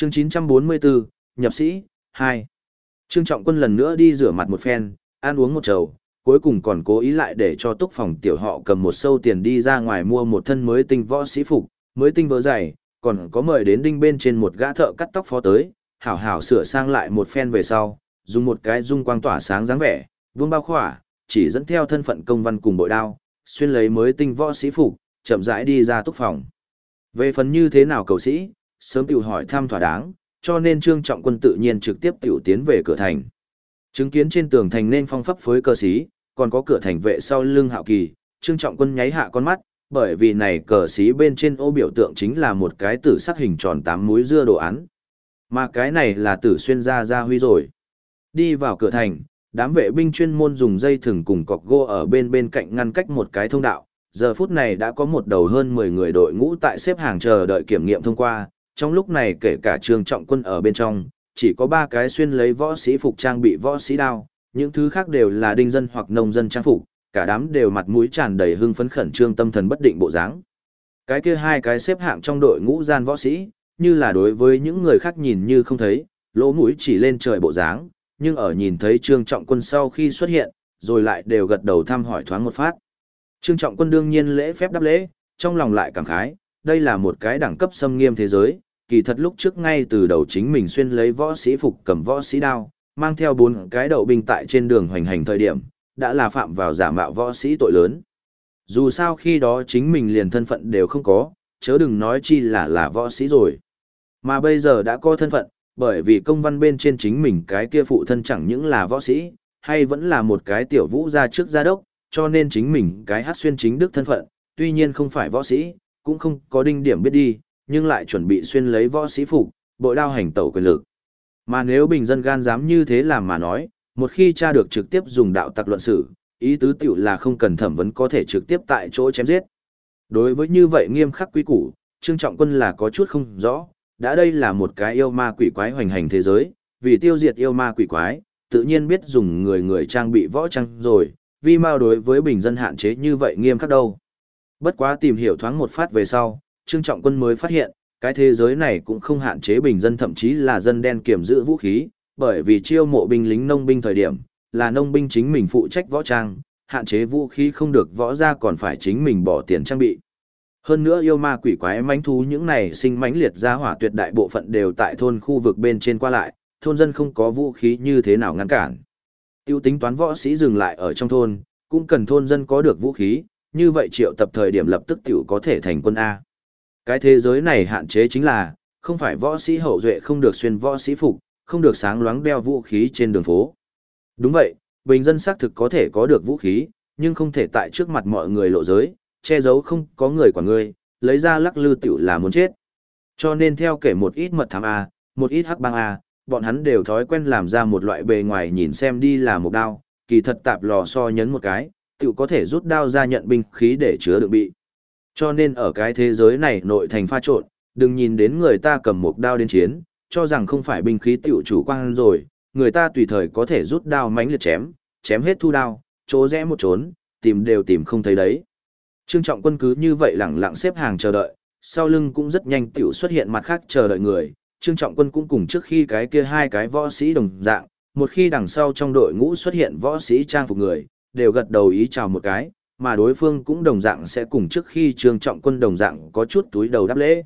Chương 944, nhập sĩ, 2. Trương Trọng Quân lần nữa đi rửa mặt một phen, ăn uống một chầu, cuối cùng còn cố ý lại để cho túc phòng tiểu họ cầm một sâu tiền đi ra ngoài mua một thân mới tinh võ sĩ phục, mới tinh vớ giày, còn có mời đến đinh bên trên một gã thợ cắt tóc phó tới, hảo hảo sửa sang lại một phen về sau, dùng một cái dung quang tỏa sáng dáng vẻ, vương bao khỏa, chỉ dẫn theo thân phận công văn cùng bội đao, xuyên lấy mới tinh võ sĩ phục, chậm rãi đi ra túc phòng. Về phần như thế nào cầu sĩ, sớm tiểu hỏi thăm thỏa đáng, cho nên Trương Trọng Quân tự nhiên trực tiếp tiểu tiến về cửa thành. Chứng kiến trên tường thành nên phong phấp phối cờ sĩ, còn có cửa thành vệ sau lưng Hạo Kỳ, Trương Trọng Quân nháy hạ con mắt, bởi vì này cờ sĩ bên trên ô biểu tượng chính là một cái tử sắc hình tròn 8 múi dưa đồ án. Mà cái này là Tử Xuyên gia huy rồi. Đi vào cửa thành, đám vệ binh chuyên môn dùng dây thừng cùng cọc gỗ ở bên cạnh ngăn cách một cái thông đạo. Giờ phút này đã có một đầu hơn 10 người đội ngũ tại xếp hàng chờ đợi kiểm nghiệm thông qua. Trong lúc này kể cả Trương Trọng Quân ở bên trong, chỉ có 3 cái xuyên lấy võ sĩ phục trang bị võ sĩ đao, những thứ khác đều là đinh dân hoặc nông dân trang phục, cả đám đều mặt mũi tràn đầy hưng phấn khẩn trương tâm thần bất định bộ dáng. Cái kia 2 cái xếp hạng trong đội ngũ gian võ sĩ, như là đối với những người khác nhìn như không thấy, lỗ mũi chỉ lên trời bộ dáng, nhưng ở nhìn thấy Trương Trọng Quân sau khi xuất hiện, rồi lại đều gật đầu thăm hỏi thoáng một phát. Trương Trọng Quân đương nhiên lễ phép đáp lễ, trong lòng lại cảm khái, đây là một cái đẳng cấp xâm nghiêm thế giới, kỳ thật lúc trước ngay từ đầu chính mình xuyên lấy võ sĩ phục cầm võ sĩ đao, mang theo 4 cái đậu binh tại trên đường hoành hành thời điểm, đã là phạm vào giả mạo võ sĩ tội lớn. Dù sao khi đó chính mình liền thân phận đều không có, chớ đừng nói chi là võ sĩ rồi. Mà bây giờ đã có thân phận, bởi vì công văn bên trên chính mình cái kia phụ thân chẳng những là võ sĩ, hay vẫn là một cái tiểu vũ gia trước gia đốc, cho nên chính mình cái hát xuyên chính đức thân phận, tuy nhiên không phải võ sĩ, cũng không có đinh điểm biết đi, nhưng lại chuẩn bị xuyên lấy võ sĩ phục, bội đao hành tẩu quyền lực. Mà nếu bình dân gan dám như thế làm mà nói, một khi tra được trực tiếp dùng đạo tặc luận xử, ý tứ tiểu là không cần thẩm vấn có thể trực tiếp tại chỗ chém giết. Đối với như vậy nghiêm khắc quy củ, Trương Trọng Quân là có chút không rõ, đã đây là một cái yêu ma quỷ quái hoành hành thế giới, vì tiêu diệt yêu ma quỷ quái, tự nhiên biết dùng người trang bị võ trang rồi, vì mau đối với bình dân hạn chế như vậy nghiêm khắc đâu. Bất quá tìm hiểu thoáng một phát về sau, Trương Trọng Quân mới phát hiện, cái thế giới này cũng không hạn chế bình dân thậm chí là dân đen kiểm giữ vũ khí, bởi vì chiêu mộ binh lính nông binh thời điểm, là nông binh chính mình phụ trách võ trang, hạn chế vũ khí không được võ ra còn phải chính mình bỏ tiền trang bị. Hơn nữa yêu ma quỷ quái mãnh thú những này sinh mãnh liệt ra hỏa tuyệt đại bộ phận đều tại thôn khu vực bên trên qua lại, thôn dân không có vũ khí như thế nào ngăn cản. Tiêu tính toán võ sĩ dừng lại ở trong thôn, cũng cần thôn dân có được vũ khí, như vậy triệu tập thời điểm lập tức tiểu có thể thành quân A. Cái thế giới này hạn chế chính là, không phải võ sĩ hậu duệ không được xuyên võ sĩ phục, không được sáng loáng đeo vũ khí trên đường phố. Đúng vậy, bình dân xác thực có thể có được vũ khí, nhưng không thể tại trước mặt mọi người lộ giới, che giấu không có người quản ngươi, lấy ra lắc lư tiểu là muốn chết. Cho nên theo kể một ít mật thám A, một ít hắc bang A, bọn hắn đều thói quen làm ra một loại bề ngoài nhìn xem đi là một đao, kỳ thật tạp lò so nhấn một cái, tiểu có thể rút đao ra nhận binh khí để chứa đựng bị. Cho nên ở cái thế giới này nội thành pha trộn, đừng nhìn đến người ta cầm một đao đến chiến, cho rằng không phải binh khí tiểu chủ quan rồi, người ta tùy thời có thể rút đao mãnh liệt chém, chém hết thu đao, chỗ rẽ một trốn, tìm đều tìm không thấy đấy. Trương Trọng Quân cứ như vậy lẳng lặng xếp hàng chờ đợi, sau lưng cũng rất nhanh tiểu xuất hiện mặt khác chờ đợi người, Trương Trọng Quân cũng cùng trước khi cái kia 2 cái võ sĩ đồng dạng, một khi đằng sau trong đội ngũ xuất hiện võ sĩ trang phục người, đều gật đầu ý chào một cái, mà đối phương cũng đồng dạng sẽ cùng trước khi Trương Trọng Quân đồng dạng có chút túi đầu đáp lễ.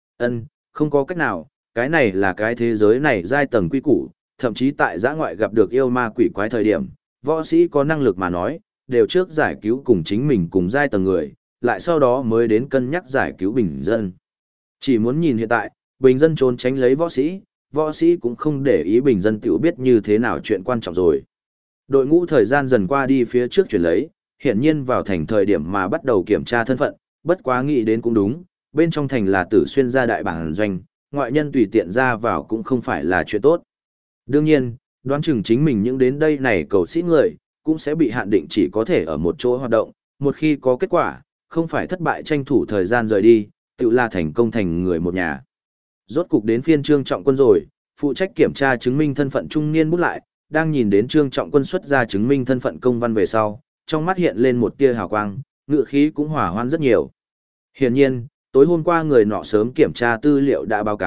Không có cách nào, cái này là cái thế giới này giai tầng quy củ, thậm chí tại giã ngoại gặp được yêu ma quỷ quái thời điểm, võ sĩ có năng lực mà nói, đều trước giải cứu cùng chính mình cùng giai tầng người, lại sau đó mới đến cân nhắc giải cứu bình dân. Chỉ muốn nhìn hiện tại, bình dân trốn tránh lấy võ sĩ cũng không để ý bình dân tiểu biết như thế nào chuyện quan trọng rồi. Đội ngũ thời gian dần qua đi phía trước chuyển lấy, hiển nhiên vào thành thời điểm mà bắt đầu kiểm tra thân phận, bất quá nghĩ đến cũng đúng, bên trong thành là Tử Xuyên gia đại bản doanh, ngoại nhân tùy tiện ra vào cũng không phải là chuyện tốt. Đương nhiên, đoán chừng chính mình những đến đây này cầu sĩ người, cũng sẽ bị hạn định chỉ có thể ở một chỗ hoạt động, một khi có kết quả, không phải thất bại tranh thủ thời gian rời đi, tự là thành công thành người một nhà. Rốt cục đến phiên Trương Trọng Quân rồi, phụ trách kiểm tra chứng minh thân phận trung niên bút lại, đang nhìn đến Trương Trọng Quân xuất ra chứng minh thân phận công văn về sau, trong mắt hiện lên một tia hào quang, ngựa khí cũng hỏa hoan rất nhiều. Hiển nhiên, tối hôm qua người nọ sớm kiểm tra tư liệu đã báo cáo,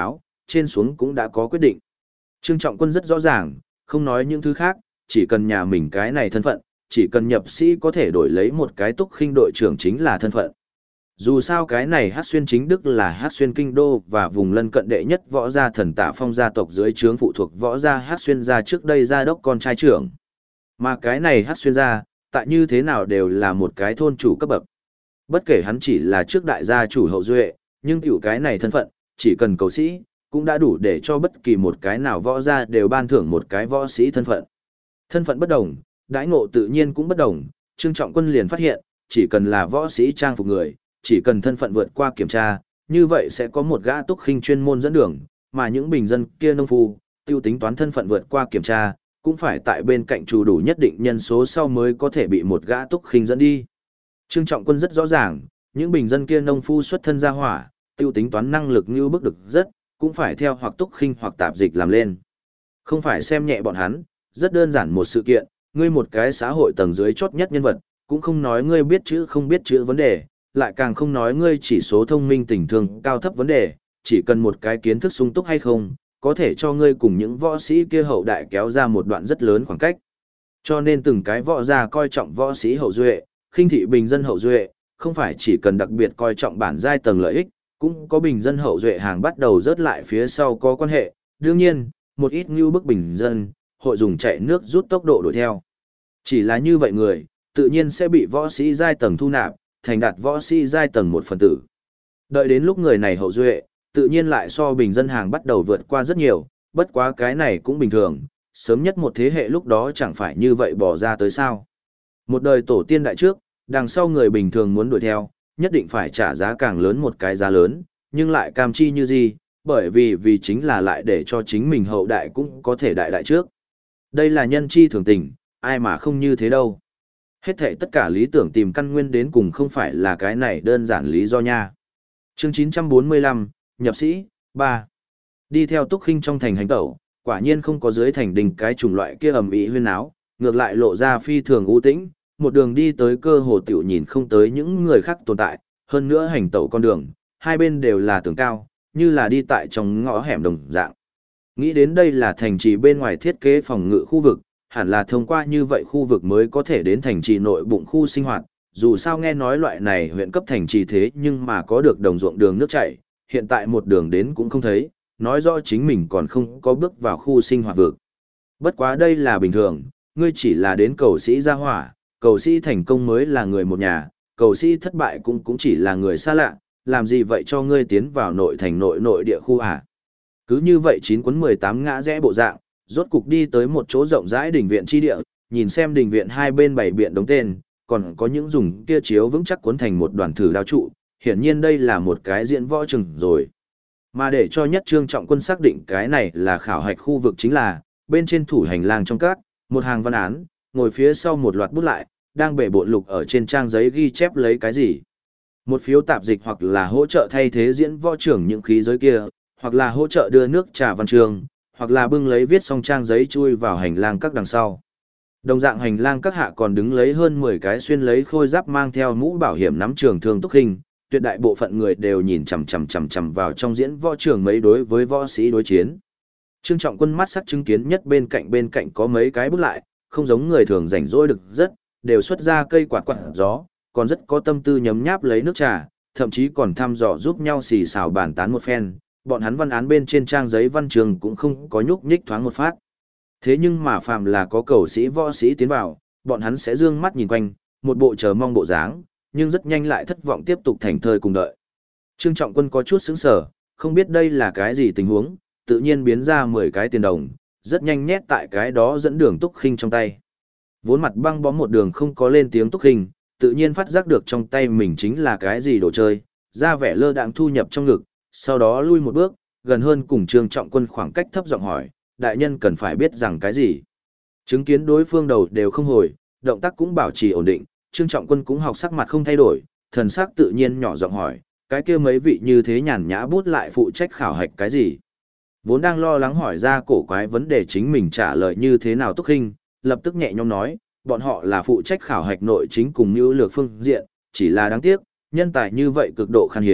trên xuống cũng đã có quyết định. Trương Trọng Quân rất rõ ràng, không nói những thứ khác, chỉ cần nhà mình cái này thân phận, chỉ cần nhập sĩ có thể đổi lấy một cái Túc Khinh đội trưởng chính là thân phận. Dù sao cái này Hắc Xuyên chính đức là Hắc Xuyên kinh đô và vùng lân cận đệ nhất võ gia thần Tạ Phong gia tộc dưới trướng phụ thuộc võ gia Hắc Xuyên gia trước đây gia đốc con trai trưởng. Mà cái này Hắc Xuyên gia, tại như thế nào đều là một cái thôn chủ cấp bậc. Bất kể hắn chỉ là trước đại gia chủ hậu duệ, nhưng tiểu cái này thân phận, chỉ cần cầu sĩ, cũng đã đủ để cho bất kỳ một cái nào võ gia đều ban thưởng một cái võ sĩ thân phận. Thân phận bất đồng, đãi ngộ tự nhiên cũng bất đồng, Trương Trọng Quân liền phát hiện, chỉ cần là võ sĩ trang phục người, chỉ cần thân phận vượt qua kiểm tra, như vậy sẽ có một gã Túc Khinh chuyên môn dẫn đường, mà những bình dân kia nông phu, tiêu tính toán thân phận vượt qua kiểm tra, cũng phải tại bên cạnh chủ đủ nhất định nhân số sau mới có thể bị một gã Túc Khinh dẫn đi. Trương Trọng Quân rất rõ ràng, những bình dân kia nông phu xuất thân ra hỏa, tiêu tính toán năng lực như bức được rất, cũng phải theo hoặc Túc Khinh hoặc tạp dịch làm lên. Không phải xem nhẹ bọn hắn, rất đơn giản một sự kiện, ngươi một cái xã hội tầng dưới chót nhất nhân vật, cũng không nói ngươi biết chữ không biết chữ vấn đề, lại càng không nói ngươi chỉ số thông minh tình thương cao thấp vấn đề, chỉ cần một cái kiến thức sung túc hay không, có thể cho ngươi cùng những võ sĩ kia hậu đại kéo ra một đoạn rất lớn khoảng cách. Cho nên từng cái võ gia coi trọng võ sĩ hậu duệ, khinh thị bình dân hậu duệ, không phải chỉ cần đặc biệt coi trọng bản giai tầng lợi ích, cũng có bình dân hậu duệ hàng bắt đầu rớt lại phía sau có quan hệ. Đương nhiên, một ít như bức bình dân, hội dùng chạy nước rút tốc độ đuổi theo. Chỉ là như vậy người, tự nhiên sẽ bị võ sĩ giai tầng thu nạp, thành đạt võ sĩ giai tầng một phần tử. Đợi đến lúc người này hậu duệ, tự nhiên lại so bình dân hàng bắt đầu vượt qua rất nhiều, bất quá cái này cũng bình thường, sớm nhất một thế hệ lúc đó chẳng phải như vậy bỏ ra tới sao. Một đời tổ tiên đại trước, đằng sau người bình thường muốn đuổi theo, nhất định phải trả giá càng lớn một cái giá lớn, nhưng lại cam chi như gì, bởi vì chính là lại để cho chính mình hậu đại cũng có thể đại trước. Đây là nhân chi thường tình, ai mà không như thế đâu. Hết thảy tất cả lý tưởng tìm căn nguyên đến cùng không phải là cái này đơn giản lý do nha. Chương 945, nhập sĩ, 3. Đi theo Túc Khinh trong thành hành tẩu, quả nhiên không có dưới thành đình cái chủng loại kia ầm ĩ huyên náo, ngược lại lộ ra phi thường u tĩnh, một đường đi tới cơ hồ tiểu nhìn không tới những người khác tồn tại, hơn nữa hành tẩu con đường, hai bên đều là tường cao, như là đi tại trong ngõ hẻm đồng dạng. Nghĩ đến đây là thành trì bên ngoài thiết kế phòng ngự khu vực, hẳn là thông qua như vậy khu vực mới có thể đến thành trì nội bụng khu sinh hoạt, dù sao nghe nói loại này huyện cấp thành trì thế nhưng mà có được đồng ruộng đường nước chảy, hiện tại một đường đến cũng không thấy, nói rõ chính mình còn không có bước vào khu sinh hoạt vực. Bất quá đây là bình thường, ngươi chỉ là đến cầu sĩ gia hỏa, cầu sĩ thành công mới là người một nhà, cầu sĩ thất bại cũng chỉ là người xa lạ, làm gì vậy cho ngươi tiến vào nội thành nội địa khu à? Cứ như vậy 9 cuốn 18 ngã rẽ bộ dạng, rốt cục đi tới một chỗ rộng rãi đình viện chi địa, nhìn xem đình viện hai bên bày biện đống tên, còn có những dùng kia chiếu vững chắc cuốn thành một đoàn thử đao trụ, hiển nhiên đây là một cái diễn võ trường rồi. Mà để cho nhất Trương Trọng Quân xác định cái này là khảo hạch khu vực chính là, bên trên thủ hành lang trong các, một hàng văn án, ngồi phía sau một loạt bút lại, đang bể bộn lục ở trên trang giấy ghi chép lấy cái gì. Một phiếu tạp dịch hoặc là hỗ trợ thay thế diễn võ trưởng những khí giới kia, hoặc là hỗ trợ đưa nước trà văn trường, hoặc là bưng lấy viết xong trang giấy chui vào hành lang các đằng sau. Đồng dạng hành lang các hạ còn đứng lấy hơn 10 cái xuyên lấy khôi giáp mang theo mũ bảo hiểm nắm trường thương Túc Khinh, tuyệt đại bộ phận người đều nhìn chằm vào trong diễn võ trường mấy đối với võ sĩ đối chiến. Trương Trọng Quân mắt sắc chứng kiến nhất bên cạnh có mấy cái bút lại, không giống người thường rảnh rỗi được rất, đều xuất ra cây quạt gió, còn rất có tâm tư nhấm nháp lấy nước trà, thậm chí còn thăm dò giúp nhau xì xào bàn tán một phen, bọn hắn văn án bên trên trang giấy văn trường cũng không có nhúc nhích thoáng một phát. Thế nhưng mà phàm là có cầu sĩ võ sĩ tiến vào, bọn hắn sẽ dương mắt nhìn quanh, một bộ chờ mong bộ dáng, nhưng rất nhanh lại thất vọng tiếp tục thành thơi cùng đợi. Trương Trọng Quân có chút sững sờ, không biết đây là cái gì tình huống, tự nhiên biến ra 10 cái tiền đồng, rất nhanh nhét tại cái đó dẫn đường Túc Khinh trong tay. Vốn mặt băng bó một đường không có lên tiếng Túc Khinh, tự nhiên phát giác được trong tay mình chính là cái gì đồ chơi, ra vẻ lơ đãng thu nhập trong ngực, sau đó lui một bước, gần hơn cùng Trương Trọng Quân khoảng cách thấp giọng hỏi, đại nhân cần phải biết rằng cái gì. Chứng kiến đối phương đầu đều không hồi, động tác cũng bảo trì ổn định, Trương Trọng Quân cũng học sắc mặt không thay đổi, thần sắc tự nhiên nhỏ giọng hỏi, cái kia mấy vị như thế nhàn nhã bút lại phụ trách khảo hạch cái gì. Vốn đang lo lắng hỏi ra cổ quái vấn đề chính mình trả lời như thế nào Túc Khinh, lập tức nhẹ nhõm nói, bọn họ là phụ trách khảo hạch nội chính cùng mưu lược phương diện, chỉ là đáng tiếc, nhân tài như vậy cực độ khan hiếm,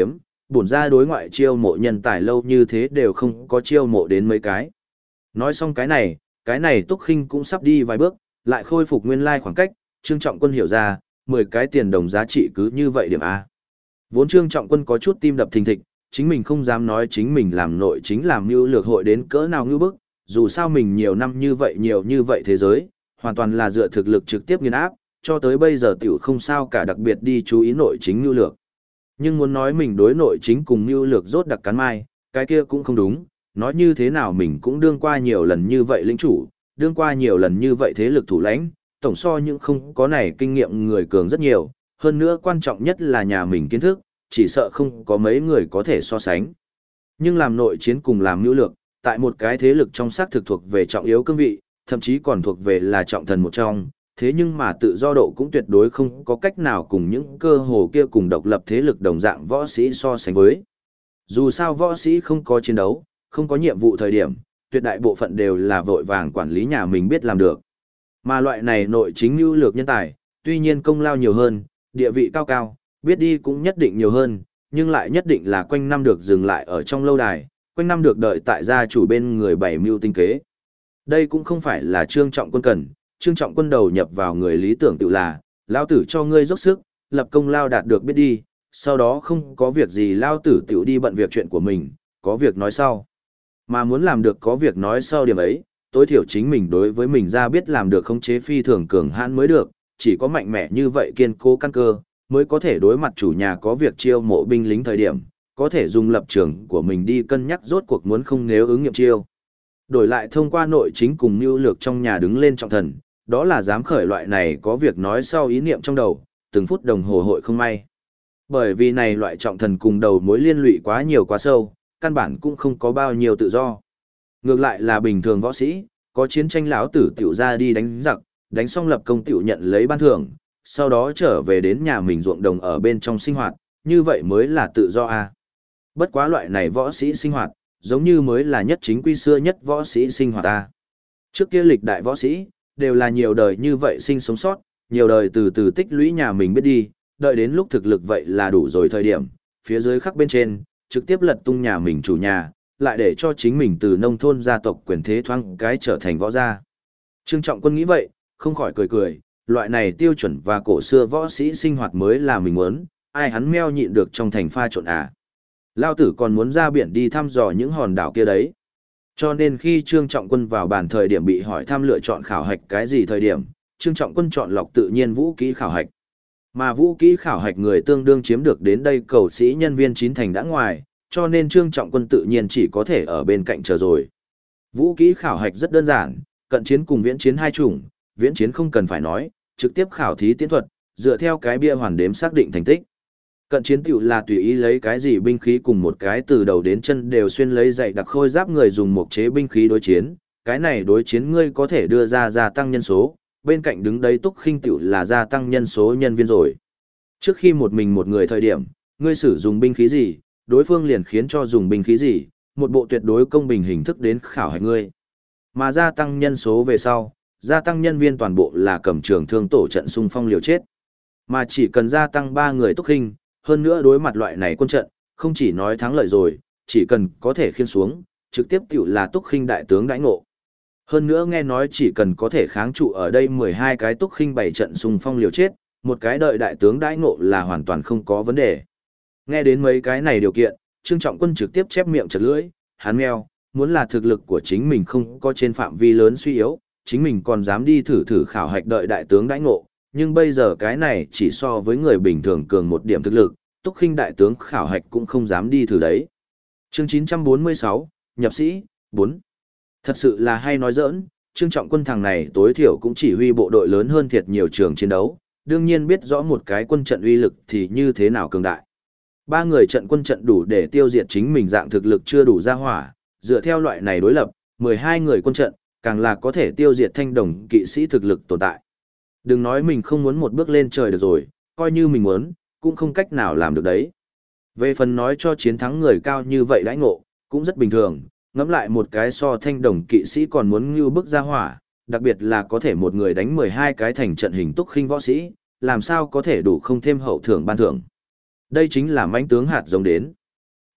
bổn ra đối ngoại chiêu mộ nhân tài lâu như thế đều không có chiêu mộ đến mấy cái. Nói xong cái này Túc Khinh cũng sắp đi vài bước, lại khôi phục nguyên lai khoảng cách, Trương Trọng Quân hiểu ra, 10 cái tiền đồng giá trị cứ như vậy điểm A. Vốn Trương Trọng Quân có chút tim đập thình thịch, chính mình không dám nói chính mình làm nội chính làm mưu lược hội đến cỡ nào ngưu bức, dù sao mình nhiều năm như vậy thế giới, hoàn toàn là dựa thực lực trực tiếp nghiền áp, cho tới bây giờ tiểu không sao cả đặc biệt đi chú ý nội chính mưu lược. Nhưng muốn nói mình đối nội chính cùng mưu lược rốt đặc cắn mai, cái kia cũng không đúng, nói như thế nào mình cũng đương qua nhiều lần như vậy lĩnh chủ, đương qua nhiều lần như vậy thế lực thủ lãnh, tổng so những không có này kinh nghiệm người cường rất nhiều, hơn nữa quan trọng nhất là nhà mình kiến thức, chỉ sợ không có mấy người có thể so sánh. Nhưng làm nội chiến cùng làm mưu lược, tại một cái thế lực trong xác thực thuộc về trọng yếu cương vị, thậm chí còn thuộc về là trọng thần một trong, thế nhưng mà tự do độ cũng tuyệt đối không có cách nào cùng những cơ hồ kia cùng độc lập thế lực đồng dạng võ sĩ so sánh với. Dù sao võ sĩ không có chiến đấu, không có nhiệm vụ thời điểm, tuyệt đại bộ phận đều là vội vàng quản lý nhà mình biết làm được. Mà loại này nội chính mưu lược nhân tài, tuy nhiên công lao nhiều hơn, địa vị cao cao, biết đi cũng nhất định nhiều hơn, nhưng lại nhất định là quanh năm được dừng lại ở trong lâu đài, quanh năm được đợi tại gia chủ bên người bảy mưu tinh kế. Đây cũng không phải là Trương Trọng Quân cần, Trương Trọng Quân đầu nhập vào người lý tưởng tự là, lao tử cho ngươi dốc sức, lập công lao đạt được biết đi, sau đó không có việc gì lao tử tiểu đi bận việc chuyện của mình, có việc nói sau. Mà muốn làm được có việc nói sau điểm ấy, tối thiểu chính mình đối với mình ra biết làm được khống chế phi thường cường hãn mới được, chỉ có mạnh mẽ như vậy kiên cố căn cơ, mới có thể đối mặt chủ nhà có việc chiêu mộ binh lính thời điểm, có thể dùng lập trường của mình đi cân nhắc rốt cuộc muốn không nếu ứng nghiệm chiêu. Đổi lại thông qua nội chính cùng mưu lược trong nhà đứng lên trọng thần, đó là dám khởi loại này có việc nói sau ý niệm trong đầu, từng phút đồng hồ hội không may. Bởi vì này loại trọng thần cùng đầu mối liên lụy quá nhiều quá sâu, căn bản cũng không có bao nhiêu tự do. Ngược lại là bình thường võ sĩ, có chiến tranh lão tử tiểu ra đi đánh giặc, đánh xong lập công tiểu nhận lấy ban thưởng, sau đó trở về đến nhà mình ruộng đồng ở bên trong sinh hoạt, như vậy mới là tự do a. Bất quá loại này võ sĩ sinh hoạt, giống như mới là nhất chính quy xưa nhất võ sĩ sinh hoạt a. Trước kia lịch đại võ sĩ, đều là nhiều đời như vậy sinh sống sót, nhiều đời từ từ tích lũy nhà mình biết đi, đợi đến lúc thực lực vậy là đủ rồi thời điểm, phía dưới khắc bên trên, trực tiếp lật tung nhà mình chủ nhà, lại để cho chính mình từ nông thôn gia tộc quyền thế thoáng cái trở thành võ gia. Trương Trọng Quân nghĩ vậy, không khỏi cười cười, loại này tiêu chuẩn và cổ xưa võ sĩ sinh hoạt mới là mình muốn, ai hắn meo nhịn được trong thành pha trộn à. Lao tử còn muốn ra biển đi thăm dò những hòn đảo kia đấy. Cho nên khi Trương Trọng Quân vào bàn thời điểm bị hỏi thăm lựa chọn khảo hạch cái gì thời điểm, Trương Trọng Quân chọn lọc tự nhiên vũ kỹ khảo hạch. Mà vũ kỹ khảo hạch người tương đương chiếm được đến đây cầu sĩ nhân viên chín thành đã ngoài, cho nên Trương Trọng Quân tự nhiên chỉ có thể ở bên cạnh chờ rồi. Vũ kỹ khảo hạch rất đơn giản, cận chiến cùng viễn chiến hai chủng, viễn chiến không cần phải nói, trực tiếp khảo thí tiến thuật, dựa theo cái bia hoàn đếm xác định thành tích. Cận chiến tiểu là tùy ý lấy cái gì binh khí cùng một cái từ đầu đến chân đều xuyên lấy dạy đặc khôi giáp người dùng một chế binh khí đối chiến, cái này đối chiến ngươi có thể đưa ra gia tăng nhân số, bên cạnh đứng đấy Túc Khinh tiểu là gia tăng nhân số nhân viên rồi. Trước khi một mình một người thời điểm, ngươi sử dụng binh khí gì, đối phương liền khiến cho dùng binh khí gì, một bộ tuyệt đối công bình hình thức đến khảo hạch ngươi. Mà gia tăng nhân số về sau, gia tăng nhân viên toàn bộ là cầm trường thương tổ trận xung phong liều chết. Mà chỉ cần gia tăng 3 người Túc Khinh, hơn nữa đối mặt loại này quân trận, không chỉ nói thắng lợi rồi, chỉ cần có thể khiên xuống, trực tiếp tiểu là Túc Khinh đại tướng đãi ngộ. Hơn nữa nghe nói chỉ cần có thể kháng trụ ở đây 12 cái Túc Khinh 7 trận xung phong liều chết, một cái đợi đại tướng đãi ngộ là hoàn toàn không có vấn đề. Nghe đến mấy cái này điều kiện, Trương Trọng Quân trực tiếp chép miệng chật lưỡi, hắn meo, muốn là thực lực của chính mình không có trên phạm vi lớn suy yếu, chính mình còn dám đi thử khảo hạch đợi đại tướng đãi ngộ, nhưng bây giờ cái này chỉ so với người bình thường cường một điểm thực lực, Túc Khinh đại tướng khảo hạch cũng không dám đi thử đấy. Chương 946, nhập sĩ, 4. Thật sự là hay nói giỡn, Trương Trọng Quân thằng này tối thiểu cũng chỉ huy bộ đội lớn hơn thiệt nhiều trường chiến đấu, đương nhiên biết rõ một cái quân trận uy lực thì như thế nào cường đại. 3 người trận quân trận đủ để tiêu diệt chính mình dạng thực lực chưa đủ ra hỏa, dựa theo loại này đối lập, 12 người quân trận, càng là có thể tiêu diệt thanh đồng kỵ sĩ thực lực tồn tại. Đừng nói mình không muốn một bước lên trời được rồi, coi như mình muốn, cũng không cách nào làm được đấy. Về phần nói cho chiến thắng người cao như vậy đãi ngộ, cũng rất bình thường, ngẫm lại một cái so thanh đồng kỵ sĩ còn muốn như bức ra hỏa, đặc biệt là có thể một người đánh 12 cái thành trận hình Túc Khinh võ sĩ, làm sao có thể đủ không thêm hậu thưởng ban thưởng. Đây chính là mãnh tướng hạt giống đến.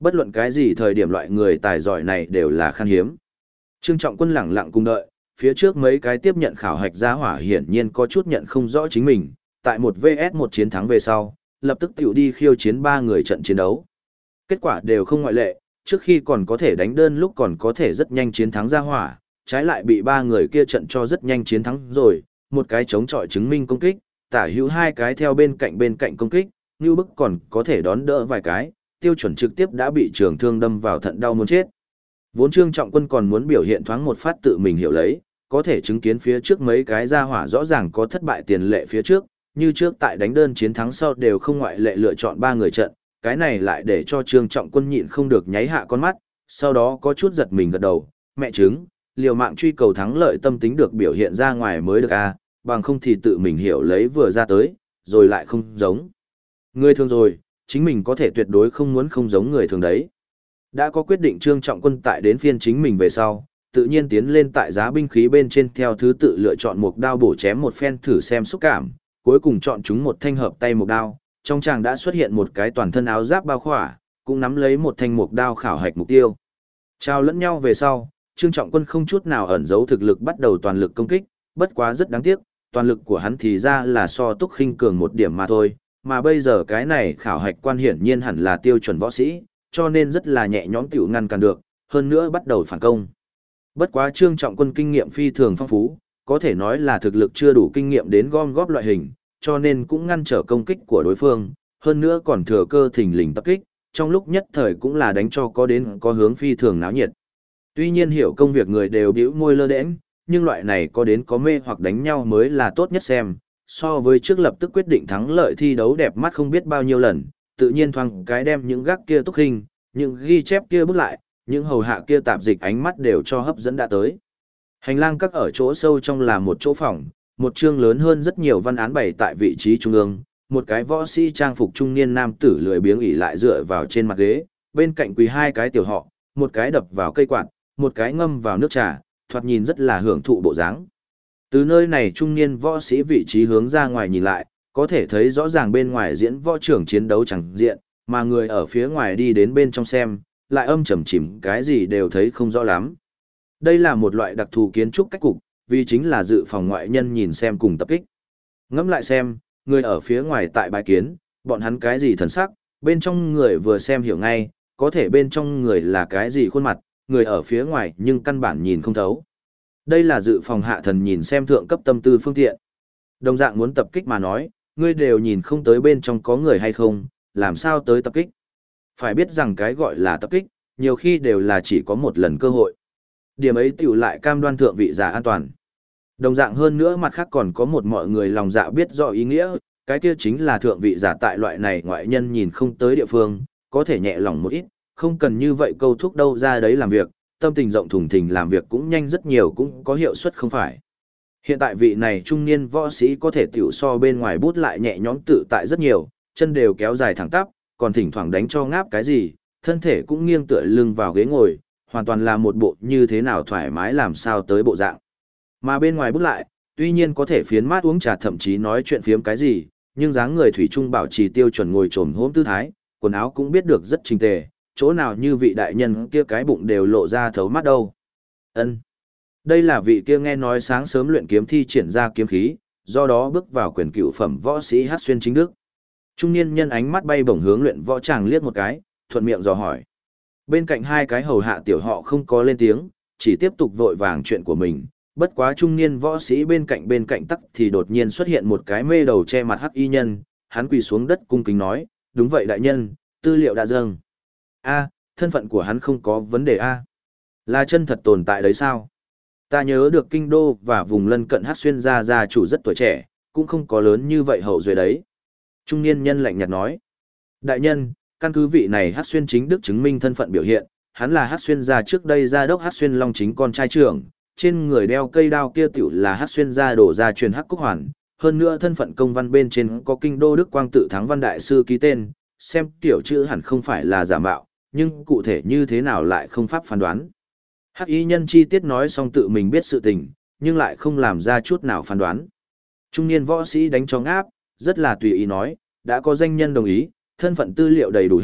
Bất luận cái gì thời điểm loại người tài giỏi này đều là khan hiếm. Trương Trọng Quân lẳng lặng cùng đợi, phía trước mấy cái tiếp nhận khảo hạch gia hỏa hiển nhiên có chút nhận không rõ chính mình, tại một VS1 chiến thắng về sau, lập tức tiểu đi khiêu chiến 3 người trận chiến đấu. Kết quả đều không ngoại lệ, trước khi còn có thể đánh đơn lúc còn có thể rất nhanh chiến thắng gia hỏa, trái lại bị 3 người kia trận cho rất nhanh chiến thắng rồi, một cái chống chọi chứng minh công kích, tả hữu 2 cái theo bên cạnh công kích, như bức còn có thể đón đỡ vài cái, tiêu chuẩn trực tiếp đã bị trường thương đâm vào thận đau muốn chết. Vốn Trương Trọng Quân còn muốn biểu hiện thoáng một phát tự mình hiểu lấy, có thể chứng kiến phía trước mấy cái gia hỏa rõ ràng có thất bại tiền lệ phía trước, như trước tại đánh đơn chiến thắng sau đều không ngoại lệ lựa chọn 3 người trận, cái này lại để cho Trương Trọng Quân nhịn không được nháy hạ con mắt, sau đó có chút giật mình gật đầu, mẹ chứng, liều mạng truy cầu thắng lợi tâm tính được biểu hiện ra ngoài mới được a, bằng không thì tự mình hiểu lấy vừa ra tới, rồi lại không giống. Người thường rồi, chính mình có thể tuyệt đối không muốn không giống người thường đấy. Đã có quyết định Trương Trọng Quân tại đến phiên chính mình về sau, tự nhiên tiến lên tại giá binh khí bên trên theo thứ tự lựa chọn một đao bổ chém một phen thử xem xúc cảm, cuối cùng chọn chúng một thanh hợp tay một đao, trong tràng đã xuất hiện một cái toàn thân áo giáp bao khỏa, cũng nắm lấy một thanh một đao khảo hạch mục tiêu. Chào lẫn nhau về sau, Trương Trọng Quân không chút nào ẩn giấu thực lực bắt đầu toàn lực công kích, bất quá rất đáng tiếc, toàn lực của hắn thì ra là so Túc Khinh cường một điểm mà thôi, mà bây giờ cái này khảo hạch quan hiển nhiên hẳn là tiêu chuẩn võ sĩ, cho nên rất là nhẹ nhõm tiểu ngăn cản được, hơn nữa bắt đầu phản công. Bất quá Trương Trọng Quân kinh nghiệm phi thường phong phú, có thể nói là thực lực chưa đủ kinh nghiệm đến gom góp loại hình, cho nên cũng ngăn trở công kích của đối phương, hơn nữa còn thừa cơ thình lình tập kích, trong lúc nhất thời cũng là đánh cho có đến có hướng phi thường náo nhiệt. Tuy nhiên hiểu công việc người đều bĩu môi lơ đễnh, nhưng loại này có đến có mê hoặc đánh nhau mới là tốt nhất xem, so với trước lập tức quyết định thắng lợi thi đấu đẹp mắt không biết bao nhiêu lần, tự nhiên thoáng cái đem những gác kia Túc Khinh, những ghi chép kia bút lại, những hầu hạ kia tạp dịch ánh mắt đều cho hấp dẫn đã tới. Hành lang các ở chỗ sâu trong là một chỗ phòng, một chương lớn hơn rất nhiều văn án bày tại vị trí trung ương, một cái võ sĩ trang phục trung niên nam tử lười biếng ỉ lại dựa vào trên mặt ghế, bên cạnh quỳ 2 cái tiểu họ, một cái đập vào cây quạt, một cái ngâm vào nước trà, thoạt nhìn rất là hưởng thụ bộ dáng. Từ nơi này trung niên võ sĩ vị trí hướng ra ngoài nhìn lại, có thể thấy rõ ràng bên ngoài diễn võ trưởng chiến đấu chẳng diện, mà người ở phía ngoài đi đến bên trong xem, lại âm trầm chìm cái gì đều thấy không rõ lắm. Đây là một loại đặc thù kiến trúc cách cục, vì chính là dự phòng ngoại nhân nhìn xem cùng tập kích. Ngẫm lại xem, người ở phía ngoài tại bái kiến, bọn hắn cái gì thần sắc, bên trong người vừa xem hiểu ngay, có thể bên trong người là cái gì khuôn mặt, người ở phía ngoài nhưng căn bản nhìn không thấu. Đây là dự phòng hạ thần nhìn xem thượng cấp tâm tư phương tiện. Đồng dạng muốn tập kích mà nói, ngươi đều nhìn không tới bên trong có người hay không, làm sao tới tập kích. Phải biết rằng cái gọi là tập kích, nhiều khi đều là chỉ có một lần cơ hội. Điểm ấy tiểu lại cam đoan thượng vị giả an toàn. Đồng dạng hơn nữa mặt khác còn có một mọi người lòng dạ biết rõ ý nghĩa, cái kia chính là thượng vị giả tại loại này ngoại nhân nhìn không tới địa phương, có thể nhẹ lòng một ít, không cần như vậy câu thúc đâu ra đấy làm việc, tâm tình rộng thùng thình làm việc cũng nhanh rất nhiều cũng có hiệu suất không phải. Hiện tại vị này trung niên võ sĩ có thể tiểu so bên ngoài bút lại nhẹ nhõm tự tại rất nhiều, chân đều kéo dài thẳng tắp, còn thỉnh thoảng đánh cho ngáp cái gì, thân thể cũng nghiêng tựa lưng vào ghế ngồi, hoàn toàn là một bộ như thế nào thoải mái làm sao tới bộ dạng. Mà bên ngoài bút lại, tuy nhiên có thể phiến mát uống trà thậm chí nói chuyện phiếm cái gì, nhưng dáng người thủy chung bảo trì tiêu chuẩn ngồi trồm hỗn tư thái, quần áo cũng biết được rất chỉnh tề, chỗ nào như vị đại nhân kia cái bụng đều lộ ra thấu mắt đâu. Ân, đây là vị kia nghe nói sáng sớm luyện kiếm thi triển ra kiếm khí, do đó bước vào quyền cựu phẩm võ sĩ Hát Xuyên chính đức. Trung niên nhân ánh mắt bay bổng hướng luyện võ chàng liếc một cái, thuận miệng dò hỏi. Bên cạnh 2 cái hầu hạ tiểu họ không có lên tiếng, chỉ tiếp tục vội vàng chuyện của mình. Bất quá trung niên võ sĩ bên cạnh tắc thì đột nhiên xuất hiện một cái mê đầu che mặt hắc y nhân, hắn quỳ xuống đất cung kính nói, đúng vậy đại nhân, tư liệu đã dâng. A, thân phận của hắn không có vấn đề a. Là chân thật tồn tại đấy sao? Ta nhớ được kinh đô và vùng lân cận Hát Xuyên gia chủ rất tuổi trẻ, cũng không có lớn như vậy hậu duệ đấy. Trung niên nhân lạnh nhạt nói, đại nhân, căn cứ vị này Hát Xuyên chính đức chứng minh thân phận biểu hiện, hắn là Hát Xuyên gia trước đây gia đốc Hát Xuyên Long chính con trai trưởng, trên người đeo cây đao kia tiểu là Hát Xuyên gia đổ ra truyền Hắc Cúc Hoàn, hơn nữa thân phận công văn bên trên có kinh đô Đức Quang tự thắng văn đại sư ký tên, xem tiểu chữ hẳn không phải là giả mạo, nhưng cụ thể như thế nào lại không pháp phán đoán. Hắc y nhân chi tiết nói xong tự mình biết sự tình, nhưng lại không làm ra chút nào phán đoán. Trung niên võ sĩ đánh cho ngáp, rất là tùy ý nói, đã có danh nhân đồng ý, thân phận tư liệu đầy đủ hết,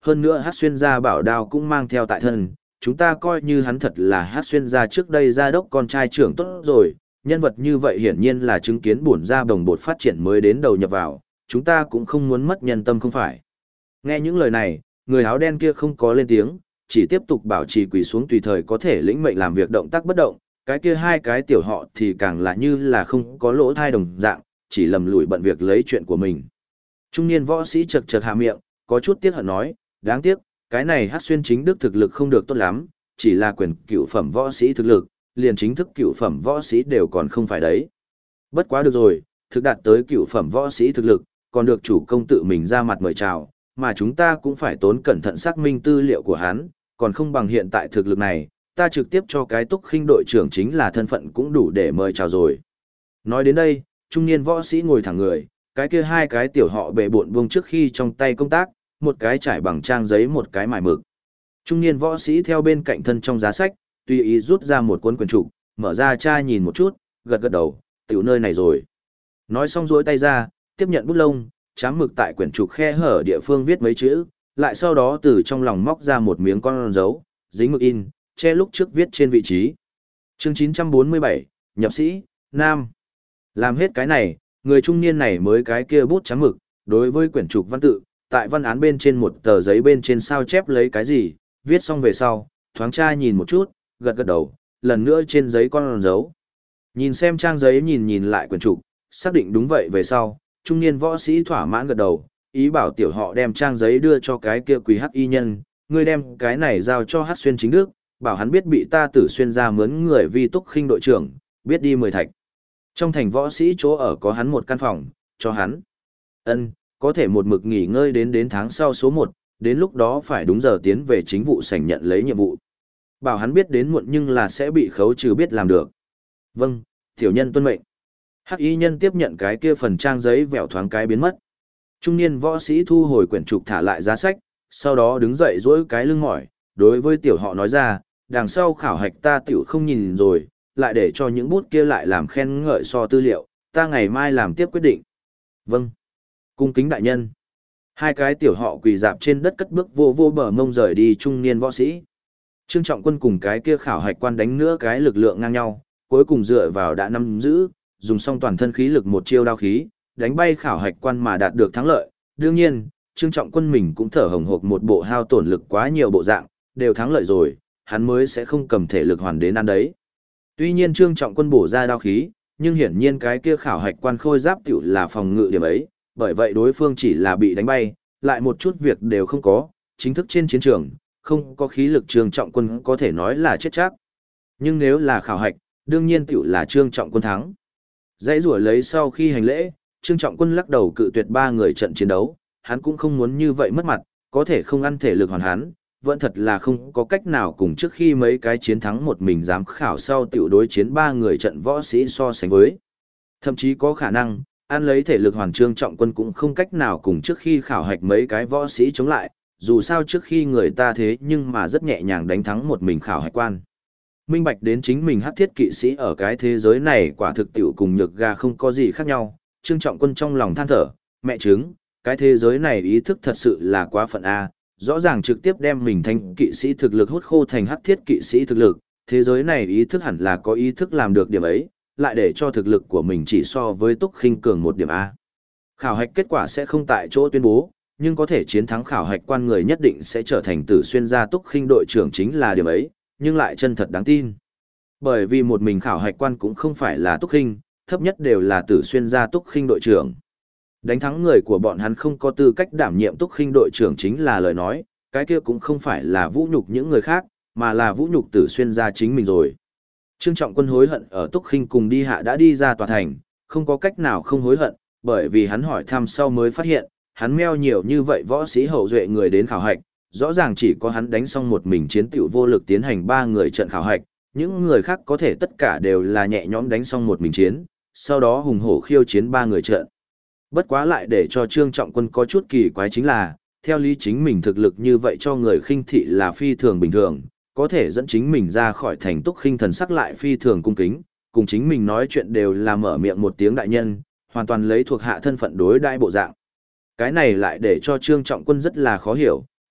hơn nữa Hát xuyên gia bảo đao cũng mang theo tại thân, chúng ta coi như hắn thật là Hát xuyên gia trước đây gia đốc con trai trưởng tốt rồi, nhân vật như vậy hiển nhiên là chứng kiến bổn gia bồng bột phát triển mới đến đầu nhập vào, chúng ta cũng không muốn mất nhân tâm không phải. Nghe những lời này, người áo đen kia không có lên tiếng, chỉ tiếp tục bảo trì quỳ xuống tùy thời có thể lĩnh mệnh làm việc động tác bất động, cái kia hai cái tiểu họ thì càng là như là không có lỗ thai đồng dạng, chỉ lầm lủi bận việc lấy chuyện của mình. Trung niên võ sĩ chật chật hạ miệng, có chút tiếc hận nói, đáng tiếc, cái này Hát xuyên chính đức thực lực không được tốt lắm, chỉ là quyền cựu phẩm võ sĩ thực lực, liền chính thức cựu phẩm võ sĩ đều còn không phải đấy. Bất quá được rồi, thực đạt tới cựu phẩm võ sĩ thực lực, còn được chủ công tự mình ra mặt mời chào, mà chúng ta cũng phải tốn cẩn thận xác minh tư liệu của hắn, còn không bằng hiện tại thực lực này, ta trực tiếp cho cái Túc Khinh đội trưởng chính là thân phận cũng đủ để mời chào rồi. Nói đến đây, trung niên võ sĩ ngồi thẳng người, cái kia hai cái tiểu họ bệ bộn buông trước khi trong tay công tác, một cái trải bằng trang giấy một cái mài mực. Trung niên võ sĩ theo bên cạnh thân trong giá sách, tùy ý rút ra một cuốn quyển trục, mở ra tra nhìn một chút, gật gật đầu, tiểu nơi này rồi. Nói xong duỗi tay ra, tiếp nhận bút lông, chám mực tại quyển trục khe hở địa phương viết mấy chữ, lại sau đó từ trong lòng móc ra một miếng con dấu, dính mực in, che lúc trước viết trên vị trí. Chương 947, nhập sĩ, Nam. Làm hết cái này, người trung niên này mới cái kia bút chám mực, đối với quyển trục văn tự, tại văn án bên trên một tờ giấy bên trên sao chép lấy cái gì, viết xong về sau, thoáng tra nhìn một chút, gật gật đầu, lần nữa trên giấy con dấu. Nhìn xem trang giấy nhìn lại quyển trục, xác định đúng vậy về sau, trung niên võ sĩ thỏa mãn gật đầu, ý bảo tiểu họ đem trang giấy đưa cho cái kia quỳ hắc y nhân, ngươi đem cái này giao cho Hát xuyên chính đức, bảo hắn biết bị ta Tử Xuyên ra mướn người vi Túc Khinh đội trưởng, biết đi 10 thạch. Trong thành võ sĩ chỗ ở có hắn một căn phòng, cho hắn. Ân, có thể một mực nghỉ ngơi đến tháng sau số 1, đến lúc đó phải đúng giờ tiến về chính vụ sảnh nhận lấy nhiệm vụ. Bảo hắn biết đến muộn nhưng là sẽ bị khấu trừ biết làm được. Vâng, tiểu nhân tuân mệnh. Hắc y nhân tiếp nhận cái kia phần trang giấy vẹo thoáng cái biến mất. Trung niên võ sĩ thu hồi quyển trục thả lại giá sách, sau đó đứng dậy duỗi cái lưng mỏi, đối với tiểu họ nói ra, đằng sau khảo hạch ta tiểu không nhìn rồi, lại để cho những bút kia lại làm khen ngợi so tư liệu, ta ngày mai làm tiếp quyết định. Vâng. Cung kính đại nhân. Hai cái tiểu họ quỳ dạp trên đất cất bước vô bờ mông rời đi trung niên võ sĩ. Trương Trọng Quân cùng cái kia khảo hạch quan đánh nữa cái lực lượng ngang nhau, cuối cùng dựa vào đã nắm giữ, dùng xong toàn thân khí lực một chiêu đao khí, đánh bay khảo hạch quan mà đạt được thắng lợi. Đương nhiên, Trương Trọng Quân mình cũng thở hồng hộc một bộ hao tổn lực quá nhiều bộ dạng, đều thắng lợi rồi, hắn mới sẽ không cầm thể lực hoàn đến ăn đấy. Tuy nhiên Trương Trọng Quân bổ ra đao khí, nhưng hiển nhiên cái kia khảo hạch quan khôi giáp tiểu là phòng ngự điểm ấy, bởi vậy đối phương chỉ là bị đánh bay, lại một chút việc đều không có, chính thức trên chiến trường, không có khí lực Trương Trọng Quân có thể nói là chết chắc. Nhưng nếu là khảo hạch, đương nhiên tiểu là Trương Trọng Quân thắng. Dãy rủa lấy sau khi hành lễ, Trương Trọng Quân lắc đầu cự tuyệt ba người trận chiến đấu, hắn cũng không muốn như vậy mất mặt, có thể không ăn thể lực hoàn hắn, vẫn thật là không có cách nào cùng trước khi mấy cái chiến thắng một mình giám khảo sau tiểu đối chiến ba người trận võ sĩ so sánh với. Thậm chí có khả năng, ăn lấy thể lực hoàn Trương Trọng Quân cũng không cách nào cùng trước khi khảo hạch mấy cái võ sĩ chống lại, dù sao trước khi người ta thế nhưng mà rất nhẹ nhàng đánh thắng một mình khảo hạch quan. Minh bạch đến chính mình hắc thiết kỵ sĩ ở cái thế giới này quả thực tiểu cùng nhược gà không có gì khác nhau, Trương Trọng Quân trong lòng than thở, mẹ chứng, cái thế giới này ý thức thật sự là quá phận A, rõ ràng trực tiếp đem mình thành kỵ sĩ thực lực hút khô thành hắc thiết kỵ sĩ thực lực, thế giới này ý thức hẳn là có ý thức làm được điểm ấy, lại để cho thực lực của mình chỉ so với Túc Khinh cường một điểm A. Khảo hạch kết quả sẽ không tại chỗ tuyên bố, nhưng có thể chiến thắng khảo hạch quan người nhất định sẽ trở thành Tử Xuyên gia Túc Khinh đội trưởng chính là điểm ấy, nhưng lại chân thật đáng tin. Bởi vì một mình khảo hạch quan cũng không phải là Túc Khinh, thấp nhất đều là Tử Xuyên gia Túc Khinh đội trưởng. Đánh thắng người của bọn hắn không có tư cách đảm nhiệm Túc Khinh đội trưởng chính là lời nói, cái kia cũng không phải là vũ nhục những người khác, mà là vũ nhục Tử Xuyên gia chính mình rồi. Trương Trọng Quân hối hận ở Túc Khinh cùng đi hạ đã đi ra tòa thành, không có cách nào không hối hận, bởi vì hắn hỏi thăm sau mới phát hiện, hắn meo nhiều như vậy võ sĩ hậu duệ người đến khảo hạch, rõ ràng chỉ có hắn đánh xong một mình chiến tiểu vô lực tiến hành ba người trận khảo hạch, những người khác có thể tất cả đều là nhẹ nhõm đánh xong một mình chiến, sau đó hùng hổ khiêu chiến ba người trận. Bất quá lại để cho Trương Trọng Quân có chút kỳ quái chính là, theo lý chính mình thực lực như vậy cho người khinh thị là phi thường bình thường, có thể dẫn chính mình ra khỏi thành Túc Khinh thần sắc lại phi thường cung kính, cùng chính mình nói chuyện đều là mở miệng một tiếng đại nhân, hoàn toàn lấy thuộc hạ thân phận đối đãi bộ dạng. Cái này lại để cho Trương Trọng Quân rất là khó hiểu,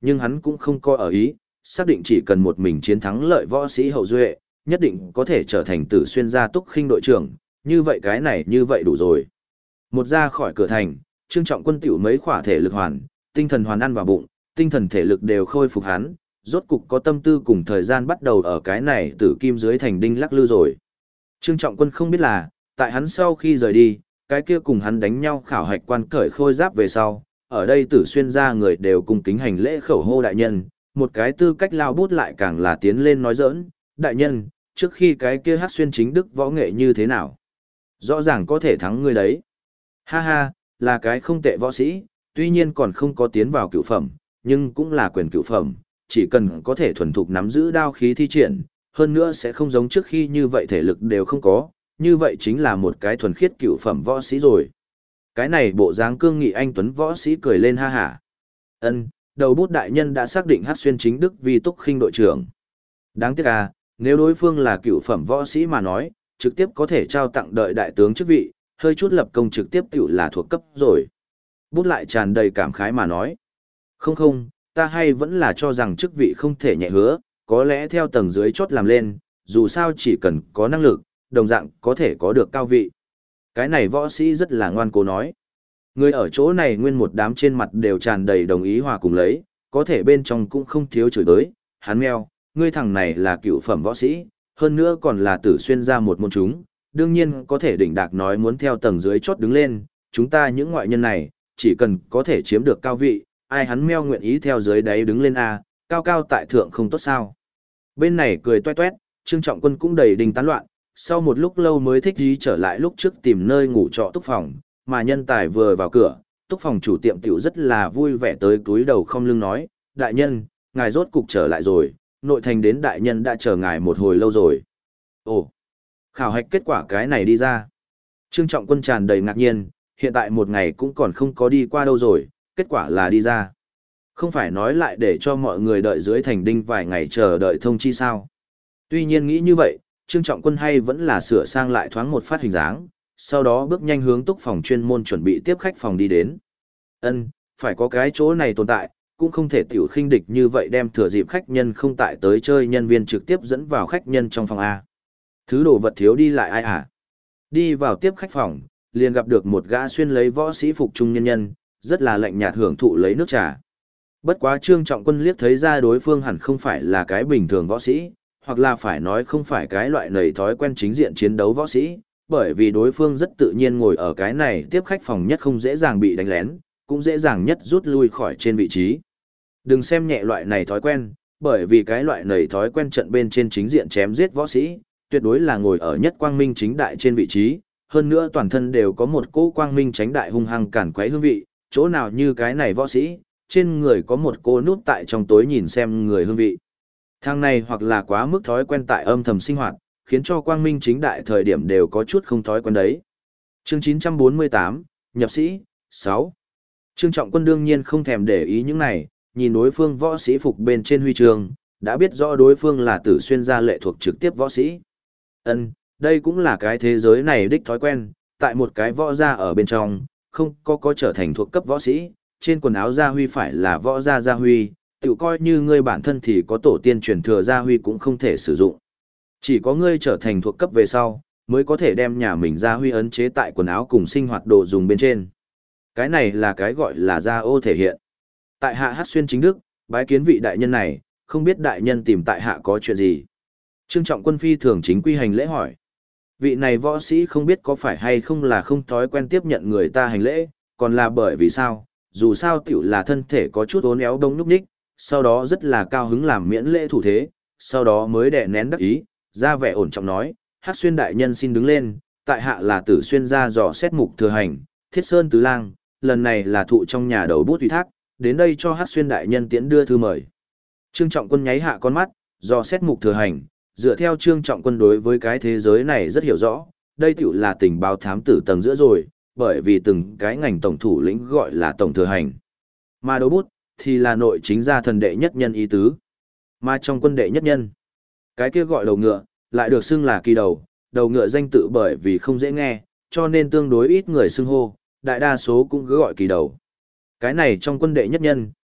nhưng hắn cũng không coi ở ý, xác định chỉ cần một mình chiến thắng lợi võ sĩ hậu duệ, nhất định có thể trở thành Tử Xuyên gia Túc Khinh đội trưởng, như vậy cái này như vậy đủ rồi. Một ra khỏi cửa thành, Trương Trọng Quân tiểu mấy khỏa thể lực hoàn, tinh thần hoàn ăn vào bụng, tinh thần thể lực đều khôi phục hắn, rốt cục có tâm tư cùng thời gian bắt đầu ở cái này Tử Kim dưới thành đinh lắc lư rồi. Trương Trọng Quân không biết là, tại hắn sau khi rời đi, cái kia cùng hắn đánh nhau khảo hạch quan cởi khôi giáp về sau, ở đây Tử Xuyên gia người đều cùng kính hành lễ khẩu hô đại nhân, một cái tư cách lao bút lại càng là tiến lên nói giỡn, đại nhân, trước khi cái kia hát xuyên chính đức võ nghệ như thế nào? Rõ ràng có thể thắng ngươi đấy. Ha ha, là cái không tệ võ sĩ, tuy nhiên còn không có tiến vào cựu phẩm, nhưng cũng là quyền cựu phẩm, chỉ cần có thể thuần thục nắm giữ đao khí thi triển, hơn nữa sẽ không giống trước khi như vậy thể lực đều không có, như vậy chính là một cái thuần khiết cựu phẩm võ sĩ rồi. Cái này bộ dáng cương nghị anh tuấn võ sĩ cười lên ha hả. Ân, đầu bút đại nhân đã xác định hát xuyên chính đức vì Túc Khinh đội trưởng. Đáng tiếc à, nếu đối phương là cựu phẩm võ sĩ mà nói, trực tiếp có thể trao tặng đợi đại tướng chức vị, hơi chút lập công trực tiếp tiểu là thuộc cấp rồi. Bút lại tràn đầy cảm khái mà nói. Không không, ta hay vẫn là cho rằng chức vị không thể nhẹ hứa, có lẽ theo tầng dưới chốt làm lên, dù sao chỉ cần có năng lực, đồng dạng có thể có được cao vị. Cái này võ sĩ rất là ngoan cố nói. Người ở chỗ này nguyên một đám trên mặt đều tràn đầy đồng ý hòa cùng lấy, có thể bên trong cũng không thiếu chửi tới, hắn meo, ngươi thằng này là cựu phẩm võ sĩ, hơn nữa còn là Tử Xuyên ra một môn chúng, đương nhiên có thể đỉnh đạc nói muốn theo tầng dưới chốt đứng lên, chúng ta những ngoại nhân này, chỉ cần có thể chiếm được cao vị, ai hắn meo nguyện ý theo dưới đáy đứng lên a, cao cao tại thượng không tốt sao. Bên này cười toét toét, Trương Trọng Quân cũng đầy đình tán loạn, sau một lúc lâu mới thích ý trở lại lúc trước tìm nơi ngủ trọ túc phòng, mà nhân tài vừa vào cửa, túc phòng chủ tiệm tiểu rất là vui vẻ tới túi đầu không lưng nói, đại nhân, ngài rốt cục trở lại rồi, nội thành đến đại nhân đã chờ ngài một hồi lâu rồi. Ồ, khảo hạch kết quả cái này đi ra. Trương Trọng Quân tràn đầy ngạc nhiên, hiện tại một ngày cũng còn không có đi qua đâu rồi, kết quả là đi ra. Không phải nói lại để cho mọi người đợi dưới thành đinh vài ngày chờ đợi thông chi sao. Tuy nhiên nghĩ như vậy, Trương Trọng Quân hay vẫn là sửa sang lại thoáng một phát hình dáng, sau đó bước nhanh hướng túc phòng chuyên môn chuẩn bị tiếp khách phòng đi đến. Ân, phải có cái chỗ này tồn tại, cũng không thể tiểu khinh địch như vậy đem thừa dịp khách nhân không tại tới chơi nhân viên trực tiếp dẫn vào khách nhân trong phòng A. Thứ đồ vật thiếu đi lại ai à? Đi vào tiếp khách phòng, liền gặp được một gã xuyên lấy võ sĩ phục trung nhân nhân, rất là lạnh nhạt hưởng thụ lấy nước trà. Bất quá Trương Trọng Quân liếc thấy ra đối phương hẳn không phải là cái bình thường võ sĩ, hoặc là phải nói không phải cái loại nầy thói quen chính diện chiến đấu võ sĩ, bởi vì đối phương rất tự nhiên ngồi ở cái này tiếp khách phòng nhất không dễ dàng bị đánh lén, cũng dễ dàng nhất rút lui khỏi trên vị trí. Đừng xem nhẹ loại này thói quen, bởi vì cái loại nầy thói quen trận bên trên chính diện chém giết võ sĩ, tuyệt đối là ngồi ở nhất quang minh chính đại trên vị trí, hơn nữa toàn thân đều có một cỗ quang minh tránh đại hung hăng cản quấy hương vị, chỗ nào như cái này võ sĩ, trên người có một cô núp tại trong tối nhìn xem người hương vị. Thằng này hoặc là quá mức thói quen tại âm thầm sinh hoạt, khiến cho quang minh chính đại thời điểm đều có chút không thói quen đấy. Chương 948, nhập sĩ, 6. Trương Trọng Quân đương nhiên không thèm để ý những này, nhìn đối phương võ sĩ phục bên trên huy chương, đã biết rõ đối phương là Tử Xuyên gia lệ thuộc trực tiếp võ sĩ. Ân, đây cũng là cái thế giới này đích thói quen, tại một cái võ gia ở bên trong, không có trở thành thuộc cấp võ sĩ, trên quần áo gia huy phải là võ gia huy, tự coi như ngươi bản thân thì có tổ tiên truyền thừa gia huy cũng không thể sử dụng. Chỉ có ngươi trở thành thuộc cấp về sau, mới có thể đem nhà mình gia huy ấn chế tại quần áo cùng sinh hoạt đồ dùng bên trên. Cái này là cái gọi là gia ô thể hiện. Tại hạ hát xuyên chính đức, bái kiến vị đại nhân này, không biết đại nhân tìm tại hạ có chuyện gì. Trương Trọng Quân phi thường chính quy hành lễ hỏi. Vị này võ sĩ không biết có phải hay không là không thói quen tiếp nhận người ta hành lễ, còn là bởi vì sao, dù sao tiểu là thân thể có chút ốn éo đông núc ních, sau đó rất là cao hứng làm miễn lễ thủ thế, sau đó mới đè nén đắc ý, ra vẻ ổn trọng nói, hát xuyên đại nhân xin đứng lên, tại hạ là Tử Xuyên gia dò xét mục thừa hành, Thiết Sơn Tứ Lang, lần này là thụ trong nhà đầu bút ủy thác, đến đây cho hát xuyên đại nhân tiễn đưa thư mời. Trương Trọng Quân nháy hạ con mắt, dò xét mục thừa hành, dựa theo Trương Trọng Quân đối với cái thế giới này rất hiểu rõ, đây tiểu là tình báo thám tử tầng giữa rồi, bởi vì từng cái ngành tổng thủ lĩnh gọi là tổng thừa hành. Mà đấu bút, thì là nội chính gia thần đệ nhất nhân ý tứ. Mà trong quân đệ nhất nhân, cái kia gọi đầu ngựa, lại được xưng là kỳ đầu, đầu ngựa danh tự bởi vì không dễ nghe, cho nên tương đối ít người xưng hô, đại đa số cũng cứ gọi kỳ đầu. Cái này trong quân đệ nhất nhân,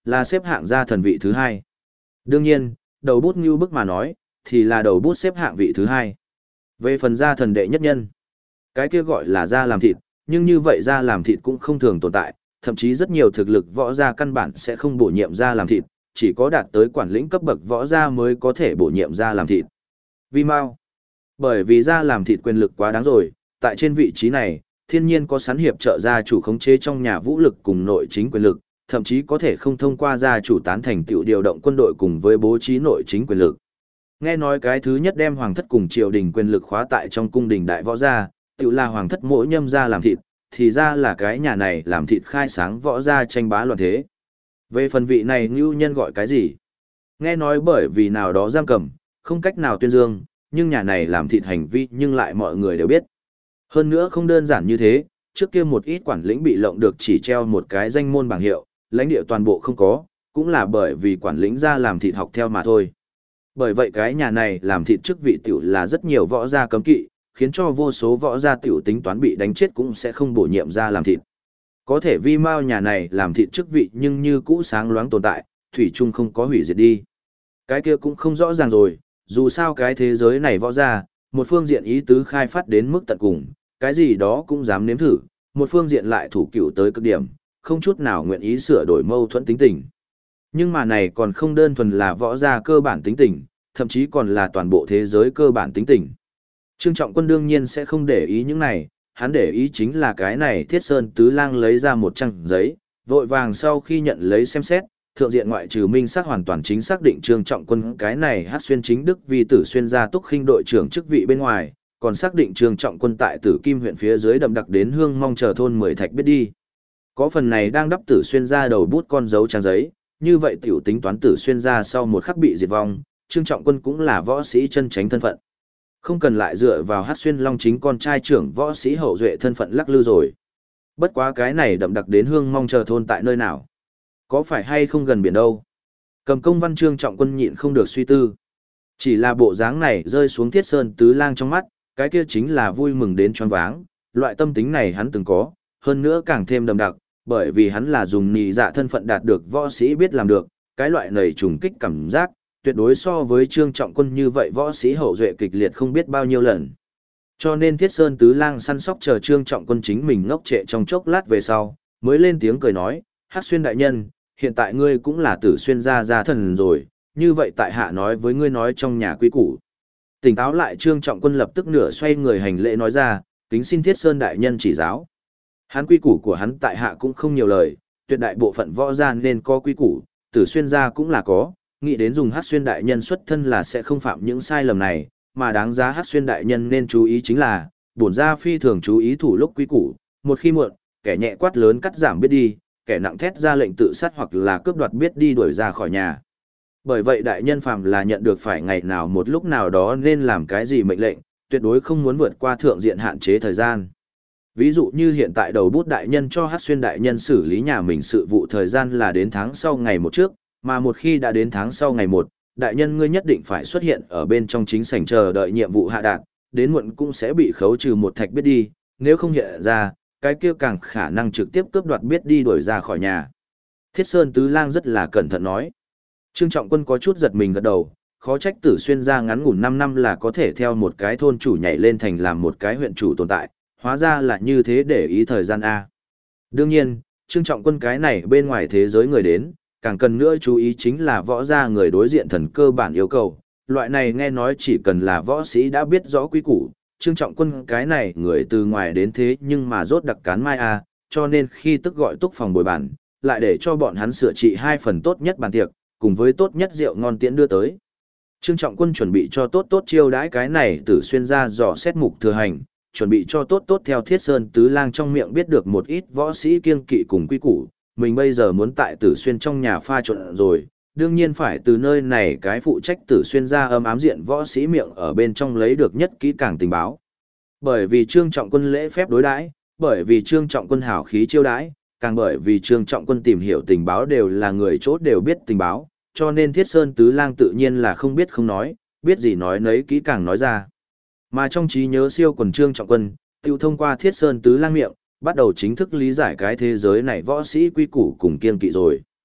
là xếp hạng gia thần vị thứ hai. Đương nhiên, đầu bút như bức mà nói, thì là đầu bút xếp hạng vị thứ hai. Về phần gia thần đệ nhất nhân, cái kia gọi là gia làm thịt, nhưng như vậy gia làm thịt cũng không thường tồn tại, thậm chí rất nhiều thực lực võ gia căn bản sẽ không bổ nhiệm gia làm thịt, chỉ có đạt tới quản lĩnh cấp bậc võ gia mới có thể bổ nhiệm gia làm thịt. Vì mau, bởi vì gia làm thịt quyền lực quá đáng rồi, tại trên vị trí này, thiên nhiên có sẵn hiệp trợ gia chủ khống chế trong nhà vũ lực cùng nội chính quyền lực, thậm chí có thể không thông qua gia chủ tán thành tiểu điều động quân đội cùng với bố trí nội chính quyền lực. Nghe nói cái thứ nhất đem hoàng thất cùng triều đình quyền lực khóa tại trong cung đình đại võ gia, tiểu là hoàng thất mỗi nhâm gia làm thịt, thì ra là cái nhà này làm thịt khai sáng võ gia tranh bá loạn thế. Về phần vị này ngưu nhân gọi cái gì? Nghe nói bởi vì nào đó giam cầm, không cách nào tuyên dương, nhưng nhà này làm thịt hành vi nhưng lại mọi người đều biết. Hơn nữa không đơn giản như thế, trước kia một ít quản lĩnh bị lộng được chỉ treo một cái danh môn bảng hiệu, lãnh địa toàn bộ không có, cũng là bởi vì quản lĩnh ra làm thịt học theo mà thôi. Bởi vậy cái nhà này làm thịt chức vị tiểu là rất nhiều võ gia cấm kỵ, khiến cho vô số võ gia tiểu tính toán bị đánh chết cũng sẽ không bổ nhiệm ra làm thịt. Có thể vi mao nhà này làm thịt chức vị nhưng như cũ sáng loáng tồn tại, thủy chung không có hủy diệt đi. Cái kia cũng không rõ ràng rồi, dù sao cái thế giới này võ gia, một phương diện ý tứ khai phát đến mức tận cùng, cái gì đó cũng dám nếm thử, một phương diện lại thủ cựu tới cực điểm, không chút nào nguyện ý sửa đổi mâu thuẫn tính tình. Nhưng mà này còn không đơn thuần là võ gia cơ bản tính tình, thậm chí còn là toàn bộ thế giới cơ bản tính tình. Trương Trọng Quân đương nhiên sẽ không để ý những này, hắn để ý chính là cái này Thiết Sơn Tứ Lang lấy ra một trang giấy, vội vàng sau khi nhận lấy xem xét, thượng diện ngoại trừ minh xác hoàn toàn chính xác định Trương Trọng Quân cái này hát xuyên chính đức vì tử xuyên gia túc khinh đội trưởng chức vị bên ngoài, còn xác định Trương Trọng Quân tại Tử Kim huyện phía dưới đậm đặc đến Hương Mong chờ thôn 10 thạch biết đi. Có phần này đang đắp Tử xuyên ra đầu bút con dấu trang giấy, như vậy tiểu tính toán Tử xuyên ra sau một khắc bị diệt vong, Trương Trọng Quân cũng là võ sĩ chân tránh thân phận. Không cần lại dựa vào hát xuyên long chính con trai trưởng võ sĩ hậu duệ thân phận lắc lư rồi. Bất quá cái này đậm đặc đến Hương Mong chờ thôn tại nơi nào? Có phải hay không gần biển đâu? Cầm công văn Trương Trọng Quân nhịn không được suy tư. Chỉ là bộ dáng này rơi xuống Thiết Sơn Tứ Lang trong mắt, cái kia chính là vui mừng đến choáng váng, loại tâm tính này hắn từng có, hơn nữa càng thêm đậm đặc, bởi vì hắn là dùng nhị dạ thân phận đạt được võ sĩ biết làm được, cái loại nảy trùng kích cảm giác, tuyệt đối so với Trương Trọng Quân như vậy võ sĩ hậu duệ kịch liệt không biết bao nhiêu lần. Cho nên Thiết Sơn Tứ Lang săn sóc chờ Trương Trọng Quân chính mình ngốc trệ trong chốc lát về sau, mới lên tiếng cười nói, Hắc Xuyên đại nhân, hiện tại ngươi cũng là Tử Xuyên gia thần rồi, như vậy tại hạ nói với ngươi nói trong nhà quý củ. Tỉnh táo lại Trương Trọng Quân lập tức nửa xoay người hành lễ nói ra, kính xin Thiết Sơn đại nhân chỉ giáo. Hắn quy củ của hắn tại hạ cũng không nhiều lời, tuyệt đại bộ phận võ gia nên có quy củ, Tử Xuyên gia cũng là có, nghĩ đến dùng Hắc Xuyên đại nhân xuất thân là sẽ không phạm những sai lầm này, mà đáng giá Hắc Xuyên đại nhân nên chú ý chính là, bổn gia phi thường chú ý thủ lúc quy củ, một khi muộn, kẻ nhẹ quát lớn cắt giảm biết đi, kẻ nặng thét ra lệnh tự sát hoặc là cướp đoạt biết đi đuổi ra khỏi nhà. Bởi vậy đại nhân phàm là nhận được phải ngày nào một lúc nào đó nên làm cái gì mệnh lệnh, tuyệt đối không muốn vượt qua thượng diện hạn chế thời gian. Ví dụ như hiện tại đầu bút đại nhân cho Hắc Xuyên đại nhân xử lý nhà mình sự vụ thời gian là đến tháng sau ngày một trước, mà một khi đã đến tháng sau ngày một, đại nhân ngươi nhất định phải xuất hiện ở bên trong chính sảnh chờ đợi nhiệm vụ hạ đạt, đến muộn cũng sẽ bị khấu trừ một thạch biết đi, nếu không hiện ra, cái kia càng khả năng trực tiếp cướp đoạt biết đi đuổi ra khỏi nhà. Thiết Sơn Tứ Lang rất là cẩn thận nói. Trương Trọng Quân có chút giật mình gật đầu, khó trách Tử Xuyên gia ngắn ngủn 5 năm là có thể theo một cái thôn chủ nhảy lên thành làm một cái huyện chủ tồn tại, hóa ra là như thế để ý thời gian A. Đương nhiên, Trương Trọng Quân cái này bên ngoài thế giới người đến, càng cần nữa chú ý chính là võ gia người đối diện thần cơ bản yêu cầu, loại này nghe nói chỉ cần là võ sĩ đã biết rõ quy củ, Trương Trọng Quân cái này người từ ngoài đến thế nhưng mà rốt đặc cán mai A, cho nên khi tức gọi túc phòng bồi bản, lại để cho bọn hắn sửa trị 2 phần tốt nhất bàn tiệc, cùng với tốt nhất rượu ngon tiễn đưa tới. Trương Trọng Quân chuẩn bị cho tốt chiêu đãi cái này Tử Xuyên ra dò xét mục thừa hành, chuẩn bị cho tốt theo Thiết Sơn Tứ Lang trong miệng biết được một ít võ sĩ kiêng kỵ cùng quy củ, mình bây giờ muốn tại Tử Xuyên trong nhà pha trộn rồi, đương nhiên phải từ nơi này cái phụ trách Tử Xuyên ra ấm ám diện võ sĩ miệng ở bên trong lấy được nhất kỹ càng tình báo. Bởi vì Trương Trọng Quân lễ phép đối đãi, bởi vì Trương Trọng Quân hảo khí chiêu đãi, càng bởi vì Trương Trọng Quân tìm hiểu tình báo đều là người chốt đều biết tình báo, cho nên Thiết Sơn Tứ Lang tự nhiên là không biết không nói, biết gì nói nấy kỹ càng nói ra. Mà trong trí nhớ siêu quần Trương Trọng Quân, tiêu thông qua Thiết Sơn Tứ Lang miệng, bắt đầu chính thức lý giải cái thế giới này võ sĩ quy củ cùng kiên kỵ rồi.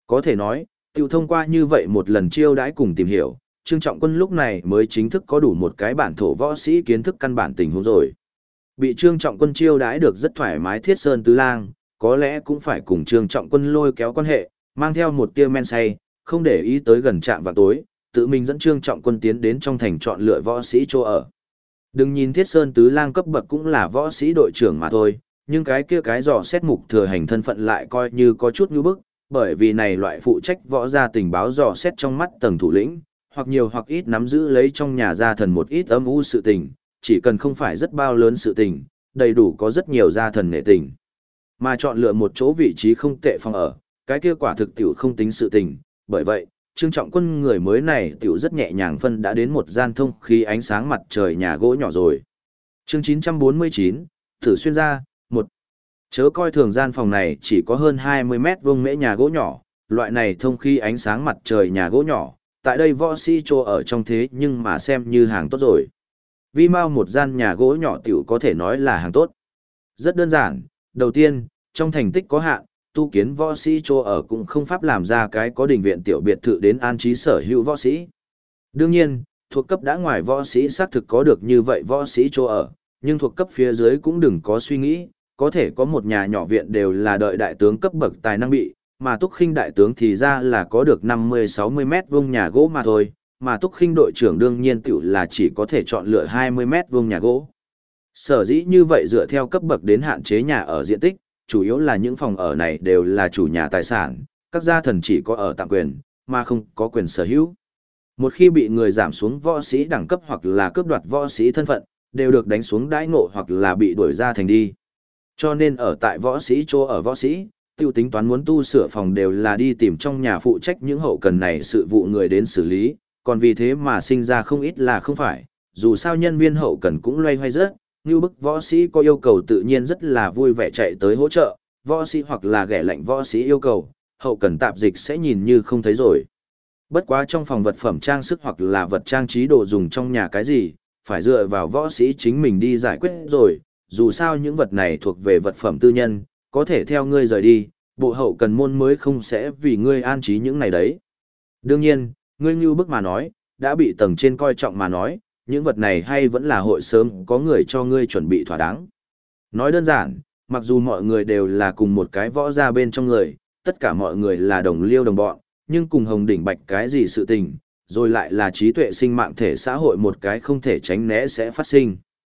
Có thể nói, tiêu thông qua như vậy một lần chiêu đãi cùng tìm hiểu, Trương Trọng Quân lúc này mới chính thức có đủ một cái bản thổ võ sĩ kiến thức căn bản tình huống rồi. Bị Trương Trọng Quân chiêu đãi được rất thoải mái Thiết Sơn Tứ Lang, có lẽ cũng phải cùng Trương Trọng Quân lôi kéo quan hệ, mang theo một tia men say, không để ý tới gần trạm vào tối, tự mình dẫn Trương Trọng Quân tiến đến trong thành chọn lựa võ sĩ chỗ ở. Đừng nhìn Thiết Sơn Tứ Lang cấp bậc cũng là võ sĩ đội trưởng mà thôi, nhưng cái kia cái dò xét mục thừa hành thân phận lại coi như có chút như bức, bởi vì này loại phụ trách võ gia tình báo dò xét trong mắt tầng thủ lĩnh, hoặc nhiều hoặc ít nắm giữ lấy trong nhà gia thần một ít âm u sự tình, chỉ cần không phải rất bao lớn sự tình, đầy đủ có rất nhiều gia thần nể tình. Mà chọn lựa một chỗ vị trí không tệ phòng ở, cái kia quả thực tiểu không tính sự tình, bởi vậy, Trương Trọng Quân người mới này tiểu rất nhẹ nhàng phân đã đến một gian thông khí ánh sáng mặt trời nhà gỗ nhỏ rồi. Chương 949, Thử xuyên ra, 1. Chớ coi thường gian phòng này chỉ có hơn 20 mét vuông mễ nhà gỗ nhỏ, loại này thông khí ánh sáng mặt trời nhà gỗ nhỏ, tại đây võ sĩ trô ở trong thế nhưng mà xem như hàng tốt rồi. Vi mau một gian nhà gỗ nhỏ tiểu có thể nói là hàng tốt. Rất đơn giản, đầu tiên, trong thành tích có hạn, tu kiến võ sĩ trô ở cũng không pháp làm ra cái có đình viện tiểu biệt thự đến an trí sở hữu võ sĩ. Đương nhiên, thuộc cấp đã ngoài võ sĩ xác thực có được như vậy võ sĩ trô ở, nhưng thuộc cấp phía dưới cũng đừng có suy nghĩ, có thể có một nhà nhỏ viện đều là đợi đại tướng cấp bậc tài năng bị, mà Túc Khinh đại tướng thì ra là có được 50-60 mét vuông nhà gỗ mà thôi, mà Túc Khinh đội trưởng đương nhiên tiểu là chỉ có thể chọn lựa 20 mét vuông nhà gỗ. Sở dĩ như vậy dựa theo cấp bậc đến hạn chế nhà ở diện tích, chủ yếu là những phòng ở này đều là chủ nhà tài sản, các gia thần chỉ có ở tạm quyền, mà không có quyền sở hữu. Một khi bị người giảm xuống võ sĩ đẳng cấp hoặc là cướp đoạt võ sĩ thân phận, đều được đánh xuống đãi ngộ hoặc là bị đuổi ra thành đi. Cho nên ở tại võ sĩ chỗ ở võ sĩ, tiêu tính toán muốn tu sửa phòng đều là đi tìm trong nhà phụ trách những hậu cần này sự vụ người đến xử lý, còn vì thế mà sinh ra không ít là không phải, dù sao nhân viên hậu cần cũng loay hoay rất, như bức võ sĩ có yêu cầu tự nhiên rất là vui vẻ chạy tới hỗ trợ, võ sĩ hoặc là ghẻ lạnh võ sĩ yêu cầu, hậu cần tạp dịch sẽ nhìn như không thấy rồi. Bất quá trong phòng vật phẩm trang sức hoặc là vật trang trí đồ dùng trong nhà cái gì, phải dựa vào võ sĩ chính mình đi giải quyết rồi, dù sao những vật này thuộc về vật phẩm tư nhân, có thể theo ngươi rời đi, bộ hậu cần môn mới không sẽ vì ngươi an trí những này đấy. Đương nhiên, ngươi như bức mà nói, đã bị tầng trên coi trọng mà nói, những vật này hay vẫn là hội sớm có người cho ngươi chuẩn bị thỏa đáng. Nói đơn giản, mặc dù mọi người đều là cùng một cái võ ra bên trong người, tất cả mọi người là đồng liêu đồng bọn, nhưng cùng hồng đỉnh bạch cái gì sự tình, rồi lại là trí tuệ sinh mạng thể xã hội một cái không thể tránh né sẽ phát sinh.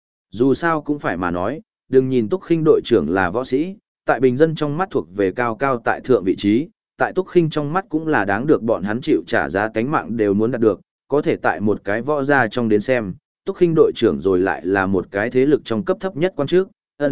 Dù sao cũng phải mà nói, đừng nhìn Túc Khinh đội trưởng là võ sĩ, tại bình dân trong mắt thuộc về cao cao tại thượng vị trí, tại Túc Khinh trong mắt cũng là đáng được bọn hắn chịu trả giá tánh mạng đều muốn đạt được, có thể tại một cái võ gia trong đến xem, Túc Khinh đội trưởng rồi lại là một cái thế lực trong cấp thấp nhất quan trước,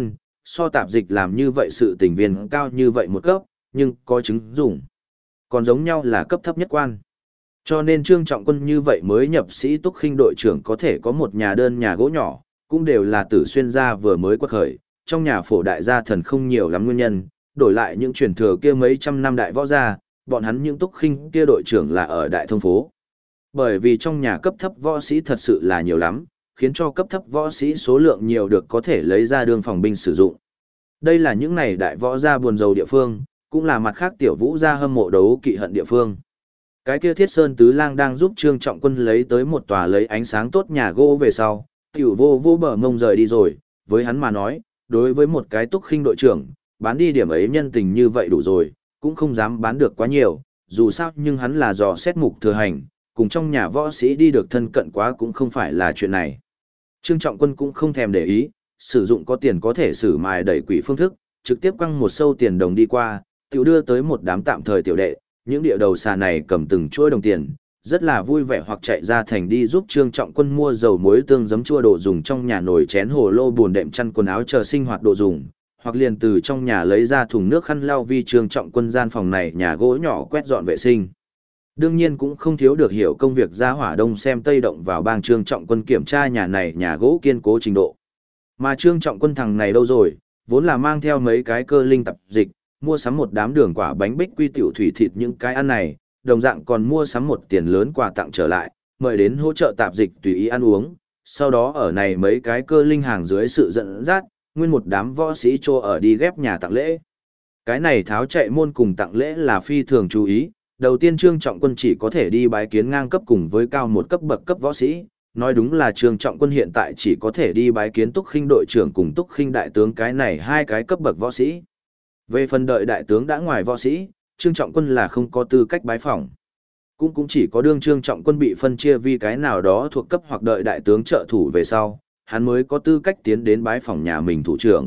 so tạp dịch làm như vậy sự tình viên cao như vậy một cấp, nhưng có chứng dùng. Còn giống nhau là cấp thấp nhất quan. Cho nên Trương Trọng Quân như vậy mới nhập sĩ Túc Khinh đội trưởng có thể có một nhà đơn nhà gỗ nhỏ, cũng đều là Tử Xuyên gia vừa mới quật khởi, trong nhà phổ đại gia thần không nhiều lắm nguyên nhân, đổi lại những truyền thừa kia mấy trăm năm đại võ gia, bọn hắn những Túc Khinh kia đội trưởng là ở đại thông phố. Bởi vì trong nhà cấp thấp võ sĩ thật sự là nhiều lắm, khiến cho cấp thấp võ sĩ số lượng nhiều được có thể lấy ra đường phòng binh sử dụng. Đây là những này đại võ gia buồn rầu địa phương, cũng là mặt khác tiểu vũ gia hâm mộ đấu kỵ hận địa phương. Cái kia Thiết Sơn Tứ Lang đang giúp Trương Trọng Quân lấy tới một tòa lấy ánh sáng tốt nhà gỗ về sau, tiểu vô bờ ngông rời đi rồi, với hắn mà nói, đối với một cái Túc Khinh đội trưởng, bán đi điểm ấy nhân tình như vậy đủ rồi, cũng không dám bán được quá nhiều, dù sao nhưng hắn là dò xét mục thừa hành, cùng trong nhà võ sĩ đi được thân cận quá cũng không phải là chuyện này. Trương Trọng Quân cũng không thèm để ý, sử dụng có tiền có thể sử mài đẩy quỷ phương thức, trực tiếp quăng một sâu tiền đồng đi qua, tiểu đưa tới một đám tạm thời tiểu đệ, những địa đầu xà này cầm từng chuỗi đồng tiền, rất là vui vẻ hoặc chạy ra thành đi giúp Trương Trọng Quân mua dầu muối tương giấm chua đồ dùng trong nhà nồi chén hồ lô buồn đệm chăn quần áo chờ sinh hoạt đồ dùng, hoặc liền từ trong nhà lấy ra thùng nước khăn lau vi Trương Trọng Quân gian phòng này nhà gỗ nhỏ quét dọn vệ sinh. Đương nhiên cũng không thiếu được hiểu công việc ra hỏa đông xem tây động vào bang Trương Trọng Quân kiểm tra nhà này nhà gỗ kiên cố trình độ. Mà Trương Trọng Quân thằng này đâu rồi, vốn là mang theo mấy cái cơ linh tập dịch, mua sắm một đám đường quả bánh bích quy tiểu thủy thịt những cái ăn này, đồng dạng còn mua sắm một tiền lớn quà tặng trở lại, mời đến hỗ trợ tạp dịch tùy ý ăn uống, sau đó ở này mấy cái cơ linh hàng dưới sự dẫn dắt, nguyên một đám võ sĩ cho ở đi ghép nhà tặng lễ. Cái này tháo chạy môn cùng tặng lễ là phi thường chú ý, đầu tiên Trương Trọng Quân chỉ có thể đi bái kiến ngang cấp cùng với cao một cấp bậc cấp võ sĩ, nói đúng là Trương Trọng Quân hiện tại chỉ có thể đi bái kiến Túc Khinh đội trưởng cùng Túc Khinh đại tướng cái này hai cái cấp bậc võ sĩ. Về phần đợi đại tướng đã ngoài võ sĩ, Trương Trọng Quân là không có tư cách bái phỏng. Cũng chỉ có đương Trương Trọng Quân bị phân chia vì cái nào đó thuộc cấp hoặc đợi đại tướng trợ thủ về sau, hắn mới có tư cách tiến đến bái phỏng nhà mình thủ trưởng.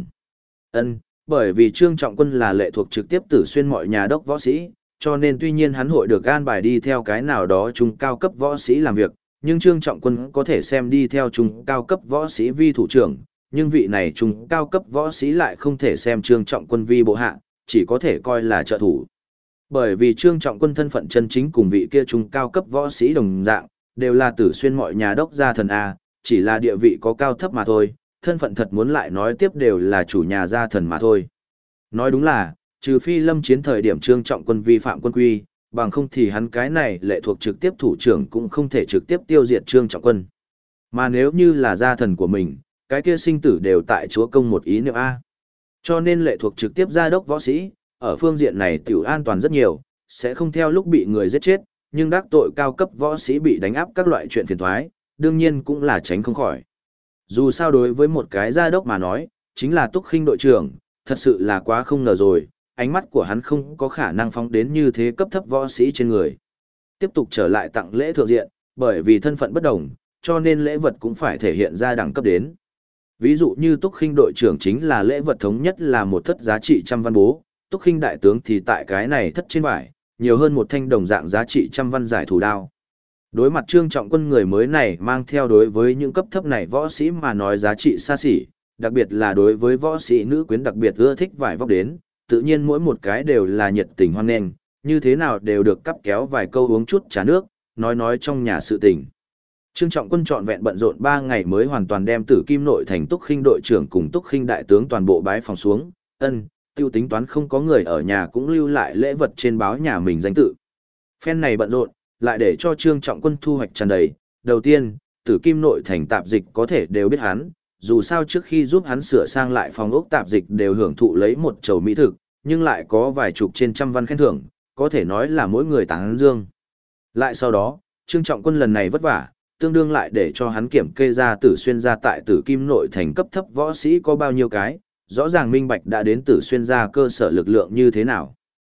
Bởi vì Trương Trọng Quân là lệ thuộc trực tiếp Tử Xuyên mọi nhà đốc võ sĩ, cho nên tuy nhiên hắn hội được an bài đi theo cái nào đó trung cao cấp võ sĩ làm việc, nhưng Trương Trọng Quân có thể xem đi theo trung cao cấp võ sĩ vi thủ trưởng, nhưng vị này trung cao cấp võ sĩ lại không thể xem Trương Trọng Quân vi bộ hạ, chỉ có thể coi là trợ thủ. Bởi vì Trương Trọng Quân thân phận chân chính cùng vị kia trung cao cấp võ sĩ đồng dạng, đều là Tử Xuyên mọi nhà đốc gia thần A, chỉ là địa vị có cao thấp mà thôi, thân phận thật muốn lại nói tiếp đều là chủ nhà gia thần mà thôi. Nói đúng là, trừ phi lâm chiến thời điểm Trương Trọng Quân vi phạm quân quy, bằng không thì hắn cái này lệ thuộc trực tiếp thủ trưởng cũng không thể trực tiếp tiêu diệt Trương Trọng Quân. Mà nếu như là gia thần của mình, cái kia sinh tử đều tại chúa công một ý niệm A. Cho nên lệ thuộc trực tiếp gia đốc võ sĩ, ở phương diện này tiểu an toàn rất nhiều, sẽ không theo lúc bị người giết chết, nhưng đắc tội cao cấp võ sĩ bị đánh áp các loại chuyện phiền toái, đương nhiên cũng là tránh không khỏi. Dù sao đối với một cái gia đốc mà nói, chính là Túc Khinh đội trưởng, thật sự là quá không ngờ rồi, ánh mắt của hắn không có khả năng phóng đến như thế cấp thấp võ sĩ trên người. Tiếp tục trở lại tặng lễ thượng diện, bởi vì thân phận bất đồng, cho nên lễ vật cũng phải thể hiện ra đẳng cấp đến. Ví dụ như Túc Khinh đội trưởng chính là lễ vật thống nhất là một thất giá trị trăm văn bố, Túc Khinh đại tướng thì tại cái này thất trên vải, nhiều hơn một thanh đồng dạng giá trị trăm văn giải thủ đao. Đối mặt Trương Trọng Quân người mới này mang theo đối với những cấp thấp này võ sĩ mà nói giá trị xa xỉ, đặc biệt là đối với võ sĩ nữ quyến đặc biệt ưa thích vải vóc đến, tự nhiên mỗi một cái đều là nhiệt tình hoan nghênh, như thế nào đều được cắp kéo vài câu uống chút trà nước, nói trong nhà sự tình. Trương Trọng Quân trọn vẹn bận rộn 3 ngày mới hoàn toàn đem Tử Kim nội thành Túc Khinh đội trưởng cùng Túc Khinh đại tướng toàn bộ bái phòng xuống, tiêu tính toán không có người ở nhà cũng lưu lại lễ vật trên báo nhà mình danh tự. Phen này bận rộn, lại để cho Trương Trọng Quân thu hoạch tràn đầy. Đầu tiên, Tử Kim nội thành tạp dịch có thể đều biết hắn, dù sao trước khi giúp hắn sửa sang lại phòng ốc tạp dịch đều hưởng thụ lấy một chầu mỹ thực, nhưng lại có vài chục trên trăm văn khen thưởng, có thể nói là mỗi người tán dương. Lại sau đó, Trương Trọng Quân lần này vất vả, tương đương lại để cho hắn kiểm kê ra Tử Xuyên gia tại Tử Kim nội thành cấp thấp võ sĩ có bao nhiêu cái, rõ ràng minh bạch đã đến Tử Xuyên gia cơ sở lực lượng như thế nào.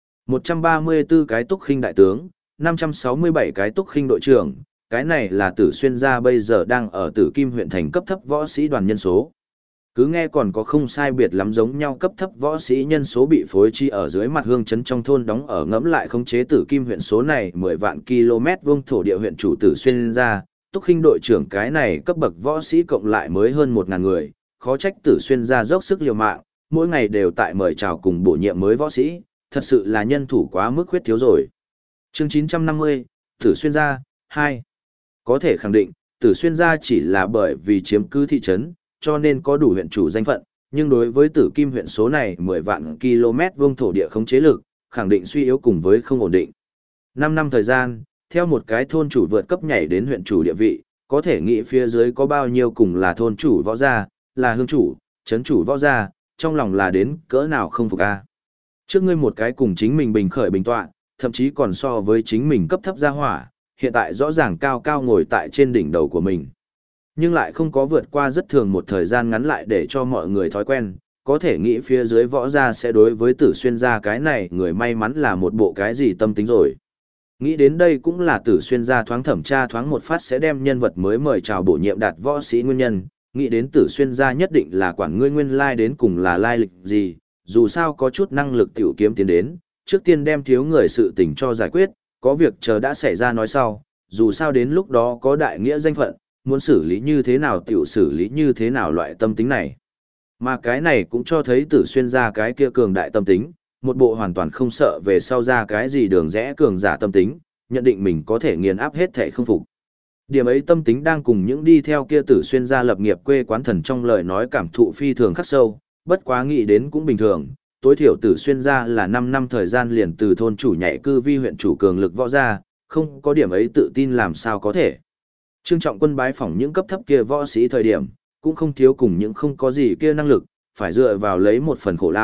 134 cái Túc Khinh đại tướng, 567 cái Túc Khinh đội trưởng, cái này là Tử Xuyên gia bây giờ đang ở Tử Kim huyện thành cấp thấp võ sĩ đoàn nhân số. Cứ nghe còn có không sai biệt lắm giống nhau cấp thấp võ sĩ nhân số bị phối chi ở dưới mặt hương trấn trong thôn đóng ở ngẫm lại khống chế Tử Kim huyện số này 10 vạn km vuông thổ địa huyện chủ Tử Xuyên gia, Túc Khinh đội trưởng cái này cấp bậc võ sĩ cộng lại mới hơn 1000 người, khó trách Tử Xuyên gia dốc sức liều mạng, mỗi ngày đều tại mời chào cùng bổ nhiệm mới võ sĩ, thật sự là nhân thủ quá mức khuyết thiếu rồi. Chương 950, Tử Xuyên gia 2. Có thể khẳng định, Tử Xuyên gia chỉ là bởi vì chiếm cứ thị trấn, cho nên có đủ huyện chủ danh phận, nhưng đối với Tử Kim huyện số này 10 vạn km vuông thổ địa khống chế lực, khẳng định suy yếu cùng với không ổn định. 5 năm thời gian, theo một cái thôn chủ vượt cấp nhảy đến huyện chủ địa vị, có thể nghĩ phía dưới có bao nhiêu cùng là thôn chủ võ gia, là hương chủ, trấn chủ võ gia, trong lòng là đến cỡ nào không phục a. Trước ngươi một cái cùng chính mình bình khởi bình tọa, thậm chí còn so với chính mình cấp thấp gia hỏa, hiện tại rõ ràng cao cao ngồi tại trên đỉnh đầu của mình. Nhưng lại không có vượt qua rất thường một thời gian ngắn lại để cho mọi người thói quen, có thể nghĩ phía dưới võ gia sẽ đối với Tử Xuyên gia cái này người may mắn là một bộ cái gì tâm tính rồi. Nghĩ đến đây cũng là Tử Xuyên gia thoáng thẩm tra thoáng một phát sẽ đem nhân vật mới mời chào bổ nhiệm đạt võ sĩ nguyên nhân, nghĩ đến Tử Xuyên gia nhất định là quản ngươi nguyên lai đến cùng là lai lịch gì, dù sao có chút năng lực tiểu kiếm tiến đến, trước tiên đem thiếu người sự tình cho giải quyết, có việc chờ đã xảy ra nói sau, dù sao đến lúc đó có đại nghĩa danh phận, muốn xử lý như thế nào tiểu xử lý như thế nào loại tâm tính này. Mà cái này cũng cho thấy Tử Xuyên gia cái kia cường đại tâm tính, một bộ hoàn toàn không sợ về sau ra cái gì đường rẽ cường giả tâm tính, nhận định mình có thể nghiền áp hết thể không phục. Điểm ấy tâm tính đang cùng những đi theo kia Tử Xuyên gia lập nghiệp quê quán thần trong lời nói cảm thụ phi thường khắc sâu, bất quá nghĩ đến cũng bình thường, tối thiểu Tử Xuyên gia là 5 năm thời gian liền từ thôn chủ nhảy cư vi huyện chủ cường lực võ gia, không có điểm ấy tự tin làm sao có thể. Trương Trọng Quân bái phỏng những cấp thấp kia võ sĩ thời điểm, cũng không thiếu cùng những không có gì kia năng lực, phải dựa vào lấy một phần khổ lao,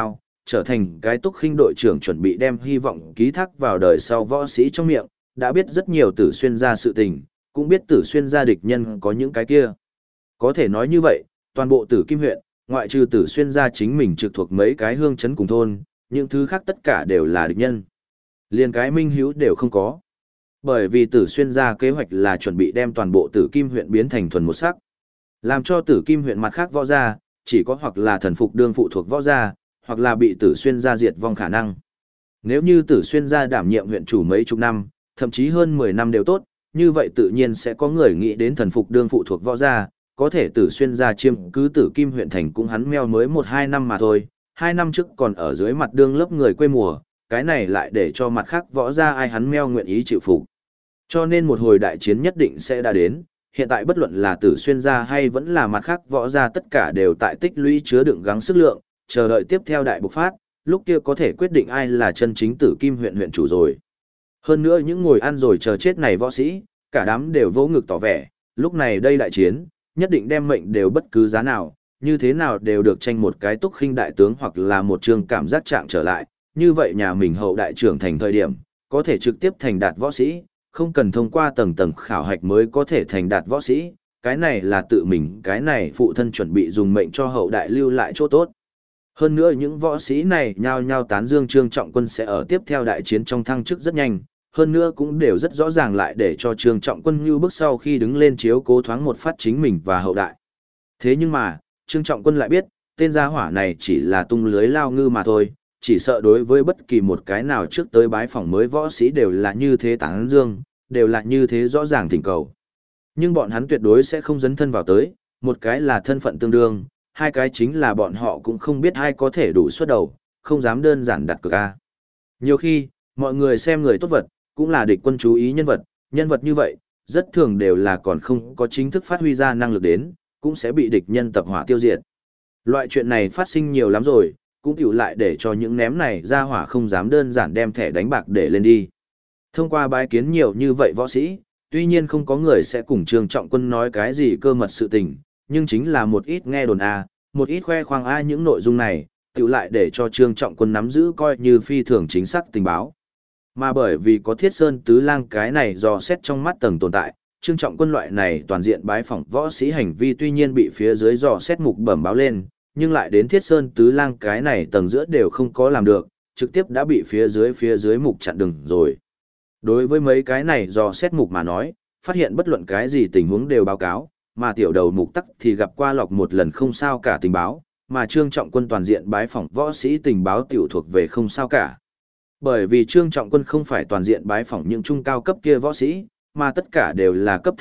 trở thành cái túc khinh đội trưởng chuẩn bị đem hy vọng ký thác vào đời sau võ sĩ trong miệng, đã biết rất nhiều Tử Xuyên gia sự tình, cũng biết Tử Xuyên gia địch nhân có những cái kia. Có thể nói như vậy, toàn bộ Tử Kim huyện, ngoại trừ Tử Xuyên gia chính mình trực thuộc mấy cái hương trấn cùng thôn, những thứ khác tất cả đều là địch nhân. Liền cái minh hữu đều không có. Bởi vì Tử Xuyên gia kế hoạch là chuẩn bị đem toàn bộ Tử Kim huyện biến thành thuần một sắc. Làm cho Tử Kim huyện mặt khác võ gia, chỉ có hoặc là thần phục đương phụ thuộc võ gia, hoặc là bị Tử Xuyên gia diệt vong khả năng. Nếu như Tử Xuyên gia đảm nhiệm huyện chủ mấy chục năm, thậm chí hơn 10 năm đều tốt, như vậy tự nhiên sẽ có người nghĩ đến thần phục đương phụ thuộc võ gia, có thể Tử Xuyên gia chiêm cứ Tử Kim huyện thành cũng hắn meo mới 1-2 năm mà thôi, 2 năm trước còn ở dưới mặt đương lớp người quê mùa, cái này lại để cho mặt khác võ gia ai hắn meo nguyện ý chịu phục. Cho nên một hồi đại chiến nhất định sẽ đã đến, hiện tại bất luận là Tử Xuyên gia hay vẫn là mặt khác võ gia tất cả đều tại tích lũy chứa đựng gắng sức lượng, chờ đợi tiếp theo đại bộc phát, lúc kia có thể quyết định ai là chân chính Tử Kim huyện huyện chủ rồi. Hơn nữa những ngồi ăn rồi chờ chết này võ sĩ, cả đám đều vỗ ngực tỏ vẻ, lúc này đây đại chiến, nhất định đem mệnh đều bất cứ giá nào, như thế nào đều được tranh một cái túc khinh đại tướng hoặc là một trường cảm giác trạng trở lại, như vậy nhà mình hậu đại trưởng thành thời điểm, có thể trực tiếp thành đạt võ sĩ, không cần thông qua tầng tầng khảo hạch mới có thể thành đạt võ sĩ, cái này là tự mình, cái này phụ thân chuẩn bị dùng mệnh cho hậu đại lưu lại chỗ tốt. Hơn nữa những võ sĩ này nhao nhao tán dương Trương Trọng Quân sẽ ở tiếp theo đại chiến trong thăng chức rất nhanh, hơn nữa cũng đều rất rõ ràng lại để cho Trương Trọng Quân như bước sau khi đứng lên chiếu cố thoáng một phát chính mình và hậu đại. Thế nhưng mà, Trương Trọng Quân lại biết, tên gia hỏa này chỉ là tung lưới lao ngư mà thôi, chỉ sợ đối với bất kỳ một cái nào trước tới bái phỏng mới võ sĩ đều là như thế tán dương, đều là như thế rõ ràng thỉnh cầu. Nhưng bọn hắn tuyệt đối sẽ không dấn thân vào tới, một cái là thân phận tương đương, hai cái chính là bọn họ cũng không biết ai có thể đủ xuất đầu, không dám đơn giản đặt cược a. Nhiều khi, mọi người xem người tốt vật, cũng là địch quân chú ý nhân vật như vậy, rất thường đều là còn không có chính thức phát huy ra năng lực đến, cũng sẽ bị địch nhân tập hỏa tiêu diệt. Loại chuyện này phát sinh nhiều lắm rồi, cũng tiểu lại để cho những ném này ra hỏa không dám đơn giản đem thẻ đánh bạc để lên đi. Thông qua bái kiến nhiều như vậy võ sĩ, tuy nhiên không có người sẽ cùng Trương Trọng Quân nói cái gì cơ mật sự tình, nhưng chính là một ít nghe đồn A, một ít khoe khoang A những nội dung này, tiểu lại để cho Trương Trọng Quân nắm giữ coi như phi thường chính xác tình báo. Mà bởi vì có Thiết Sơn Tứ Lang cái này dò xét trong mắt tầng tồn tại, Trương Trọng Quân loại này toàn diện bái phỏng võ sĩ hành vi tuy nhiên bị phía dưới dò xét mục bẩm báo lên, nhưng lại đến Thiết Sơn Tứ Lang cái này tầng giữa đều không có làm được, trực tiếp đã bị phía dưới mục chặn đường rồi. Đối với mấy cái này dò xét mục mà nói, phát hiện bất luận cái gì tình huống đều báo cáo, mà tiểu đầu mục tắc thì gặp qua lọc một lần không sao cả tình báo, mà Trương Trọng Quân toàn diện bái phỏng võ sĩ tình báo tiểu thuộc về không sao cả. Bởi vì Trương Trọng Quân không phải toàn diện bái phỏng những trung cao cấp kia võ sĩ, mà tất cả đều là cấp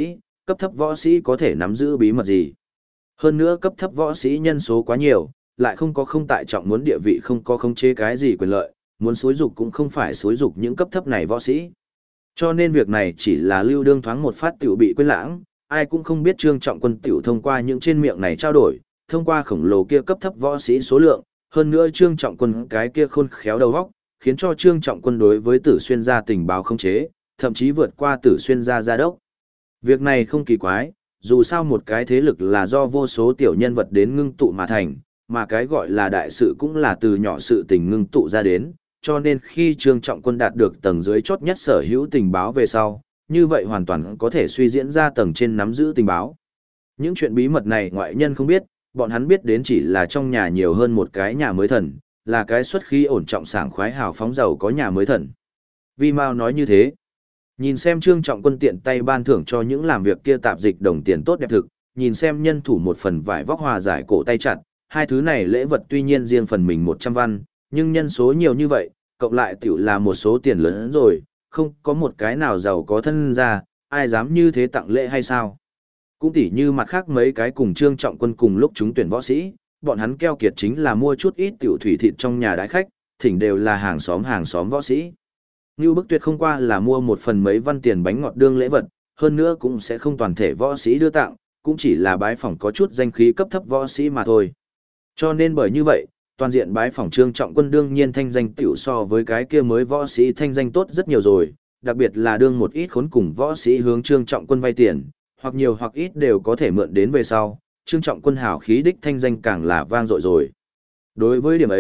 thấp võ sĩ có thể nắm giữ bí mật gì. Hơn nữa cấp thấp võ sĩ nhân số quá nhiều, lại không tại trọng muốn địa vị không có khống chế cái gì quyền lợi, muốn xúi dục cũng không phải xúi dục những cấp thấp này võ sĩ. Cho nên việc này chỉ là lưu đương thoáng một phát tiểu bị quên lãng, ai cũng không biết Trương Trọng Quân tiểu thông qua những trên miệng này trao đổi, thông qua khổng lồ kia cấp thấp võ sĩ số lượng, hơn nữa Trương Trọng Quân cái kia khôn khéo đầu óc, khiến cho Trương Trọng Quân đối với Tử Xuyên gia tình báo không chế, thậm chí vượt qua Tử Xuyên gia gia đốc. Việc này không kỳ quái, dù sao một cái thế lực là do vô số tiểu nhân vật đến ngưng tụ mà thành, mà cái gọi là đại sự cũng là từ nhỏ sự tình ngưng tụ ra đến, cho nên khi Trương Trọng Quân đạt được tầng dưới chốt nhất sở hữu tình báo về sau, như vậy hoàn toàn có thể suy diễn ra tầng trên nắm giữ tình báo. Những chuyện bí mật này ngoại nhân không biết, bọn hắn biết đến chỉ là trong nhà nhiều hơn một cái nhà mới thần, là cái xuất khí ổn trọng sảng khoái hào phóng giàu có nhà mới thần. Vi Mao nói như thế. Nhìn xem Trương Trọng Quân tiện tay ban thưởng cho những làm việc kia tạp dịch đồng tiền tốt đẹp thực, nhìn xem nhân thủ một phần vải vóc hòa giải cổ tay chặt, hai thứ này lễ vật tuy nhiên riêng phần mình 100 văn, nhưng nhân số nhiều như vậy, cộng lại tiểu là một số tiền lớn hơn rồi, không có một cái nào giàu có thân ra, ai dám như thế tặng lễ hay sao? Cũng tỉ như mặt khác mấy cái cùng Trương Trọng Quân cùng lúc chúng tuyển võ sĩ, bọn hắn keo kiệt chính là mua chút ít tiểu thủy thịt trong nhà đái khách, thỉnh đều là hàng xóm võ sĩ. Ngưu Bức Tuyệt không qua là mua một phần mấy văn tiền bánh ngọt đương lễ vật, hơn nữa cũng sẽ không toàn thể võ sĩ đưa tặng, cũng chỉ là bái phỏng có chút danh khí cấp thấp võ sĩ mà thôi. Cho nên bởi như vậy, toàn diện bái phỏng Trương Trọng Quân đương nhiên thanh danh tiểu so với cái kia mới võ sĩ thanh danh tốt rất nhiều rồi, đặc biệt là đương một ít khốn cùng võ sĩ hướng Trương Trọng Quân vay tiền, hoặc nhiều hoặc ít đều có thể mượn đến về sau, Trương Trọng Quân hảo khí đích thanh danh càng là vang dội rồi. Đối với điểm ấy,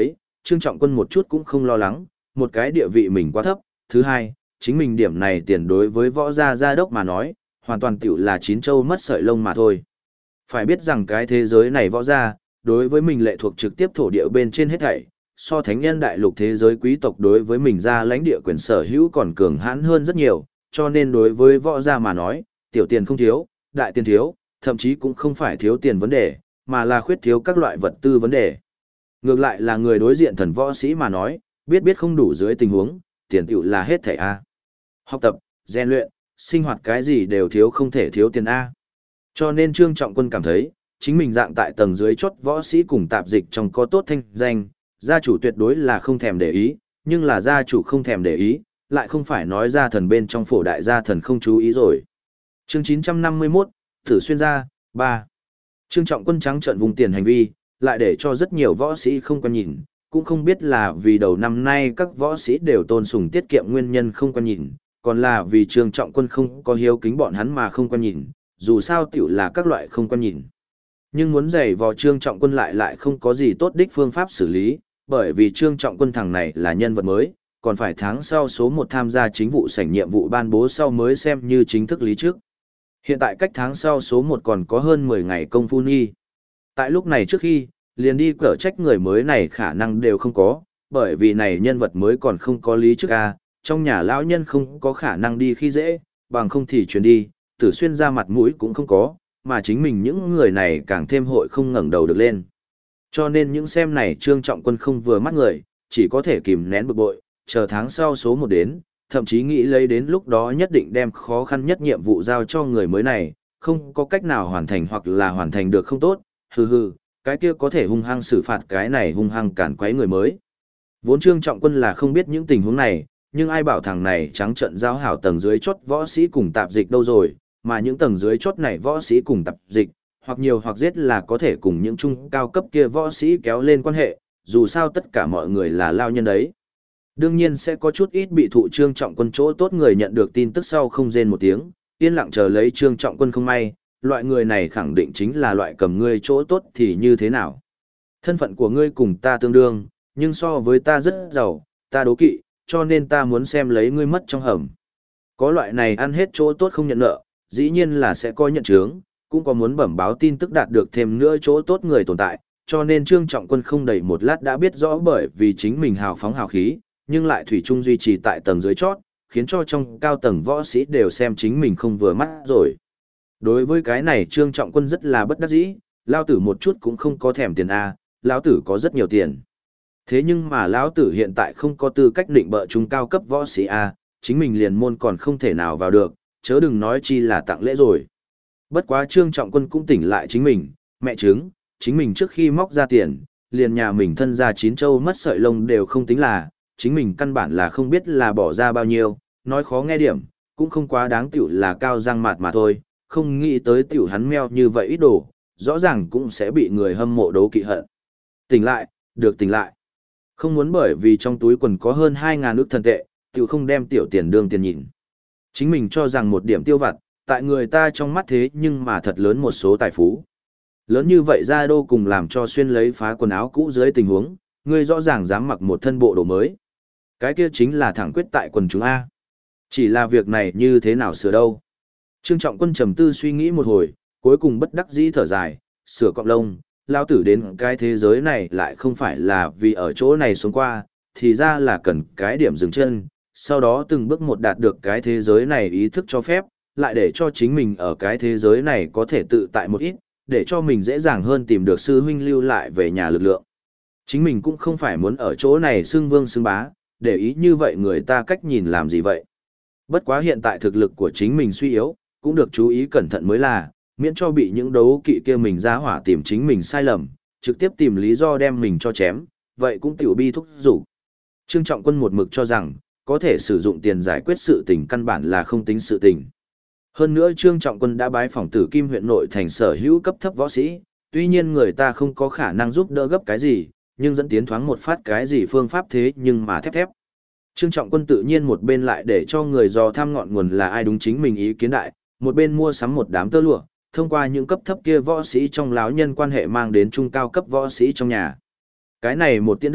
Trương Trọng Quân một chút cũng không lo lắng, một cái địa vị mình quá thấp, thứ hai, chính mình điểm này tiền đối với võ gia gia đốc mà nói, hoàn toàn tiểu là chín châu mất sợi lông mà thôi. Phải biết rằng cái thế giới này võ gia, đối với mình lệ thuộc trực tiếp thổ địa bên trên hết thảy, so thánh nhân đại lục thế giới quý tộc đối với mình ra lãnh địa quyền sở hữu còn cường hãn hơn rất nhiều, cho nên đối với võ gia mà nói, tiểu tiền không thiếu, đại tiền thiếu, thậm chí cũng không phải thiếu tiền vấn đề, mà là khuyết thiếu các loại vật tư vấn đề. Ngược lại là người đối diện thần võ sĩ mà nói, biết không đủ dưới tình huống, tiền tiểu là hết thảy A. Học tập, rèn luyện, sinh hoạt cái gì đều thiếu không thể thiếu tiền A. Cho nên Trương Trọng Quân cảm thấy, chính mình dạng tại tầng dưới chốt võ sĩ cùng tạp dịch trong có tốt thanh danh, gia chủ tuyệt đối là không thèm để ý, nhưng là gia chủ không thèm để ý, lại không phải nói gia thần bên trong phổ đại gia thần không chú ý rồi. Chương 951, Thử xuyên gia, 3. Trương Trọng Quân trắng trợn vùng tiền hành vi, lại để cho rất nhiều võ sĩ không quan nhìn, cũng không biết là vì đầu năm nay các võ sĩ đều tôn sùng tiết kiệm nguyên nhân không quan nhìn, còn là vì Trương Trọng Quân không có hiếu kính bọn hắn mà không quan nhìn, dù sao tiểu là các loại không quan nhìn. Nhưng muốn giày vò Trương Trọng Quân lại không có gì tốt đích phương pháp xử lý, bởi vì Trương Trọng Quân thằng này là nhân vật mới, còn phải tháng sau số 1 tham gia chính vụ sảnh nhiệm vụ ban bố sau mới xem như chính thức lý trước. Hiện tại cách tháng sau số 1 còn có hơn 10 ngày công phu nghi. Tại lúc này trước khi, liền đi cở trách người mới này khả năng đều không có, bởi vì này nhân vật mới còn không có lý trước a, trong nhà lão nhân không có khả năng đi khi dễ, bằng không thì chuyển đi, Tử Xuyên ra mặt mũi cũng không có, mà chính mình những người này càng thêm hội không ngẩng đầu được lên. Cho nên những xem này Trương Trọng Quân không vừa mắt người, chỉ có thể kìm nén bực bội, chờ tháng sau số 1 đến, thậm chí nghĩ lấy đến lúc đó nhất định đem khó khăn nhất nhiệm vụ giao cho người mới này, không có cách nào hoàn thành hoặc là hoàn thành được không tốt, hừ, cái kia có thể hung hăng xử phạt cái này hung hăng cản quấy người mới. Vốn Trương Trọng Quân là không biết những tình huống này, nhưng ai bảo thằng này trắng trợn giao hảo tầng dưới chốt võ sĩ cùng tạp dịch đâu rồi, mà những tầng dưới chốt này võ sĩ cùng tạp dịch, hoặc nhiều hoặc giết là có thể cùng những trung cao cấp kia võ sĩ kéo lên quan hệ, dù sao tất cả mọi người là lao nhân đấy. Đương nhiên sẽ có chút ít bị thụ Trương Trọng Quân chỗ tốt người nhận được tin tức sau không rên một tiếng, yên lặng chờ lấy Trương Trọng Quân không may, loại người này khẳng định chính là loại cầm ngươi chỗ tốt thì như thế nào. Thân phận của ngươi cùng ta tương đương, nhưng so với ta rất giàu, ta đố kỵ, cho nên ta muốn xem lấy ngươi mất trong hầm. Có loại này ăn hết chỗ tốt không nhận nợ, dĩ nhiên là sẽ coi nhận chướng, cũng có muốn bẩm báo tin tức đạt được thêm nữa chỗ tốt người tồn tại, cho nên Trương Trọng Quân không đầy một lát đã biết rõ bởi vì chính mình hào phóng hào khí, nhưng lại thủy chung duy trì tại tầng dưới chót, khiến cho trong cao tầng võ sĩ đều xem chính mình không vừa mắt rồi. Đối với cái này Trương Trọng Quân rất là bất đắc dĩ, lao tử một chút cũng không có thèm tiền A, lão tử có rất nhiều tiền. Thế nhưng mà lão tử hiện tại không có tư cách định bợ trung cao cấp võ sĩ A, chính mình liền môn còn không thể nào vào được, chớ đừng nói chi là tặng lễ rồi. Bất quá Trương Trọng Quân cũng tỉnh lại chính mình, mẹ chứng, chính mình trước khi móc ra tiền, liền nhà mình thân ra 9 châu mất sợi lông đều không tính là, chính mình căn bản là không biết là bỏ ra bao nhiêu, nói khó nghe điểm, cũng không quá đáng tiểu là cao răng mặt mà thôi, không nghĩ tới tiểu hắn meo như vậy ít đồ, rõ ràng cũng sẽ bị người hâm mộ đấu kỵ hận. Tỉnh lại, được tỉnh lại. Không muốn bởi vì trong túi quần có hơn 2.000 ức thần tệ, tiểu không đem tiểu tiền đương tiền nhìn. Chính mình cho rằng một điểm tiêu vặt, tại người ta trong mắt thế nhưng mà thật lớn một số tài phú. Lớn như vậy ra đô cùng làm cho xuyên lấy phá quần áo cũ dưới tình huống, ngươi rõ ràng dám mặc một thân bộ đồ mới. Cái kia chính là thẳng quyết tại quần chúng A. Chỉ là việc này như thế nào sửa đâu. Trương Trọng Quân trầm tư suy nghĩ một hồi, cuối cùng bất đắc dĩ thở dài, sửa cọng lông, lao tử đến cái thế giới này lại không phải là vì ở chỗ này sống qua, thì ra là cần cái điểm dừng chân, sau đó từng bước một đạt được cái thế giới này ý thức cho phép, lại để cho chính mình ở cái thế giới này có thể tự tại một ít, để cho mình dễ dàng hơn tìm được sư huynh lưu lại về nhà lực lượng. Chính mình cũng không phải muốn ở chỗ này xưng vương xưng bá, để ý như vậy người ta cách nhìn làm gì vậy. Bất quá hiện tại thực lực của chính mình suy yếu, cũng được chú ý cẩn thận mới là, miễn cho bị những đấu kỵ kia mình ra hỏa tìm chính mình sai lầm, trực tiếp tìm lý do đem mình cho chém, vậy cũng tiểu bi thúc rủ. Trương Trọng Quân một mực cho rằng, có thể sử dụng tiền giải quyết sự tình căn bản là không tính sự tình. Hơn nữa Trương Trọng Quân đã bái phỏng Tử Kim huyện nội thành sở hữu cấp thấp võ sĩ, tuy nhiên người ta không có khả năng giúp đỡ gấp cái gì, nhưng dẫn tiến thoáng một phát cái gì phương pháp thế nhưng mà thép thép. Trương Trọng Quân tự nhiên một bên lại để cho người dò thăm ngọn nguồn là ai đúng chính mình ý kiến đại, một bên mua sắm một đám tơ lụa, thông qua những cấp thấp kia võ sĩ trong lão nhân quan hệ mang đến trung cao cấp võ sĩ trong nhà. Cái này một tiễn đưa,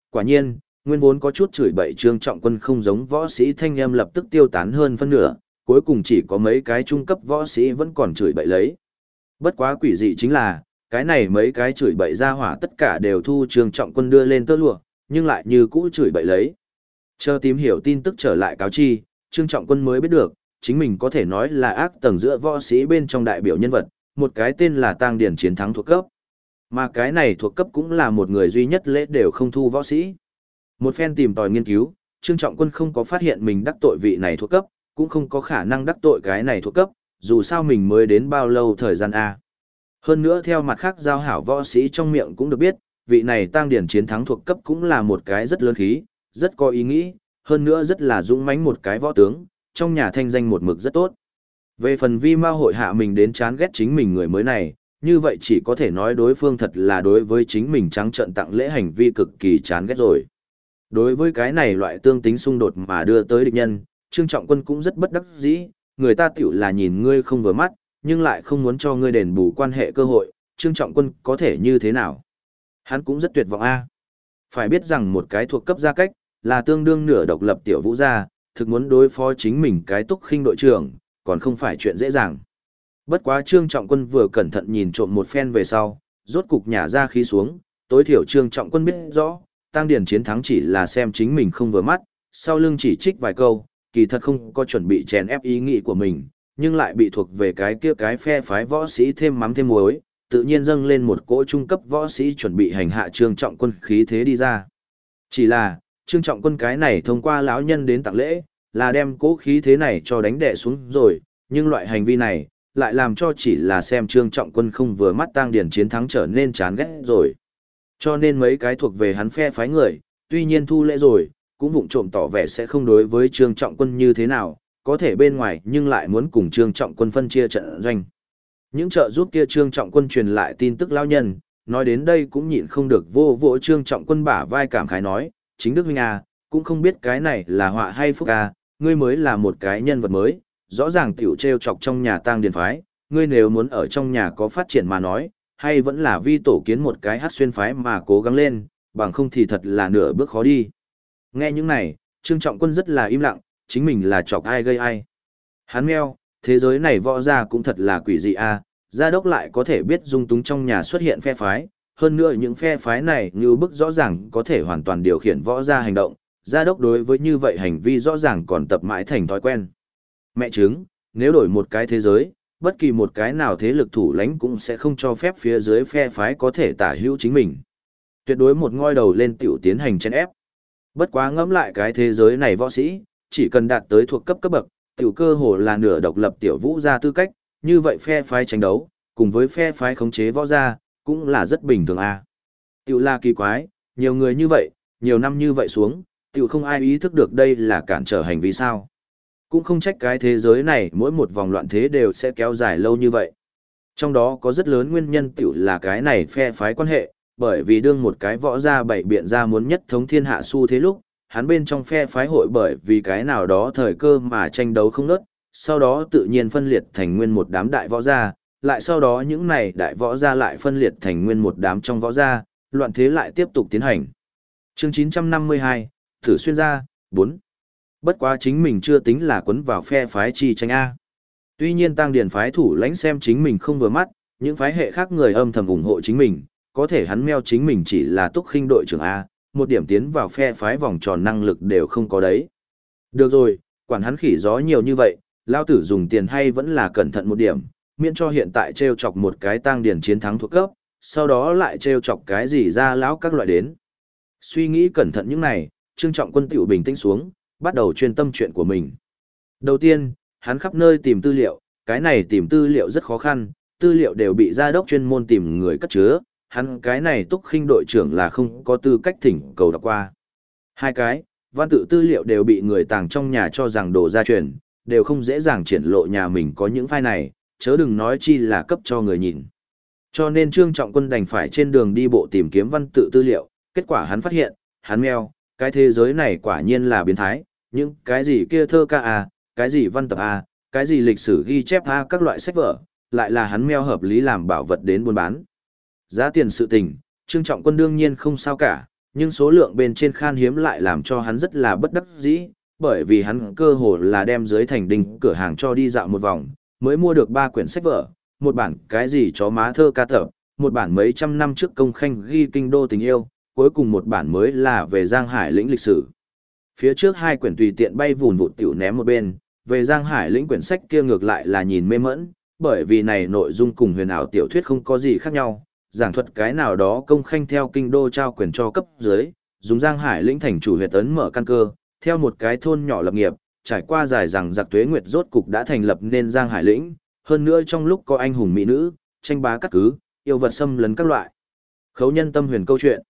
Quả nhiên, nguyên vốn có chút chửi bậy Trương Trọng Quân không giống võ sĩ thanh âm lập tức tiêu tán hơn phân nửa, cuối cùng chỉ có mấy cái trung cấp võ sĩ vẫn còn chửi bậy lấy. Bất quá quỷ dị chính là, cái này mấy cái chửi bậy ra hỏa tất cả đều thu Trương Trọng Quân đưa lên tơ lụa, nhưng lại như cũ chửi bậy lấy. Chờ tìm hiểu tin tức trở lại cáo chi, Trương Trọng Quân mới biết được, chính mình có thể nói là ác tầng giữa võ sĩ bên trong đại biểu nhân vật, một cái tên là Tang Điền chiến thắng thuộc cấp. Mà cái này thuộc cấp cũng là một người duy nhất lễ đều không thu võ sĩ. Một phen tìm tòi nghiên cứu, Trương Trọng Quân không có phát hiện mình đắc tội vị này thuộc cấp, cũng không có khả năng đắc tội cái này thuộc cấp, dù sao mình mới đến bao lâu thời gian A. Hơn nữa theo mặt khác giao hảo võ sĩ trong miệng cũng được biết, vị này Tang Điền chiến thắng thuộc cấp cũng là một cái rất lớn khí, rất có ý nghĩ, hơn nữa rất là dũng mãnh một cái võ tướng, trong nhà thanh danh một mực rất tốt. Về phần vi mao hội hạ mình đến chán ghét chính mình người mới này, như vậy chỉ có thể nói đối phương thật là đối với chính mình trắng trợn tặng lễ hành vi cực kỳ chán ghét rồi. Đối với cái này loại tương tính xung đột mà đưa tới địch nhân, Trương Trọng Quân cũng rất bất đắc dĩ, người ta tiểu là nhìn ngươi không vừa mắt, nhưng lại không muốn cho ngươi đền bù quan hệ cơ hội, Trương Trọng Quân có thể như thế nào? Hắn cũng rất tuyệt vọng a. Phải biết rằng một cái thuộc cấp gia cách, là tương đương nửa độc lập tiểu vũ gia, thực muốn đối phó chính mình cái Túc Khinh đội trưởng, còn không phải chuyện dễ dàng. Bất quá Trương Trọng Quân vừa cẩn thận nhìn trộm một phen về sau, rốt cục nhả ra khí xuống, tối thiểu Trương Trọng Quân biết rõ, Tang Điền chiến thắng chỉ là xem chính mình không vừa mắt, sau lưng chỉ trích vài câu, kỳ thật không có chuẩn bị chèn ép ý nghĩ của mình, nhưng lại bị thuộc về cái kia cái phe phái võ sĩ thêm mắm thêm muối, tự nhiên dâng lên một cỗ trung cấp võ sĩ chuẩn bị hành hạ Trương Trọng Quân khí thế đi ra. Chỉ là, Trương Trọng Quân cái này thông qua lão nhân đến tặng lễ, là đem cỗ khí thế này cho đánh đè xuống rồi, nhưng loại hành vi này, lại làm cho chỉ là xem Trương Trọng Quân không vừa mắt Tang Điền chiến thắng trở nên chán ghét rồi. Cho nên mấy cái thuộc về hắn phe phái người, tuy nhiên thu lễ rồi, cũng vụng trộm tỏ vẻ sẽ không đối với Trương Trọng Quân như thế nào, có thể bên ngoài nhưng lại muốn cùng Trương Trọng Quân phân chia trận doanh. Những trợ giúp kia Trương Trọng Quân truyền lại tin tức lão nhân, nói đến đây cũng nhịn không được vô vỗ Trương Trọng Quân bả vai cảm khái nói, chính Đức huynh à, cũng không biết cái này là họa hay phúc à, ngươi mới là một cái nhân vật mới, rõ ràng tiểu trêu chọc trong nhà Tang Điền phái, ngươi nếu muốn ở trong nhà có phát triển mà nói, hay vẫn là vi tổ kiến một cái hát xuyên phái mà cố gắng lên, bằng không thì thật là nửa bước khó đi. Nghe những này, Trương Trọng Quân rất là im lặng, chính mình là chọc ai gây ai. Hắn meo, thế giới này võ gia cũng thật là quỷ dị a, gia đốc lại có thể biết dung túng trong nhà xuất hiện phe phái, hơn nữa những phe phái này như bức rõ ràng có thể hoàn toàn điều khiển võ gia hành động, gia đốc đối với như vậy hành vi rõ ràng còn tập mãi thành thói quen. Mẹ chứng, nếu đổi một cái thế giới, bất kỳ một cái nào thế lực thủ lãnh cũng sẽ không cho phép phía dưới phe phái có thể tả hữu chính mình. Tuyệt đối một ngoi đầu lên tiểu tiến hành chèn ép. Bất quá ngẫm lại cái thế giới này võ sĩ, chỉ cần đạt tới thuộc cấp cấp bậc, tiểu cơ hồ là nửa độc lập tiểu vũ gia tư cách, như vậy phe phái tranh đấu, cùng với phe phái khống chế võ gia, cũng là rất bình thường a. Tiểu là kỳ quái, nhiều người như vậy, nhiều năm như vậy xuống, tiểu không ai ý thức được đây là cản trở hành vi sao. Cũng không trách cái thế giới này mỗi một vòng loạn thế đều sẽ kéo dài lâu như vậy. Trong đó có rất lớn nguyên nhân tiểu là cái này phe phái quan hệ, bởi vì đương một cái võ gia bảy biện ra muốn nhất thống thiên hạ xu thế lúc, hắn bên trong phe phái hội bởi vì cái nào đó thời cơ mà tranh đấu không nớt, sau đó tự nhiên phân liệt thành nguyên một đám đại võ gia, lại sau đó những này đại võ gia lại phân liệt thành nguyên một đám trong võ gia, loạn thế lại tiếp tục tiến hành. Chương 952, Thử xuyên gia, 4. Bất quá chính mình chưa tính là quấn vào phe phái chi tranh A. Tuy nhiên Tang Điền phái thủ lãnh xem chính mình không vừa mắt, những phái hệ khác người âm thầm ủng hộ chính mình, có thể hắn meo chính mình chỉ là Túc Khinh đội trưởng A, một điểm tiến vào phe phái vòng tròn năng lực đều không có đấy. Được rồi, quản hắn khỉ gió nhiều như vậy, lao tử dùng tiền hay vẫn là cẩn thận một điểm, miễn cho hiện tại trêu chọc một cái Tang Điền chiến thắng thuộc cấp, sau đó lại trêu chọc cái gì ra lão các loại đến. Suy nghĩ cẩn thận những này, Trương Trọng Quân tiểu bình tĩnh xuống, bắt đầu chuyên tâm chuyện của mình. Đầu tiên, hắn khắp nơi tìm tư liệu, cái này tìm tư liệu rất khó khăn, tư liệu đều bị gia đốc chuyên môn tìm người cất chứa, hắn cái này Túc Khinh đội trưởng là không có tư cách thỉnh cầu đọc qua. Hai cái, văn tự tư liệu đều bị người tàng trong nhà cho rằng đồ gia truyền, đều không dễ dàng triển lộ nhà mình có những file này, chớ đừng nói chi là cấp cho người nhìn. Cho nên Trương Trọng Quân đành phải trên đường đi bộ tìm kiếm văn tự tư liệu, kết quả hắn phát hiện, hắn meo, cái thế giới này quả nhiên là biến thái, những cái gì kia thơ ca à, cái gì văn tập à, cái gì lịch sử ghi chép à, các loại sách vở, lại là hắn meo hợp lý làm bảo vật đến buôn bán. Giá tiền sự tình, Trương Trọng Quân đương nhiên không sao cả, Nhưng số lượng bên trên khan hiếm lại làm cho hắn rất là bất đắc dĩ, bởi vì hắn cơ hồ là đem dưới thành đình cửa hàng cho đi dạo một vòng, mới mua được 3 quyển sách vở, một bản cái gì chó má thơ ca tập, một bản mấy trăm năm trước công khanh ghi kinh đô tình yêu, cuối cùng một bản mới là về Giang Hải lĩnh lịch sử. Phía trước 2 quyển tùy tiện bay vùn vụt tiểu ném một bên, về Giang Hải lĩnh quyển sách kia ngược lại là nhìn mê mẫn, bởi vì này nội dung cùng huyền ảo tiểu thuyết không có gì khác nhau, giảng thuật cái nào đó công khanh theo kinh đô trao quyền cho cấp dưới, dùng Giang Hải lĩnh thành chủ huyệt ấn mở căn cơ, theo một cái thôn nhỏ lập nghiệp, trải qua dài rằng giặc tuế nguyệt rốt cục đã thành lập nên Giang Hải lĩnh, hơn nữa trong lúc có anh hùng mỹ nữ, tranh bá các cứ, yêu vật xâm lấn các loại. Khấu nhân tâm huyền câu chuyện.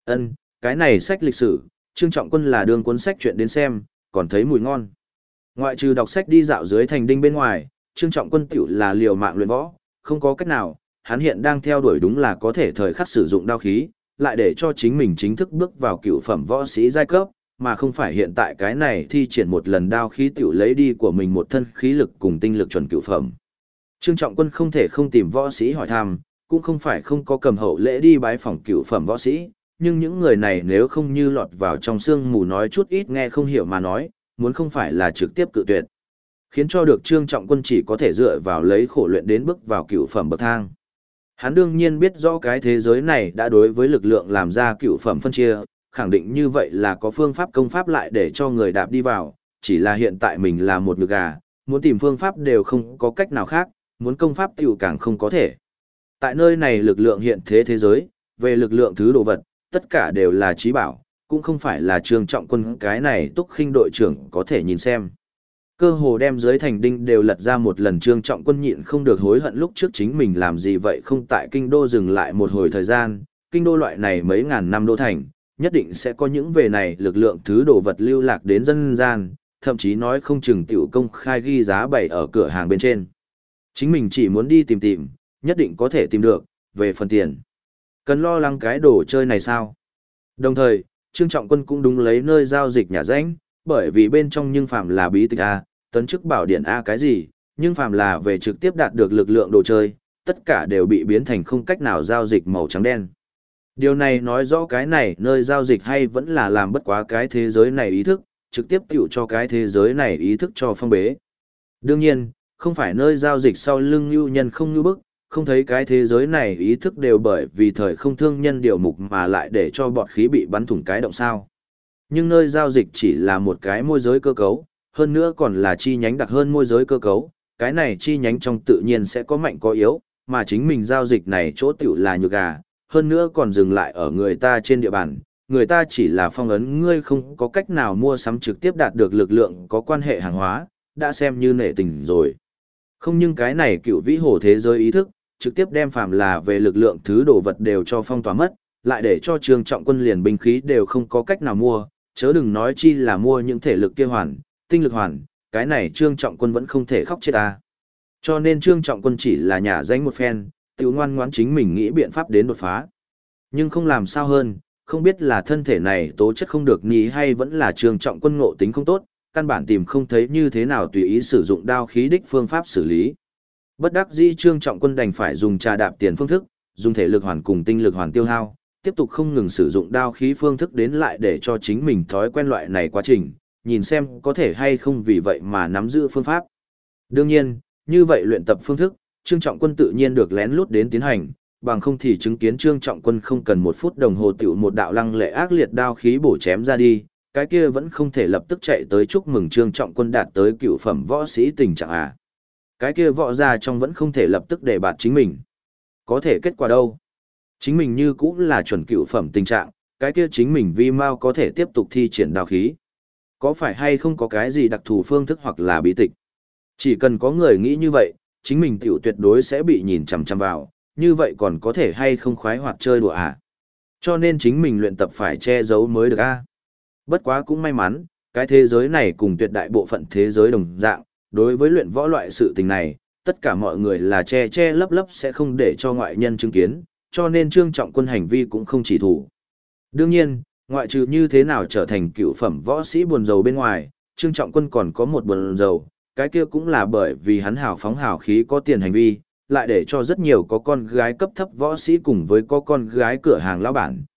Cái này sách lịch sử, Trương Trọng Quân là đương cuốn sách chuyện đến xem, còn thấy mùi ngon. Ngoại trừ đọc sách đi dạo dưới thành đinh bên ngoài, Trương Trọng Quân tiểu là liều mạng luyện võ, không có cách nào, hắn hiện đang theo đuổi đúng là có thể thời khắc sử dụng đao khí, lại để cho chính mình chính thức bước vào cựu phẩm võ sĩ giai cấp, mà không phải hiện tại cái này thi triển một lần đao khí tiểu lấy đi của mình một thân khí lực cùng tinh lực chuẩn cựu phẩm. Trương Trọng Quân không thể không tìm võ sĩ hỏi thăm, cũng không phải không có cầm hậu lễ đi bái phỏng cựu phẩm võ sĩ, nhưng những người này nếu không như lọt vào trong sương mù nói chút ít nghe không hiểu mà nói, muốn không phải là trực tiếp cự tuyệt. Khiến cho được Trương Trọng Quân chỉ có thể dựa vào lấy khổ luyện đến bước vào cựu phẩm bậc thang. Hắn đương nhiên biết rõ cái thế giới này đã đối với lực lượng làm ra cựu phẩm phân chia, khẳng định như vậy là có phương pháp công pháp lại để cho người đạp đi vào, chỉ là hiện tại mình là một ngực gà, muốn tìm phương pháp đều không có cách nào khác, muốn công pháp tiểu càng không có thể. Tại nơi này lực lượng hiện thế thế giới, về lực lượng thứ đồ vật, tất cả đều là trí bảo, cũng không phải là Trương Trọng Quân cái này túc khinh đội trưởng có thể nhìn xem. Cơ hồ đem dưới thành đinh đều lật ra một lần. Trương Trọng Quân nhịn không được hối hận lúc trước chính mình làm gì vậy không tại kinh đô dừng lại một hồi thời gian, kinh đô loại này mấy ngàn năm đô thành, nhất định sẽ có những về này lực lượng thứ đồ vật lưu lạc đến dân gian, thậm chí nói không chừng tiểu công khai ghi giá bày ở cửa hàng bên trên. Chính mình chỉ muốn đi tìm, nhất định có thể tìm được, về phần tiền. Cần lo lắng cái đồ chơi này sao? Đồng thời, Trương Trọng Quân cũng đúng lấy nơi giao dịch nhà rãnh, bởi vì bên trong nhưng phàm là bí tịch A, tấn chức bảo điện A cái gì, nhưng phàm là về trực tiếp đạt được lực lượng đồ chơi, tất cả đều bị biến thành không cách nào giao dịch màu trắng đen. Điều này nói rõ cái này nơi giao dịch hay vẫn là làm bất quá cái thế giới này ý thức, trực tiếp tiểu cho cái thế giới này ý thức cho phong bế. Đương nhiên, không phải nơi giao dịch sau lưng nhu nhân không nhu bức, không thấy cái thế giới này ý thức đều bởi vì thời không thương nhân điều mục mà lại để cho bọt khí bị bắn thủng cái động sao. Nhưng nơi giao dịch chỉ là một cái môi giới cơ cấu, hơn nữa còn là chi nhánh đặc hơn môi giới cơ cấu, cái này chi nhánh trong tự nhiên sẽ có mạnh có yếu, mà chính mình giao dịch này chỗ tiểu là nhược gà, hơn nữa còn dừng lại ở người ta trên địa bàn, người ta chỉ là phong ấn ngươi không có cách nào mua sắm trực tiếp đạt được lực lượng có quan hệ hàng hóa, đã xem như nể tình rồi. Không nhưng cái này cựu vĩ hồ thế giới ý thức, trực tiếp đem phàm là về lực lượng thứ đồ vật đều cho phong tỏa mất, lại để cho Trương Trọng Quân liền binh khí đều không có cách nào mua, chớ đừng nói chi là mua những thể lực kia hoàn, tinh lực hoàn, cái này Trương Trọng Quân vẫn không thể khóc chết ta. Cho nên Trương Trọng Quân chỉ là nhả danh một phen, tiểu ngoan ngoãn chính mình nghĩ biện pháp đến đột phá. Nhưng không làm sao hơn, không biết là thân thể này tố chất không được ní hay vẫn là Trương Trọng Quân ngộ tính không tốt, căn bản tìm không thấy như thế nào tùy ý sử dụng đao khí đích phương pháp xử lý. Bất đắc dĩ Trương Trọng Quân đành phải dùng trà đạp tiền phương thức, dùng thể lực hoàn cùng tinh lực hoàn tiêu hao, tiếp tục không ngừng sử dụng đao khí phương thức đến lại để cho chính mình thói quen loại này quá trình, nhìn xem có thể hay không vì vậy mà nắm giữ phương pháp. Đương nhiên, như vậy luyện tập phương thức, Trương Trọng Quân tự nhiên được lén lút đến tiến hành, bằng không thì chứng kiến Trương Trọng Quân không cần 1 phút đồng hồ tiểu một đạo lăng lệ ác liệt đao khí bổ chém ra đi, cái kia vẫn không thể lập tức chạy tới chúc mừng Trương Trọng Quân đạt tới cựu phẩm võ sĩ tình trạng à. Cái kia võ ra trong vẫn không thể lập tức để bạt chính mình. Có thể kết quả đâu? Chính mình như cũng là chuẩn cựu phẩm tình trạng, cái kia chính mình vi mau có thể tiếp tục thi triển đao khí. Có phải hay không có cái gì đặc thù phương thức hoặc là bí tịch? Chỉ cần có người nghĩ như vậy, chính mình tiểu tuyệt đối sẽ bị nhìn chằm chằm vào, như vậy còn có thể hay không khoái hoạt chơi đùa à? Cho nên chính mình luyện tập phải che giấu mới được a. Bất quá cũng may mắn, cái thế giới này cùng tuyệt đại bộ phận thế giới đồng dạng, đối với luyện võ loại sự tình này, tất cả mọi người là che che lấp lấp sẽ không để cho ngoại nhân chứng kiến, cho nên Trương Trọng Quân hành vi cũng không chỉ thủ. Đương nhiên, ngoại trừ như thế nào trở thành cựu phẩm võ sĩ buồn rầu bên ngoài, Trương Trọng Quân còn có một buồn rầu, cái kia cũng là bởi vì hắn hào phóng hào khí có tiền hành vi, lại để cho rất nhiều có con gái cấp thấp võ sĩ cùng với có con gái cửa hàng lão bản,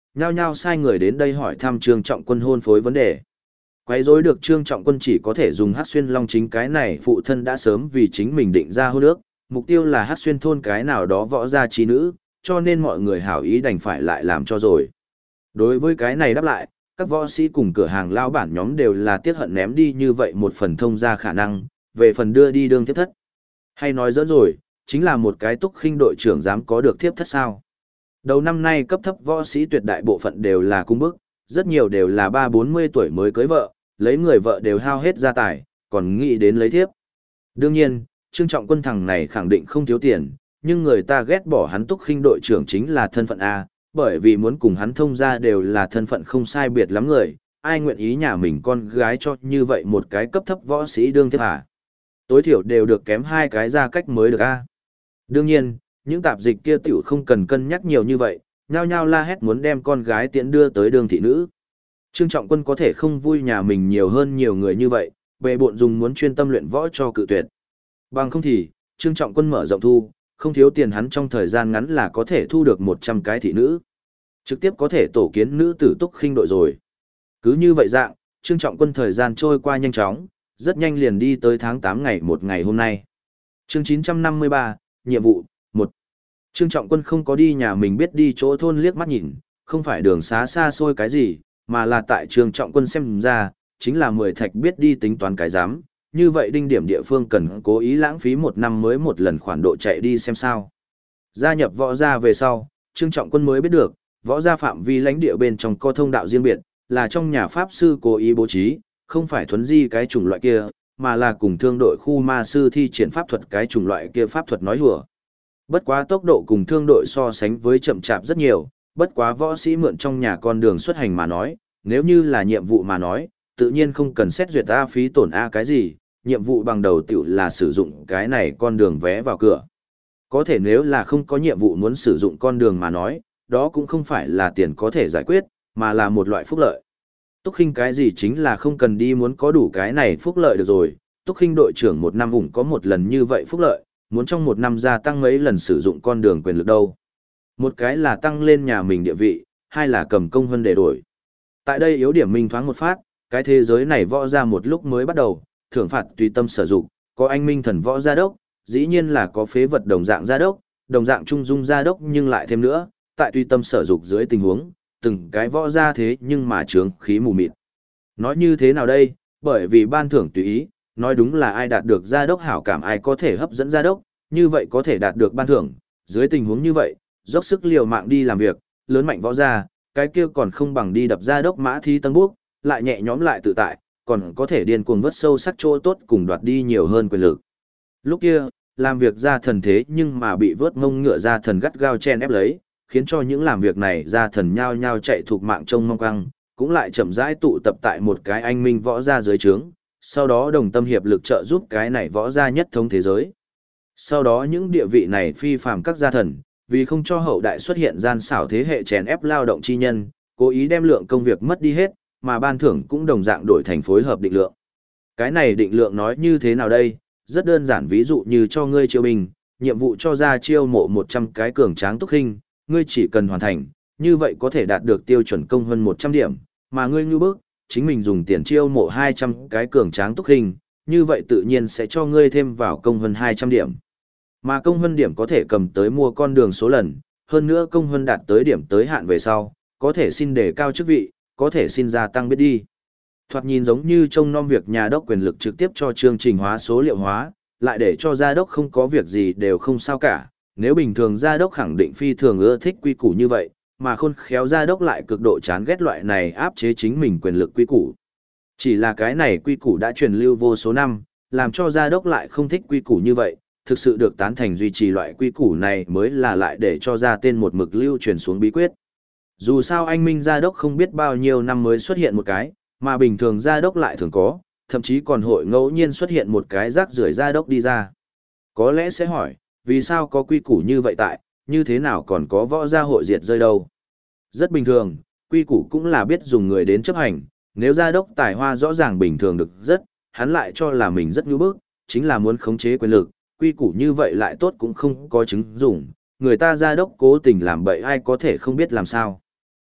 nhao nhao sai người đến đây hỏi thăm Trương Trọng Quân hôn phối vấn đề. Quấy rối được Trương Trọng Quân chỉ có thể dùng Hắc Xuyên Long chính cái này phụ thân đã sớm vì chính mình định ra hôn ước, mục tiêu là Hắc Xuyên thôn cái nào đó võ gia trí nữ, cho nên mọi người hảo ý đành phải lại làm cho rồi. Đối với cái này đáp lại, các võ sĩ cùng cửa hàng lao bản nhóm đều là tiếc hận ném đi như vậy một phần thông ra khả năng, về phần đưa đi đương thiếp thất. Hay nói dẫn rồi, chính là một cái túc khinh đội trưởng dám có được thiếp thất sao. Đầu năm nay cấp thấp võ sĩ tuyệt đại bộ phận đều là cung bức, rất nhiều đều là 30-40 tuổi mới cưới vợ, lấy người vợ đều hao hết gia tài, còn nghĩ đến lấy thiếp. Đương nhiên, Trương Trọng Quân thằng này khẳng định không thiếu tiền, nhưng người ta ghét bỏ hắn túc khinh đội trưởng chính là thân phận A, bởi vì muốn cùng hắn thông ra đều là thân phận không sai biệt lắm người, ai nguyện ý nhà mình con gái cho như vậy một cái cấp thấp võ sĩ đương thiếp à. Tối thiểu đều được kém 2 cái ra cách mới được A. Đương nhiên, những tạp dịch kia tiểu không cần cân nhắc nhiều như vậy, nhao nhao la hét muốn đem con gái tiễn đưa tới đường thị nữ. Trương Trọng Quân có thể không vui nhà mình nhiều hơn nhiều người như vậy, bệ bộn dùng muốn chuyên tâm luyện võ cho cự tuyệt. Bằng không thì, Trương Trọng Quân mở rộng thu, không thiếu tiền hắn trong thời gian ngắn là có thể thu được 100 cái thị nữ. Trực tiếp có thể tổ kiến nữ tử túc khinh đội rồi. Cứ như vậy dạng, Trương Trọng Quân thời gian trôi qua nhanh chóng, rất nhanh liền đi tới tháng 8 ngày một ngày hôm nay. Chương 953, nhiệm vụ 1. Trương Trọng Quân không có đi nhà mình biết đi chỗ thôn liếc mắt nhìn, không phải đường xá xa xôi cái gì, mà là tại Trương Trọng Quân xem ra, chính là 10 thạch biết đi tính toán cái giám, như vậy đinh điểm địa phương cần cố ý lãng phí một năm mới một lần khoản độ chạy đi xem sao. Gia nhập võ gia về sau, Trương Trọng Quân mới biết được, võ gia phạm vi lãnh địa bên trong có thông đạo riêng biệt, là trong nhà pháp sư cố ý bố trí, không phải thuấn di cái chủng loại kia, mà là cùng thương đội khu ma sư thi triển pháp thuật cái chủng loại kia pháp thuật nói hùa. Bất quá tốc độ cùng thương đội so sánh với chậm chạp rất nhiều, bất quá võ sĩ mượn trong nhà con đường xuất hành mà nói, nếu như là nhiệm vụ mà nói, tự nhiên không cần xét duyệt A phí tổn A cái gì, nhiệm vụ bằng đầu tiểu là sử dụng cái này con đường vé vào cửa. Có thể nếu là không có nhiệm vụ muốn sử dụng con đường mà nói, đó cũng không phải là tiền có thể giải quyết, mà là một loại phúc lợi. Túc khinh cái gì chính là không cần đi muốn có đủ cái này phúc lợi được rồi, Túc khinh đội trưởng một năm ủng có một lần như vậy phúc lợi, muốn trong một năm gia tăng mấy lần sử dụng con đường quyền lực đâu. Một cái là tăng lên nhà mình địa vị, hai là cầm công hơn để đổi. Tại đây yếu điểm minh thoáng một phát, cái thế giới này võ ra một lúc mới bắt đầu, thưởng phạt tùy tâm sử dụng, có anh minh thần võ gia đốc, dĩ nhiên là có phế vật đồng dạng gia đốc, đồng dạng trung dung gia đốc nhưng lại thêm nữa, tại tùy tâm sử dụng dưới tình huống, từng cái võ ra thế nhưng mà trướng khí mù mịt. Nói như thế nào đây, bởi vì ban thưởng tùy ý, nói đúng là ai đạt được gia đốc hảo cảm ai có thể hấp dẫn gia đốc, như vậy có thể đạt được ban thưởng, dưới tình huống như vậy, dốc sức liều mạng đi làm việc, lớn mạnh võ ra, cái kia còn không bằng đi đập gia đốc mã thi tân bốc, lại nhẹ nhõm lại tự tại, còn có thể điên cuồng vớt sâu sắc chỗ tốt cùng đoạt đi nhiều hơn quyền lực. Lúc kia, làm việc gia thần thế nhưng mà bị vớt mông ngựa gia thần gắt gao chen ép lấy, khiến cho những làm việc này gia thần nhao nhao chạy thuộc mạng trông mong căng, cũng lại chậm rãi tụ tập tại một cái anh minh võ gia dưới trướng, sau đó đồng tâm hiệp lực trợ giúp cái này võ gia nhất thống thế giới. Sau đó những địa vị này phi phàm các gia thần, vì không cho hậu đại xuất hiện gian xảo thế hệ chèn ép lao động chi nhân, cố ý đem lượng công việc mất đi hết, mà ban thưởng cũng đồng dạng đổi thành phối hợp định lượng. Cái này định lượng nói như thế nào đây? Rất đơn giản, ví dụ như cho ngươi chiêu binh, nhiệm vụ cho ra chiêu mộ 100 cái cường tráng túc khinh, ngươi chỉ cần hoàn thành, như vậy có thể đạt được tiêu chuẩn công hơn 100 điểm, mà ngươi như bước, chính mình dùng tiền chiêu mộ 200 cái cường tráng túc khinh, như vậy tự nhiên sẽ cho ngươi thêm vào công hơn 200 điểm. Mà công hơn điểm có thể cầm tới mua con đường số lần, hơn nữa công hơn đạt tới điểm tới hạn về sau, có thể xin đề cao chức vị, có thể xin gia tăng biết đi. Thoạt nhìn giống như trông nom việc nhà đốc quyền lực trực tiếp cho chương trình hóa số liệu hóa, lại để cho gia đốc không có việc gì đều không sao cả. Nếu bình thường gia đốc khẳng định phi thường ưa thích quy củ như vậy, mà khôn khéo gia đốc lại cực độ chán ghét loại này áp chế chính mình quyền lực quy củ. Chỉ là cái này quy củ đã truyền lưu vô số năm, làm cho gia đốc lại không thích quy củ như vậy, thực sự được tán thành duy trì loại quy củ này mới là lại để cho ra tên một mực lưu truyền xuống bí quyết. Dù sao anh Minh gia đốc không biết bao nhiêu năm mới xuất hiện một cái, mà bình thường gia đốc lại thường có, thậm chí còn hội ngẫu nhiên xuất hiện một cái rác rưởi gia đốc đi ra. Có lẽ sẽ hỏi, vì sao có quy củ như vậy tại, như thế nào còn có võ gia hội diệt rơi đâu? Rất bình thường, quy củ cũng là biết dùng người đến chấp hành, nếu gia đốc tài hoa rõ ràng bình thường được rất, hắn lại cho là mình rất nhu bức, chính là muốn khống chế quyền lực, quy củ như vậy lại tốt cũng không có chứng dụng, người ta gia đốc cố tình làm bậy ai có thể không biết làm sao.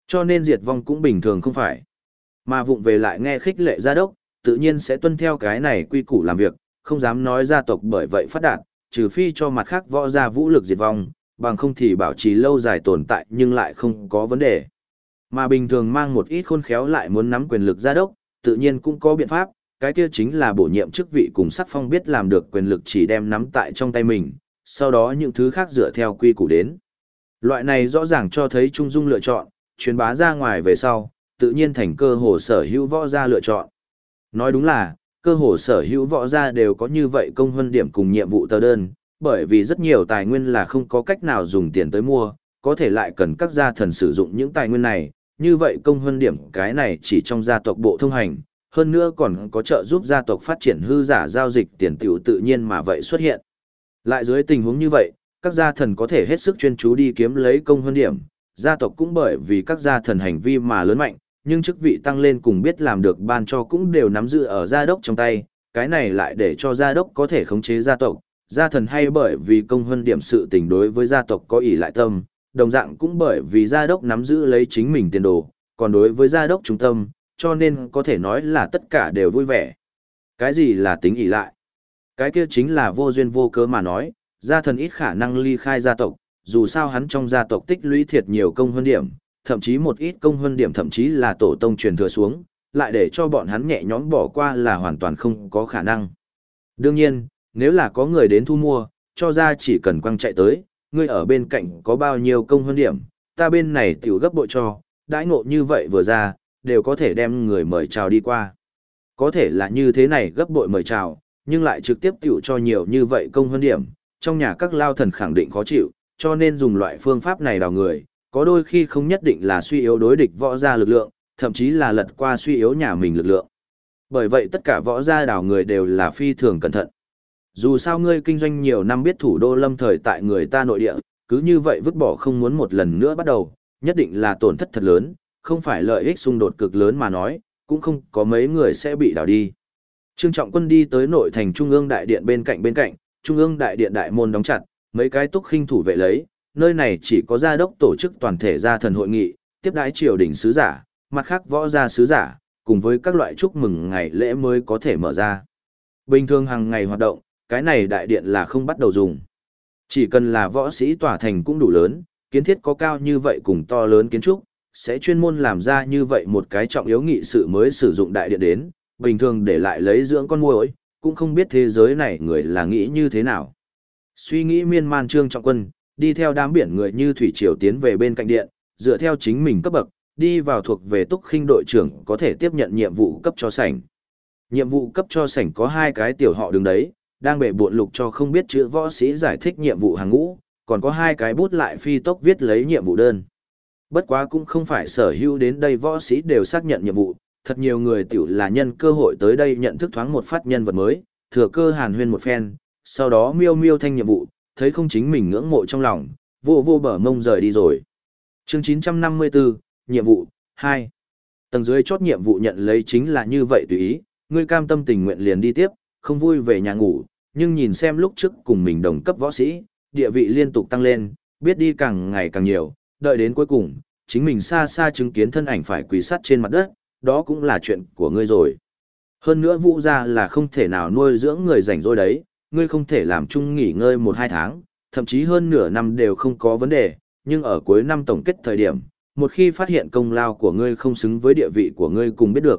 Cho nên diệt vong cũng bình thường không phải. Mà vụng về lại nghe khích lệ gia đốc, tự nhiên sẽ tuân theo cái này quy củ làm việc, không dám nói gia tộc bởi vậy phát đạt, trừ phi cho mặt khác võ gia vũ lực diệt vong, bằng không thì bảo trì lâu dài tồn tại nhưng lại không có vấn đề. Mà bình thường mang một ít khôn khéo lại muốn nắm quyền lực gia đốc, tự nhiên cũng có biện pháp, cái kia chính là bổ nhiệm chức vị cùng sắc phong biết làm được quyền lực chỉ đem nắm tại trong tay mình, sau đó những thứ khác dựa theo quy củ đến. Loại này rõ ràng cho thấy trung dung lựa chọn, truyền bá ra ngoài về sau, tự nhiên thành cơ hồ sở hữu võ gia lựa chọn. Nói đúng là, cơ hồ sở hữu võ gia đều có như vậy công huân điểm cùng nhiệm vụ tờ đơn, bởi vì rất nhiều tài nguyên là không có cách nào dùng tiền tới mua, có thể lại cần các gia thần sử dụng những tài nguyên này, như vậy công huân điểm cái này chỉ trong gia tộc bộ thông hành, hơn nữa còn có trợ giúp gia tộc phát triển hư giả giao dịch tiền tiểu tự nhiên mà vậy xuất hiện. Lại dưới tình huống như vậy, các gia thần có thể hết sức chuyên chú đi kiếm lấy công huân điểm, gia tộc cũng bởi vì các gia thần hành vi mà lớn mạnh, nhưng chức vị tăng lên cùng biết làm được ban cho cũng đều nắm giữ ở gia đốc trong tay, cái này lại để cho gia đốc có thể khống chế gia tộc, gia thần hay bởi vì công huân điểm sự tình đối với gia tộc có ỷ lại tâm, đồng dạng cũng bởi vì gia đốc nắm giữ lấy chính mình tiền đồ, còn đối với gia đốc trung tâm, cho nên có thể nói là tất cả đều vui vẻ. Cái gì là tính ỷ lại? Cái kia chính là vô duyên vô cớ mà nói, gia thần ít khả năng ly khai gia tộc, dù sao hắn trong gia tộc tích lũy thiệt nhiều công huân điểm, thậm chí một ít công huân điểm thậm chí là tổ tông truyền thừa xuống, lại để cho bọn hắn nhẹ nhõm bỏ qua là hoàn toàn không có khả năng. Đương nhiên, nếu là có người đến thu mua, cho ra chỉ cần quăng chạy tới, ngươi ở bên cạnh có bao nhiêu công huân điểm, ta bên này tiểu gấp bội cho, đãi ngộ như vậy vừa ra, đều có thể đem người mời chào đi qua. Có thể là như thế này gấp bội mời chào, nhưng lại trực tiếp tiểu cho nhiều như vậy công huân điểm, trong nhà các lao thần khẳng định khó chịu, cho nên dùng loại phương pháp này đào người, có đôi khi không nhất định là suy yếu đối địch võ gia lực lượng, thậm chí là lật qua suy yếu nhà mình lực lượng. Bởi vậy tất cả võ gia đào người đều là phi thường cẩn thận. Dù sao ngươi kinh doanh nhiều năm biết thủ đô lâm thời tại người ta nội địa, cứ như vậy vứt bỏ không muốn một lần nữa bắt đầu, nhất định là tổn thất thật lớn, không phải lợi ích xung đột cực lớn mà nói, cũng không có mấy người sẽ bị đào đi. Trương Trọng Quân đi tới nội thành Trung ương Đại Điện bên cạnh, Trung ương Đại Điện đại môn đóng chặt, mấy cái túc khinh thủ vệ lấy, nơi này chỉ có gia đốc tổ chức toàn thể gia thần hội nghị, tiếp đãi triều đình sứ giả, mặt khác võ gia sứ giả, cùng với các loại chúc mừng ngày lễ mới có thể mở ra. Bình thường hàng ngày hoạt động, cái này đại điện là không bắt đầu dùng. Chỉ cần là võ sĩ tòa thành cũng đủ lớn, kiến thiết có cao như vậy cùng to lớn kiến trúc, sẽ chuyên môn làm ra như vậy một cái trọng yếu nghị sự mới sử dụng đại điện đến, bình thường để lại lấy dưỡng con muỗi, cũng không biết thế giới này người là nghĩ như thế nào. Suy nghĩ miên man Trương Trọng Quân, đi theo đám biển người như thủy triều tiến về bên cạnh điện, dựa theo chính mình cấp bậc, đi vào thuộc về túc khinh đội trưởng có thể tiếp nhận nhiệm vụ cấp cho sảnh. Nhiệm vụ cấp cho sảnh có hai cái tiểu họ đứng đấy, đang bệ buộn lục cho không biết chữ võ sĩ giải thích nhiệm vụ hàng ngũ, còn có hai cái bút lại phi tốc viết lấy nhiệm vụ đơn. Bất quá cũng không phải sở hữu đến đây võ sĩ đều xác nhận nhiệm vụ, thật nhiều người tiểu là nhân cơ hội tới đây nhận thức thoáng một phát nhân vật mới, thừa cơ hàn huyên một phen, sau đó miêu miêu thanh nhiệm vụ, thấy không chính mình ngưỡng mộ trong lòng, vô vô bờ mông rời đi rồi. Chương 954, nhiệm vụ 2. Tầng dưới chốt nhiệm vụ nhận lấy chính là như vậy tùy ý, ngươi cam tâm tình nguyện liền đi tiếp, không vui về nhà ngủ, nhưng nhìn xem lúc trước cùng mình đồng cấp võ sĩ, địa vị liên tục tăng lên, biết đi càng ngày càng nhiều, đợi đến cuối cùng, chính mình xa xa chứng kiến thân ảnh phải quỳ sắt trên mặt đất, đó cũng là chuyện của ngươi rồi. Hơn nữa Vũ gia là không thể nào nuôi dưỡng người rảnh rỗi đấy, ngươi không thể làm chung nghỉ ngơi 1-2 tháng, thậm chí hơn nửa năm đều không có vấn đề, nhưng ở cuối năm tổng kết thời điểm, một khi phát hiện công lao của ngươi không xứng với địa vị của ngươi cùng biết được,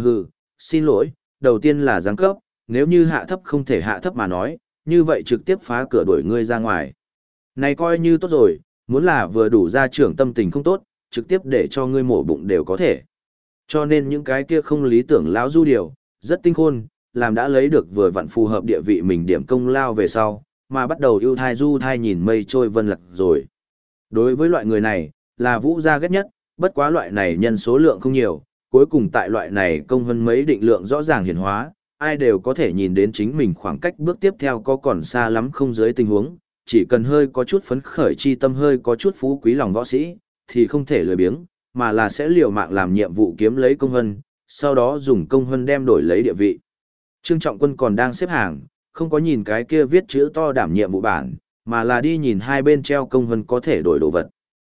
xin lỗi, đầu tiên là giáng cấp, nếu như hạ thấp không thể hạ thấp mà nói, như vậy trực tiếp phá cửa đuổi ngươi ra ngoài. Này coi như tốt rồi, muốn là vừa đủ gia trưởng tâm tình không tốt, trực tiếp để cho ngươi mổ bụng đều có thể. Cho nên những cái kia không lý tưởng lão du điều, rất tinh khôn, làm đã lấy được vừa vặn phù hợp địa vị mình điểm công lao về sau, mà bắt đầu yêu thai du thai nhìn mây trôi vân lạc rồi. Đối với loại người này, là Vũ gia ghét nhất, bất quá loại này nhân số lượng không nhiều, cuối cùng tại loại này công hơn mấy định lượng rõ ràng hiển hóa, ai đều có thể nhìn đến chính mình khoảng cách bước tiếp theo có còn xa lắm không dưới tình huống, chỉ cần hơi có chút phấn khởi chi tâm hơi có chút phú quý lòng võ sĩ, thì không thể lười biếng, mà là sẽ liều mạng làm nhiệm vụ kiếm lấy công hân, sau đó dùng công hân đem đổi lấy địa vị. Trương Trọng Quân còn đang xếp hàng, không có nhìn cái kia viết chữ to đảm nhiệm vụ bản, mà là đi nhìn hai bên treo công hân có thể đổi đồ vật.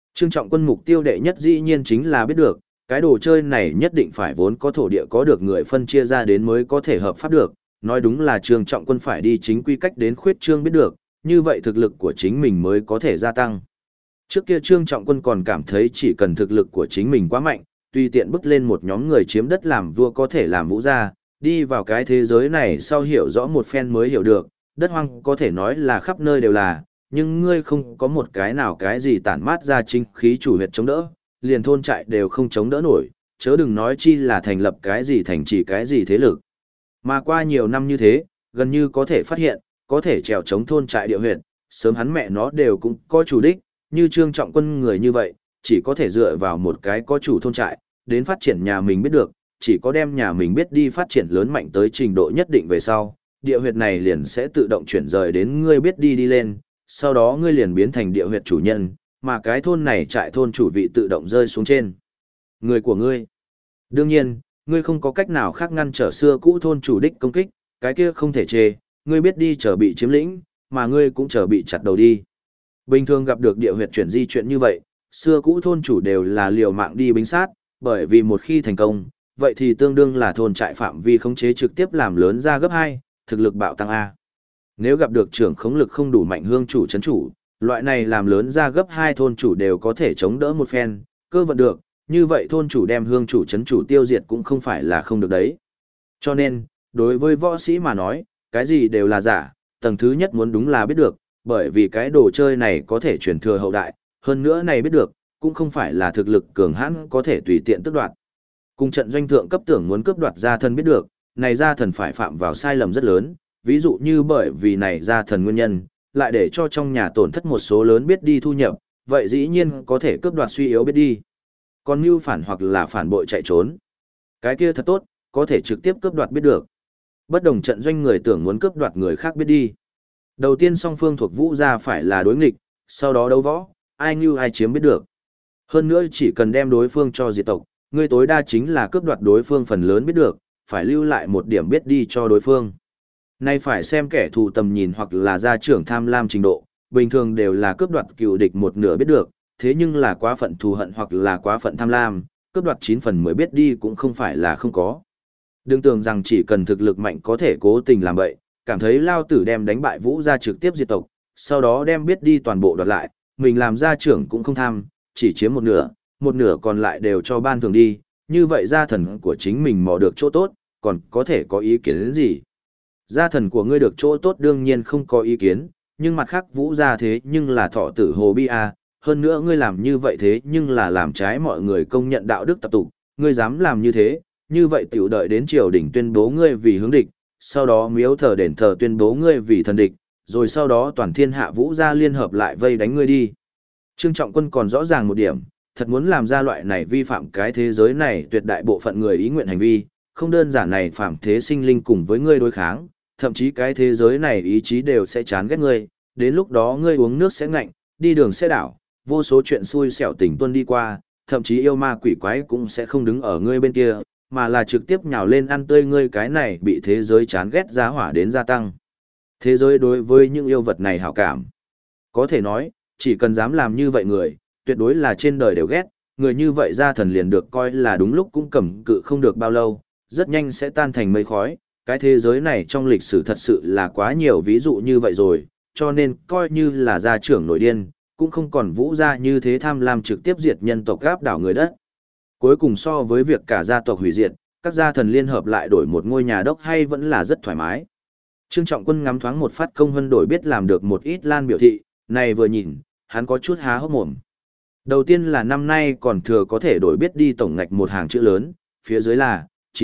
Trương Trọng Quân mục tiêu đệ nhất dĩ nhiên chính là biết được, cái đồ chơi này nhất định phải vốn có thổ địa có được người phân chia ra đến mới có thể hợp pháp được, nói đúng là Trương Trọng Quân phải đi chính quy cách đến khuyết trương biết được, như vậy thực lực của chính mình mới có thể gia tăng. Trước kia Trương Trọng Quân còn cảm thấy chỉ cần thực lực của chính mình quá mạnh, tùy tiện bức lên một nhóm người chiếm đất làm vua có thể làm vũ gia, đi vào cái thế giới này sau hiểu rõ một phen mới hiểu được, đất hoang có thể nói là khắp nơi đều là, nhưng ngươi không có một cái nào cái gì tản mát ra chính khí chủ huyệt chống đỡ, liền thôn trại đều không chống đỡ nổi, chớ đừng nói chi là thành lập cái gì thành trì cái gì thế lực. Mà qua nhiều năm như thế, gần như có thể phát hiện, có thể trèo chống thôn trại địa huyệt, sớm hắn mẹ nó đều cũng có chủ đích, như Trương Trọng Quân người như vậy, chỉ có thể dựa vào một cái có chủ thôn trại, đến phát triển nhà mình biết được, chỉ có đem nhà mình biết đi phát triển lớn mạnh tới trình độ nhất định về sau, địa huyệt này liền sẽ tự động chuyển rời đến ngươi biết đi đi lên, sau đó ngươi liền biến thành địa huyệt chủ nhân, mà cái thôn này trại thôn chủ vị tự động rơi xuống trên người của ngươi. Đương nhiên, ngươi không có cách nào khác ngăn trở xưa cũ thôn chủ đích công kích, cái kia không thể chê, ngươi biết đi chờ bị chiếm lĩnh, mà ngươi cũng chờ bị chặt đầu đi. Bình thường gặp được địa huyệt chuyển di chuyện như vậy, xưa cũ thôn chủ đều là liều mạng đi bính sát, bởi vì một khi thành công, vậy thì tương đương là thôn trại phạm vi khống chế trực tiếp làm lớn ra gấp 2, thực lực bạo tăng A. Nếu gặp được trưởng khống lực không đủ mạnh hương chủ chấn chủ, loại này làm lớn ra gấp 2 thôn chủ đều có thể chống đỡ một phen, cơ vận được, như vậy thôn chủ đem hương chủ chấn chủ tiêu diệt cũng không phải là không được đấy. Cho nên, đối với võ sĩ mà nói, cái gì đều là giả, tầng thứ nhất muốn đúng là biết được, bởi vì cái đồ chơi này có thể truyền thừa hậu đại, hơn nữa này biết được, cũng không phải là thực lực cường hãn có thể tùy tiện tước đoạt. Cùng trận doanh thượng cấp tưởng muốn cướp đoạt gia thần biết được, này gia thần phải phạm vào sai lầm rất lớn, ví dụ như bởi vì này gia thần nguyên nhân, lại để cho trong nhà tổn thất một số lớn biết đi thu nhập, vậy dĩ nhiên có thể cướp đoạt suy yếu biết đi. Còn mưu phản hoặc là phản bội chạy trốn. Cái kia thật tốt, có thể trực tiếp cướp đoạt biết được. Bất đồng trận doanh người tưởng muốn cướp đoạt người khác biết đi. Đầu tiên song phương thuộc vũ gia phải là đối nghịch, sau đó đấu võ, ai như ai chiếm biết được. Hơn nữa chỉ cần đem đối phương cho diệt tộc, người tối đa chính là cướp đoạt đối phương phần lớn biết được, phải lưu lại một điểm biết đi cho đối phương. Nay phải xem kẻ thù tầm nhìn hoặc là gia trưởng tham lam trình độ, bình thường đều là cướp đoạt cựu địch một nửa biết được, thế nhưng là quá phận thù hận hoặc là quá phận tham lam, cướp đoạt 9 phần 10 biết đi cũng không phải là không có. Đừng tưởng rằng chỉ cần thực lực mạnh có thể cố tình làm vậy, cảm thấy lao tử đem đánh bại vũ gia trực tiếp diệt tộc, sau đó đem biết đi toàn bộ đoạt lại, mình làm gia trưởng cũng không tham, chỉ chiếm một nửa còn lại đều cho ban thường đi, như vậy gia thần của chính mình mò được chỗ tốt, còn có thể có ý kiến đến gì. Gia thần của ngươi được chỗ tốt đương nhiên không có ý kiến, nhưng mặt khác vũ gia thế nhưng là thọ tử hồ bi a, hơn nữa ngươi làm như vậy thế nhưng là làm trái mọi người công nhận đạo đức tập tục, ngươi dám làm như thế, như vậy tiểu đợi đến triều đình tuyên bố ngươi vì hướng địch, sau đó miếu thờ đền thờ tuyên bố ngươi vì thần địch, rồi sau đó toàn thiên hạ vũ gia liên hợp lại vây đánh ngươi đi. Trương Trọng Quân còn rõ ràng một điểm, thật muốn làm ra loại này vi phạm cái thế giới này tuyệt đại bộ phận người ý nguyện hành vi, không đơn giản này phạm thế sinh linh cùng với ngươi đối kháng, thậm chí cái thế giới này ý chí đều sẽ chán ghét ngươi, đến lúc đó ngươi uống nước sẽ ngạnh, đi đường sẽ đảo, vô số chuyện xui xẻo tình tuân đi qua, thậm chí yêu ma quỷ quái cũng sẽ không đứng ở ngươi bên kia, mà là trực tiếp nhào lên ăn tươi ngươi cái này bị thế giới chán ghét giá hỏa đến gia tăng. Thế giới đối với những yêu vật này hảo cảm. Có thể nói, chỉ cần dám làm như vậy người, tuyệt đối là trên đời đều ghét, người như vậy gia thần liền được coi là đúng lúc cũng cầm cự không được bao lâu, rất nhanh sẽ tan thành mây khói. Cái thế giới này trong lịch sử thật sự là quá nhiều ví dụ như vậy rồi, cho nên coi như là gia trưởng nội điên, cũng không còn vũ gia như thế tham lam trực tiếp diệt nhân tộc gáp đảo người đất. Cuối cùng so với việc cả gia tộc hủy diệt, các gia thần liên hợp lại đổi một ngôi nhà đốc hay vẫn là rất thoải mái. Trương Trọng Quân ngắm thoáng một phát công hân đổi biết làm được một ít lan biểu thị, này vừa nhìn, hắn có chút há hốc mồm. Đầu tiên là năm nay còn thừa có thể đổi biết đi tổng ngạch một hàng chữ lớn, phía dưới là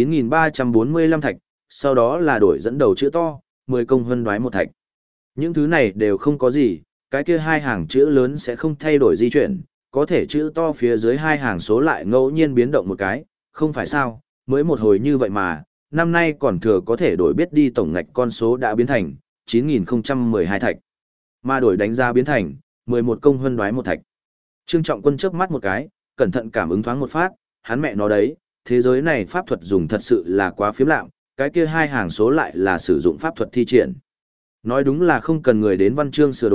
9.345 thạch, sau đó là đổi dẫn đầu chữ to, 10 công hân đoái một thạch. Những thứ này đều không có gì, cái kia hai hàng chữ lớn sẽ không thay đổi di chuyển, có thể chữ to phía dưới hai hàng số lại ngẫu nhiên biến động một cái, không phải sao, mới một hồi như vậy mà, năm nay còn thừa có thể đổi biết đi tổng ngạch con số đã biến thành 9.012 thạch, mà đổi đánh giá biến thành 11 công hân đoái một thạch. Trương Trọng Quân chớp mắt một cái, cẩn thận cảm ứng thoáng một phát, hắn mẹ nó đấy, thế giới này pháp thuật dùng thật sự là quá phiếm lạm, cái kia hai hàng số lại là sử dụng pháp thuật thi triển. Nói đúng là không cần người đến văn chương sửa đổi,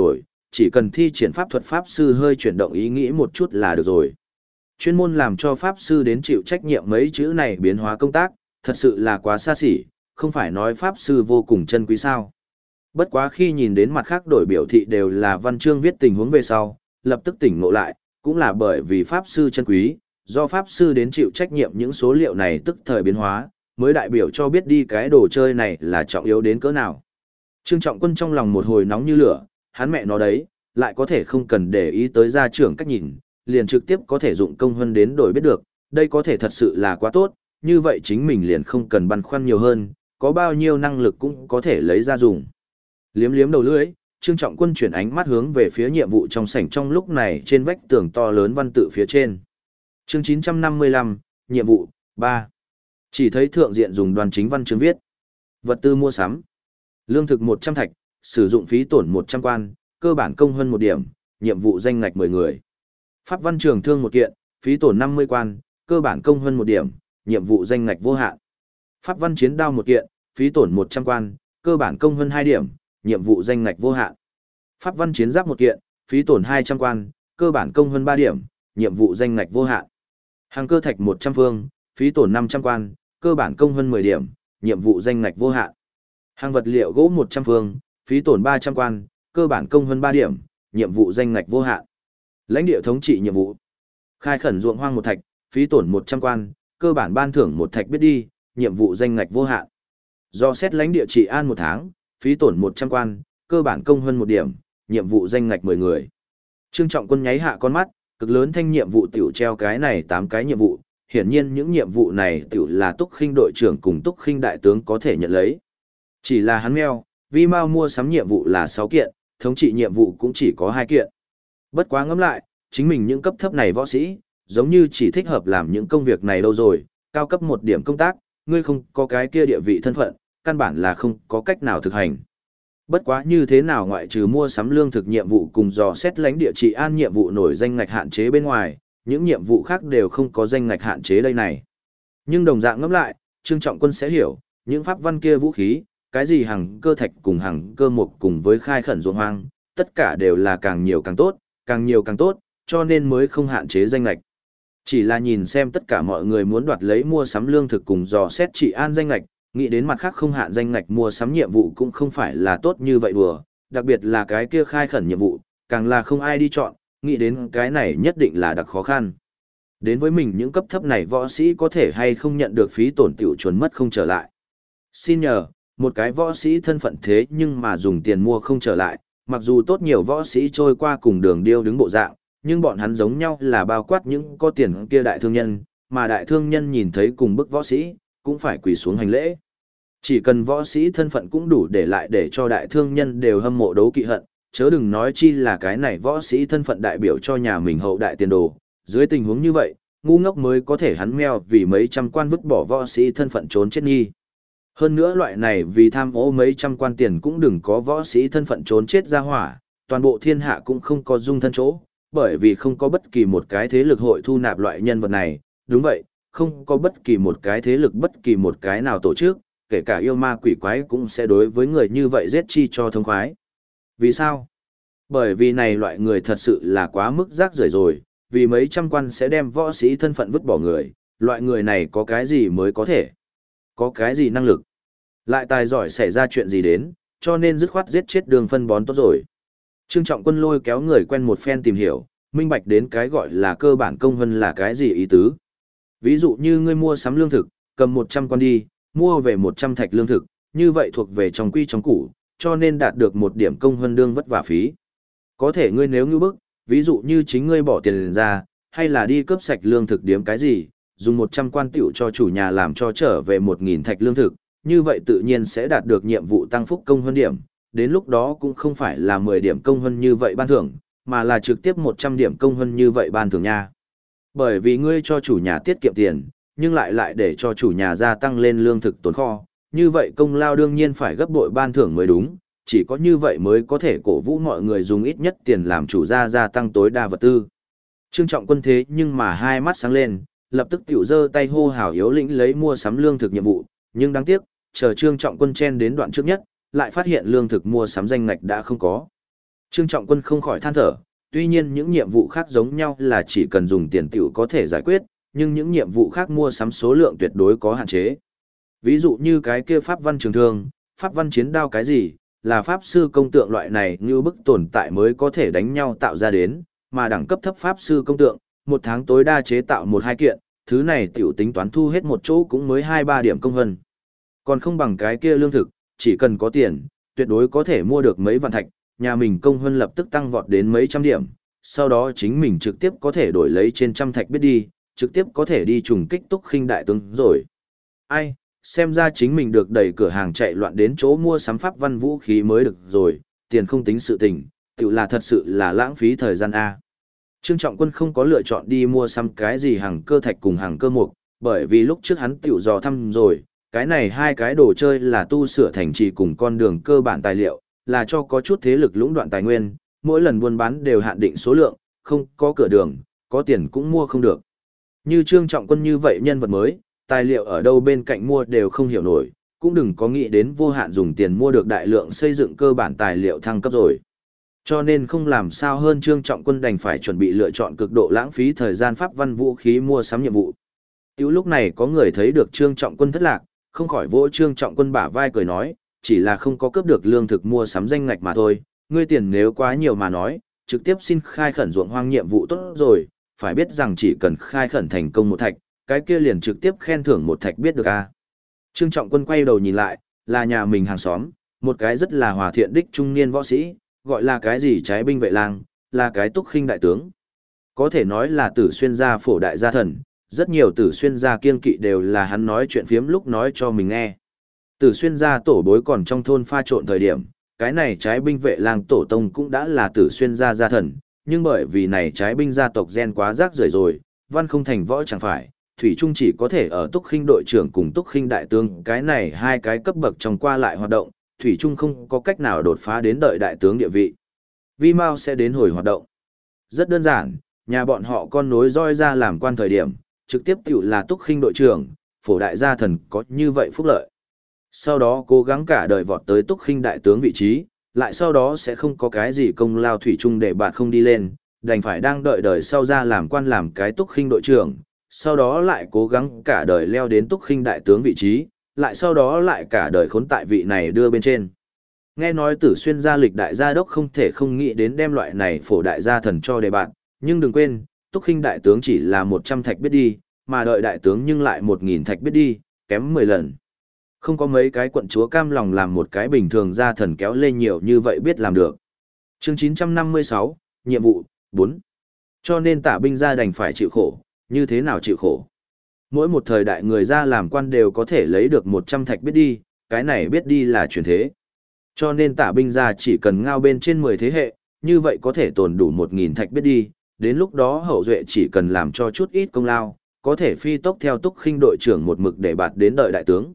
chỉ cần thi triển pháp thuật pháp sư hơi chuyển động ý nghĩ một chút là được rồi. Chuyên môn làm cho pháp sư đến chịu trách nhiệm mấy chữ này biến hóa công tác, thật sự là quá xa xỉ, không phải nói pháp sư vô cùng chân quý sao. Bất quá khi nhìn đến mặt khác đổi biểu thị đều là văn chương viết tình huống về sau, lập tức tỉnh ngộ lại, cũng là bởi vì pháp sư chân quý, do pháp sư đến chịu trách nhiệm những số liệu này tức thời biến hóa, mới đại biểu cho biết đi cái đồ chơi này là trọng yếu đến cỡ nào. Trương Trọng Quân trong lòng một hồi nóng như lửa, hắn mẹ nó đấy, lại có thể không cần để ý tới gia trưởng cách nhìn, liền trực tiếp có thể dụng công hơn đến đổi biết được, đây có thể thật sự là quá tốt, như vậy chính mình liền không cần băn khoăn nhiều hơn, có bao nhiêu năng lực cũng có thể lấy ra dùng. Liếm liếm đầu lưỡi, Trương Trọng Quân chuyển ánh mắt hướng về phía nhiệm vụ trong sảnh trong lúc này trên vách tường to lớn văn tự phía trên. Chương 955, nhiệm vụ 3. Chỉ thấy thượng diện dùng đoàn chính văn chương viết. Vật tư mua sắm. Lương thực 100 thạch, sử dụng phí tổn 100 quan, cơ bản công hơn 1 điểm, nhiệm vụ danh ngạch 10 người. Pháp văn trường thương 1 kiện, phí tổn 50 quan, cơ bản công hơn 1 điểm, nhiệm vụ danh ngạch vô hạn. Pháp văn chiến đao 1 kiện, phí tổn 100 quan, cơ bản công hơn 2 điểm, nhiệm vụ danh ngạch vô hạn. Pháp văn chiến giáp 1 kiện, phí tổn 200 quan, cơ bản công hơn 3 điểm, nhiệm vụ danh ngạch vô hạn. Hàng cơ thạch 100 phương, phí tổn 500 quan, cơ bản công hơn 10 điểm, nhiệm vụ danh ngạch vô hạn. Hàng vật liệu gỗ 100 phương, phí tổn 300 quan, cơ bản công hơn 3 điểm, nhiệm vụ danh ngạch vô hạn. Lãnh địa thống trị nhiệm vụ. Khai khẩn ruộng hoang 1 thạch, phí tổn 100 quan, cơ bản ban thưởng 1 thạch biết đi, nhiệm vụ danh ngạch vô hạn. Do xét lãnh địa trị an 1 tháng, phí tổn 100 quan, cơ bản công hơn 1 điểm, nhiệm vụ danh ngạch 10 người. Trương Trọng Quân nháy hạ con mắt, cực lớn thanh nhiệm vụ tiểu treo cái này 8 cái nhiệm vụ, hiển nhiên những nhiệm vụ này tiểu là Túc Khinh đội trưởng cùng Túc Khinh đại tướng có thể nhận lấy. Chỉ là hắn meo, vi mao mua sắm nhiệm vụ là 6 kiện, thống trị nhiệm vụ cũng chỉ có 2 kiện. Bất quá ngẫm lại, chính mình những cấp thấp này võ sĩ, giống như chỉ thích hợp làm những công việc này đâu rồi, cao cấp 1 điểm công tác, ngươi không có cái kia địa vị thân phận, căn bản là không có cách nào thực hành. Bất quá như thế nào ngoại trừ mua sắm lương thực nhiệm vụ cùng dò xét lãnh địa trị an nhiệm vụ nổi danh ngạch hạn chế bên ngoài, những nhiệm vụ khác đều không có danh ngạch hạn chế đây này. Nhưng đồng dạng ngẫm lại, Trương Trọng Quân sẽ hiểu, những pháp văn kia vũ khí, cái gì hàng cơ thạch cùng hàng cơ mục cùng với khai khẩn ruộng hoang, tất cả đều là càng nhiều càng tốt, càng nhiều càng tốt, cho nên mới không hạn chế danh ngạch. Chỉ là nhìn xem tất cả mọi người muốn đoạt lấy mua sắm lương thực cùng dò xét trị an danh ngạch, nghĩ đến mặt khác không hạn danh ngạch mua sắm nhiệm vụ cũng không phải là tốt như vậy đùa, đặc biệt là cái kia khai khẩn nhiệm vụ, càng là không ai đi chọn, nghĩ đến cái này nhất định là đặc khó khăn. Đến với mình những cấp thấp này võ sĩ có thể hay không nhận được phí tổn tiểu chuẩn mất không trở lại. Xin nhờ, một cái võ sĩ thân phận thế nhưng mà dùng tiền mua không trở lại, mặc dù tốt nhiều võ sĩ trôi qua cùng đường điêu đứng bộ dạng, nhưng bọn hắn giống nhau là bao quát những có tiền kia đại thương nhân, mà đại thương nhân nhìn thấy cùng bức võ sĩ, cũng phải quỳ xuống hành lễ. Chỉ cần võ sĩ thân phận cũng đủ để lại để cho đại thương nhân đều hâm mộ đấu kỵ hận, chớ đừng nói chi là cái này võ sĩ thân phận đại biểu cho nhà mình hậu đại tiền đồ. Dưới tình huống như vậy, ngu ngốc mới có thể hắn meo vì mấy trăm quan vứt bỏ võ sĩ thân phận trốn chết nghi. Hơn nữa loại này vì tham ô mấy trăm quan tiền cũng đừng có võ sĩ thân phận trốn chết ra hỏa, toàn bộ thiên hạ cũng không có dung thân chỗ, bởi vì không có bất kỳ một cái thế lực hội thu nạp loại nhân vật này, đúng vậy, không có bất kỳ một cái thế lực bất kỳ một cái nào tổ chức, kể cả yêu ma quỷ quái cũng sẽ đối với người như vậy giết chi cho thông khoái. Vì sao? Bởi vì này loại người thật sự là quá mức rác rưởi rồi, vì mấy trăm quan sẽ đem võ sĩ thân phận vứt bỏ người, loại người này có cái gì mới có thể? Có cái gì năng lực? Lại tài giỏi xảy ra chuyện gì đến, cho nên dứt khoát giết chết đường phân bón tốt rồi. Trương Trọng Quân lôi kéo người quen một phen tìm hiểu, minh bạch đến cái gọi là cơ bản công hơn là cái gì ý tứ. Ví dụ như ngươi mua sắm lương thực, cầm 100 con đi, mua về 100 thạch lương thực, như vậy thuộc về trong quy trong củ, cho nên đạt được 1 điểm công hơn đương vất vả phí. Có thể ngươi nếu như bức, ví dụ như chính ngươi bỏ tiền ra, hay là đi cướp sạch lương thực điếm cái gì, dùng 100 quan tiểu cho chủ nhà làm cho trở về 1.000 thạch lương thực, như vậy tự nhiên sẽ đạt được nhiệm vụ tăng phúc công hơn điểm, đến lúc đó cũng không phải là 10 điểm công hơn như vậy ban thưởng, mà là trực tiếp 100 điểm công hơn như vậy ban thưởng nha. Bởi vì ngươi cho chủ nhà tiết kiệm tiền, nhưng lại để cho chủ nhà gia tăng lên lương thực tồn kho, như vậy công lao đương nhiên phải gấp bội ban thưởng mới đúng, chỉ có như vậy mới có thể cổ vũ mọi người dùng ít nhất tiền làm chủ gia tăng tối đa vật tư. Trương Trọng Quân thế nhưng mà hai mắt sáng lên, lập tức tiểu giơ tay hô hào yếu lĩnh lấy mua sắm lương thực nhiệm vụ, nhưng đáng tiếc, chờ Trương Trọng Quân chen đến đoạn trước nhất, lại phát hiện lương thực mua sắm danh ngạch đã không có. Trương Trọng Quân không khỏi than thở, tuy nhiên những nhiệm vụ khác giống nhau là chỉ cần dùng tiền tiểu có thể giải quyết, nhưng những nhiệm vụ khác mua sắm số lượng tuyệt đối có hạn chế. Ví dụ như cái kia pháp văn trường thương, pháp văn chiến đao cái gì, là pháp sư công tượng loại này như bức tồn tại mới có thể đánh nhau tạo ra đến, mà đẳng cấp thấp pháp sư công tượng, một tháng tối đa chế tạo 1-2 kiện, thứ này tiểu tính toán thu hết một chỗ cũng mới 2-3 điểm công vân. Còn không bằng cái kia lương thực, chỉ cần có tiền, tuyệt đối có thể mua được mấy vạn thạch, nhà mình công vân lập tức tăng vọt đến mấy trăm điểm, sau đó chính mình trực tiếp có thể đổi lấy trên trăm thạch biết đi, trực tiếp có thể đi trùng kích túc khinh đại tướng rồi. Ai, xem ra chính mình được đẩy cửa hàng chạy loạn đến chỗ mua sắm pháp văn vũ khí mới được rồi, tiền không tính sự tình, tự là thật sự là lãng phí thời gian A. Trương Trọng Quân không có lựa chọn đi mua sắm cái gì hàng cơ thạch cùng hàng cơ mục, bởi vì lúc trước hắn tiểu dò thăm rồi, cái này hai cái đồ chơi là tu sửa thành trì cùng con đường cơ bản tài liệu, là cho có chút thế lực lũng đoạn tài nguyên, mỗi lần buôn bán đều hạn định số lượng, không có cửa đường, có tiền cũng mua không được. Như Trương Trọng Quân như vậy nhân vật mới, tài liệu ở đâu bên cạnh mua đều không hiểu nổi, cũng đừng có nghĩ đến vô hạn dùng tiền mua được đại lượng xây dựng cơ bản tài liệu thăng cấp rồi. Cho nên không làm sao hơn Trương Trọng Quân đành phải chuẩn bị lựa chọn cực độ lãng phí thời gian pháp văn vũ khí mua sắm nhiệm vụ. Tiểu lúc này có người thấy được Trương Trọng Quân thất lạc, không khỏi vỗ Trương Trọng Quân bả vai cười nói, chỉ là không có cướp được lương thực mua sắm danh ngạch mà thôi, ngươi tiền nếu quá nhiều mà nói, trực tiếp xin khai khẩn ruộng hoang nhiệm vụ tốt rồi, phải biết rằng chỉ cần khai khẩn thành công một thạch, cái kia liền trực tiếp khen thưởng một thạch biết được a. Trương Trọng Quân quay đầu nhìn lại, là nhà mình hàng xóm, một cái rất là hòa thiện đích trung niên võ sĩ, gọi là cái gì trái binh vệ lang, là cái túc khinh đại tướng. Có thể nói là Tử Xuyên gia phổ đại gia thần, rất nhiều Tử Xuyên gia kiêng kỵ đều là hắn nói chuyện phiếm lúc nói cho mình nghe. Tử Xuyên gia tổ bối còn trong thôn pha trộn thời điểm, cái này trái binh vệ lang tổ tông cũng đã là Tử Xuyên gia gia thần, nhưng bởi vì này trái binh gia tộc gen quá rác rưởi rồi, văn không thành võ chẳng phải, thủy trung chỉ có thể ở túc khinh đội trưởng cùng túc khinh đại tướng, cái này hai cái cấp bậc trong qua lại hoạt động, thủy trung không có cách nào đột phá đến đợi đại tướng địa vị. Vi Mao sẽ đến hồi hoạt động. Rất đơn giản, nhà bọn họ con nối roi ra làm quan thời điểm, trực tiếp tiểu là túc khinh đội trưởng, phổ đại gia thần có như vậy phúc lợi. Sau đó cố gắng cả đời vọt tới túc khinh đại tướng vị trí, lại sau đó sẽ không có cái gì công lao thủy chung để bạn không đi lên, đành phải đang đợi đời sau ra làm quan làm cái túc khinh đội trưởng, sau đó lại cố gắng cả đời leo đến túc khinh đại tướng vị trí, lại sau đó lại cả đời khốn tại vị này đưa bên trên. Nghe nói Tử Xuyên gia lịch đại gia đốc không thể không nghĩ đến đem loại này phổ đại gia thần cho đề bạn, nhưng đừng quên, túc khinh đại tướng chỉ là 100 thạch biết đi, mà đợi đại tướng nhưng lại 1000 thạch biết đi, kém 10 lần. Không có mấy cái quận chúa cam lòng làm một cái bình thường gia thần kéo lên nhiều như vậy biết làm được. Chương 956, nhiệm vụ 4. Cho nên Tả binh gia đành phải chịu khổ, như thế nào chịu khổ? Mỗi một thời đại người ra làm quan đều có thể lấy được 100 thạch biết đi, cái này biết đi là truyền thế. Cho nên Tả binh gia chỉ cần ngao bên trên 10 thế hệ, như vậy có thể tồn đủ 1000 thạch biết đi, đến lúc đó hậu duệ chỉ cần làm cho chút ít công lao, có thể phi tốc theo túc khinh đội trưởng một mực để bạt đến đợi đại tướng.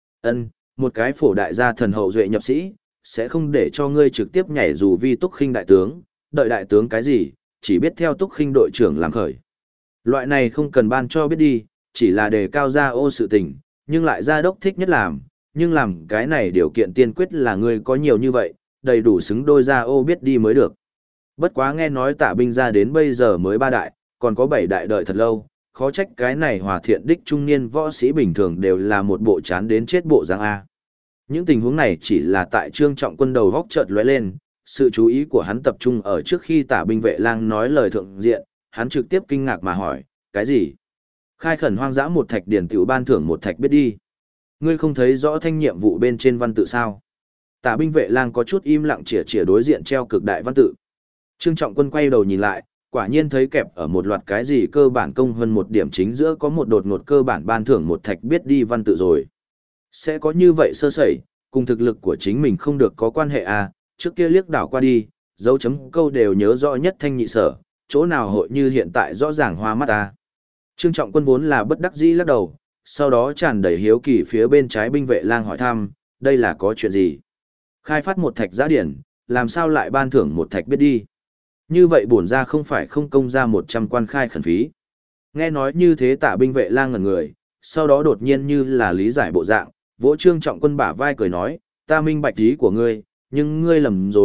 Một cái phổ đại gia thần hậu duệ nhập sĩ, sẽ không để cho ngươi trực tiếp nhảy dù vi túc khinh đại tướng, đợi đại tướng cái gì, chỉ biết theo túc khinh đội trưởng làm khởi. Loại này không cần ban cho biết đi, chỉ là đề cao gia ô sự tình, nhưng lại gia đốc thích nhất làm, nhưng làm cái này điều kiện tiên quyết là ngươi có nhiều như vậy, đầy đủ xứng đôi gia ô biết đi mới được. Bất quá nghe nói Tả binh gia đến bây giờ mới 3 đại, còn có 7 đại đợi thật lâu, khó trách cái này hòa thiện đích trung niên võ sĩ bình thường đều là một bộ chán đến chết bộ dáng A. Những tình huống này chỉ là tại Trương Trọng Quân đầu góc chợt lóe lên, sự chú ý của hắn tập trung ở trước khi Tả binh vệ lang nói lời thượng diện, hắn trực tiếp kinh ngạc mà hỏi, cái gì? Khai khẩn hoang dã một thạch điển tiểu ban thưởng một thạch biết đi. Ngươi không thấy rõ thanh nhiệm vụ bên trên văn tự sao? Tả binh vệ lang có chút im lặng chĩa chĩa đối diện treo cực đại văn tự. Trương Trọng Quân quay đầu nhìn lại, quả nhiên thấy kẹp ở một loạt cái gì cơ bản công hơn một điểm chính giữa có một đột ngột cơ bản ban thưởng một thạch biết đi văn tự rồi. Sẽ có như vậy sơ sẩy, cùng thực lực của chính mình không được có quan hệ à, trước kia liếc đảo qua đi, dấu chấm câu đều nhớ rõ nhất thanh nhị sở, chỗ nào hội như hiện tại rõ ràng hoa mắt à. Trương Trọng Quân vốn là bất đắc dĩ lắc đầu, sau đó tràn đầy hiếu kỳ phía bên trái binh vệ lang hỏi thăm, đây là có chuyện gì? Khai phát một thạch giã điển, làm sao lại ban thưởng một thạch biết đi? Như vậy bổn ra không phải không công ra 100 quan khai khẩn phí. Nghe nói như thế Tả binh vệ lang ngẩn người, sau đó đột nhiên như là lý giải bộ dạng, vỗ Trương Trọng Quân bả vai cười nói, ta minh bạch ý của ngươi, nhưng ngươi lầm rồi,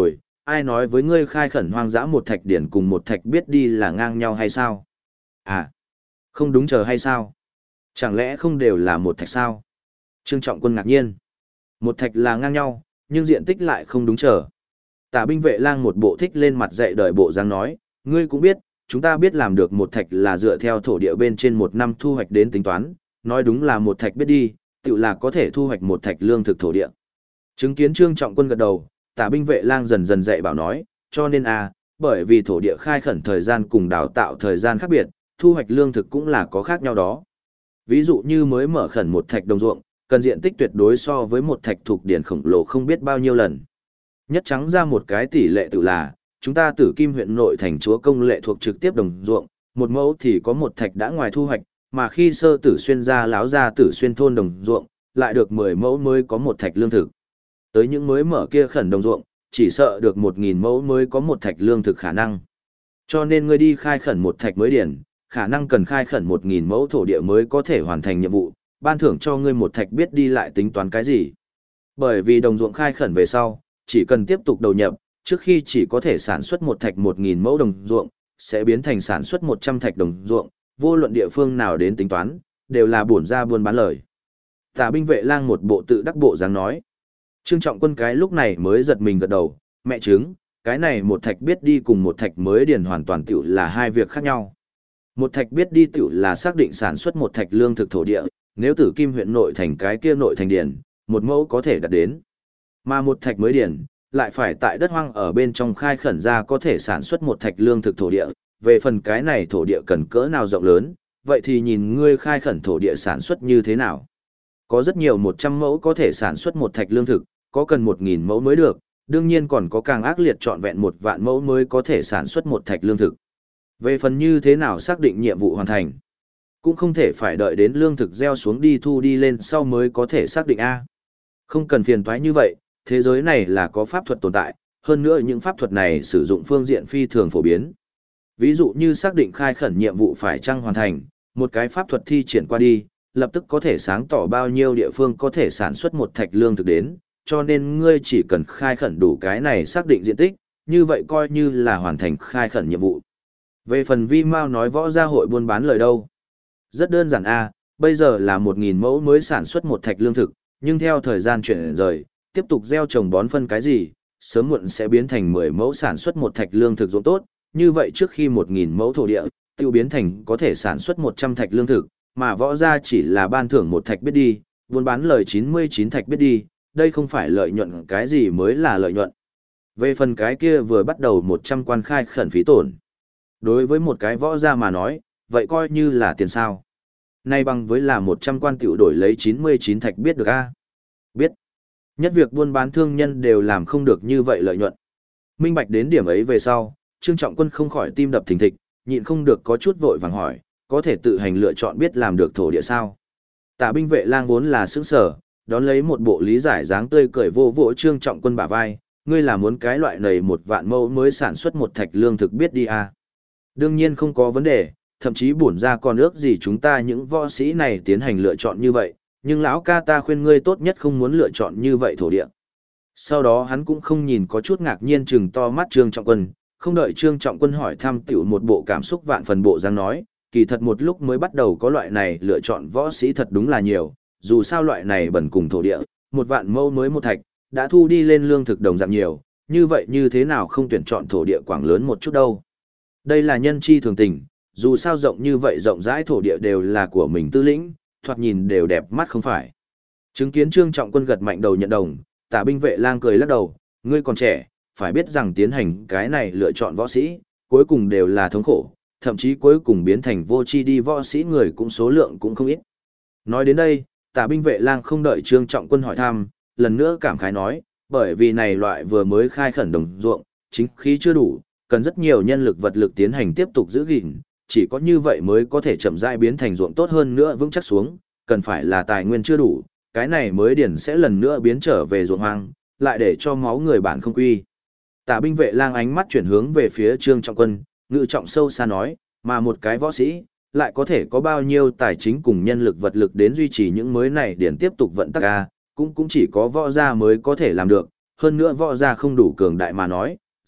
ai nói với ngươi khai khẩn hoang dã một thạch điển cùng một thạch biết đi là ngang nhau hay sao? À, không đúng chờ hay sao? Chẳng lẽ không đều là một thạch sao? Trương Trọng Quân ngạc nhiên. Một thạch là ngang nhau, nhưng diện tích lại không đúng chờ. Tả binh vệ lang một bộ thích lên mặt dạy đời bộ dáng nói, ngươi cũng biết, chúng ta biết làm được một thạch là dựa theo thổ địa bên trên một năm thu hoạch đến tính toán, nói đúng là một thạch biết đi, tự là có thể thu hoạch một thạch lương thực thổ địa. Chứng kiến Trương Trọng Quân gật đầu, tả binh vệ lang dần dần dạy bảo nói, cho nên bởi vì thổ địa khai khẩn thời gian cùng đào tạo thời gian khác biệt, thu hoạch lương thực cũng là có khác nhau đó. Ví dụ như mới mở khẩn một thạch đồng ruộng, cần diện tích tuyệt đối so với một thạch thuộc điển khổng lồ không biết bao nhiêu lần. Nhất trắng ra một cái tỷ lệ tự là, chúng ta Tử Kim huyện nội thành chúa công lệ thuộc trực tiếp đồng ruộng, một mẫu thì có một thạch đã ngoài thu hoạch, mà khi sơ tử xuyên ra láo ra tử xuyên thôn đồng ruộng, lại được 10 mẫu mới có một thạch lương thực. Tới những mới mở kia khẩn đồng ruộng, chỉ sợ được 1.000 mẫu mới có một thạch lương thực khả năng. Cho nên ngươi đi khai khẩn một thạch mới điển, khả năng cần khai khẩn 1.000 mẫu thổ địa mới có thể hoàn thành nhiệm vụ, ban thưởng cho ngươi một thạch biết đi lại tính toán cái gì. Bởi vì đồng ruộng khai khẩn về sau, chỉ cần tiếp tục đầu nhập, trước khi chỉ có thể sản xuất một thạch 1.000 mẫu đồng ruộng, sẽ biến thành sản xuất 100 thạch đồng ruộng, vô luận địa phương nào đến tính toán, đều là bổn ra buôn bán lời. Tả binh vệ lang một bộ tự đắc bộ dáng nói. Trương Trọng Quân cái lúc này mới giật mình gật đầu, mẹ chứng, cái này một thạch biết đi cùng một thạch mới điền hoàn toàn tiểu là hai việc khác nhau. Một thạch biết đi tiểu là xác định sản xuất một thạch lương thực thổ địa, nếu Tử Kim huyện nội thành cái kia nội thành điền, một mẫu có thể đạt đến. Mà một thạch mới điền, lại phải tại đất hoang ở bên trong khai khẩn ra có thể sản xuất một thạch lương thực thổ địa, về phần cái này thổ địa cần cỡ nào rộng lớn, vậy thì nhìn ngươi khai khẩn thổ địa sản xuất như thế nào. Có rất nhiều 100 mẫu có thể sản xuất một thạch lương thực, có cần 1.000 mẫu mới được, đương nhiên còn có càng ác liệt trọn vẹn 1.000 mẫu mới có thể sản xuất một thạch lương thực. Về phần như thế nào xác định nhiệm vụ hoàn thành, cũng không thể phải đợi đến lương thực gieo xuống đi thu đi lên sau mới có thể xác định A. Không cần phiền toái như vậy, thế giới này là có pháp thuật tồn tại, hơn nữa những pháp thuật này sử dụng phương diện phi thường phổ biến. Ví dụ như xác định khai khẩn nhiệm vụ phải chăng hoàn thành, một cái pháp thuật thi triển qua đi, lập tức có thể sáng tỏ bao nhiêu địa phương có thể sản xuất một thạch lương thực đến, cho nên ngươi chỉ cần khai khẩn đủ cái này xác định diện tích, như vậy coi như là hoàn thành khai khẩn nhiệm vụ. Về phần Vi Mao nói võ gia hội buôn bán lời đâu? Rất đơn giản bây giờ là 1.000 mẫu mới sản xuất một thạch lương thực, nhưng theo thời gian chuyển rời, tiếp tục gieo trồng bón phân cái gì, sớm muộn sẽ biến thành 10 mẫu sản xuất một thạch lương thực ruộng tốt, như vậy trước khi 1.000 mẫu thổ địa, tiêu biến thành có thể sản xuất 100 thạch lương thực, mà võ gia chỉ là ban thưởng một thạch biết đi, buôn bán lời 99 thạch biết đi, đây không phải lợi nhuận cái gì mới là lợi nhuận. Về phần cái kia vừa bắt đầu 100 quan khai khẩn phí tổn. Đối với một cái võ gia mà nói, vậy coi như là tiền sao. Nay bằng với là 100 quan tiểu đổi lấy 99 thạch biết được Biết. Nhất việc buôn bán thương nhân đều làm không được như vậy lợi nhuận. Minh bạch đến điểm ấy về sau, Trương Trọng Quân không khỏi tim đập thình thịch, nhịn không được có chút vội vàng hỏi, có thể tự hành lựa chọn biết làm được thổ địa sao? Tả binh vệ lang vốn là sững sở, đón lấy một bộ lý giải dáng tươi cười vô vỗ Trương Trọng Quân bả vai, ngươi là muốn cái loại này 1.000 mẫu mới sản xuất một thạch lương thực biết đi Đương nhiên không có vấn đề, thậm chí bổn ra còn ước gì chúng ta những võ sĩ này tiến hành lựa chọn như vậy, nhưng lão ca ta khuyên ngươi tốt nhất không muốn lựa chọn như vậy thổ địa. Sau đó hắn cũng không nhìn có chút ngạc nhiên trừng to mắt Trương Trọng Quân, không đợi Trương Trọng Quân hỏi thăm tiểu một bộ cảm xúc vạn phần bộ dáng nói, kỳ thật một lúc mới bắt đầu có loại này lựa chọn võ sĩ thật đúng là nhiều, dù sao loại này bẩn cùng thổ địa, 1.000 mẫu mới một thạch, đã thu đi lên lương thực đồng dạng nhiều, như vậy như thế nào không tuyển chọn thổ địa quảng lớn một chút đâu. Đây là nhân chi thường tình, dù sao rộng như vậy rộng rãi thổ địa đều là của mình tư lĩnh, thoạt nhìn đều đẹp mắt không phải. Chứng kiến Trương Trọng Quân gật mạnh đầu nhận đồng, Tả binh vệ lang cười lắc đầu, ngươi còn trẻ, phải biết rằng tiến hành cái này lựa chọn võ sĩ, cuối cùng đều là thống khổ, thậm chí cuối cùng biến thành vô tri đi võ sĩ người cũng số lượng cũng không ít. Nói đến đây, Tả binh vệ lang không đợi Trương Trọng Quân hỏi thăm, lần nữa cảm khái nói, bởi vì này loại vừa mới khai khẩn đồng ruộng, chính khí chưa đủ, cần rất nhiều nhân lực vật lực tiến hành tiếp tục giữ gìn, chỉ có như vậy mới có thể chậm rãi biến thành ruộng tốt hơn nữa vững chắc xuống, cần phải là tài nguyên chưa đủ, cái này mới điển sẽ lần nữa biến trở về ruộng hoang, lại để cho máu người bản không quy. Tả binh vệ lang ánh mắt chuyển hướng về phía Trương Trọng Quân, ngự trọng sâu xa nói, mà một cái võ sĩ, lại có thể có bao nhiêu tài chính cùng nhân lực vật lực đến duy trì những mới này điển tiếp tục vận tắc cũng chỉ có võ gia mới có thể làm được, hơn nữa võ gia không đủ cường đại mà nói,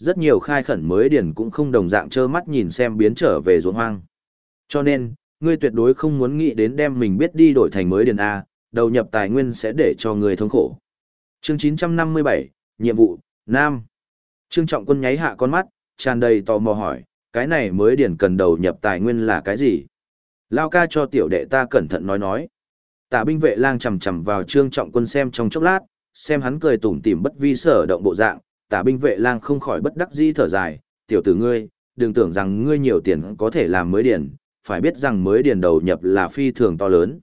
rất nhiều khai khẩn mới điển cũng không đồng dạng trơ mắt nhìn xem biến trở về ruộng hoang. Cho nên, ngươi tuyệt đối không muốn nghĩ đến đem mình biết đi đổi thành mới điển A, đầu nhập tài nguyên sẽ để cho ngươi thống khổ. Chương 957, nhiệm vụ, Nam. Trương Trọng Quân nháy hạ con mắt, tràn đầy tò mò hỏi, cái này mới điển cần đầu nhập tài nguyên là cái gì? Lao ca cho tiểu đệ ta cẩn thận nói. Tả binh vệ lang chầm chầm vào Trương Trọng Quân xem trong chốc lát, xem hắn cười tủm tỉm bất vi sở động bộ dạng, tả binh vệ lang không khỏi bất đắc dĩ thở dài, tiểu tử ngươi, đừng tưởng rằng ngươi nhiều tiền có thể làm mới điển, phải biết rằng mới điển đầu nhập là phi thường to lớn.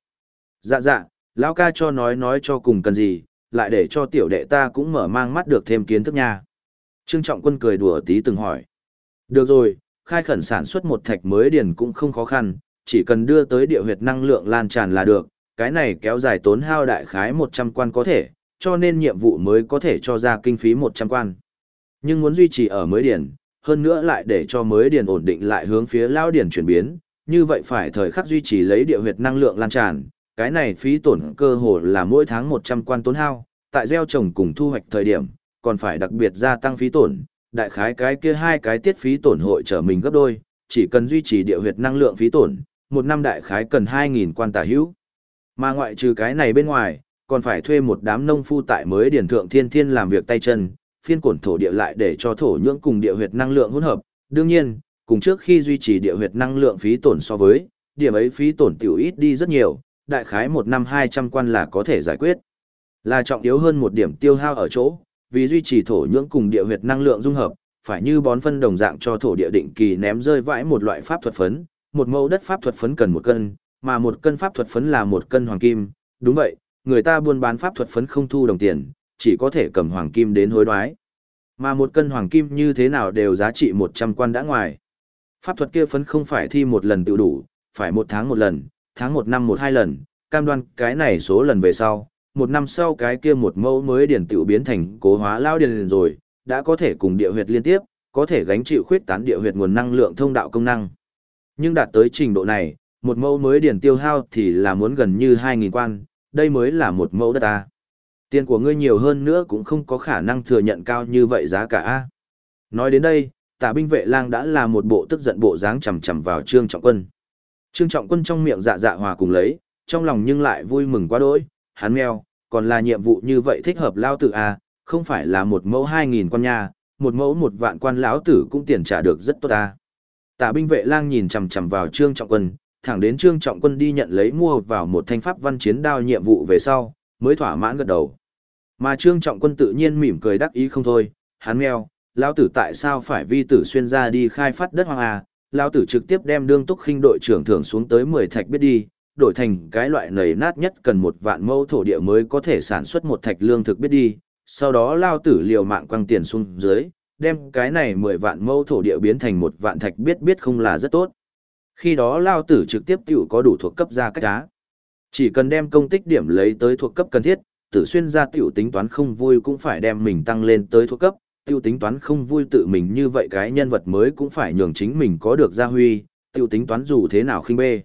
Dạ, lão ca cho nói cho cùng cần gì, lại để cho tiểu đệ ta cũng mở mang mắt được thêm kiến thức nha. Trương Trọng Quân cười đùa tí từng hỏi. Được rồi, khai khẩn sản xuất một thạch mới điển cũng không khó khăn, chỉ cần đưa tới địa huyệt năng lượng lan tràn là được, cái này kéo dài tốn hao đại khái 100 quan có thể, cho nên nhiệm vụ mới có thể cho ra kinh phí 100 quan. Nhưng muốn duy trì ở mới điển, hơn nữa lại để cho mới điển ổn định lại hướng phía lao điển chuyển biến, như vậy phải thời khắc duy trì lấy địa huyệt năng lượng lan tràn, cái này phí tổn cơ hồ là mỗi tháng 100 quan tốn hao, tại gieo trồng cùng thu hoạch thời điểm, còn phải đặc biệt gia tăng phí tổn, đại khái cái kia hai cái tiết phí tổn hội trở mình gấp đôi, chỉ cần duy trì địa huyệt năng lượng phí tổn, một năm đại khái cần 2.000 quan tả hữu. Mà ngoại trừ cái này bên ngoài, còn phải thuê một đám nông phu tại mới điển thượng thiên làm việc tay chân, phiên cổn thổ địa lại để cho thổ nhưỡng cùng địa huyệt năng lượng hỗn hợp. Đương nhiên, cùng trước khi duy trì địa huyệt năng lượng phí tổn so với, điểm ấy phí tổn tiểu ít đi rất nhiều, đại khái một năm 200 quan là có thể giải quyết. Là trọng yếu hơn một điểm tiêu hao ở chỗ, vì duy trì thổ nhưỡng cùng địa huyệt năng lượng dung hợp, phải như bón phân đồng dạng cho thổ địa định kỳ ném rơi vãi một loại pháp thuật phấn, một mẫu đất pháp thuật phấn cần 1 cân, mà 1 cân pháp thuật phấn là 1 cân hoàng kim. Đúng vậy, người ta buôn bán pháp thuật phấn không thu đồng tiền, chỉ có thể cầm hoàng kim đến hối đoái. Mà 1 cân hoàng kim như thế nào đều giá trị 100 quan đã ngoài. Pháp thuật kia phấn không phải thi một lần tự đủ, phải 1 tháng 1 lần, tháng 1 năm 1-2 lần, cam đoan cái này số lần về sau, 1 năm sau cái kia một mẫu mới điển tự biến thành cố hóa lao điển rồi, đã có thể cùng địa huyệt liên tiếp, có thể gánh chịu khuyết tán địa huyệt nguồn năng lượng thông đạo công năng. Nhưng đạt tới trình độ này, một mẫu mới điển tiêu hao thì là muốn gần như 2.000 quan, đây mới là một mẫu đất ta. Tiền của ngươi nhiều hơn nữa cũng không có khả năng thừa nhận cao như vậy giá cả a. Nói đến đây, Tả binh vệ lang đã là một bộ tức giận bộ dáng chằm chằm vào Trương Trọng Quân. Trương Trọng Quân trong miệng dạ hòa cùng lấy, trong lòng nhưng lại vui mừng quá đỗi, hắn meo, còn là nhiệm vụ như vậy thích hợp lao tử a, không phải là một mẫu 2.000 quan nha, một mẫu 1 vạn quan lão tử cũng tiền trả được rất tốt a. Tả binh vệ lang nhìn chằm chằm vào Trương Trọng Quân, thẳng đến Trương Trọng Quân đi nhận lấy mua vào một thanh pháp văn chiến đao nhiệm vụ về sau, mới thỏa mãn gật đầu. Mà Trương Trọng Quân tự nhiên mỉm cười đắc ý không thôi, hắn meo, lão tử tại sao phải vi tử xuyên ra đi khai phát đất hoang à, lão tử trực tiếp đem đương túc khinh đội trưởng thưởng xuống tới 10 thạch biết đi, đổi thành cái loại nầy nát nhất cần 1 vạn mẫu thổ địa mới có thể sản xuất 1 thạch lương thực biết đi, sau đó lão tử liều mạng quăng tiền xuống dưới, đem cái này 10 vạn mẫu thổ địa biến thành 1 vạn thạch biết không là rất tốt. Khi đó lão tử trực tiếp tiểu có đủ thuộc cấp ra cách giá. Chỉ cần đem công tích điểm lấy tới thuộc cấp cần thiết, Tử Xuyên gia tiểu tính toán không vui cũng phải đem mình tăng lên tới thuộc cấp, tiểu tính toán không vui tự mình như vậy cái nhân vật mới cũng phải nhường chính mình có được gia huy, tiểu tính toán dù thế nào khinh bê.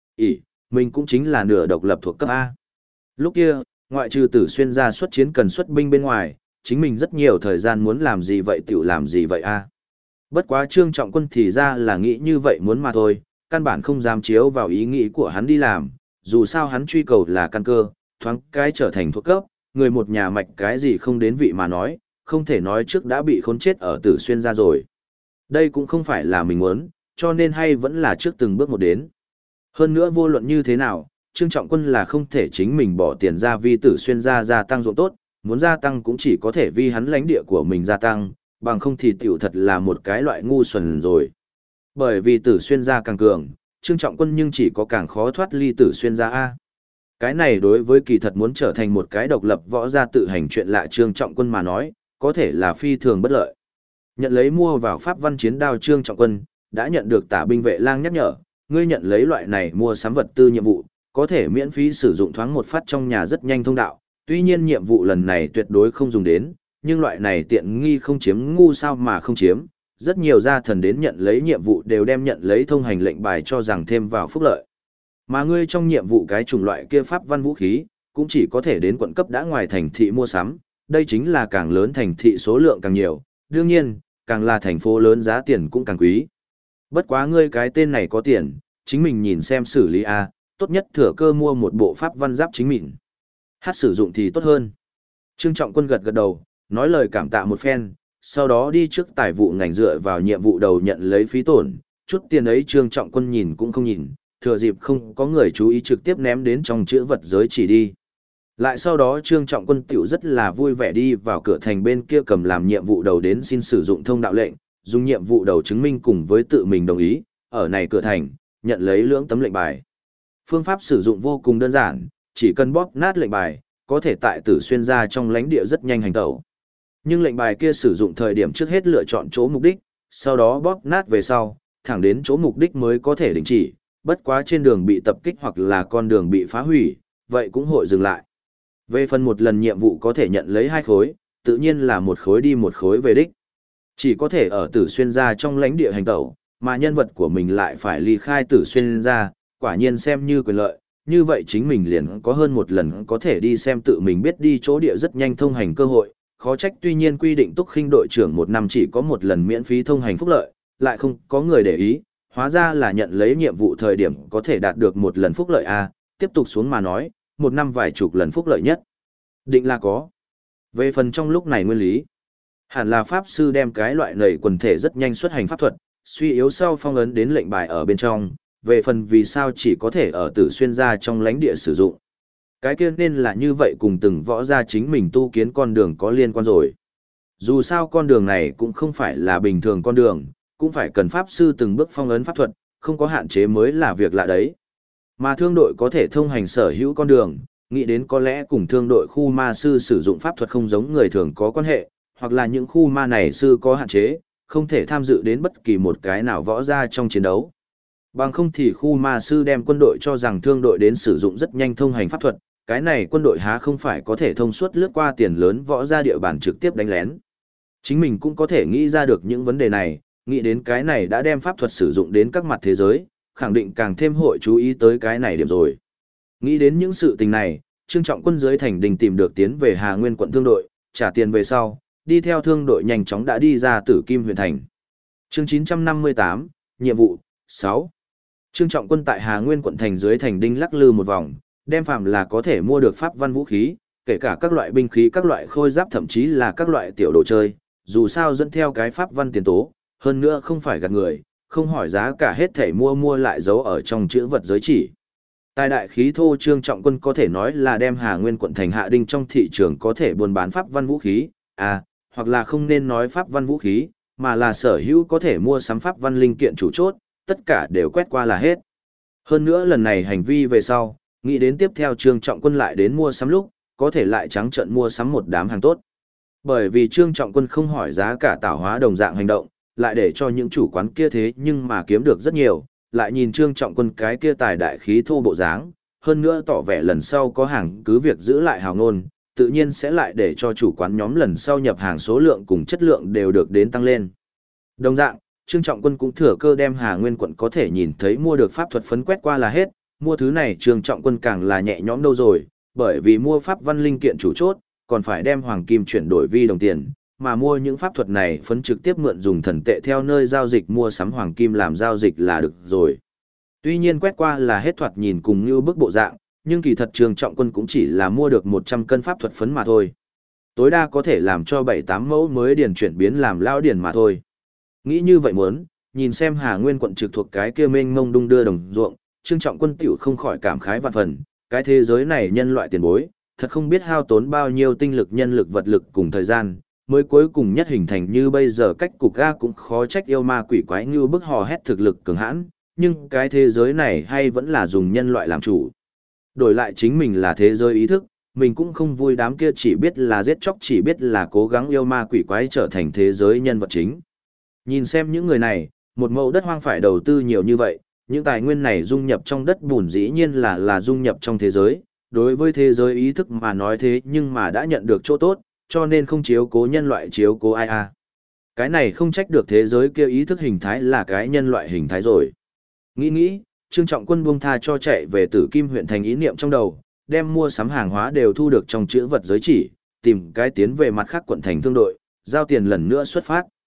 Mình cũng chính là nửa độc lập thuộc cấp A. Lúc kia, ngoại trừ Tử Xuyên gia xuất chiến cần xuất binh bên ngoài, chính mình rất nhiều thời gian muốn làm gì vậy tiểu làm gì vậy A. Bất quá Trương Trọng Quân thì ra là nghĩ như vậy muốn mà thôi, căn bản không dám chiếu vào ý nghĩ của hắn đi làm, dù sao hắn truy cầu là căn cơ, thoáng cái trở thành thuộc cấp, người một nhà mạch cái gì không đến vị mà nói, không thể nói trước đã bị khốn chết ở Tử Xuyên gia rồi. Đây cũng không phải là mình muốn, cho nên hay vẫn là trước từng bước một đến. Hơn nữa vô luận như thế nào, Trương Trọng Quân là không thể chính mình bỏ tiền ra vì Tử Xuyên gia tăng ruộng tốt, muốn gia tăng cũng chỉ có thể vì hắn lãnh địa của mình gia tăng, bằng không thì tiểu thật là một cái loại ngu xuẩn rồi. Bởi vì Tử Xuyên gia càng cường, Trương Trọng Quân nhưng chỉ có càng khó thoát ly Tử Xuyên gia A. Cái này đối với kỳ thật muốn trở thành một cái độc lập võ gia tự hành chuyện lạ Trương Trọng Quân mà nói, có thể là phi thường bất lợi. Nhận lấy mua vào pháp văn chiến đao Trương Trọng Quân, đã nhận được Tả binh vệ lang nhắc nhở, ngươi nhận lấy loại này mua sắm vật tư nhiệm vụ, có thể miễn phí sử dụng thoáng một phát trong nhà rất nhanh thông đạo, tuy nhiên nhiệm vụ lần này tuyệt đối không dùng đến, nhưng loại này tiện nghi không chiếm ngu sao mà không chiếm, rất nhiều gia thần đến nhận lấy nhiệm vụ đều đem nhận lấy thông hành lệnh bài cho rằng thêm vào phúc lợi. Mà ngươi trong nhiệm vụ cái chủng loại kia pháp văn vũ khí, cũng chỉ có thể đến quận cấp đã ngoài thành thị mua sắm, đây chính là càng lớn thành thị số lượng càng nhiều, đương nhiên, càng là thành phố lớn giá tiền cũng càng quý. Bất quá ngươi cái tên này có tiền, chính mình nhìn xem xử lý a, tốt nhất thừa cơ mua một bộ pháp văn giáp chính mình. Hát sử dụng thì tốt hơn. Trương Trọng Quân gật gật đầu, nói lời cảm tạ một phen, sau đó đi trước tài vụ ngành dựa vào nhiệm vụ đầu nhận lấy phí tổn, chút tiền ấy Trương Trọng Quân nhìn cũng không nhìn, thừa dịp không có người chú ý trực tiếp ném đến trong chữ vật giới chỉ đi. Lại sau đó Trương Trọng Quân tiểu rất là vui vẻ đi vào cửa thành bên kia cầm làm nhiệm vụ đầu đến xin sử dụng thông đạo lệnh, dùng nhiệm vụ đầu chứng minh cùng với tự mình đồng ý, ở này cửa thành, nhận lấy lưỡng tấm lệnh bài. Phương pháp sử dụng vô cùng đơn giản, chỉ cần bóp nát lệnh bài, có thể tại Tử Xuyên ra trong lãnh địa rất nhanh hành tẩu. Nhưng lệnh bài kia sử dụng thời điểm trước hết lựa chọn chỗ mục đích, sau đó bóp nát về sau, thẳng đến chỗ mục đích mới có thể đình chỉ, bất quá trên đường bị tập kích hoặc là con đường bị phá hủy, vậy cũng hội dừng lại. Về phần một lần nhiệm vụ có thể nhận lấy 2 khối, tự nhiên là một khối đi một khối về đích. Chỉ có thể ở Tử Xuyên ra trong lãnh địa hành tẩu, mà nhân vật của mình lại phải ly khai Tử Xuyên ra, quả nhiên xem như quyền lợi, như vậy chính mình liền có hơn một lần có thể đi xem tự mình biết đi chỗ địa rất nhanh thông hành cơ hội, khó trách tuy nhiên quy định Túc Khinh đội trưởng một năm chỉ có một lần miễn phí thông hành phúc lợi, lại không có người để ý, hóa ra là nhận lấy nhiệm vụ thời điểm có thể đạt được một lần phúc lợi a, tiếp tục xuống mà nói, một năm vài chục lần phúc lợi nhất. Định là có. Về phần trong lúc này nguyên lý, hẳn là pháp sư đem cái loại nầy quần thể rất nhanh xuất hành pháp thuật, suy yếu sau phong ấn đến lệnh bài ở bên trong, về phần vì sao chỉ có thể ở Tử Xuyên ra trong lãnh địa sử dụng. Cái kia nên là như vậy cùng từng võ gia chính mình tu kiến con đường có liên quan rồi. Dù sao con đường này cũng không phải là bình thường con đường, cũng phải cần pháp sư từng bước phong ấn pháp thuật, không có hạn chế mới là việc lạ đấy. Mà thương đội có thể thông hành sở hữu con đường, nghĩ đến có lẽ cùng thương đội khu ma sư sử dụng pháp thuật không giống người thường có quan hệ, hoặc là những khu ma này sư có hạn chế, không thể tham dự đến bất kỳ một cái nào võ gia trong chiến đấu. Bằng không thì khu ma sư đem quân đội cho rằng thương đội đến sử dụng rất nhanh thông hành pháp thuật, cái này quân đội há không phải có thể thông suốt lướt qua tiền lớn võ gia địa bàn trực tiếp đánh lén. Chính mình cũng có thể nghĩ ra được những vấn đề này, nghĩ đến cái này đã đem pháp thuật sử dụng đến các mặt thế giới, khẳng định càng thêm hội chú ý tới cái này điểm rồi. Nghĩ đến những sự tình này, Trương Trọng Quân dưới thành đình tìm được tiến về Hà Nguyên quận thương đội, trả tiền về sau, đi theo thương đội nhanh chóng đã đi ra Tử Kim huyện thành. Chương 958, nhiệm vụ 6. Trương Trọng Quân tại Hà Nguyên quận thành dưới thành đinh lắc lư một vòng, đem phàm là có thể mua được pháp văn vũ khí, kể cả các loại binh khí, các loại khôi giáp thậm chí là các loại tiểu đồ chơi, dù sao dẫn theo cái pháp văn tiền tố, hơn nữa không phải gạt người, không hỏi giá cả hết thảy mua lại giấu ở trong chữ vật giới chỉ. Tài đại khí thô Trương Trọng Quân có thể nói là đem Hà Nguyên quận thành hạ đinh trong thị trường có thể buôn bán pháp văn vũ khí, hoặc là không nên nói pháp văn vũ khí, mà là sở hữu có thể mua sắm pháp văn linh kiện chủ chốt, tất cả đều quét qua là hết. Hơn nữa lần này hành vi về sau, nghĩ đến tiếp theo Trương Trọng Quân lại đến mua sắm lúc, có thể lại trắng trợn mua sắm một đám hàng tốt. Bởi vì Trương Trọng Quân không hỏi giá cả tảo hóa đồng dạng hành động, lại để cho những chủ quán kia thế nhưng mà kiếm được rất nhiều, lại nhìn Trương Trọng Quân cái kia tài đại khí thô bộ dáng, hơn nữa tỏ vẻ lần sau có hàng cứ việc giữ lại hào ngôn, tự nhiên sẽ lại để cho chủ quán nhóm lần sau nhập hàng số lượng cùng chất lượng đều được đến tăng lên. Đồng dạng, Trương Trọng Quân cũng thừa cơ đem Hà Nguyên quận có thể nhìn thấy mua được pháp thuật phấn quét qua là hết, mua thứ này Trương Trọng Quân càng là nhẹ nhõm đâu rồi, bởi vì mua pháp văn linh kiện chủ chốt, còn phải đem hoàng kim chuyển đổi vi đồng tiền, mà mua những pháp thuật này phấn trực tiếp mượn dùng thần tệ theo nơi giao dịch mua sắm hoàng kim làm giao dịch là được rồi. Tuy nhiên quét qua là hết thoạt nhìn cùng như bức bộ dạng, nhưng kỳ thật Trương Trọng Quân cũng chỉ là mua được 100 cân pháp thuật phấn mà thôi. Tối đa có thể làm cho 7-8 mẫu mới điền chuyển biến làm lao điền mà thôi. Nghĩ như vậy muốn, nhìn xem Hà Nguyên quận trực thuộc cái kia mênh mông đung đưa đồng ruộng, Trương Trọng Quân tiểu không khỏi cảm khái vạn phần, cái thế giới này nhân loại tiền bối, thật không biết hao tốn bao nhiêu tinh lực nhân lực vật lực cùng thời gian, mới cuối cùng nhất hình thành như bây giờ cách cục ga cũng khó trách yêu ma quỷ quái như bức hò hét thực lực cường hãn, nhưng cái thế giới này hay vẫn là dùng nhân loại làm chủ. Đổi lại chính mình là thế giới ý thức, mình cũng không vui đám kia chỉ biết là giết chóc chỉ biết là cố gắng yêu ma quỷ quái trở thành thế giới nhân vật chính. Nhìn xem những người này, một mẫu đất hoang phải đầu tư nhiều như vậy, những tài nguyên này dung nhập trong đất bùn dĩ nhiên là dung nhập trong thế giới, đối với thế giới ý thức mà nói thế nhưng mà đã nhận được chỗ tốt, cho nên không chiếu cố nhân loại chiếu cố ai à. Cái này không trách được thế giới kia ý thức hình thái là cái nhân loại hình thái rồi. Nghĩ, Trương Trọng Quân buông tha cho chạy về Tử Kim huyện thành ý niệm trong đầu, đem mua sắm hàng hóa đều thu được trong chữ vật giới chỉ, tìm cái tiến về mặt khác quận thành thương đội, giao tiền lần nữa xuất phát.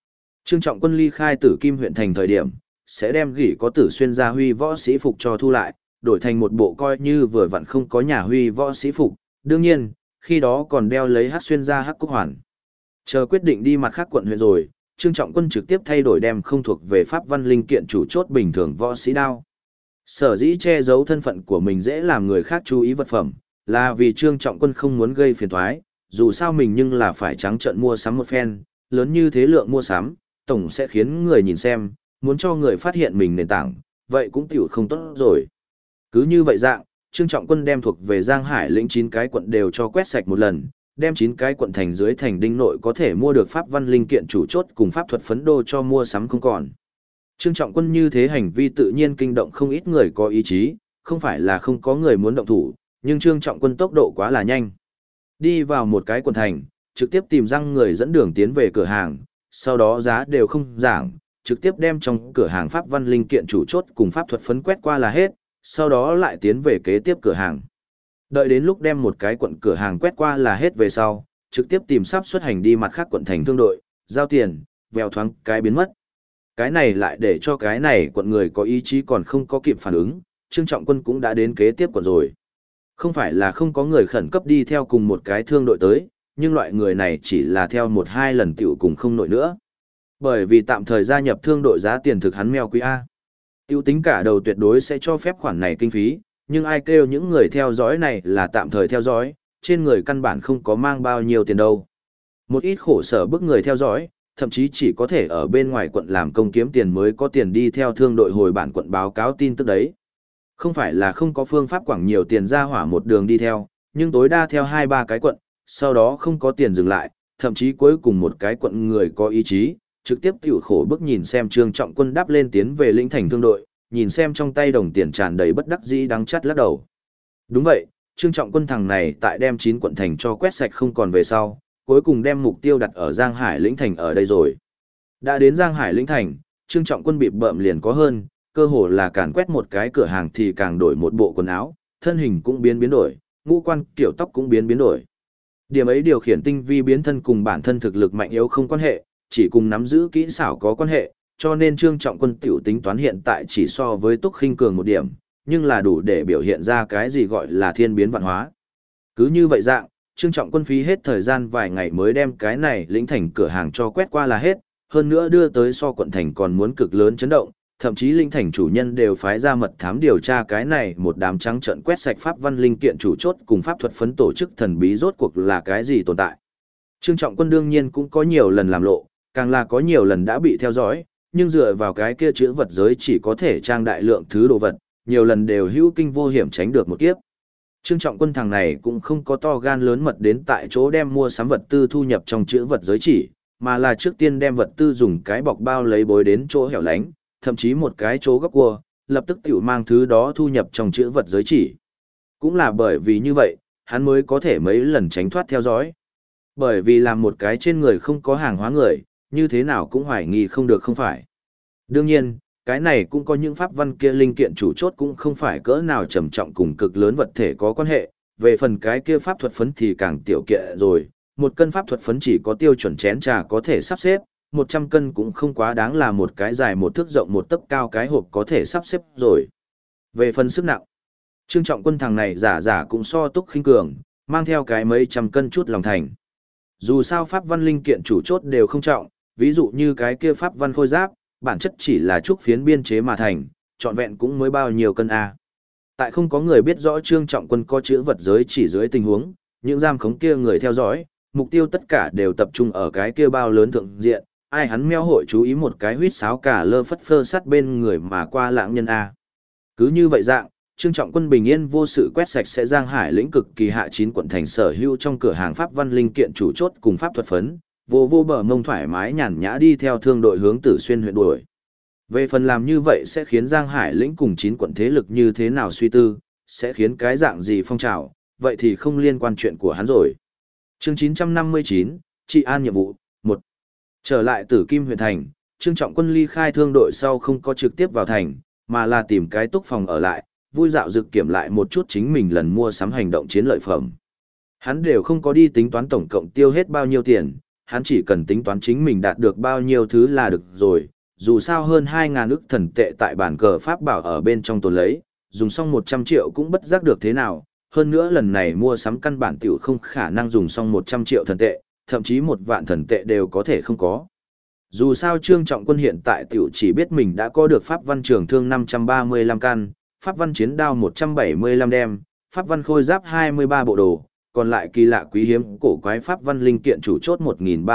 Trương Trọng Quân ly khai Tử Kim huyện thành thời điểm, sẽ đem gỉ có Tử Xuyên gia huy võ sĩ phục cho thu lại, đổi thành một bộ coi như vừa vặn không có nhà huy võ sĩ phục, đương nhiên, khi đó còn đeo lấy Hắc Xuyên gia Hắc Cúc Hoàn. Chờ quyết định đi mặt khác quận huyện rồi, Trương Trọng Quân trực tiếp thay đổi đem không thuộc về pháp văn linh kiện chủ chốt bình thường võ sĩ đao. Sở dĩ che giấu thân phận của mình dễ làm người khác chú ý vật phẩm, là vì Trương Trọng Quân không muốn gây phiền toái, dù sao mình nhưng là phải trắng trợn mua sắm một phen, lớn như thế lượng mua sắm, tổng sẽ khiến người nhìn xem, muốn cho người phát hiện mình nền tảng, vậy cũng tiểu không tốt rồi. Cứ như vậy dạng, Trương Trọng Quân đem thuộc về Giang Hải lĩnh 9 cái quận đều cho quét sạch một lần, đem 9 cái quận thành dưới thành đinh nội có thể mua được pháp văn linh kiện chủ chốt cùng pháp thuật phấn đô cho mua sắm không còn. Trương Trọng Quân như thế hành vi tự nhiên kinh động không ít người có ý chí, không phải là không có người muốn động thủ, nhưng Trương Trọng Quân tốc độ quá là nhanh. Đi vào một cái quận thành, trực tiếp tìm răng người dẫn đường tiến về cửa hàng, sau đó giá đều không giảm, trực tiếp đem trong cửa hàng pháp văn linh kiện chủ chốt cùng pháp thuật phấn quét qua là hết, sau đó lại tiến về kế tiếp cửa hàng. Đợi đến lúc đem một cái quận cửa hàng quét qua là hết về sau, trực tiếp tìm sắp xuất hành đi mặt khác quận thành thương đội, giao tiền, vèo thoáng cái biến mất. Cái này lại để cho cái này quận người có ý chí còn không có kịp phản ứng, Trương Trọng Quân cũng đã đến kế tiếp quận rồi. Không phải là không có người khẩn cấp đi theo cùng một cái thương đội tới, nhưng loại người này chỉ là theo 1-2 lần tiểu cùng không nổi nữa. Bởi vì tạm thời gia nhập thương đội giá tiền thực hắn meo quý A. Tiêu tính cả đầu tuyệt đối sẽ cho phép khoản này kinh phí, nhưng ai kêu những người theo dõi này là tạm thời theo dõi, trên người căn bản không có mang bao nhiêu tiền đâu. Một ít khổ sở bức người theo dõi, thậm chí chỉ có thể ở bên ngoài quận làm công kiếm tiền mới có tiền đi theo thương đội hồi bản quận báo cáo tin tức đấy. Không phải là không có phương pháp quảng nhiều tiền ra hỏa một đường đi theo, nhưng tối đa theo 2-3 cái quận, sau đó không có tiền dừng lại, thậm chí cuối cùng một cái quận người có ý chí, trực tiếp tiểu khổ bức nhìn xem Trương Trọng Quân đáp lên tiến về lĩnh thành thương đội, nhìn xem trong tay đồng tiền tràn đầy bất đắc dĩ đắng chắt lắc đầu. Đúng vậy, Trương Trọng Quân thằng này tại đem 9 quận thành cho quét sạch không còn về sau, cuối cùng đem mục tiêu đặt ở Giang Hải lĩnh thành ở đây rồi. Đã đến Giang Hải lĩnh thành, Trương Trọng Quân bịp bợm liền có hơn, cơ hồ là càn quét một cái cửa hàng thì càng đổi một bộ quần áo, thân hình cũng biến đổi, ngũ quan kiểu tóc cũng biến đổi. Điểm ấy điều khiển tinh vi biến thân cùng bản thân thực lực mạnh yếu không quan hệ, chỉ cùng nắm giữ kỹ xảo có quan hệ, cho nên Trương Trọng Quân tiểu tính toán hiện tại chỉ so với Túc Khinh cường một điểm, nhưng là đủ để biểu hiện ra cái gì gọi là thiên biến vạn hóa. Cứ như vậy dạng, Trương Trọng Quân phí hết thời gian vài ngày mới đem cái này lĩnh thành cửa hàng cho quét qua là hết, hơn nữa đưa tới so quận thành còn muốn cực lớn chấn động, thậm chí lĩnh thành chủ nhân đều phái ra mật thám điều tra cái này một đám trắng trợn quét sạch pháp văn linh kiện chủ chốt cùng pháp thuật phấn tổ chức thần bí rốt cuộc là cái gì tồn tại. Trương Trọng Quân đương nhiên cũng có nhiều lần làm lộ, càng là có nhiều lần đã bị theo dõi, nhưng dựa vào cái kia chữ vật giới chỉ có thể trang đại lượng thứ đồ vật, nhiều lần đều hữu kinh vô hiểm tránh được một kiếp. Trương Trọng Quân thằng này cũng không có to gan lớn mật đến tại chỗ đem mua sắm vật tư thu nhập trong chữ vật giới chỉ, mà là trước tiên đem vật tư dùng cái bọc bao lấy bối đến chỗ hẻo lánh, thậm chí một cái chỗ góc cua, lập tức tiểu mang thứ đó thu nhập trong chữ vật giới chỉ. Cũng là bởi vì như vậy, hắn mới có thể mấy lần tránh thoát theo dõi. Bởi vì làm một cái trên người không có hàng hóa người, như thế nào cũng hoài nghi không được không phải. Đương nhiên, cái này cũng có những pháp văn kia linh kiện chủ chốt cũng không phải cỡ nào trầm trọng cùng cực lớn vật thể có quan hệ, về phần cái kia pháp thuật phấn thì càng tiểu kiện rồi, một cân pháp thuật phấn chỉ có tiêu chuẩn chén trà có thể sắp xếp, 100 cân cũng không quá đáng là một cái dài 1 thước rộng 1 tấc cao cái hộp có thể sắp xếp rồi. Về phần sức nặng, Trương Trọng Quân thằng này giả cũng so Túc Khinh cường, mang theo cái mấy trăm cân chút lòng thành. Dù sao pháp văn linh kiện chủ chốt đều không trọng, ví dụ như cái kia pháp văn khôi giáp, bản chất chỉ là trúc phiến biên chế mà thành, trọn vẹn cũng mới bao nhiêu cân a. Tại không có người biết rõ Trương Trọng Quân có chữ vật giới chỉ dưới tình huống, những giam khống kia người theo dõi, mục tiêu tất cả đều tập trung ở cái kia bao lớn thượng diện, ai hắn meo hội chú ý một cái huýt sáo cả lơ phất phơ sát bên người mà qua lãng nhân a. Cứ như vậy dạng, Trương Trọng Quân bình yên vô sự quét sạch sẽ Giang Hải lĩnh cực kỳ hạ 9 quận thành sở hữu trong cửa hàng pháp văn linh kiện chủ chốt cùng pháp thuật phấn, vô bờ mông thoải mái nhàn nhã đi theo thương đội hướng Tử Xuyên huyện đuổi. Về phần làm như vậy sẽ khiến Giang Hải lĩnh cùng 9 quận thế lực như thế nào suy tư, sẽ khiến cái dạng gì phong trào, vậy thì không liên quan chuyện của hắn rồi. Chương 959, trị an nhiệm vụ 1. Trở lại Tử Kim huyện thành, Trương Trọng Quân ly khai thương đội sau không có trực tiếp vào thành, mà là tìm cái túc phòng ở lại, vui dạo dực kiểm lại một chút chính mình lần mua sắm hành động chiến lợi phẩm. Hắn đều không có đi tính toán tổng cộng tiêu hết bao nhiêu tiền, hắn chỉ cần tính toán chính mình đạt được bao nhiêu thứ là được rồi, dù sao hơn 2.000 ức thần tệ tại bản cờ pháp bảo ở bên trong tồn lấy, dùng xong 100 triệu cũng bất giác được thế nào, hơn nữa lần này mua sắm căn bản tiểu không khả năng dùng xong 100 triệu thần tệ, thậm chí 1 vạn thần tệ đều có thể không có. Dù sao Trương Trọng Quân hiện tại tiểu chỉ biết mình đã có được pháp văn trường thương 535 căn, pháp văn chiến đao 175 đem, pháp văn khôi giáp 23 bộ đồ, còn lại kỳ lạ quý hiếm cổ quái pháp văn linh kiện chủ chốt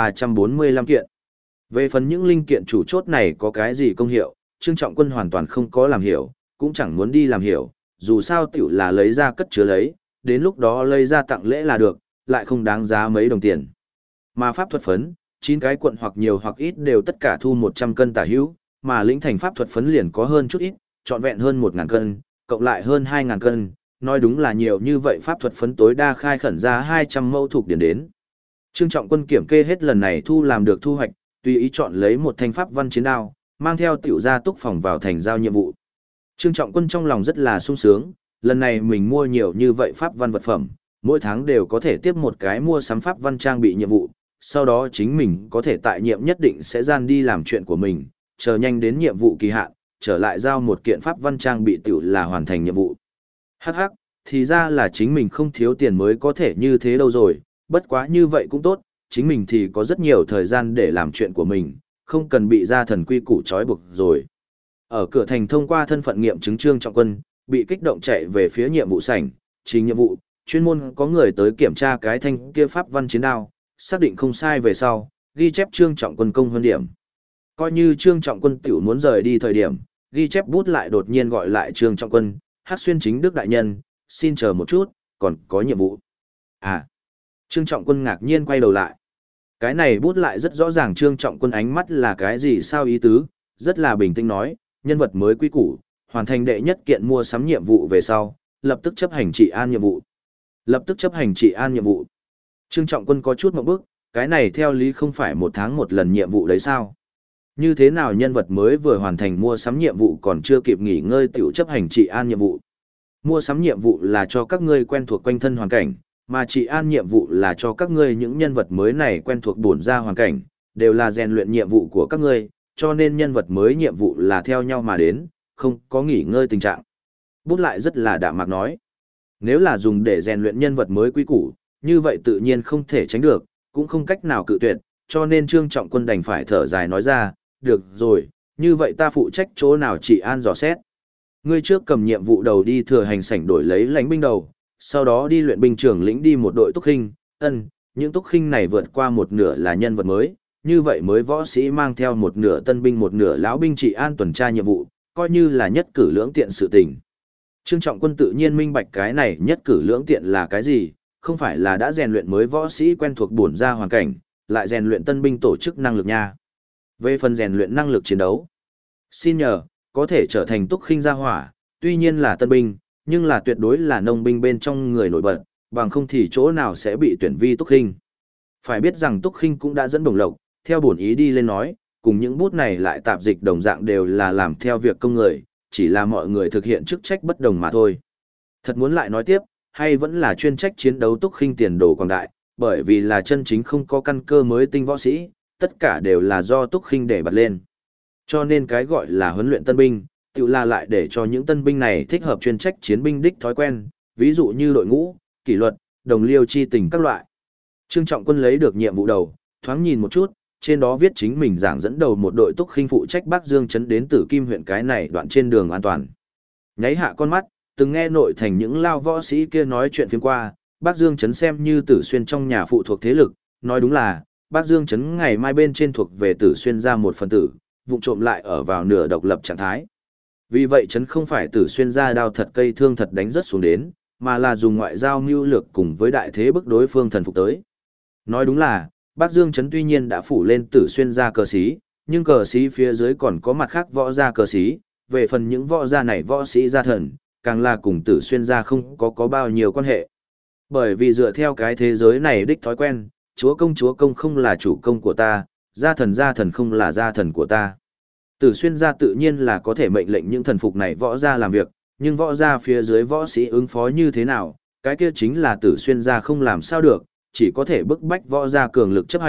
1.345 kiện. Về phần những linh kiện chủ chốt này có cái gì công hiệu, Trương Trọng Quân hoàn toàn không có làm hiểu, cũng chẳng muốn đi làm hiểu, dù sao tiểu là lấy ra cất chứa lấy, đến lúc đó lấy ra tặng lễ là được, lại không đáng giá mấy đồng tiền. Mà pháp thuật phấn, 9 cái cuộn hoặc nhiều hoặc ít đều tất cả thu 100 cân tả hữu, mà lĩnh thành pháp thuật phấn liền có hơn chút ít, trọn vẹn hơn 1.000 cân, cộng lại hơn 2.000 cân, nói đúng là nhiều như vậy pháp thuật phấn tối đa khai khẩn ra 200 mẫu thuộc điển đến. Trương Trọng Quân kiểm kê hết lần này thu làm được thu hoạch, tùy ý chọn lấy một thanh pháp văn chiến đao, mang theo tiểu gia túc phòng vào thành giao nhiệm vụ. Trương Trọng Quân trong lòng rất là sung sướng, lần này mình mua nhiều như vậy pháp văn vật phẩm, mỗi tháng đều có thể tiếp một cái mua sắm pháp văn trang bị nhiệm vụ, sau đó chính mình có thể tại nhiệm nhất định sẽ gian đi làm chuyện của mình, chờ nhanh đến nhiệm vụ kỳ hạn, trở lại giao một kiện pháp văn trang bị tiểu là hoàn thành nhiệm vụ. Hắc hắc, thì ra là chính mình không thiếu tiền mới có thể như thế đâu rồi, bất quá như vậy cũng tốt, chính mình thì có rất nhiều thời gian để làm chuyện của mình, không cần bị gia thần quy củ trói buộc rồi. Ở cửa thành thông qua thân phận nghiệm chứng Trương Trọng Quân, bị kích động chạy về phía nhiệm vụ sảnh, chính nhiệm vụ, chuyên môn có người tới kiểm tra cái thanh kia pháp văn chiến đao, xác định không sai về sau, ghi chép Trương Trọng Quân công hơn điểm. Coi như Trương Trọng Quân tiểu muốn rời đi thời điểm, ghi chép bút lại đột nhiên gọi lại Trương Trọng Quân, Hắc Xuyên chính đức đại nhân, xin chờ một chút, còn có nhiệm vụ. À, Trương Trọng Quân ngạc nhiên quay đầu lại. Cái này bút lại rất rõ ràng Trương Trọng Quân ánh mắt là cái gì sao ý tứ, rất là bình tĩnh nói, nhân vật mới quý củ, hoàn thành đệ nhất kiện mua sắm nhiệm vụ về sau, lập tức chấp hành trị an nhiệm vụ. Lập tức chấp hành trị an nhiệm vụ. Trương Trọng Quân có chút ngượng bức, cái này theo lý không phải 1 tháng 1 lần nhiệm vụ đấy sao? Như thế nào nhân vật mới vừa hoàn thành mua sắm nhiệm vụ còn chưa kịp nghỉ ngơi tiểu chấp hành trị an nhiệm vụ? Mua sắm nhiệm vụ là cho các ngươi quen thuộc quanh thân hoàn cảnh, mà trị an nhiệm vụ là cho các ngươi những nhân vật mới này quen thuộc bổn ra hoàn cảnh, đều là rèn luyện nhiệm vụ của các ngươi, cho nên nhân vật mới nhiệm vụ là theo nhau mà đến, không có nghỉ ngơi tình trạng. Bút lại rất là đạm mạc nói. Nếu là dùng để rèn luyện nhân vật mới quý củ, như vậy tự nhiên không thể tránh được, cũng không cách nào cự tuyệt, cho nên Trương Trọng Quân đành phải thở dài nói ra, được rồi, như vậy ta phụ trách chỗ nào trị an dò xét. Ngươi trước cầm nhiệm vụ đầu đi thừa hành sảnh đổi lấy lãnh binh đầu, sau đó đi luyện binh trưởng lĩnh đi một đội túc khinh, những túc khinh này vượt qua một nửa là nhân vật mới, như vậy mới võ sĩ mang theo một nửa tân binh một nửa lão binh trị an tuần tra nhiệm vụ, coi như là nhất cử lưỡng tiện sự tình. Trương Trọng Quân tự nhiên minh bạch cái này nhất cử lưỡng tiện là cái gì, không phải là đã rèn luyện mới võ sĩ quen thuộc bổn ra hoàn cảnh, lại rèn luyện tân binh tổ chức năng lực nha. Về phần rèn luyện năng lực chiến đấu, xin nhờ, có thể trở thành túc khinh gia hỏa, tuy nhiên là tân binh, nhưng là tuyệt đối là nông binh bên trong người nổi bật, bằng không thì chỗ nào sẽ bị tuyển vi túc khinh. Phải biết rằng túc khinh cũng đã dẫn đồng lộc, theo bổn ý đi lên nói, cùng những bút này lại tạp dịch đồng dạng đều là làm theo việc công người, chỉ là mọi người thực hiện chức trách bất đồng mà thôi. Thật muốn lại nói tiếp, hay vẫn là chuyên trách chiến đấu túc khinh tiền đồ quảng đại, bởi vì là chân chính không có căn cơ mới tinh võ sĩ, tất cả đều là do túc khinh để bật lên. Cho nên cái gọi là huấn luyện tân binh, tự là lại để cho những tân binh này thích hợp chuyên trách chiến binh đích thói quen, ví dụ như đội ngũ, kỷ luật, đồng liêu chi tình các loại. Trương Trọng Quân lấy được nhiệm vụ đầu, thoáng nhìn một chút, trên đó viết chính mình giảng dẫn đầu một đội túc khinh phụ trách Bắc Dương trấn đến Tử Kim huyện cái này đoạn trên đường an toàn. Nháy hạ con mắt, từng nghe nội thành những lao võ sĩ kia nói chuyện phiếm qua, Bắc Dương trấn xem như Tử Xuyên trong nhà phụ thuộc thế lực, nói đúng là, Bắc Dương trấn ngày mai bên trên thuộc về Tử Xuyên ra một phần tử, vụ trộm lại ở vào nửa độc lập trạng thái. Vì vậy trấn không phải Tử Xuyên ra đao thật cây thương thật đánh rất xuống đến, mà là dùng ngoại giao mưu lược cùng với đại thế bức đối phương thần phục tới. Nói đúng là, Bắc Dương trấn tuy nhiên đã phủ lên Tử Xuyên ra cờ xí, nhưng cờ xí phía dưới còn có mặt khác võ gia cờ xí, về phần những võ gia này võ sĩ gia thần, càng là cùng Tử Xuyên ra không có bao nhiêu quan hệ. Bởi vì dựa theo cái thế giới này đích thói quen, chúa công không là chủ công của ta, gia thần không là gia thần của ta. Tử Xuyên gia tự nhiên là có thể mệnh lệnh những thần phục này võ gia làm việc, nhưng võ gia phía dưới võ sĩ ứng phó như thế nào, cái kia chính là Tử Xuyên gia không làm sao được, chỉ có thể bức bách võ gia cường lực chấp hành,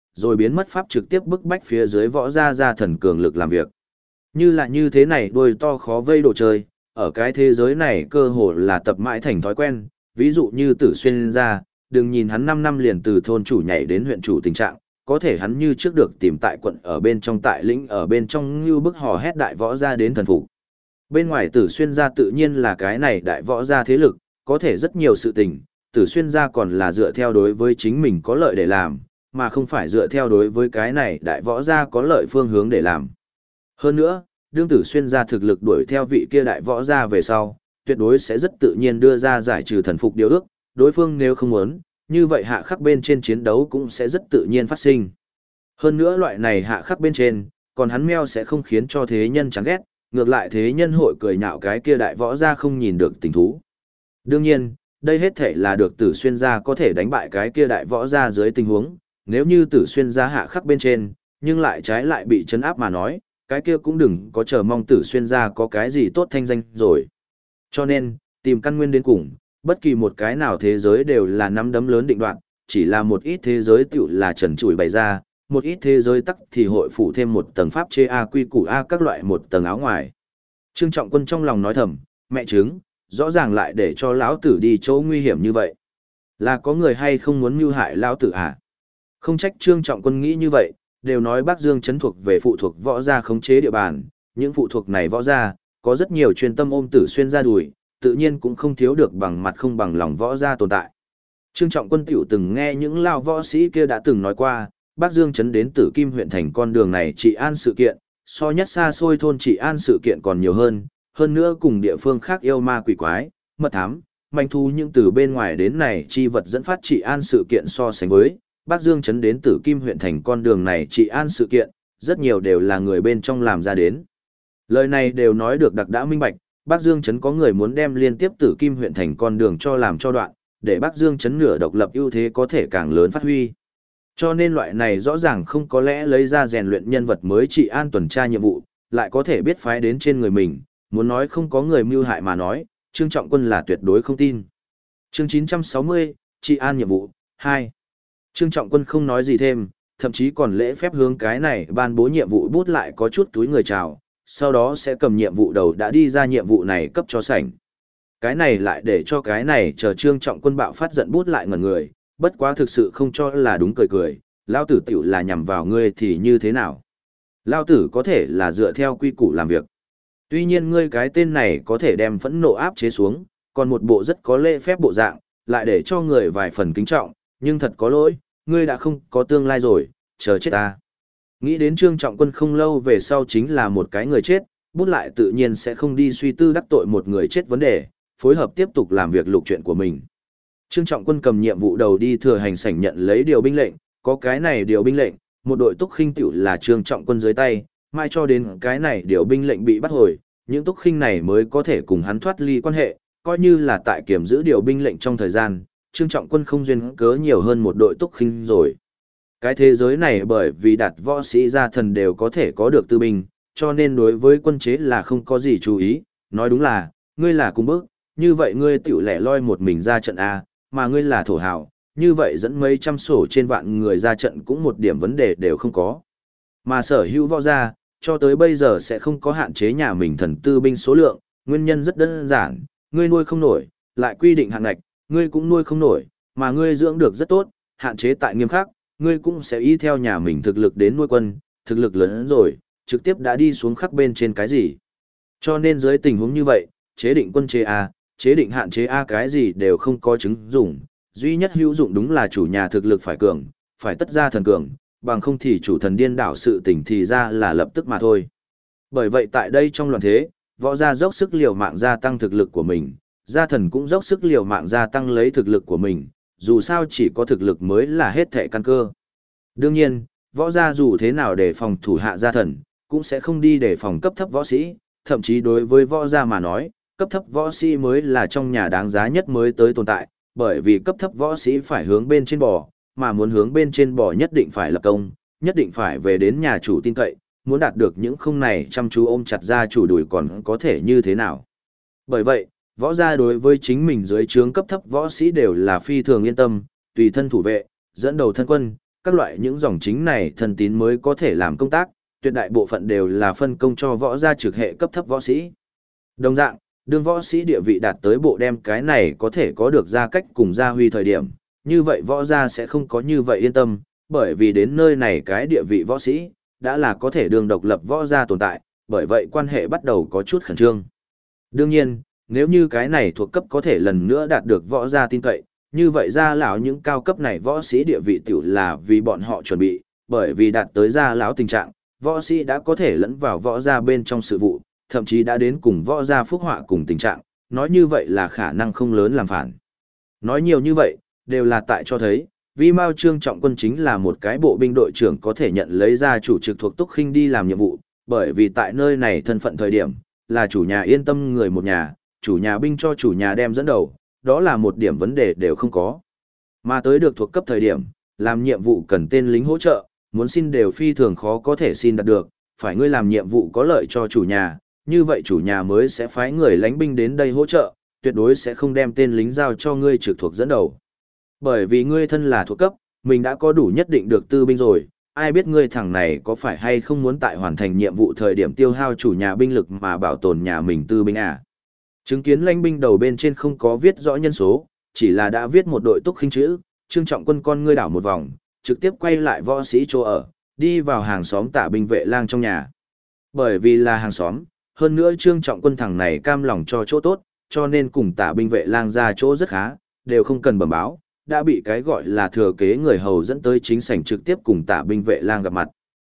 rồi biến mất pháp trực tiếp bức bách phía dưới võ gia thần cường lực làm việc. Như là như thế này đôi to khó vây đồ chơi, ở cái thế giới này cơ hồ là tập mãi thành thói quen, ví dụ như Tử Xuyên gia, đừng nhìn hắn 5 năm liền từ thôn chủ nhảy đến huyện chủ tình trạng, có thể hắn như trước được tìm tại quận ở bên trong tại lĩnh ở bên trong như bức hò hét đại võ gia đến thần phục. Bên ngoài Tử Xuyên gia tự nhiên là cái này đại võ gia thế lực, có thể rất nhiều sự tình, Tử Xuyên gia còn là dựa theo đối với chính mình có lợi để làm, mà không phải dựa theo đối với cái này đại võ gia có lợi phương hướng để làm. Hơn nữa, đương Tử Xuyên gia thực lực đuổi theo vị kia đại võ gia về sau, tuyệt đối sẽ rất tự nhiên đưa ra giải trừ thần phục điều ước, đối phương nếu không muốn, như vậy hạ khắc bên trên chiến đấu cũng sẽ rất tự nhiên phát sinh. Hơn nữa loại này hạ khắc bên trên, còn hắn meo sẽ không khiến cho thế nhân chán ghét, ngược lại thế nhân hội cười nhạo cái kia đại võ gia không nhìn được tình thú. Đương nhiên, đây hết thể là được Tử Xuyên gia có thể đánh bại cái kia đại võ gia dưới tình huống, nếu như Tử Xuyên gia hạ khắc bên trên, nhưng lại trái lại bị chấn áp mà nói, cái kia cũng đừng có chờ mong Tử Xuyên gia có cái gì tốt thanh danh rồi. Cho nên, tìm căn nguyên đến cùng, bất kỳ một cái nào thế giới đều là nắm đấm lớn định đoạt, chỉ là một ít thế giới tiểu là trần trụi bày ra, một ít thế giới tắc thì hội phủ thêm một tầng pháp chế A quy củ A các loại một tầng áo ngoài. Trương Trọng Quân trong lòng nói thầm, mẹ chứng, rõ ràng lại để cho lão tử đi chỗ nguy hiểm như vậy. Là có người hay không muốn mưu hại lão tử à? Không trách Trương Trọng Quân nghĩ như vậy, đều nói Bắc Dương trấn thuộc về phụ thuộc võ gia khống chế địa bàn, những phụ thuộc này võ gia, có rất nhiều chuyên tâm ôm Tử Xuyên ra đùi, tự nhiên cũng không thiếu được bằng mặt không bằng lòng võ gia tồn tại. Trương Trọng Quân tiểu từng nghe những lao võ sĩ kia đã từng nói qua, Bắc Dương trấn đến Tử Kim huyện thành con đường này trị an sự kiện, so nhất xa xôi thôn trị an sự kiện còn nhiều hơn nữa cùng địa phương khác yêu ma quỷ quái, mật thám, manh thu những từ bên ngoài đến này chi vật dẫn phát trị an sự kiện so sánh với, Bắc Dương trấn đến Tử Kim huyện thành con đường này trị an sự kiện, rất nhiều đều là người bên trong làm ra đến. Lời này đều nói được đặc đã minh bạch, Bắc Dương trấn có người muốn đem liên tiếp Tử Kim huyện thành con đường cho làm cho đoạn, để Bắc Dương trấn nửa độc lập ưu thế có thể càng lớn phát huy. Cho nên loại này rõ ràng không có lẽ lấy ra rèn luyện nhân vật mới trị an tuần tra nhiệm vụ, lại có thể biết phái đến trên người mình, muốn nói không có người mưu hại mà nói, Trương Trọng Quân là tuyệt đối không tin. Chương 960, trị an nhiệm vụ 2. Trương Trọng Quân không nói gì thêm, thậm chí còn lễ phép hướng cái này ban bố nhiệm vụ bút lại có chút túi người chào, sau đó sẽ cầm nhiệm vụ đầu đã đi ra nhiệm vụ này cấp cho sảnh. Cái này lại để cho cái này chờ Trương Trọng Quân bạo phát giận bút lại ngẩn người, bất quá thực sự không cho là đúng cười cười, lao tử tiểu là nhằm vào ngươi thì như thế nào. Lao tử có thể là dựa theo quy củ làm việc. Tuy nhiên ngươi cái tên này có thể đem phẫn nộ áp chế xuống, còn một bộ rất có lễ phép bộ dạng, lại để cho người vài phần kính trọng, nhưng thật có lỗi, ngươi đã không có tương lai rồi, chờ chết ta. Nghĩ đến Trương Trọng Quân không lâu về sau chính là một cái người chết, bút lại tự nhiên sẽ không đi suy tư đắc tội một người chết vấn đề, phối hợp tiếp tục làm việc lục chuyện của mình. Trương Trọng Quân cầm nhiệm vụ đầu đi thừa hành sảnh nhận lấy điều binh lệnh, có cái này điều binh lệnh, một đội túc khinh tiểu là Trương Trọng Quân dưới tay, mai cho đến cái này điều binh lệnh bị bắt hồi, những túc khinh này mới có thể cùng hắn thoát ly quan hệ, coi như là tại kiểm giữ điều binh lệnh trong thời gian, Trương Trọng Quân không duyên cớ nhiều hơn một đội túc khinh rồi. Cái thế giới này bởi vì đạt võ sĩ gia thần đều có thể có được tư binh, cho nên đối với quân chế là không có gì chú ý, nói đúng là, ngươi là cung bước, như vậy ngươi tiểu lẻ loi một mình ra trận A, mà ngươi là thổ hào, như vậy dẫn mấy trăm sổ trên vạn người ra trận cũng một điểm vấn đề đều không có. Mà sở hữu võ gia, cho tới bây giờ sẽ không có hạn chế nhà mình thần tư binh số lượng, nguyên nhân rất đơn giản, ngươi nuôi không nổi, lại quy định hạn ngạch, ngươi cũng nuôi không nổi, mà ngươi dưỡng được rất tốt, hạn chế tại nghiêm khắc, ngươi cũng sẽ y theo nhà mình thực lực đến nuôi quân, thực lực lớn rồi, trực tiếp đã đi xuống khắc bên trên cái gì. Cho nên dưới tình huống như vậy, chế định quân chế A, chế định hạn chế A cái gì đều không có chứng dụng, duy nhất hữu dụng đúng là chủ nhà thực lực phải cường, phải tất ra thần cường, bằng không thì chủ thần điên đảo sự tình thì ra là lập tức mà thôi. Bởi vậy tại đây trong loạn thế, võ gia dốc sức liều mạng gia tăng thực lực của mình, gia thần cũng dốc sức liều mạng gia tăng lấy thực lực của mình, dù sao chỉ có thực lực mới là hết thệ căn cơ. Đương nhiên, võ gia dù thế nào để phòng thủ hạ gia thần, cũng sẽ không đi để phòng cấp thấp võ sĩ, thậm chí đối với võ gia mà nói, cấp thấp võ sĩ mới là trong nhà đáng giá nhất mới tới tồn tại, bởi vì cấp thấp võ sĩ phải hướng bên trên bò, mà muốn hướng bên trên bò nhất định phải lập công, nhất định phải về đến nhà chủ tin cậy, muốn đạt được những không này chăm chú ôm chặt gia chủ đuổi còn có thể như thế nào. Bởi vậy, võ gia đối với chính mình dưới trướng cấp thấp võ sĩ đều là phi thường yên tâm, tùy thân thủ vệ, dẫn đầu thân quân, các loại những dòng chính này thân tín mới có thể làm công tác, tuyệt đại bộ phận đều là phân công cho võ gia trực hệ cấp thấp võ sĩ. Đồng dạng, đương võ sĩ địa vị đạt tới bộ đem cái này có thể có được gia cách cùng gia huy thời điểm, như vậy võ gia sẽ không có như vậy yên tâm, bởi vì đến nơi này cái địa vị võ sĩ, đã là có thể đương độc lập võ gia tồn tại, bởi vậy quan hệ bắt đầu có chút khẩn trương. Đương nhiên, nếu như cái này thuộc cấp có thể lần nữa đạt được võ gia tin cậy, như vậy gia lão những cao cấp này võ sĩ địa vị tiểu là vì bọn họ chuẩn bị, bởi vì đạt tới gia lão tình trạng, võ sĩ đã có thể lẫn vào võ gia bên trong sự vụ, thậm chí đã đến cùng võ gia phúc họa cùng tình trạng, nói như vậy là khả năng không lớn làm phản. Nói nhiều như vậy, đều là tại cho thấy, Vi Mao Trương Trọng Quân chính là một cái bộ binh đội trưởng có thể nhận lấy ra chủ trực thuộc Túc Khinh đi làm nhiệm vụ, bởi vì tại nơi này thân phận thời điểm, là chủ nhà yên tâm người một nhà, chủ nhà binh cho chủ nhà đem dẫn đầu, đó là một điểm vấn đề đều không có. Mà tới được thuộc cấp thời điểm, làm nhiệm vụ cần tên lính hỗ trợ, muốn xin đều phi thường khó có thể xin đạt được, phải ngươi làm nhiệm vụ có lợi cho chủ nhà, như vậy chủ nhà mới sẽ phái người lãnh binh đến đây hỗ trợ, tuyệt đối sẽ không đem tên lính giao cho ngươi trực thuộc dẫn đầu. Bởi vì ngươi thân là thuộc cấp, mình đã có đủ nhất định được tư binh rồi, ai biết ngươi thằng này có phải hay không muốn tại hoàn thành nhiệm vụ thời điểm tiêu hao chủ nhà binh lực mà bảo tồn nhà mình tư binh à. Chứng kiến lãnh binh đầu bên trên không có viết rõ nhân số, chỉ là đã viết một đội Túc Khinh chữ, Trương Trọng Quân con ngươi đảo một vòng, trực tiếp quay lại võ sĩ chỗ ở, đi vào hàng xóm Tả binh vệ lang trong nhà. Bởi vì là hàng xóm, hơn nữa Trương Trọng Quân thằng này cam lòng cho chỗ tốt, cho nên cùng Tả binh vệ lang ra chỗ rất khá, đều không cần bẩm báo, đã bị cái gọi là thừa kế người hầu dẫn tới chính sảnh trực tiếp cùng Tả binh vệ lang gặp mặt.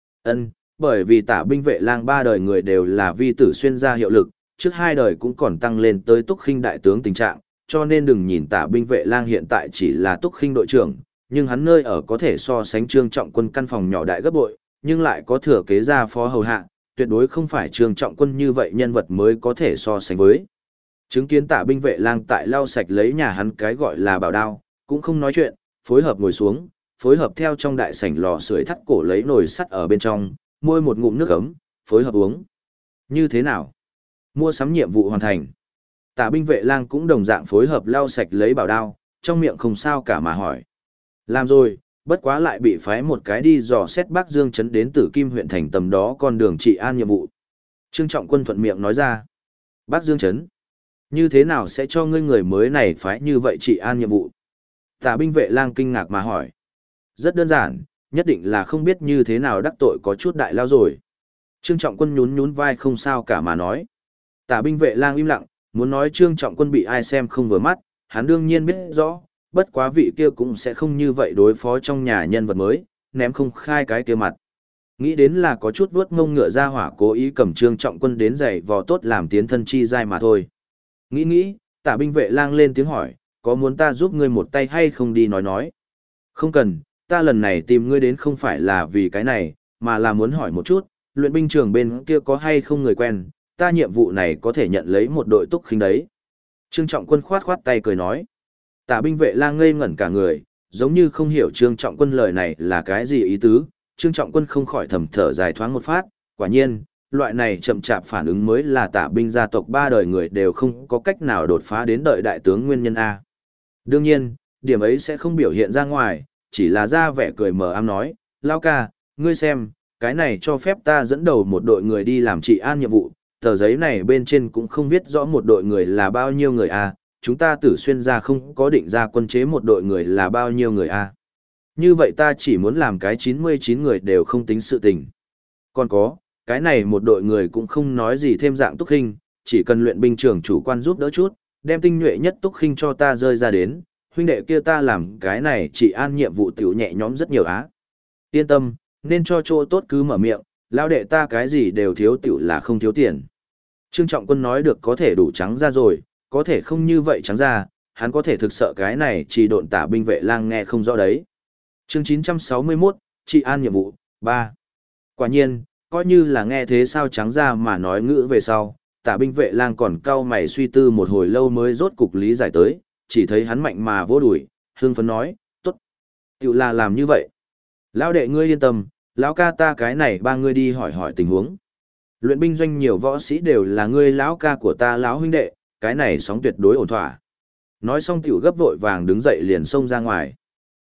Bởi vì Tả binh vệ lang ba đời người đều là vi tử xuyên gia hiệu lực, trước hai đời cũng còn tăng lên tới Túc Khinh đại tướng tình trạng, cho nên đừng nhìn Tả binh vệ lang hiện tại chỉ là Túc Khinh đội trưởng, nhưng hắn nơi ở có thể so sánh Trương Trọng Quân căn phòng nhỏ đại gấp bội, nhưng lại có thừa kế gia phó hầu hạ, tuyệt đối không phải Trương Trọng Quân như vậy nhân vật mới có thể so sánh với. Chứng kiến Tả binh vệ lang tại lau sạch lấy nhà hắn cái gọi là bảo đao, cũng không nói chuyện, phối hợp ngồi xuống, phối hợp theo trong đại sảnh lò sưởi thắt cổ lấy nồi sắt ở bên trong, môi một ngụm nước ấm, phối hợp uống. Như thế nào? Mua sắm nhiệm vụ hoàn thành. Tả binh vệ lang cũng đồng dạng phối hợp lau sạch lấy bảo đao, trong miệng không sao cả mà hỏi. Làm rồi, bất quá lại bị phái một cái đi dò xét Bắc Dương trấn đến Tử Kim huyện thành tầm đó con đường trị an nhiệm vụ. Trương Trọng Quân thuận miệng nói ra. Bắc Dương trấn, như thế nào sẽ cho ngươi người mới này phái như vậy trị an nhiệm vụ? Tả binh vệ lang kinh ngạc mà hỏi. Rất đơn giản, nhất định là không biết như thế nào đắc tội có chút đại lao rồi. Trương Trọng Quân nhún nhún vai không sao cả mà nói. Tả binh vệ lang im lặng, muốn nói Trương Trọng Quân bị ai xem không vừa mắt, hắn đương nhiên biết rõ, bất quá vị kia cũng sẽ không như vậy đối phó trong nhà nhân vật mới, ném không khai cái kia mặt. Nghĩ đến là có chút vuốt ngông ngựa ra hỏa cố ý cầm Trương Trọng Quân đến giày vò tốt làm tiến thân chi giai mà thôi. Nghĩ, Tả binh vệ lang lên tiếng hỏi, có muốn ta giúp ngươi một tay hay không đi nói. Không cần, ta lần này tìm ngươi đến không phải là vì cái này, mà là muốn hỏi một chút, luyện binh trường bên kia có hay không người quen, ta nhiệm vụ này có thể nhận lấy một đội Túc Khinh đấy. Trương Trọng Quân khoát khoát tay cười nói. Tả binh vệ lang ngây ngẩn cả người, giống như không hiểu Trương Trọng Quân lời này là cái gì ý tứ, Trương Trọng Quân không khỏi thầm thở dài thoáng một phát, quả nhiên, loại này chậm chạp phản ứng mới là Tả binh gia tộc ba đời người đều không có cách nào đột phá đến đợi đại tướng nguyên nhân A. Đương nhiên, điểm ấy sẽ không biểu hiện ra ngoài, chỉ là ra vẻ cười mờ ám nói, Lao ca, ngươi xem, cái này cho phép ta dẫn đầu một đội người đi làm trị an nhiệm vụ, tờ giấy này bên trên cũng không viết rõ một đội người là bao nhiêu người a, chúng ta Tử Xuyên ra không có định ra quân chế một đội người là bao nhiêu người a. Như vậy ta chỉ muốn làm cái 99 người đều không tính sự tình. Còn có, cái này một đội người cũng không nói gì thêm dạng Túc Khinh, chỉ cần luyện binh trưởng chủ quan giúp đỡ chút, đem tinh nhuệ nhất Túc Khinh cho ta rơi ra đến, huynh đệ kia ta làm cái này trị an nhiệm vụ tiểu nhẹ nhõm rất nhiều á. Yên tâm, nên cho chỗ tốt cứ mở miệng, lão đệ ta cái gì đều thiếu tiểu là không thiếu tiền. Trương Trọng Quân nói được có thể đủ trắng ra rồi, có thể không như vậy trắng ra, hắn có thể thực sợ cái này chỉ độn Tả binh vệ lang nghe không rõ đấy. Chương 961, trị an nhiệm vụ, 3. Quả nhiên, coi như là nghe thế sao trắng ra mà nói ngữ về sau, Tả binh vệ lang còn cau mày suy tư một hồi lâu mới rốt cục lý giải tới, chỉ thấy hắn mạnh mà vỗ đùi, hương phấn nói, tốt, tiểu là làm như vậy. Lão đệ ngươi yên tâm, lão ca ta cái này ba ngươi đi hỏi hỏi tình huống. Luyện binh doanh nhiều võ sĩ đều là ngươi lão ca của ta lão huynh đệ, cái này sóng tuyệt đối ổn thỏa. Nói xong tiểu gấp vội vàng đứng dậy liền xông ra ngoài.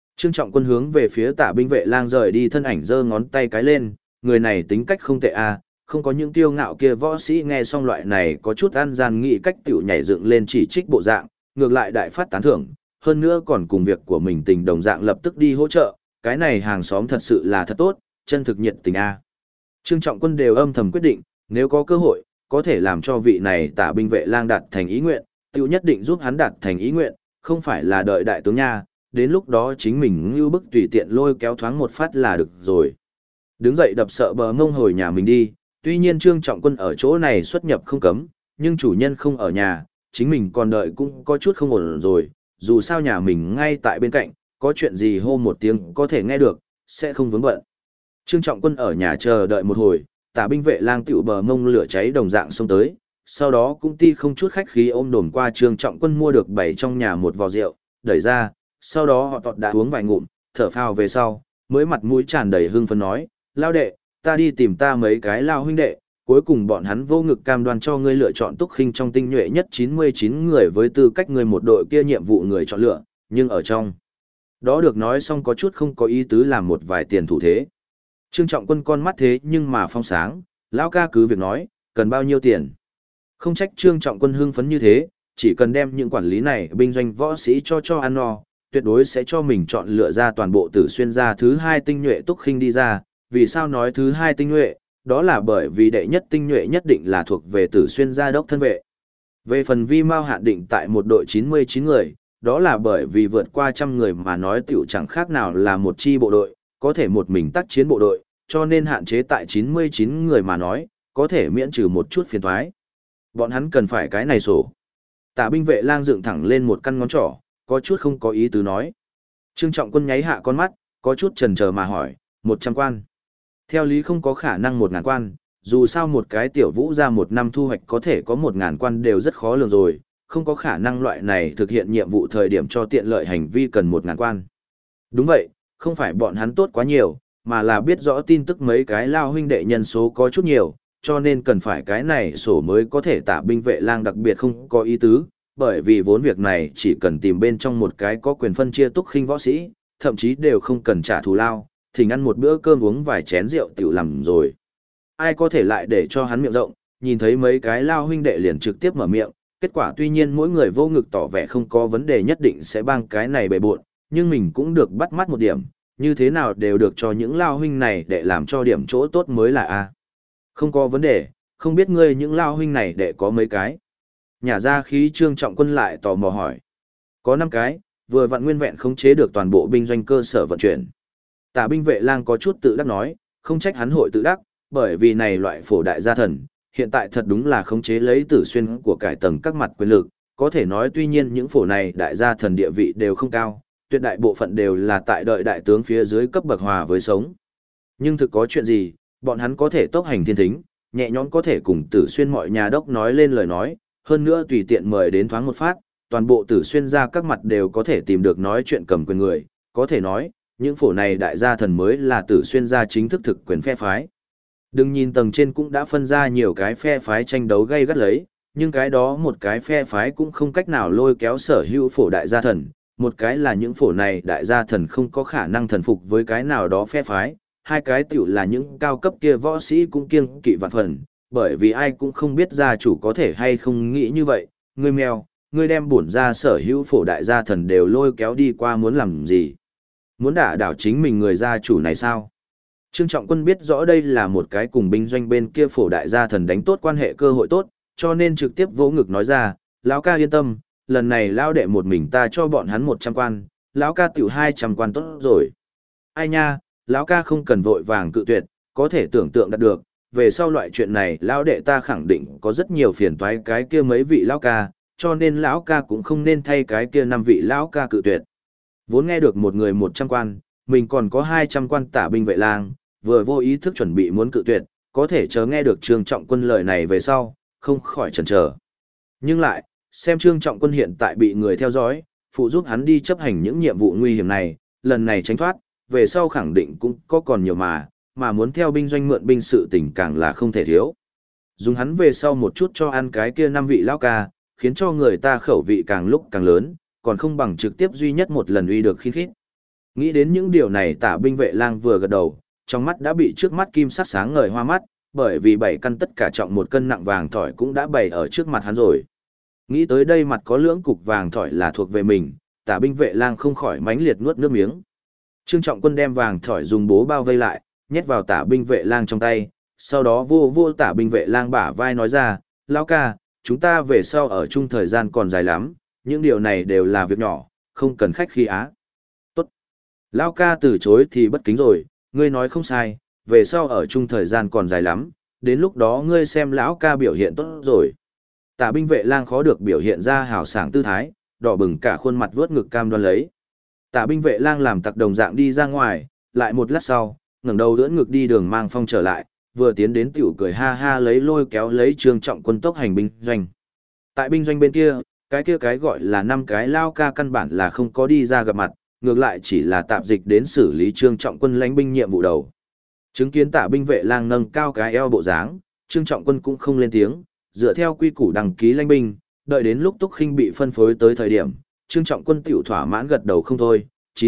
Trương Trọng Quân hướng về phía Tả binh vệ lang rời đi thân ảnh giơ ngón tay cái lên, người này tính cách không tệ à, không có những tiêu ngạo kia võ sĩ nghe xong loại này có chút ăn gian nghĩ cách tiểu nhảy dựng lên chỉ trích bộ dạng, ngược lại đại phát tán thưởng, hơn nữa còn cùng việc của mình tình đồng dạng lập tức đi hỗ trợ, cái này hàng xóm thật sự là thật tốt, chân thực nhiệt tình a. Trương Trọng Quân đều âm thầm quyết định, nếu có cơ hội, có thể làm cho vị này Tả binh vệ lang đạt thành ý nguyện, tiểu nhất định giúp hắn đạt thành ý nguyện, không phải là đợi đại tướng nha, đến lúc đó chính mình như bức tùy tiện lôi kéo thoáng một phát là được rồi. Đứng dậy đập sợ bờ ngông hồi nhà mình đi, tuy nhiên Trương Trọng Quân ở chỗ này xuất nhập không cấm, nhưng chủ nhân không ở nhà, chính mình còn đợi cũng có chút không ổn rồi, dù sao nhà mình ngay tại bên cạnh, có chuyện gì hô một tiếng có thể nghe được, sẽ không vướng bận. Trương Trọng Quân ở nhà chờ đợi một hồi, Tả binh vệ lang tiểu bờ ngông lửa cháy đồng dạng xông tới, sau đó cũng ti không chút khách khí ôm đồn qua Trương Trọng Quân mua được bày trong nhà một vò rượu, đẩy ra, sau đó họ tọt đã uống vài ngụm, thở phào về sau, mới mặt mũi tràn đầy hưng phấn nói, lao đệ, ta đi tìm ta mấy cái lao huynh đệ, cuối cùng bọn hắn vô ngực cam đoan cho ngươi lựa chọn Túc Khinh trong tinh nhuệ nhất 99 người với tư cách ngươi một đội kia nhiệm vụ người chọn lựa, nhưng ở trong đó được nói xong có chút không có ý tứ làm một vài tiền thủ thế. Trương Trọng Quân con mắt thế nhưng mà phong sáng, lão ca cứ việc nói, cần bao nhiêu tiền. Không trách Trương Trọng Quân hưng phấn như thế, chỉ cần đem những quản lý này binh doanh võ sĩ cho ăn no, tuyệt đối sẽ cho mình chọn lựa ra toàn bộ Tử Xuyên gia thứ 2 tinh nhuệ Túc Khinh đi ra. Vì sao nói thứ 2 tinh nhuệ? Đó là bởi vì đệ nhất tinh nhuệ nhất định là thuộc về Tử Xuyên gia đốc thân vệ. Về phần vi mao hạn định tại một đội 99 người, đó là bởi vì vượt qua 100 người mà nói tiểu chẳng khác nào là một chi bộ đội, có thể một mình tác chiến bộ đội, cho nên hạn chế tại 99 người mà nói, có thể miễn trừ một chút phiền toái. Bọn hắn cần phải cái này sổ. Tả binh vệ lang dựng thẳng lên một căn ngón trỏ, có chút không có ý tứ nói. Trương Trọng Quân nháy hạ con mắt, có chút chần chờ mà hỏi, 100 quan. Theo lý không có khả năng 1000 quan, dù sao một cái tiểu vũ ra một năm thu hoạch có thể có 1000 quan đều rất khó lường rồi, không có khả năng loại này thực hiện nhiệm vụ thời điểm cho tiện lợi hành vi cần 1000 quan. Đúng vậy, không phải bọn hắn tốt quá nhiều, mà là biết rõ tin tức mấy cái lao huynh đệ nhân số có chút nhiều, cho nên cần phải cái này sổ mới có thể Tả binh vệ lang đặc biệt không có ý tứ, bởi vì vốn việc này chỉ cần tìm bên trong một cái có quyền phân chia Túc Khinh võ sĩ, thậm chí đều không cần trả thù lao, thỉnh ăn một bữa cơm uống vài chén rượu tiểu làm rồi. Ai có thể lại để cho hắn miệng rộng, nhìn thấy mấy cái lao huynh đệ liền trực tiếp mở miệng, kết quả tuy nhiên mỗi người vô ngực tỏ vẻ không có vấn đề nhất định sẽ bang cái này bề bộn, nhưng mình cũng được bắt mắt một điểm, như thế nào đều được cho những lao huynh này để làm cho điểm chỗ tốt mới là a. Không có vấn đề, không biết ngươi những lao huynh này để có mấy cái. Nhà ra khí Trương Trọng Quân lại tò mò hỏi. Có 5 cái, vừa vặn nguyên vẹn khống chế được toàn bộ binh doanh cơ sở vận chuyển. Tả binh vệ lang có chút tự đắc nói, không trách hắn hội tự đắc, bởi vì này loại phổ đại gia thần, hiện tại thật đúng là khống chế lấy Tử Xuyên của cải tầng các mặt quyền lực, có thể nói tuy nhiên những phổ này đại gia thần địa vị đều không cao, tuyệt đại bộ phận đều là tại đợi đại tướng phía dưới cấp bậc hòa với sống. Nhưng thực có chuyện gì, bọn hắn có thể tốc hành thiên thính, nhẹ nhõm có thể cùng Tử Xuyên mọi nhà đốc nói lên lời nói, hơn nữa tùy tiện mời đến thoáng một phát, toàn bộ Tử Xuyên ra các mặt đều có thể tìm được nói chuyện cầm quyền người, có thể nói, những phổ này đại gia thần mới là Tử Xuyên gia chính thức thực quyền phe phái. Đừng nhìn tầng trên cũng đã phân ra nhiều cái phe phái tranh đấu gay gắt lấy, nhưng cái đó một cái phe phái cũng không cách nào lôi kéo sở hữu phổ đại gia thần, một cái là những phổ này đại gia thần không có khả năng thần phục với cái nào đó phe phái, hai cái tiểu là những cao cấp kia võ sĩ cũng kiêng kỵ vạn phần, bởi vì ai cũng không biết gia chủ có thể hay không nghĩ như vậy, ngươi mèo, ngươi đem bổn ra sở hữu phổ đại gia thần đều lôi kéo đi qua muốn làm gì? Muốn đả đảo chính mình người gia chủ này sao? Trương Trọng Quân biết rõ đây là một cái cùng binh doanh bên kia phổ đại gia thần đánh tốt quan hệ cơ hội tốt, cho nên trực tiếp vỗ ngực nói ra, lão ca yên tâm, lần này lão đệ một mình ta cho bọn hắn 100 quan, lão ca tiểu 200 quan tốt rồi. Ai nha, lão ca không cần vội vàng cự tuyệt, có thể tưởng tượng đạt được, về sau loại chuyện này lão đệ ta khẳng định có rất nhiều phiền toái cái kia mấy vị lão ca, cho nên lão ca cũng không nên thay cái kia 5 vị lão ca cự tuyệt. Vốn nghe được một người 100 quan, mình còn có 200 quan Tả binh vệ lang, vừa vô ý thức chuẩn bị muốn cự tuyệt, có thể chờ nghe được Trương Trọng Quân lời này về sau, không khỏi chần chờ. Nhưng lại, xem Trương Trọng Quân hiện tại bị người theo dõi, phụ giúp hắn đi chấp hành những nhiệm vụ nguy hiểm này, lần này tránh thoát, về sau khẳng định cũng có còn nhiều mà muốn theo binh doanh mượn binh sự tình càng là không thể thiếu. Dùng hắn về sau một chút cho ăn cái kia 5 vị lão ca, khiến cho người ta khẩu vị càng lúc càng lớn, còn không bằng trực tiếp duy nhất một lần uy được khiên khít. Nghĩ đến những điều này Tả binh vệ lang vừa gật đầu, trong mắt đã bị trước mắt kim sắc sáng ngời hoa mắt, bởi vì 7 căn tất cả trọng 1 cân nặng vàng thỏi cũng đã bày ở trước mặt hắn rồi. Nghĩ tới đây mặt có lưỡng cục vàng thỏi là thuộc về mình, Tả binh vệ lang không khỏi mãnh liệt nuốt nước miếng. Trương Trọng Quân đem vàng thỏi dùng bố bao vây lại, nhét vào Tả binh vệ lang trong tay, sau đó vô vô Tả binh vệ lang bả vai nói ra, lão ca, chúng ta về sau ở chung thời gian còn dài lắm, những điều này đều là việc nhỏ, không cần khách khí á. Tốt. Lão ca từ chối thì bất kính rồi, ngươi nói không sai, về sau ở chung thời gian còn dài lắm, đến lúc đó ngươi xem lão ca biểu hiện tốt rồi. Tả binh vệ lang khó được biểu hiện ra hào sảng tư thái, đỏ bừng cả khuôn mặt vớt ngực cam đoan lấy. Tả binh vệ lang làm tặc đồng dạng đi ra ngoài, lại một lát sau, ngẩng đầu đỡ ngực đi đường mang phong trở lại, vừa tiến đến tiểu cười ha ha lấy lôi kéo lấy Trương Trọng Quân tốc hành binh doanh. Tại binh doanh bên kia cái gọi là 5 cái lao ca căn bản là không có đi ra gặp mặt, ngược lại chỉ là tạp dịch đến xử lý Trương Trọng Quân lãnh binh nhiệm vụ đầu. Chứng kiến Tả binh vệ lang nâng cao cái eo bộ dáng, Trương Trọng Quân cũng không lên tiếng, dựa theo quy củ đăng ký lãnh binh, đợi đến lúc Túc Khinh bị phân phối tới thời điểm, Trương Trọng Quân tiểu thỏa mãn gật đầu không thôi,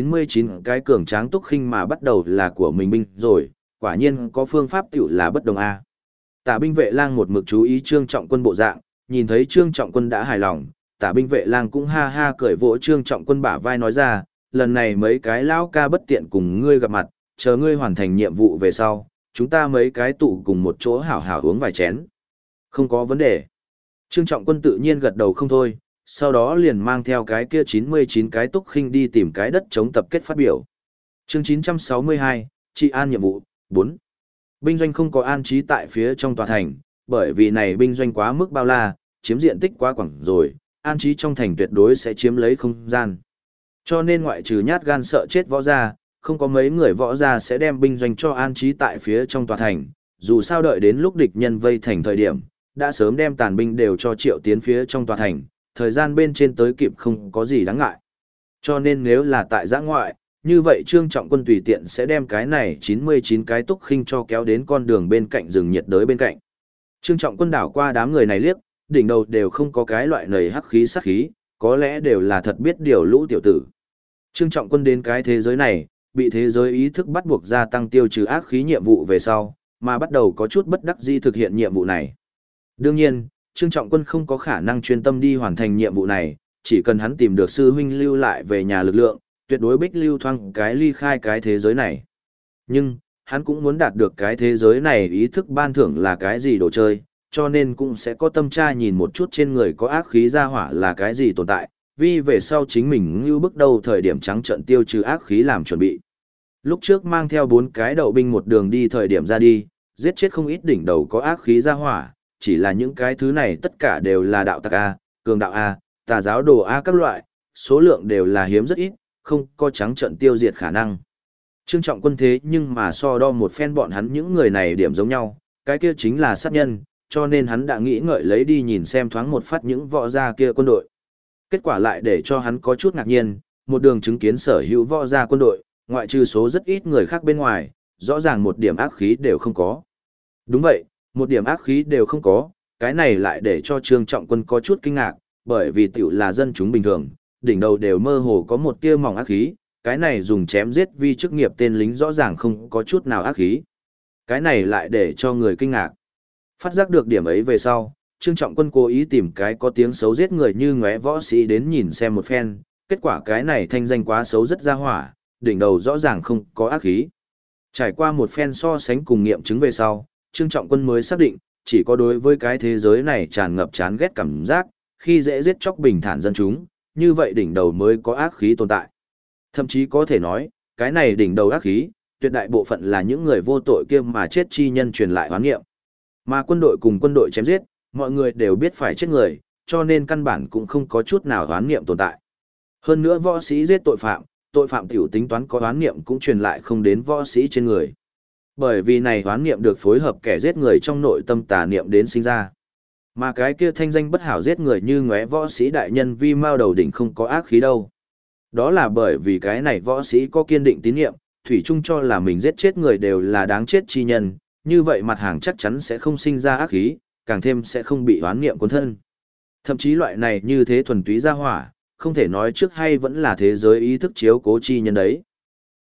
99 cái cường tráng Túc Khinh mà bắt đầu là của mình binh rồi, quả nhiên có phương pháp tiểu là bất đồng a. Tả binh vệ lang một mực chú ý Trương Trọng Quân bộ dạng, nhìn thấy Trương Trọng Quân đã hài lòng, Tả binh vệ lang cũng ha ha cười vỗ Trương Trọng Quân bả vai nói ra, lần này mấy cái lão ca bất tiện cùng ngươi gặp mặt, chờ ngươi hoàn thành nhiệm vụ về sau, chúng ta mấy cái tụ cùng một chỗ hảo hảo uống vài chén. Không có vấn đề. Trương Trọng Quân tự nhiên gật đầu không thôi, sau đó liền mang theo cái kia 99 cái Túc Khinh đi tìm cái đất chống tập kết phát biểu. Chương 962, trị an nhiệm vụ, 4. Binh doanh không có an trí tại phía trong tòa thành, bởi vì này binh doanh quá mức bao la, chiếm diện tích quá quảng rồi, an trí trong thành tuyệt đối sẽ chiếm lấy không gian. Cho nên ngoại trừ nhát gan sợ chết võ gia, không có mấy người võ gia sẽ đem binh doanh cho an trí tại phía trong tòa thành, dù sao đợi đến lúc địch nhân vây thành thời điểm, đã sớm đem tàn binh đều cho triệu tiến phía trong tòa thành, thời gian bên trên tới kịp không có gì đáng ngại. Cho nên nếu là tại giã ngoại, như vậy Trương Trọng Quân tùy tiện sẽ đem cái này 99 cái Túc Khinh cho kéo đến con đường bên cạnh rừng nhiệt đới bên cạnh. Trương Trọng Quân đảo qua đám người này liếc, đỉnh đầu đều không có cái loại nầy hắc khí sát khí, có lẽ đều là thật biết điều lũ tiểu tử. Trương Trọng Quân đến cái thế giới này, bị thế giới ý thức bắt buộc gia tăng tiêu trừ ác khí nhiệm vụ về sau, mà bắt đầu có chút bất đắc dĩ thực hiện nhiệm vụ này. Đương nhiên, Trương Trọng Quân không có khả năng chuyên tâm đi hoàn thành nhiệm vụ này, chỉ cần hắn tìm được sư huynh lưu lại về nhà lực lượng, tuyệt đối bích lưu thoang cái ly khai cái thế giới này. Nhưng, hắn cũng muốn đạt được cái thế giới này ý thức ban thưởng là cái gì đồ chơi, cho nên cũng sẽ có tâm tra nhìn một chút trên người có ác khí ra hỏa là cái gì tồn tại, vì về sau chính mình như bước đầu thời điểm trắng trận tiêu trừ ác khí làm chuẩn bị. Lúc trước mang theo 4 cái đậu binh một đường đi thời điểm ra đi, giết chết không ít đỉnh đầu có ác khí ra hỏa, chỉ là những cái thứ này tất cả đều là đạo tặc A, cường đạo A, tà giáo đồ A các loại, số lượng đều là hiếm rất ít, không có trắng trận tiêu diệt khả năng. Trương Trọng Quân thế nhưng mà so đo một phen bọn hắn những người này điểm giống nhau, cái kia chính là sát nhân, cho nên hắn đã nghĩ ngợi lấy đi nhìn xem thoáng một phát những võ gia kia quân đội. Kết quả lại để cho hắn có chút ngạc nhiên, một đường chứng kiến sở hữu võ gia quân đội, ngoại trừ số rất ít người khác bên ngoài, rõ ràng một điểm ác khí đều không có. Đúng vậy, một điểm ác khí đều không có, cái này lại để cho Trương Trọng Quân có chút kinh ngạc, bởi vì tiểu là dân chúng bình thường, đỉnh đầu đều mơ hồ có một tia mỏng ác khí, cái này dùng chém giết vi chức nghiệp tên lính rõ ràng không có chút nào ác khí. Cái này lại để cho người kinh ngạc. Phát giác được điểm ấy về sau, Trương Trọng Quân cố ý tìm cái có tiếng xấu giết người như ngóe võ sĩ đến nhìn xem một phen, kết quả cái này thanh danh quá xấu rất ra hỏa, đỉnh đầu rõ ràng không có ác khí. Trải qua một phen so sánh cùng nghiệm chứng về sau, Trương Trọng Quân mới xác định, chỉ có đối với cái thế giới này tràn ngập chán ghét cảm giác, khi dễ giết chóc bình thản dân chúng, như vậy đỉnh đầu mới có ác khí tồn tại. Thậm chí có thể nói, cái này đỉnh đầu ác khí, tuyệt đại bộ phận là những người vô tội kia mà chết chi nhân truyền lại hoán nghiệm. Mà quân đội cùng quân đội chém giết, mọi người đều biết phải chết người, cho nên căn bản cũng không có chút nào hoán nghiệm tồn tại. Hơn nữa võ sĩ giết tội phạm tiểu tính toán có hoán nghiệm cũng truyền lại không đến võ sĩ trên người. Bởi vì này hoán nghiệm được phối hợp kẻ giết người trong nội tâm tà niệm đến sinh ra. Mà cái kia thanh danh bất hảo giết người như ngóe võ sĩ đại nhân vi mao đầu đỉnh không có ác khí đâu. Đó là bởi vì cái này võ sĩ có kiên định tín niệm, thủy chung cho là mình giết chết người đều là đáng chết chi nhân, như vậy mặt hàng chắc chắn sẽ không sinh ra ác khí, càng thêm sẽ không bị hoán niệm cuốn thân. Thậm chí loại này như thế thuần túy ra hỏa, không thể nói trước hay vẫn là thế giới ý thức chiếu cố chi nhân đấy.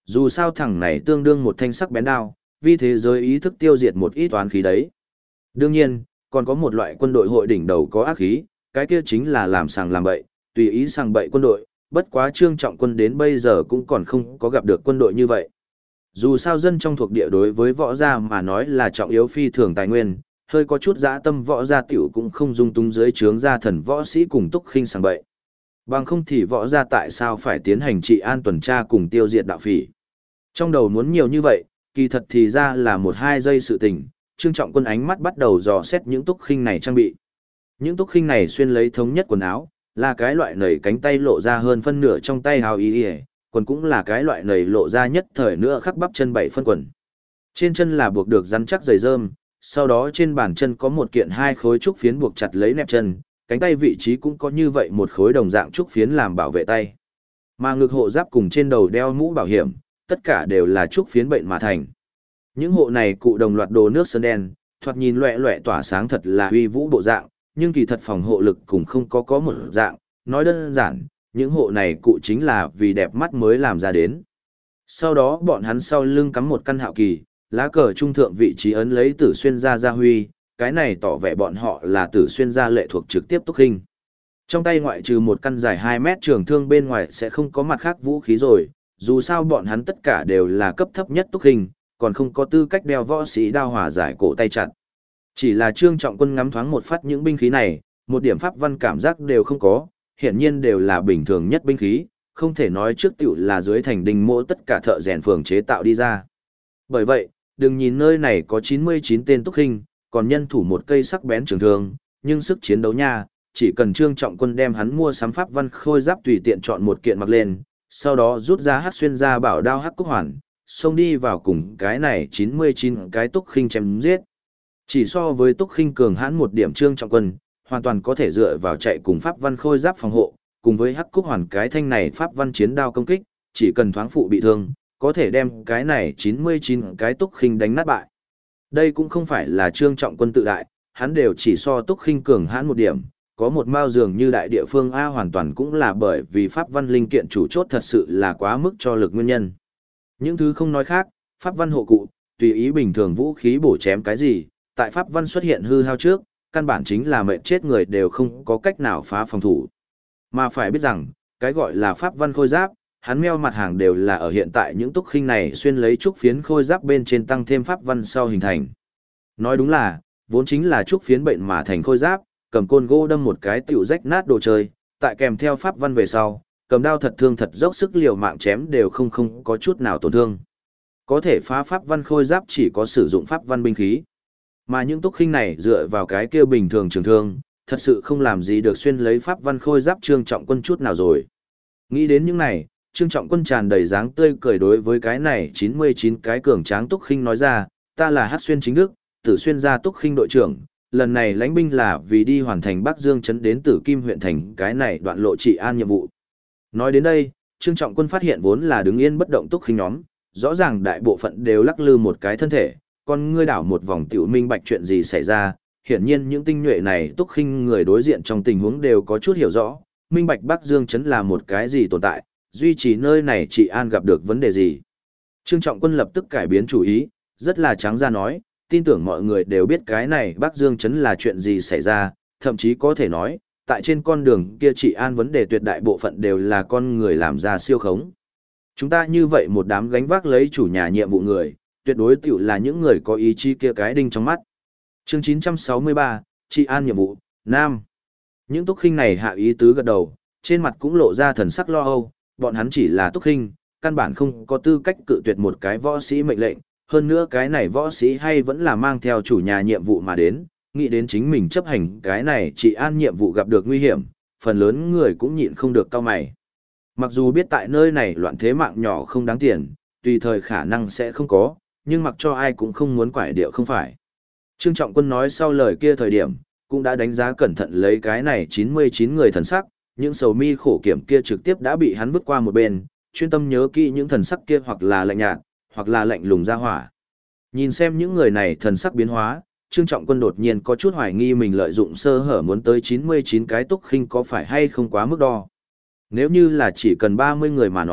Dù sao thằng này tương đương một thanh sắc bén đao, vì thế giới ý thức tiêu diệt một ít toán khí đấy. Đương nhiên, còn có một loại quân đội hội đỉnh đầu có ác khí, cái kia chính là làm sàng làm bậy, tùy ý sàng bậy quân đội, bất quá Trương Trọng Quân đến bây giờ cũng còn không có gặp được quân đội như vậy. Dù sao dân trong thuộc địa đối với võ gia mà nói là trọng yếu phi thường tài nguyên, hơi có chút dã tâm võ gia tiểu cũng không dung túng dưới trướng gia thần võ sĩ cùng túc khinh sàng bậy. Bằng không thì võ gia tại sao phải tiến hành trị an tuần tra cùng tiêu diệt đạo phỉ. Trong đầu muốn nhiều như vậy, kỳ thật thì ra là 1-2 giây sự tình, Trương Trọng Quân ánh mắt bắt đầu dò xét những túc khinh này trang bị. Những túc khinh này xuyên lấy thống nhất quần áo, là cái loại nầy cánh tay lộ ra hơn phân nửa trong tay hào y, quần cũng là cái loại nầy lộ ra nhất thời nữa khắc bắp chân 7 phân quần. Trên chân là buộc được rắn chắc giày rơm, sau đó trên bàn chân có một kiện 2 khối trúc phiến buộc chặt lấy nẹp chân, cánh tay vị trí cũng có như vậy một khối đồng dạng trúc phiến làm bảo vệ tay. Mà ngực hộ giáp cùng trên đầu đeo mũ bảo hiểm, tất cả đều là trúc phiến bệnh mà thành. Những hộ này cụ đồng loạt đồ nước sơn đen, thoạt nhìn loẹ loẹ tỏa sáng thật là uy vũ bộ dạng, nhưng kỳ thật phòng hộ lực cũng không có một dạng, nói đơn giản, những hộ này cụ chính là vì đẹp mắt mới làm ra đến. Sau đó bọn hắn sau lưng cắm một căn hạo kỳ, lá cờ trung thượng vị trí ấn lấy Tử Xuyên gia huy, cái này tỏ vẻ bọn họ là Tử Xuyên gia lệ thuộc trực tiếp túc khinh. Trong tay ngoại trừ một căn dài 2 mét trường thương bên ngoài sẽ không có mặt khác vũ khí rồi, dù sao bọn hắn tất cả đều là cấp thấp nhất túc khinh, còn không có tư cách đeo võ sĩ đao hòa giải cổ tay chặt. Chỉ là Trương Trọng Quân ngắm thoáng một phát những binh khí này, một điểm pháp văn cảm giác đều không có, hiển nhiên đều là bình thường nhất binh khí, không thể nói trước tiểu là dưới thành đình mộ tất cả thợ rèn phường chế tạo đi ra. Bởi vậy, đừng nhìn nơi này có 99 tên túc khinh, còn nhân thủ một cây sắc bén trường thương, nhưng sức chiến đấu nha, chỉ cần Trương Trọng Quân đem hắn mua sắm pháp văn khôi giáp tùy tiện chọn một kiện mặc lên, sau đó rút ra hắc xuyên ra bảo đao hắc cúc hoàn, xông đi vào cùng cái này 99 cái túc khinh chém giết. Chỉ so với túc khinh cường hãn một điểm Trương Trọng Quân, hoàn toàn có thể dựa vào chạy cùng pháp văn khôi giáp phòng hộ, cùng với hắc cúc hoàn cái thanh này pháp văn chiến đao công kích, chỉ cần thoáng phụ bị thương, có thể đem cái này 99 cái túc khinh đánh nát bại. Đây cũng không phải là Trương Trọng Quân tự đại, hắn đều chỉ so túc khinh cường hãn một điểm, có một mao dường như đại địa phương A hoàn toàn cũng là bởi vì pháp văn linh kiện chủ chốt thật sự là quá mức cho lực nguyên nhân. Những thứ không nói khác, pháp văn hộ cụ, tùy ý bình thường vũ khí bổ chém cái gì, tại pháp văn xuất hiện hư hao trước, căn bản chính là mệnh chết người đều không có cách nào phá phòng thủ. Mà phải biết rằng, cái gọi là pháp văn khôi giáp, hắn meo mặt hàng đều là ở hiện tại những túc khinh này xuyên lấy trúc phiến khôi giáp bên trên tăng thêm pháp văn sau hình thành. Nói đúng là, vốn chính là trúc phiến bệnh mà thành khôi giáp, cầm côn gỗ đâm một cái tiểu rách nát đồ chơi, tại kèm theo pháp văn về sau, cầm đao thật thương thật dốc sức liều mạng chém đều không có chút nào tổn thương. Có thể phá pháp văn khôi giáp chỉ có sử dụng pháp văn binh khí. Mà những túc khinh này dựa vào cái kia bình thường trường thương, thật sự không làm gì được xuyên lấy pháp văn khôi giáp Trương Trọng Quân chút nào rồi. Nghĩ đến những này, Trương Trọng Quân tràn đầy dáng tươi cười đối với cái này 99 cái cường tráng túc khinh nói ra, ta là Hắc Xuyên Chính Đức, Tử Xuyên gia túc khinh đội trưởng, lần này lãnh binh là vì đi hoàn thành Bắc Dương trấn đến Tử Kim huyện thành cái này đoạn lộ trị an nhiệm vụ. Nói đến đây, Trương Trọng Quân phát hiện vốn là đứng yên bất động túc khinh nhóm, rõ ràng đại bộ phận đều lắc lư một cái thân thể, còn ngươi đảo một vòng tiểu minh bạch chuyện gì xảy ra, hiển nhiên những tinh nhuệ này túc khinh người đối diện trong tình huống đều có chút hiểu rõ, minh bạch Bắc Dương trấn là một cái gì tồn tại, duy trì nơi này trị an gặp được vấn đề gì. Trương Trọng Quân lập tức cải biến chủ ý, rất là trắng ra nói, tin tưởng mọi người đều biết cái này Bắc Dương trấn là chuyện gì xảy ra, thậm chí có thể nói, tại trên con đường kia trị an vấn đề tuyệt đại bộ phận đều là con người làm ra siêu khống. Chúng ta như vậy một đám gánh vác lấy chủ nhà nhiệm vụ người, tuyệt đối tiểu là những người có ý chí kia cái đinh trong mắt. Chương 963, trị an nhiệm vụ, Nam. Những túc khinh này hạ ý tứ gật đầu, trên mặt cũng lộ ra thần sắc lo âu, bọn hắn chỉ là túc khinh, căn bản không có tư cách cự tuyệt một cái võ sĩ mệnh lệnh, hơn nữa cái này võ sĩ hay vẫn là mang theo chủ nhà nhiệm vụ mà đến, nghĩ đến chính mình chấp hành cái này trị an nhiệm vụ gặp được nguy hiểm, phần lớn người cũng nhịn không được cau mày. Mặc dù biết tại nơi này loạn thế mạng nhỏ không đáng tiền, tùy thời khả năng sẽ không có, nhưng mặc cho ai cũng không muốn quải điệu không phải. Trương Trọng Quân nói sau lời kia thời điểm, cũng đã đánh giá cẩn thận lấy cái này 99 người thần sắc, những sầu mi khổ kiểm kia trực tiếp đã bị hắn vứt qua một bên, chuyên tâm nhớ kỹ những thần sắc kia hoặc là lạnh nhạt, hoặc là lạnh lùng ra hỏa. Nhìn xem những người này thần sắc biến hóa, Trương Trọng Quân đột nhiên có chút hoài nghi mình lợi dụng sơ hở muốn tới 99 cái túc khinh có phải hay không quá mức đo. Nếu như là chỉ cần 30 người mà nói,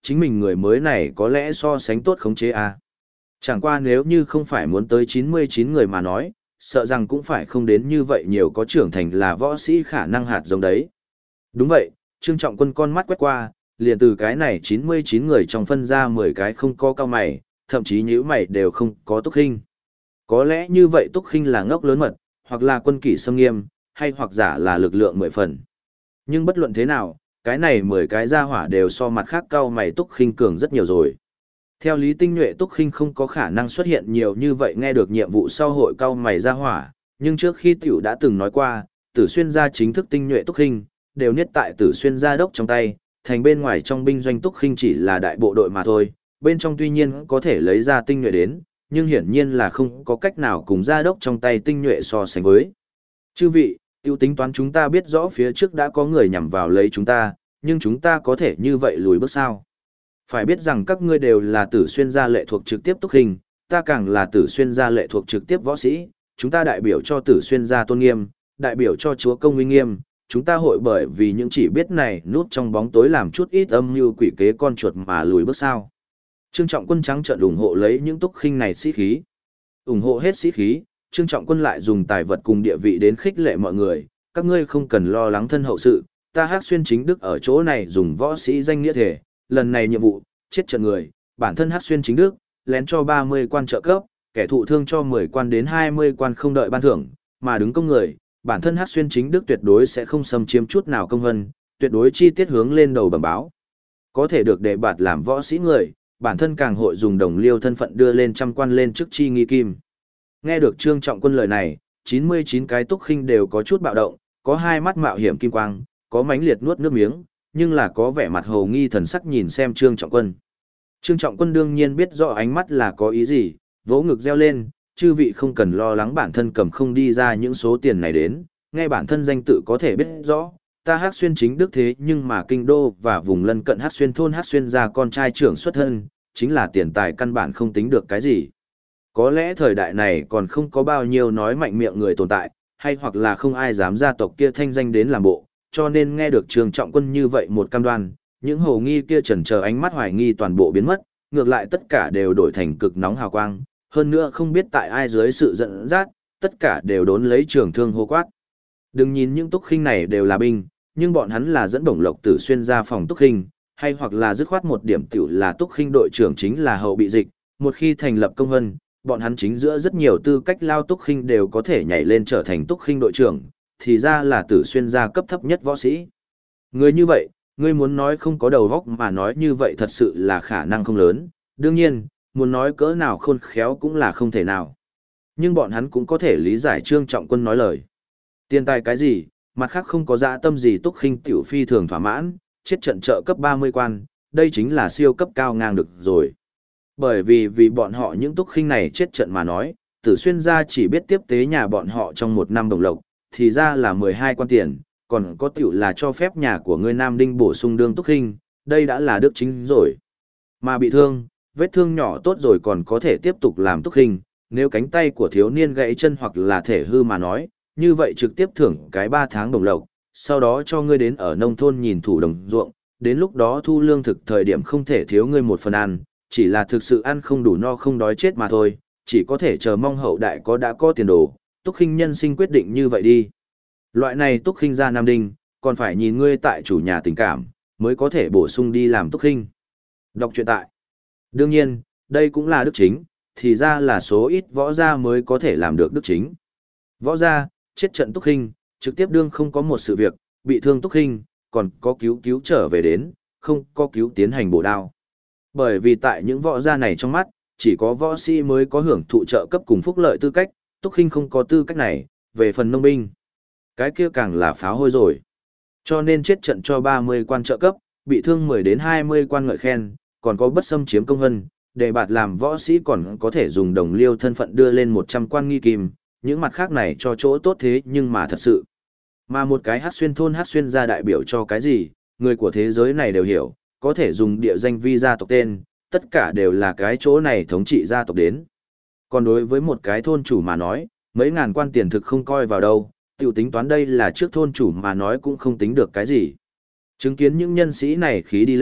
chính mình người mới này có lẽ so sánh tốt khống chế à. Chẳng qua nếu như không phải muốn tới 99 người mà nói, sợ rằng cũng phải không đến như vậy nhiều có trưởng thành là võ sĩ khả năng hạt giống đấy. Đúng vậy, Trương Trọng Quân con mắt quét qua, liền từ cái này 99 người trong phân ra 10 cái không có cao mày, thậm chí nhíu mày đều không có Túc Khinh. Có lẽ như vậy Túc Khinh là ngốc lớn mật, hoặc là quân kỷ xâm nghiêm, hay hoặc giả là lực lượng 10 phần. Nhưng bất luận thế nào, cái này 10 cái gia hỏa đều so mặt khác cao mày Túc Khinh cường rất nhiều rồi. Theo Lý Tinh Nhuệ Túc Khinh không có khả năng xuất hiện nhiều như vậy nghe được nhiệm vụ sau hội cao mày gia hỏa, nhưng trước khi tiểu đã từng nói qua, Tử Xuyên gia chính thức Tinh Nhuệ Túc Khinh, đều niết tại Tử Xuyên gia đốc trong tay, thành bên ngoài trong binh doanh Túc Khinh chỉ là đại bộ đội mà thôi, bên trong tuy nhiên có thể lấy ra tinh nhuệ đến, nhưng hiển nhiên là không có cách nào cùng gia đốc trong tay tinh nhuệ so sánh với. Chư vị, tiêu tính toán chúng ta biết rõ phía trước đã có người nhằm vào lấy chúng ta, nhưng chúng ta có thể như vậy lùi bước sao? Phải biết rằng các ngươi đều là Tử Xuyên gia lệ thuộc trực tiếp Túc Khinh, ta càng là Tử Xuyên gia lệ thuộc trực tiếp võ sĩ, chúng ta đại biểu cho Tử Xuyên gia tôn nghiêm, đại biểu cho chúa công uy nghiêm, chúng ta hội bởi vì những chỉ biết này núp trong bóng tối làm chút ít âm mưu quỷ kế con chuột mà lùi bước sao? Trương Trọng Quân trắng trợn ủng hộ lấy những Túc Khinh này sĩ khí. Ủng hộ hết sĩ khí, Trương Trọng Quân lại dùng tài vật cùng địa vị đến khích lệ mọi người, các ngươi không cần lo lắng thân hậu sự, ta Hắc Xuyên chính đức ở chỗ này dùng võ sĩ danh nghĩa thể, lần này nhiệm vụ, chết trận người, bản thân Hắc Xuyên chính đức, lén cho 30 quan trợ cấp, kẻ thụ thương cho 10 quan đến 20 quan không đợi ban thưởng, mà đứng công người, bản thân Hắc Xuyên chính đức tuyệt đối sẽ không xâm chiếm chút nào công vân, tuyệt đối chi tiết hướng lên đầu bẩm báo. Có thể được đề bạt làm võ sĩ người, bản thân càng hội dùng đồng liêu thân phận đưa lên trăm quan lên chức chi nghi kim. Nghe được Trương Trọng Quân lời này, 99 cái Túc Khinh đều có chút bạo động, có hai mắt mạo hiểm kim quang, có mãnh liệt nuốt nước miếng, nhưng là có vẻ mặt hầu nghi thần sắc nhìn xem Trương Trọng Quân. Trương Trọng Quân đương nhiên biết rõ ánh mắt là có ý gì, vỗ ngực reo lên, chư vị không cần lo lắng bản thân cầm không đi ra những số tiền này đến, nghe bản thân danh tự có thể biết rõ, ta Hắc Xuyên chính đức thế nhưng mà kinh đô và vùng lân cận Hắc Xuyên thôn Hắc Xuyên gia con trai trưởng xuất thân, chính là tiền tài căn bản không tính được cái gì. Có lẽ thời đại này còn không có bao nhiêu nói mạnh miệng người tồn tại, hay hoặc là không ai dám gia tộc kia thanh danh đến làm bộ, cho nên nghe được Trương Trọng Quân như vậy một cam đoan, những hồ nghi kia chần chờ ánh mắt hoài nghi toàn bộ biến mất, ngược lại tất cả đều đổi thành cực nóng hào quang, hơn nữa không biết tại ai dưới sự giận dắt, tất cả đều đốn lấy trường thương hô quát. Đừng nhìn những Túc Khinh này đều là binh, nhưng bọn hắn là dẫn bổng lộc Tử Xuyên ra phòng Túc Khinh, hay hoặc là dứt khoát một điểm tiểu là Túc Khinh đội trưởng chính là hậu bị dịch, một khi thành lập công vân, bọn hắn chính giữa rất nhiều tư cách lao Túc Khinh đều có thể nhảy lên trở thành Túc Khinh đội trưởng, thì ra là Tử Xuyên gia cấp thấp nhất võ sĩ. Người như vậy, ngươi muốn nói không có đầu óc mà nói như vậy thật sự là khả năng không lớn, đương nhiên, muốn nói cỡ nào khôn khéo cũng là không thể nào. Nhưng bọn hắn cũng có thể lý giải Trương Trọng Quân nói lời. Tiền tài cái gì, mặt khác không có dã tâm gì Túc Khinh tiểu phi thường thỏa mãn, chết trận trợ cấp 30 quan, đây chính là siêu cấp cao ngang được rồi. Bởi vì bọn họ những Túc Khinh này chết trận mà nói, Tử Xuyên gia chỉ biết tiếp tế nhà bọn họ trong một năm đồng lộc, thì ra là 12 quan tiền, còn có tiểu là cho phép nhà của ngươi Nam Đinh bổ sung đương Túc Khinh, đây đã là đức chính rồi. Mà bị thương, vết thương nhỏ tốt rồi còn có thể tiếp tục làm Túc Khinh, nếu cánh tay của thiếu niên gãy chân hoặc là thể hư mà nói, như vậy trực tiếp thưởng cái 3 tháng đồng lộc, sau đó cho ngươi đến ở nông thôn nhìn thủ đồng ruộng, đến lúc đó thu lương thực thời điểm không thể thiếu ngươi một phần ăn, chỉ là thực sự ăn không đủ no không đói chết mà thôi, chỉ có thể chờ mong hậu đại đã có tiền đồ, Túc Khinh nhân sinh quyết định như vậy đi. Loại này Túc Khinh gia Nam Đinh, còn phải nhìn ngươi tại chủ nhà tình cảm, mới có thể bổ sung đi làm Túc Khinh. Đọc truyện tại. Đương nhiên, đây cũng là đức chính, thì ra là số ít võ gia mới có thể làm được đức chính. Võ gia, chết trận Túc Khinh, trực tiếp đương không có một sự việc, bị thương Túc Khinh, còn có cứu trở về đến, không có cứu tiến hành bổ đao. Bởi vì tại những võ gia này trong mắt, chỉ có võ sĩ mới có hưởng thụ trợ cấp cùng phúc lợi tư cách, Túc Khinh không có tư cách này, về phần nông binh. Cái kia càng là pháo hôi rồi. Cho nên chết trận cho 30 quan trợ cấp, bị thương 10 đến 20 quan ngợi khen, còn có bất xâm chiếm công hân, để bạt làm võ sĩ còn có thể dùng đồng liêu thân phận đưa lên 100 quan nghi kim, những mặt khác này cho chỗ tốt thế nhưng mà thật sự. Mà một cái Hắc Xuyên thôn Hắc Xuyên gia đại biểu cho cái gì, người của thế giới này đều hiểu, có thể dùng địa danh vi gia tộc tên, tất cả đều là cái chỗ này thống trị gia tộc đến. Còn đối với một cái thôn chủ mà nói, mấy ngàn quan tiền thực không coi vào đâu, tiểu tính toán đây là trước thôn chủ mà nói cũng không tính được cái gì. Chứng kiến những nhân sĩ này khí đi lên,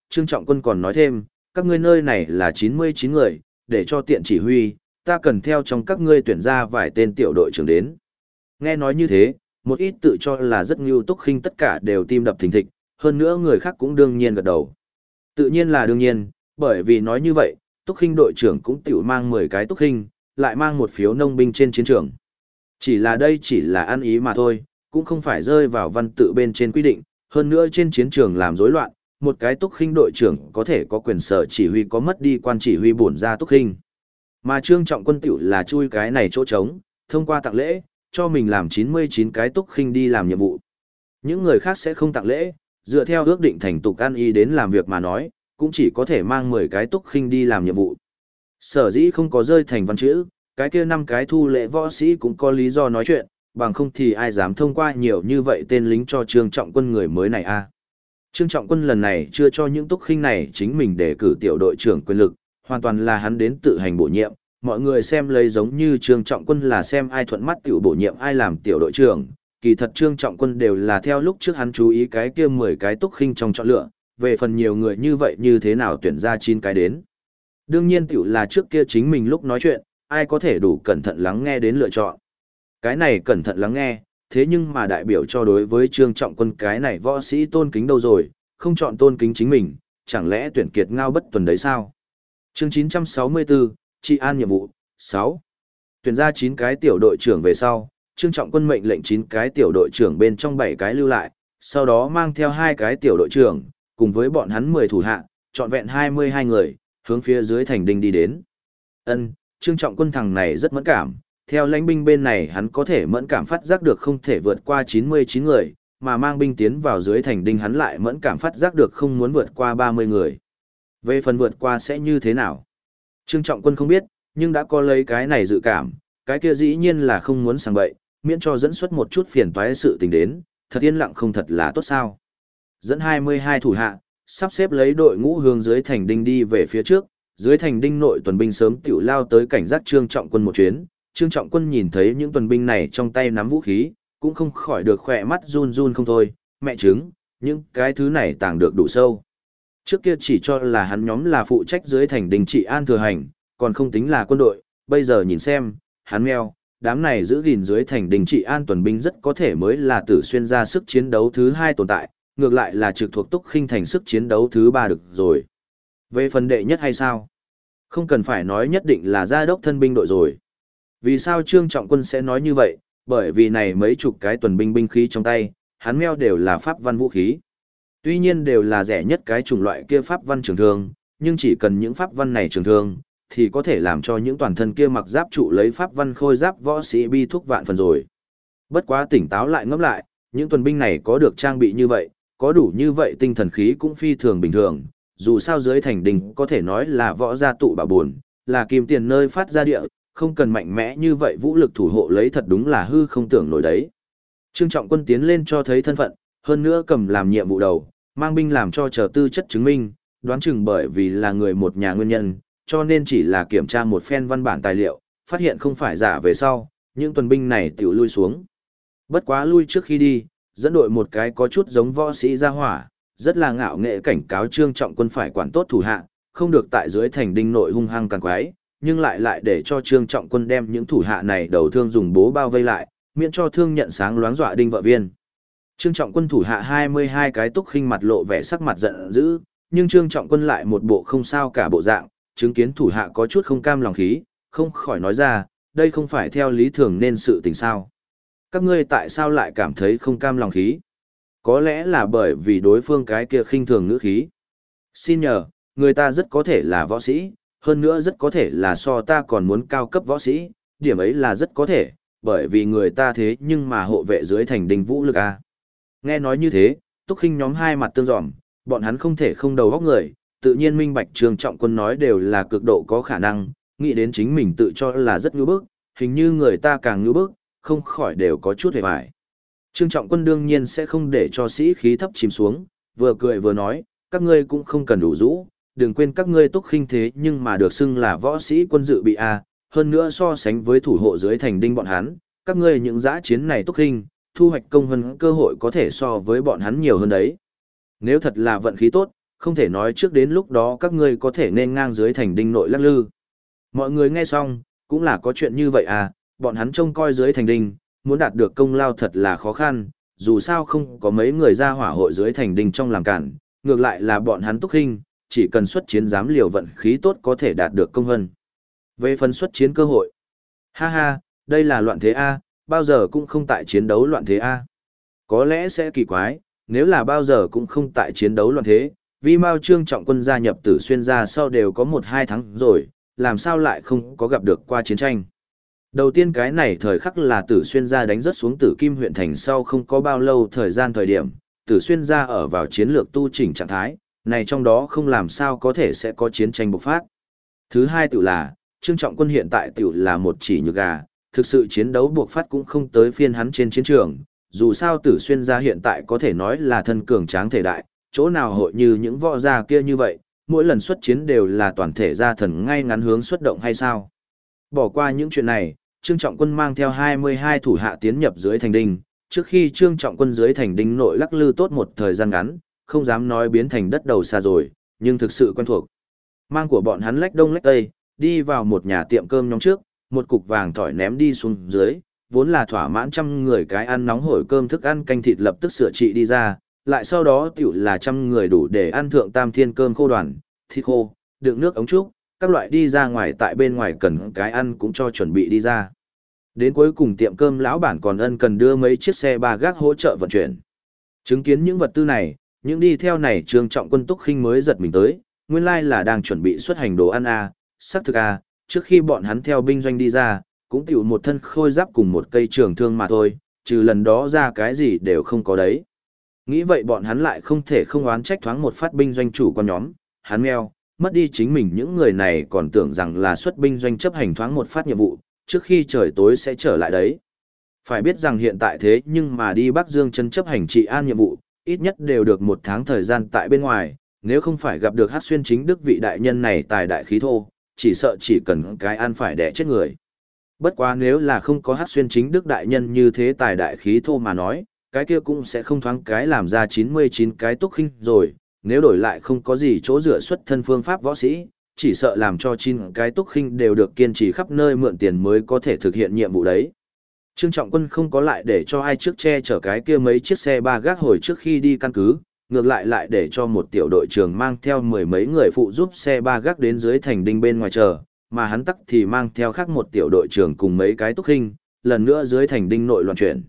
Trương Trọng Quân còn nói thêm, các ngươi nơi này là 99 người, để cho tiện chỉ huy, ta cần theo trong các ngươi tuyển ra vài tên tiểu đội trưởng đến. Nghe nói như thế, một ít tự cho là rất ngưu Túc Khinh tất cả đều tim đập thình thịch, hơn nữa người khác cũng đương nhiên gật đầu. Tự nhiên là đương nhiên, bởi vì nói như vậy, Túc Khinh đội trưởng cũng tiểu mang 10 cái Túc Khinh, lại mang một phiếu nông binh trên chiến trường. Chỉ là đây chỉ là ăn ý mà thôi, cũng không phải rơi vào văn tự bên trên quy định, hơn nữa trên chiến trường làm rối loạn, một cái Túc Khinh đội trưởng có thể có quyền sở chỉ huy có mất đi quan chỉ huy bổn ra Túc Khinh. Mà Trương Trọng Quân tiểu là chui cái này chỗ trống, thông qua tặng lễ, cho mình làm 99 cái Túc Khinh đi làm nhiệm vụ. Những người khác sẽ không tặng lễ, dựa theo ước định thành tục ăn y đến làm việc mà nói, cũng chỉ có thể mang 10 cái Túc Khinh đi làm nhiệm vụ. Sở dĩ không có rơi thành văn chữ, cái kia 5 cái thu lễ võ sĩ cũng có lý do nói chuyện, bằng không thì ai dám thông qua nhiều như vậy tên lính cho Trương Trọng Quân người mới này a. Trương Trọng Quân lần này chưa cho những Túc Khinh này chính mình để cử tiểu đội trưởng quyền lực, hoàn toàn là hắn đến tự hành bổ nhiệm, mọi người xem lấy giống như Trương Trọng Quân là xem ai thuận mắt tiểu bổ nhiệm ai làm tiểu đội trưởng, kỳ thật Trương Trọng Quân đều là theo lúc trước hắn chú ý cái kia 10 cái Túc Khinh trong chọn lựa, về phần nhiều người như vậy như thế nào tuyển ra 9 cái đến. Đương nhiên tiểu là trước kia chính mình lúc nói chuyện, ai có thể đủ cẩn thận lắng nghe đến lựa chọn. Cái này cẩn thận lắng nghe, thế nhưng mà đại biểu cho đối với Trương Trọng Quân cái này võ sĩ tôn kính đâu rồi, không chọn tôn kính chính mình, chẳng lẽ tuyển kiệt ngao bất tuần đấy sao? Chương 964, trị an nhiệm vụ, 6. Tuyển ra 9 cái tiểu đội trưởng về sau, Trương Trọng Quân mệnh lệnh 9 cái tiểu đội trưởng bên trong 7 cái lưu lại, sau đó mang theo 2 cái tiểu đội trưởng, cùng với bọn hắn 10 thủ hạ, trọn vẹn 22 người, hướng phía dưới thành đinh đi đến. Trương Trọng Quân thằng này rất mẫn cảm, theo lãnh binh bên này hắn có thể mẫn cảm phát giác được không thể vượt qua 99 người, mà mang binh tiến vào dưới thành đinh hắn lại mẫn cảm phát giác được không muốn vượt qua 30 người. Về phần vượt qua sẽ như thế nào? Trương Trọng Quân không biết, nhưng đã có lấy cái này dự cảm, cái kia dĩ nhiên là không muốn sang bậy, miễn cho dẫn xuất một chút phiền toái sự tình đến, thật yên lặng không thật là tốt sao. Dẫn 22 thủ hạ, sắp xếp lấy đội ngũ hướng dưới thành đinh đi về phía trước, dưới thành đinh nội tuần binh sớm tiểu lao tới cảnh giác Trương Trọng Quân một chuyến. Trương Trọng Quân nhìn thấy những tuần binh này trong tay nắm vũ khí, cũng không khỏi được khỏe mắt run run không thôi, mẹ chứng, những cái thứ này tàng được đủ sâu. Trước kia chỉ cho là hắn nhóm là phụ trách dưới thành đinh trị an thừa hành, còn không tính là quân đội, bây giờ nhìn xem, hắn meo, đám này giữ gìn dưới thành đinh trị an tuần binh rất có thể mới là Tử Xuyên ra sức chiến đấu thứ 2 tồn tại, ngược lại là trực thuộc Túc Khinh thành sức chiến đấu thứ 3 được rồi. Về phần đệ nhất hay sao? Không cần phải nói nhất định là gia đốc thân binh đội rồi. Vì sao Trương Trọng Quân sẽ nói như vậy? Bởi vì này mấy chục cái tuần binh binh khí trong tay, hắn meo đều là pháp văn vũ khí. Tuy nhiên đều là rẻ nhất cái chủng loại kia pháp văn trường thương, nhưng chỉ cần những pháp văn này trường thương, thì có thể làm cho những toàn thân kia mặc giáp trụ lấy pháp văn khôi giáp võ sĩ bi thúc vạn phần rồi. Bất quá tỉnh táo lại ngẫm lại, những tuần binh này có được trang bị như vậy, có đủ như vậy tinh thần khí cũng phi thường bình thường, dù sao dưới thành đình có thể nói là võ gia tụ bảo buồn, là kim tiền nơi phát ra địa, không cần mạnh mẽ như vậy vũ lực thủ hộ lấy thật đúng là hư không tưởng nổi đấy. Trương Trọng Quân tiến lên cho thấy thân phận, hơn nữa cầm làm nhiệm vụ đầu, mang binh làm cho chờ tư chất chứng minh, đoán chừng bởi vì là người một nhà nguyên nhân, cho nên chỉ là kiểm tra một phen văn bản tài liệu, phát hiện không phải giả về sau, những tuần binh này tiểu lui xuống. Bất quá lui trước khi đi, dẫn đội một cái có chút giống võ sĩ ra hỏa, rất là ngạo nghệ cảnh cáo Trương Trọng Quân phải quản tốt thủ hạ, không được tại dưới thành đinh nội hung hăng càng quái, nhưng lại để cho Trương Trọng Quân đem những thủ hạ này đầu thương dùng bố bao vây lại, miễn cho thương nhận sáng loáng dọa đinh vợ viên. Trương Trọng Quân thủ hạ 22 cái Túc Khinh mặt lộ vẻ sắc mặt giận dữ, nhưng Trương Trọng Quân lại một bộ không sao cả bộ dạng, chứng kiến thủ hạ có chút không cam lòng khí, không khỏi nói ra, đây không phải theo lý thường nên sự tình sao. Các ngươi tại sao lại cảm thấy không cam lòng khí? Có lẽ là bởi vì đối phương cái kia khinh thường ngữ khí. Xin nhờ, người ta rất có thể là võ sĩ, hơn nữa rất có thể là so ta còn muốn cao cấp võ sĩ, điểm ấy là rất có thể, bởi vì người ta thế nhưng mà hộ vệ dưới thành đinh vũ lực a. Nghe nói như thế, Túc Khinh nhóm hai mặt tương dòm, bọn hắn không thể không đầu óc người, tự nhiên minh bạch Trương Trọng Quân nói đều là cực độ có khả năng, nghĩ đến chính mình tự cho là rất ngưu bức, hình như người ta càng ngưu bức, không khỏi đều có chút hề bại. Trương Trọng Quân đương nhiên sẽ không để cho sĩ khí thấp chìm xuống, vừa cười vừa nói, các ngươi cũng không cần đủ rũ, đừng quên các ngươi Túc Khinh thế nhưng mà được xưng là võ sĩ quân dự bị a, hơn nữa so sánh với thủ hộ dưới thành đinh bọn hắn, các ngươi những dã chiến này Túc Khinh, thu hoạch công hơn cơ hội có thể so với bọn hắn nhiều hơn đấy. Nếu thật là vận khí tốt, không thể nói trước đến lúc đó các ngươi có thể nên ngang dưới thành đinh nội lắc lư. Mọi người nghe xong, cũng là có chuyện như vậy à, bọn hắn trông coi dưới thành đinh, muốn đạt được công lao thật là khó khăn, dù sao không có mấy người ra hỏa hội dưới thành đinh trong làm cản, ngược lại là bọn hắn Túc Khinh, chỉ cần xuất chiến dám liều vận khí tốt có thể đạt được công vân. Về phần xuất chiến cơ hội, ha ha, đây là loạn thế A, bao giờ cũng không tại chiến đấu loạn thế A. Có lẽ sẽ kỳ quái, nếu là bao giờ cũng không tại chiến đấu loạn thế, vì Mao Trương Trọng Quân gia nhập Tử Xuyên gia sau đều có 1-2 tháng rồi, làm sao lại không có gặp được qua chiến tranh. Đầu tiên cái này thời khắc là Tử Xuyên gia đánh rất xuống Tử Kim huyện thành sau không có bao lâu thời điểm, Tử Xuyên gia ở vào chiến lược tu chỉnh trạng thái, này trong đó không làm sao có thể sẽ có chiến tranh bộc phát. Thứ hai tự là, Trương Trọng Quân hiện tại tự là một chỉ nhược gà, thực sự chiến đấu bộc phát cũng không tới phiên hắn trên chiến trường, dù sao Tử Xuyên gia hiện tại có thể nói là thân cường tráng thể đại, chỗ nào hội như những võ gia kia như vậy, mỗi lần xuất chiến đều là toàn thể gia thần ngay ngắn hướng xuất động hay sao. Bỏ qua những chuyện này, Trương Trọng Quân mang theo 22 thủ hạ tiến nhập dưới thành đinh, trước khi Trương Trọng Quân dưới thành đinh nội lắc lư tốt một thời gian ngắn, không dám nói biến thành đất đầu xa rồi, nhưng thực sự quen thuộc. Mang của bọn hắn lách đông lách tây, đi vào một nhà tiệm cơm nhóm trước, một cục vàng tỏi ném đi xuống dưới, vốn là thỏa mãn trăm người cái ăn nóng hổi cơm thức ăn canh thịt lập tức sửa trị đi ra, lại sau đó tiểu là trăm người đủ để ăn thượng tam thiên cơm khô đoàn, thịt khô, đựng nước ống trúc, các loại đi ra ngoài tại bên ngoài cần cái ăn cũng cho chuẩn bị đi ra. Đến cuối cùng tiệm cơm lão bản còn ân cần đưa mấy chiếc xe ba gác hỗ trợ vận chuyển. Chứng kiến những vật tư này, những đi theo này Trương Trọng Quân Túc Khinh mới giật mình tới, nguyên lai là đang chuẩn bị xuất hành đồ ăn xác thực trước khi bọn hắn theo binh doanh đi ra, cũng tiểu một thân khôi giáp cùng một cây trường thương mà thôi, trừ lần đó ra cái gì đều không có đấy. Nghĩ vậy bọn hắn lại không thể không oán trách thoáng một phát binh doanh chủ con nhóm, hắn meo, mất đi chính mình những người này còn tưởng rằng là xuất binh doanh chấp hành thoáng một phát nhiệm vụ, trước khi trời tối sẽ trở lại đấy. Phải biết rằng hiện tại thế nhưng mà đi Bắc Dương chân chấp hành trị an nhiệm vụ, ít nhất đều được 1 tháng thời gian tại bên ngoài, nếu không phải gặp được Hắc Xuyên Chính Đức vị đại nhân này tài đại khí thô, chỉ sợ chỉ cần cái ăn phải đẻ chết người. Bất quá nếu là không có Hắc Xuyên Chính Đức đại nhân như thế tài đại khí thô mà nói, cái kia cũng sẽ không thoáng cái làm ra 99 cái Túc Khinh rồi, nếu đổi lại không có gì chỗ dựa xuất thân phương pháp võ sĩ, chỉ sợ làm cho 9 cái Túc Khinh đều được kiên trì khắp nơi mượn tiền mới có thể thực hiện nhiệm vụ đấy. Trương Trọng Quân không có lại để cho ai trước che chở cái kia mấy chiếc xe ba gác hồi trước khi đi căn cứ, ngược lại để cho một tiểu đội trưởng mang theo 10 mấy người phụ giúp xe ba gác đến dưới thành đinh bên ngoài chờ, mà hắn tắc thì mang theo khác một tiểu đội trưởng cùng mấy cái Túc Khinh, lần nữa dưới thành đinh nội loạn chuyển.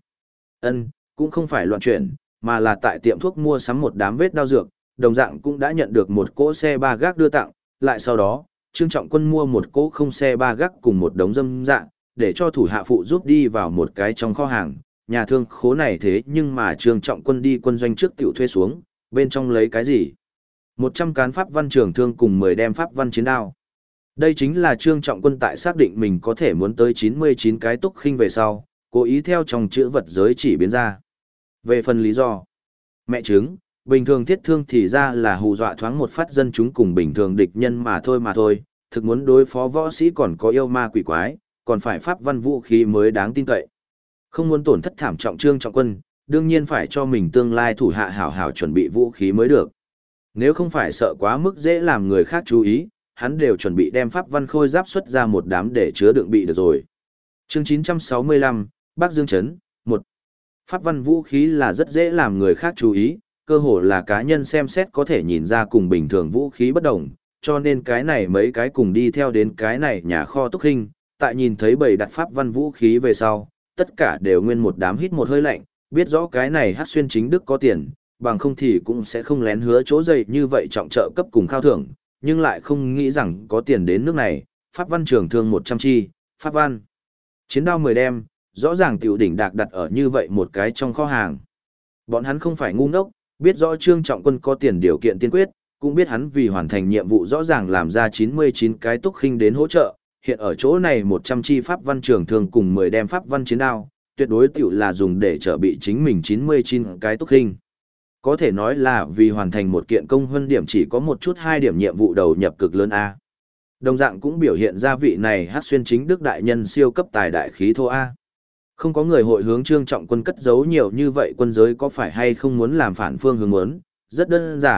Cũng không phải loạn chuyển, mà là tại tiệm thuốc mua sắm một đám vết đao dược, đồng dạng cũng đã nhận được một cỗ xe ba gác đưa tặng, lại sau đó, Trương Trọng Quân mua một cỗ không xe ba gác cùng một đống dâm dạ, để cho thủ hạ phụ giúp đi vào một cái trong kho hàng, nhà thương khố này thế nhưng mà Trương Trọng Quân đi quân doanh trước tiểu thuê xuống, bên trong lấy cái gì? 100 cán pháp văn trường thương cùng 10 đem pháp văn chiến đao. Đây chính là Trương Trọng Quân tại xác định mình có thể muốn tới 99 cái Túc Khinh về sau, cố ý theo trong chữ vật giới chỉ biến ra. Về phần lý do, mẹ chứng, bình thường thiết thương thì ra là hù dọa thoáng một phát dân chúng cùng bình thường địch nhân mà thôi, thực muốn đối phó võ sĩ còn có yêu ma quỷ quái, còn phải pháp văn vũ khí mới đáng tin cậy. Không muốn tổn thất thảm trọng Trương Trọng Quân, đương nhiên phải cho mình tương lai thủ hạ hảo hảo chuẩn bị vũ khí mới được. Nếu không phải sợ quá mức dễ làm người khác chú ý, hắn đều chuẩn bị đem pháp văn khôi giáp xuất ra một đám để chứa đựng bị được rồi. Chương 965, Bắc Dương Trấn, 1. Pháp văn vũ khí là rất dễ làm người khác chú ý, cơ hồ là cá nhân xem xét có thể nhìn ra cùng bình thường vũ khí bất đồng, cho nên cái này mấy cái cùng đi theo đến cái này nhà kho Túc Khinh, tại nhìn thấy bầy đặt pháp văn vũ khí về sau, tất cả đều nguyên một đám hít một hơi lạnh, biết rõ cái này Hắc Xuyên Chính Đức có tiền, bằng không thì cũng sẽ không lén hứa chỗ dày như vậy trọng trợ cấp cùng khao thưởng, nhưng lại không nghĩ rằng có tiền đến nước này, pháp văn trường thương 100 chi, pháp văn chiến đao 10 đem, rõ ràng tiểu đỉnh đạc đặt ở như vậy một cái trong kho hàng. Bọn hắn không phải ngu ngốc, biết rõ Trương Trọng Quân có tiền điều kiện tiên quyết, cũng biết hắn vì hoàn thành nhiệm vụ rõ ràng làm ra 99 cái Túc Khinh đến hỗ trợ, hiện ở chỗ này 100 chi pháp văn trường thường cùng 10 đem pháp văn chiến đao, tuyệt đối tiểu là dùng để trở bị chính mình 99 cái Túc Khinh. Có thể nói là vì hoàn thành một kiện công huân điểm chỉ có một chút 2 điểm nhiệm vụ đầu nhập cực lớn A. Đồng dạng cũng biểu hiện ra vị này Hắc Xuyên Chính Đức đại nhân siêu cấp tài đại khí thô A. Không có người hội hướng Trương Trọng Quân cất giấu nhiều như vậy quân giới có phải hay không muốn làm phản phương hướng muốn, rất đơn giản,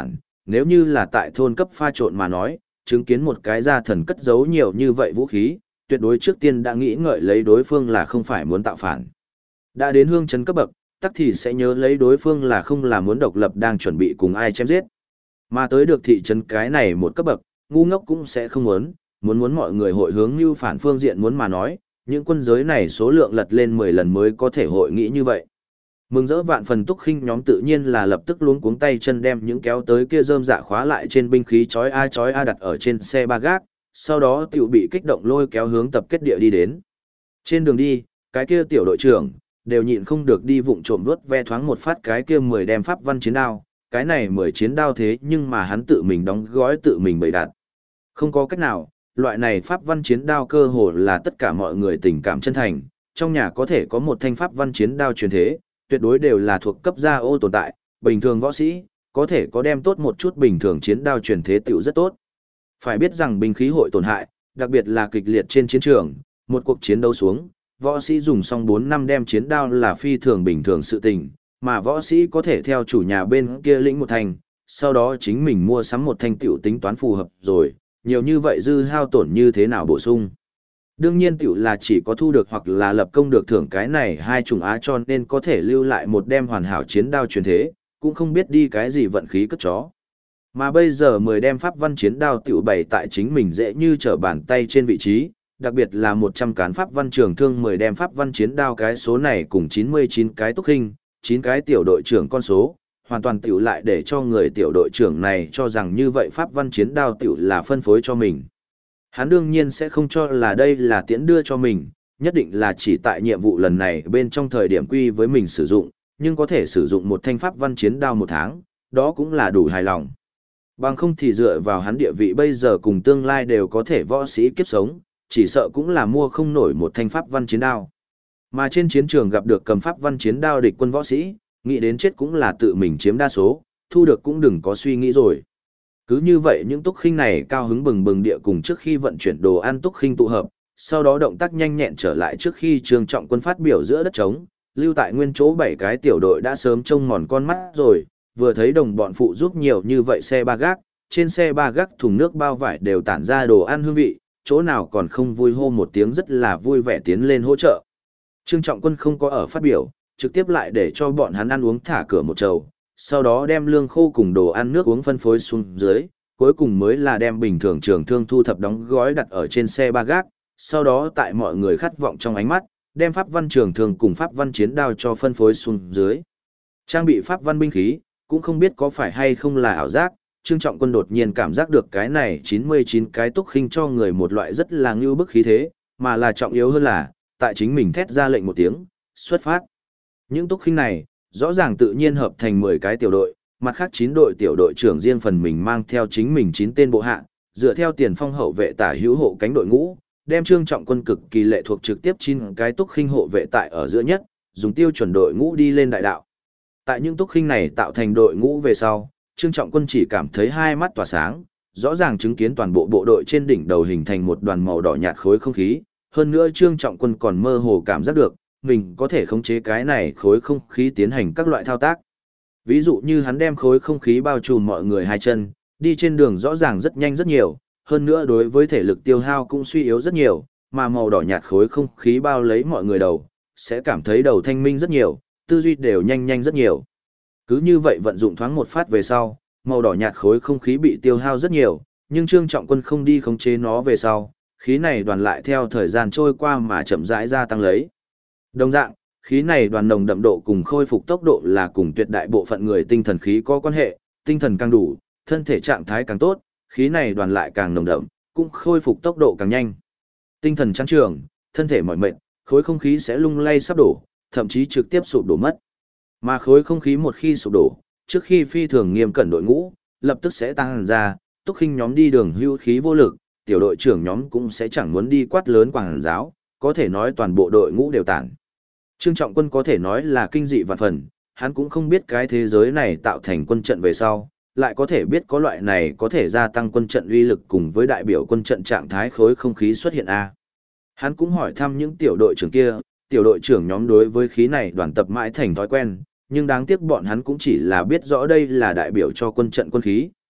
nếu như là tại thôn cấp pha trộn mà nói, chứng kiến một cái gia thần cất giấu nhiều như vậy vũ khí, tuyệt đối trước tiên đã nghĩ ngợi lấy đối phương là không phải muốn tạo phản. Đã đến hương chấn cấp bậc, tắc thì sẽ nhớ lấy đối phương là không là muốn độc lập đang chuẩn bị cùng ai chém giết. Mà tới được thị trấn cái này một cấp bậc, ngu ngốc cũng sẽ không muốn mọi người hội hướng như phản phương diện muốn mà nói, những quân giới này số lượng lật lên 10 lần mới có thể hội nghĩ như vậy. Mừng rỡ vạn phần Túc Khinh nhóm tự nhiên là lập tức luống cuống tay chân đem những kéo tới kia rơm dạ khóa lại trên binh khí chói a đặt ở trên xe ba gác, sau đó tiểu bị kích động lôi kéo hướng tập kết địa đi đến. Trên đường đi, cái kia tiểu đội trưởng đều nhịn không được đi vụng trộm vuốt ve thoáng một phát cái kia 10 đem pháp văn chiến đao, cái này 10 chiến đao thế nhưng mà hắn tự mình đóng gói tự mình bày đặt. Không có cách nào, loại này pháp văn chiến đao cơ hồ là tất cả mọi người tình cảm chân thành, trong nhà có thể có một thanh pháp văn chiến đao truyền thế, tuyệt đối đều là thuộc cấp gia ô tồn tại, bình thường võ sĩ, có thể có đem tốt một chút bình thường chiến đao truyền thế tiểu rất tốt. Phải biết rằng binh khí hội tổn hại, đặc biệt là kịch liệt trên chiến trường, một cuộc chiến đấu xuống, võ sĩ dùng xong 4 năm đem chiến đao là phi thường bình thường sự tình, mà võ sĩ có thể theo chủ nhà bên kia lĩnh một thanh, sau đó chính mình mua sắm một thanh tiểu tính toán phù hợp rồi, nhiều như vậy dư hao tổn như thế nào bổ sung. Đương nhiên tiểu là chỉ có thu được hoặc là lập công được thưởng cái này hai chủng á cho nên có thể lưu lại một đem hoàn hảo chiến đao truyền thế, cũng không biết đi cái gì vận khí cất chó. Mà bây giờ 10 đem pháp văn chiến đao tiểu bày tại chính mình dễ như trở bàn tay trên vị trí, đặc biệt là 100 cán pháp văn trường thương 10 đem pháp văn chiến đao cái số này cùng 99 cái Túc Khinh, 9 cái tiểu đội trưởng con số, hoàn toàn tiểu lại để cho người tiểu đội trưởng này cho rằng như vậy pháp văn chiến đao tiểu là phân phối cho mình. Hắn đương nhiên sẽ không cho là đây là tiễn đưa cho mình, nhất định là chỉ tại nhiệm vụ lần này bên trong thời điểm quy với mình sử dụng, nhưng có thể sử dụng một thanh pháp văn chiến đao 1 tháng, đó cũng là đủ hài lòng. Bằng không thì dựa vào hắn địa vị bây giờ cùng tương lai đều có thể võ sĩ kiếp sống, chỉ sợ cũng là mua không nổi một thanh pháp văn chiến đao. Mà trên chiến trường gặp được cầm pháp văn chiến đao địch quân võ sĩ, nghĩ đến chết cũng là tự mình chiếm đa số, thu được cũng đừng có suy nghĩ rồi. Cứ như vậy những Túc Khinh này cao hứng bừng bừng địa cùng trước khi vận chuyển đồ ăn Túc Khinh tụ hợp, sau đó động tác nhanh nhẹn trở lại trước khi Trương Trọng Quân phát biểu giữa đất trống, lưu tại nguyên chỗ 7 cái tiểu đội đã sớm trông mòn con mắt rồi, vừa thấy đồng bọn phụ giúp nhiều như vậy xe ba gác, trên xe ba gác thùng nước bao vải đều tản ra đồ ăn hương vị, chỗ nào còn không vui hô một tiếng rất là vui vẻ tiến lên hỗ trợ. Trương Trọng Quân không có ở phát biểu, trực tiếp lại để cho bọn hắn ăn uống thả cửa một chầu, sau đó đem lương khô cùng đồ ăn nước uống phân phối xuống dưới, cuối cùng mới là đem bình thường trường thương thu thập đóng gói đặt ở trên xe ba gác, sau đó tại mọi người khát vọng trong ánh mắt, đem pháp văn trường thương cùng pháp văn chiến đao cho phân phối xuống dưới. Trang bị pháp văn binh khí, cũng không biết có phải hay không là ảo giác, Trương Trọng Quân đột nhiên cảm giác được cái này 99 cái Túc Khinh cho người một loại rất là ngưu bức khí thế, mà là trọng yếu hơn là, tại chính mình thét ra lệnh một tiếng, xuất phát. Những Túc Khinh này, rõ ràng tự nhiên hợp thành 10 cái tiểu đội, mặt khác 9 đội tiểu đội trưởng riêng phần mình mang theo chính mình 9 tên bộ hạ, dựa theo tiền phong hậu vệ tả hữu hộ cánh đội ngũ, đem Trương Trọng Quân cực kỳ lệ thuộc trực tiếp 9 cái Túc Khinh hộ vệ tại ở giữa nhất, dùng tiêu chuẩn đội ngũ đi lên đại đạo. Tại những Túc Khinh này tạo thành đội ngũ về sau, Trương Trọng Quân chỉ cảm thấy hai mắt tỏa sáng, rõ ràng chứng kiến toàn bộ bộ đội trên đỉnh đầu hình thành một đoàn màu đỏ nhạt khối không khí, hơn nữa Trương Trọng Quân còn mơ hồ cảm giác được, mình có thể khống chế cái này khối không khí tiến hành các loại thao tác. Ví dụ như hắn đem khối không khí bao trùm mọi người hai chân, đi trên đường rõ ràng rất nhanh rất nhiều, hơn nữa đối với thể lực tiêu hao cũng suy yếu rất nhiều, mà màu đỏ nhạt khối không khí bao lấy mọi người đầu, sẽ cảm thấy đầu thanh minh rất nhiều, tư duy đều nhanh nhanh rất nhiều. Cứ như vậy vận dụng thoáng một phát về sau, màu đỏ nhạt khối không khí bị tiêu hao rất nhiều, nhưng Trương Trọng Quân không đi khống chế nó về sau, khí này đoàn lại theo thời gian trôi qua mà chậm rãi gia tăng lấy. Đồng dạng, khí này đoàn nồng đậm độ cùng khôi phục tốc độ là cùng tuyệt đại bộ phận người tinh thần khí có quan hệ, tinh thần càng đủ, thân thể trạng thái càng tốt, khí này đoàn lại càng nồng đậm, cũng khôi phục tốc độ càng nhanh. Tinh thần trắng trường, thân thể mỏi mệt, khối không khí sẽ lung lay sắp đổ, thậm chí trực tiếp sụp đổ mất. Mà khối không khí một khi sụp đổ, trước khi phi thường nghiêm cẩn đội ngũ, lập tức sẽ tăng ra, Túc Khinh nhóm đi đường hưu khí vô lực, tiểu đội trưởng nhóm cũng sẽ chẳng muốn đi quát lớn quảng giáo, có thể nói toàn bộ đội ngũ đều tản. Trương Trọng Quân có thể nói là kinh dị vạn phần, hắn cũng không biết cái thế giới này tạo thành quân trận về sau, lại có thể biết có loại này có thể gia tăng quân trận uy lực cùng với đại biểu quân trận trạng thái khối không khí xuất hiện a. Hắn cũng hỏi thăm những tiểu đội trưởng kia, tiểu đội trưởng nhóm đối với khí này đoàn tập mãi thành thói quen, nhưng đáng tiếc bọn hắn cũng chỉ là biết rõ đây là đại biểu cho quân trận quân khí,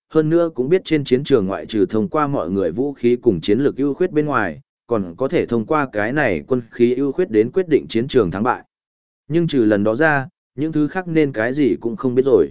hơn nữa cũng biết trên chiến trường ngoại trừ thông qua mọi người vũ khí cùng chiến lược ưu khuyết bên ngoài, còn có thể thông qua cái này quân khí ưu khuyết đến quyết định chiến trường thắng bại. Nhưng trừ lần đó ra, những thứ khác nên cái gì cũng không biết rồi.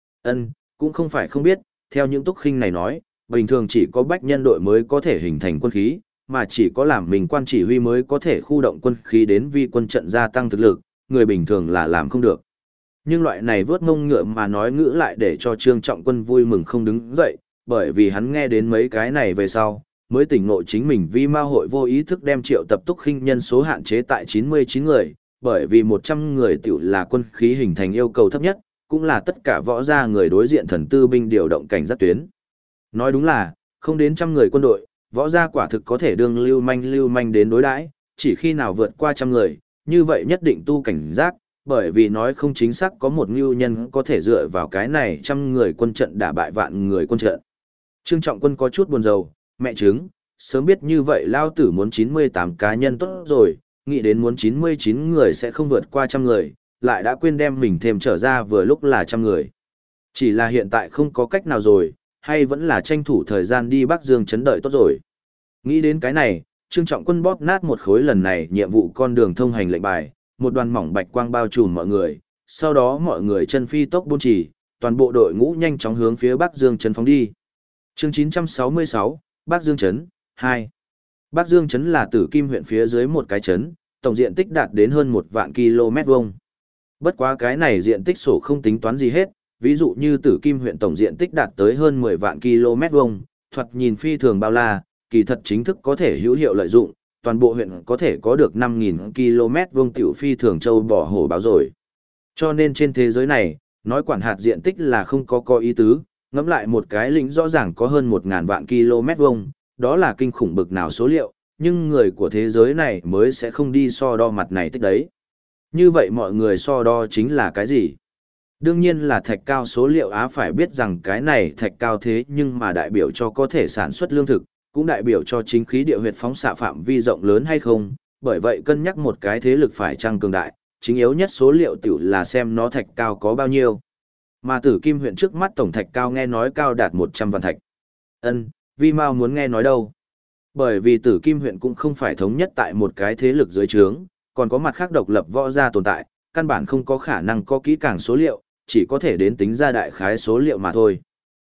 Cũng không phải không biết, theo những túc khinh này nói, bình thường chỉ có bách nhân đội mới có thể hình thành quân khí, mà chỉ có làm mình quan chỉ huy mới có thể khu động quân khí đến vi quân trận gia tăng thực lực, người bình thường là làm không được. Nhưng loại này vớt mông ngựa mà nói ngữ lại để cho Trương Trọng Quân vui mừng không đứng dậy, bởi vì hắn nghe đến mấy cái này về sau, mới tỉnh ngộ chính mình vi ma hội vô ý thức đem triệu tập túc khinh nhân số hạn chế tại 99 người, bởi vì 100 người tiểu là quân khí hình thành yêu cầu thấp nhất, cũng là tất cả võ gia người đối diện thần tư binh điều động cảnh giác tuyến. Nói đúng là, không đến trăm người quân đội, võ gia quả thực có thể đương lưu manh đến đối đãi, chỉ khi nào vượt qua trăm người, như vậy nhất định tu cảnh giác, bởi vì nói không chính xác có một ngưu nhân có thể dựa vào cái này trăm người quân trận đả bại vạn người quân trận. Trương Trọng Quân có chút buồn rầu, mẹ chứng, sớm biết như vậy lao tử muốn 98 cá nhân tốt rồi, nghĩ đến muốn 99 người sẽ không vượt qua trăm người, lại đã quên đem mình thêm trở ra vừa lúc là trăm người. Chỉ là hiện tại không có cách nào rồi, hay vẫn là tranh thủ thời gian đi Bắc Dương chấn đợi tốt rồi. Nghĩ đến cái này, Trương Trọng Quân bóp nát một khối lần này nhiệm vụ con đường thông hành lệnh bài, một đoàn mỏng bạch quang bao trùm mọi người, sau đó mọi người chân phi tốc buôn chỉ, toàn bộ đội ngũ nhanh chóng hướng phía Bắc Dương trấn phóng đi. Chương 966, Bắc Dương trấn 2. Bắc Dương trấn là Tử Kim huyện phía dưới một cái trấn, tổng diện tích đạt đến hơn 1 vạn km vuông. Bất quá cái này diện tích sổ không tính toán gì hết, ví dụ như Tử Kim huyện tổng diện tích đạt tới hơn 10 vạn km vuông, thoạt nhìn phi thường bao la, kỳ thật chính thức có thể hữu hiệu lợi dụng, toàn bộ huyện có thể có được 5.000 km vuông tiểu phi thường châu bò hổ báo rồi. Cho nên trên thế giới này, nói quản hạt diện tích là không có ý tứ, ngẫm lại một cái lĩnh rõ ràng có hơn 1.000 vạn km vuông, đó là kinh khủng bực nào số liệu, nhưng người của thế giới này mới sẽ không đi so đo mặt này tích đấy. Như vậy mọi người so đo chính là cái gì? Đương nhiên là thạch cao số liệu Á, phải biết rằng cái này thạch cao thế nhưng mà đại biểu cho có thể sản xuất lương thực, cũng đại biểu cho chính khí địa huyệt phóng xạ phạm vi rộng lớn hay không, bởi vậy cân nhắc một cái thế lực phải chăng cường đại, chính yếu nhất số liệu tiểu là xem nó thạch cao có bao nhiêu. Mà Tử Kim huyện trước mắt tổng thạch cao nghe nói cao đạt 100 vạn thạch. Vi Mao muốn nghe nói đâu? Bởi vì Tử Kim huyện cũng không phải thống nhất tại một cái thế lực dưới trướng, còn có mặt khác độc lập võ gia tồn tại, căn bản không có khả năng có kỹ càng số liệu, chỉ có thể đến tính ra đại khái số liệu mà thôi.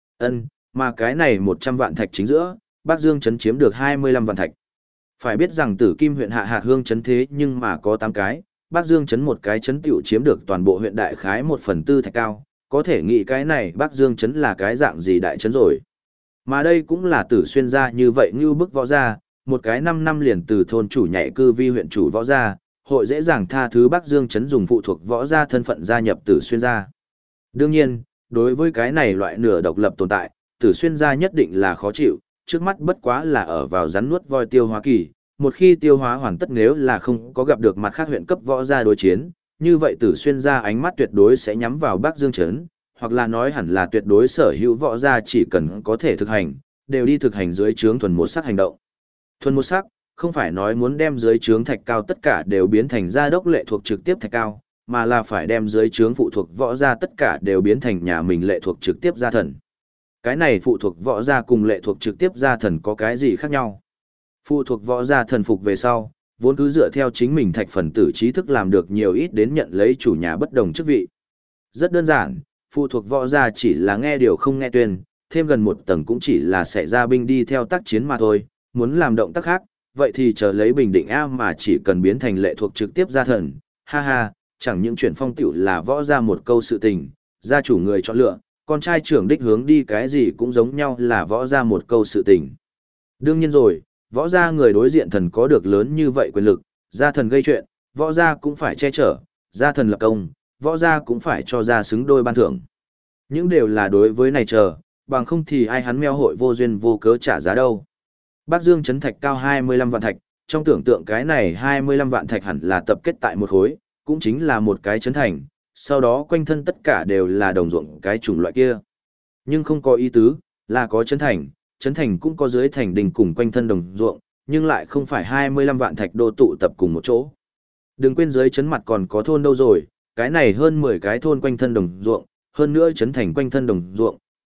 Mà cái này 100 vạn thạch chính giữa, Bắc Dương trấn chiếm được 25 vạn thạch. Phải biết rằng Tử Kim huyện hạ hạt hương trấn thế nhưng mà có 8 cái, Bắc Dương trấn một cái trấn tiểu chiếm được toàn bộ huyện đại khái 1/4 thạch cao, có thể nghĩ cái này Bắc Dương trấn là cái dạng gì đại trấn rồi. Mà đây cũng là Tử Xuyên gia như vậy như bức võ gia, một cái 5 năm liền từ thôn chủ nhảy cư vi huyện chủ võ gia, hội dễ dàng tha thứ Bắc Dương trấn dùng phụ thuộc võ gia thân phận gia nhập Tử Xuyên gia. Đương nhiên, đối với cái này loại nửa độc lập tồn tại, Tử Xuyên gia nhất định là khó chịu, trước mắt bất quá là ở vào rắn nuốt voi tiêu hóa kỳ, một khi tiêu hóa hoàn tất nếu là không có gặp được mặt khác huyện cấp võ gia đối chiến, như vậy Tử Xuyên gia ánh mắt tuyệt đối sẽ nhắm vào Bắc Dương trấn, hoặc là nói hẳn là tuyệt đối sở hữu võ gia chỉ cần có thể thực hành, đều đi thực hành dưới trướng thuần một sắc hành động. Thuần một sắc, không phải nói muốn đem dưới trướng thạch cao tất cả đều biến thành gia đốc lệ thuộc trực tiếp thạch cao, mà là phải đem dưới trướng phụ thuộc võ gia tất cả đều biến thành nhà mình lệ thuộc trực tiếp gia thần. Cái này phụ thuộc võ gia cùng lệ thuộc trực tiếp gia thần có cái gì khác nhau? Phụ thuộc võ gia thần phục về sau, vốn cứ dựa theo chính mình thạch phần tử trí thức làm được nhiều ít đến nhận lấy chủ nhà bất đồng chức vị. Rất đơn giản, phụ thuộc võ gia chỉ là nghe điều không nghe tuyên, thêm gần một tầng cũng chỉ là sẽ ra binh đi theo tác chiến mà thôi, muốn làm động tác khác, vậy thì chờ lấy bình định A mà chỉ cần biến thành lệ thuộc trực tiếp gia thần, ha ha, chẳng những chuyển phong tiểu là võ gia một câu sự tình, gia chủ người chọn lựa, con trai trưởng đích hướng đi cái gì cũng giống nhau là võ gia một câu sự tình. Đương nhiên rồi, võ gia người đối diện thần có được lớn như vậy quyền lực, gia thần gây chuyện, võ gia cũng phải che chở, gia thần lập công, võ gia cũng phải cho ra xứng đôi ban thưởng. Những đều là đối với này chờ, bằng không thì ai hắn meo hội vô duyên vô cớ trả giá đâu. Bắc Dương trấn thạch cao 25 vạn thạch, trong tưởng tượng cái này 25 vạn thạch hẳn là tập kết tại một khối, cũng chính là một cái trấn thành, sau đó quanh thân tất cả đều là đồng ruộng cái chủng loại kia. Nhưng không có ý tứ, là có trấn thành cũng có dưới thành đình cùng quanh thân đồng ruộng, nhưng lại không phải 25 vạn thạch đô tụ tập cùng một chỗ. Đừng quên dưới trấn mặt còn có thôn đâu rồi, cái này hơn 10 cái thôn quanh thân đồng ruộng, hơn nữa trấn thành quanh thân đồng ruộng,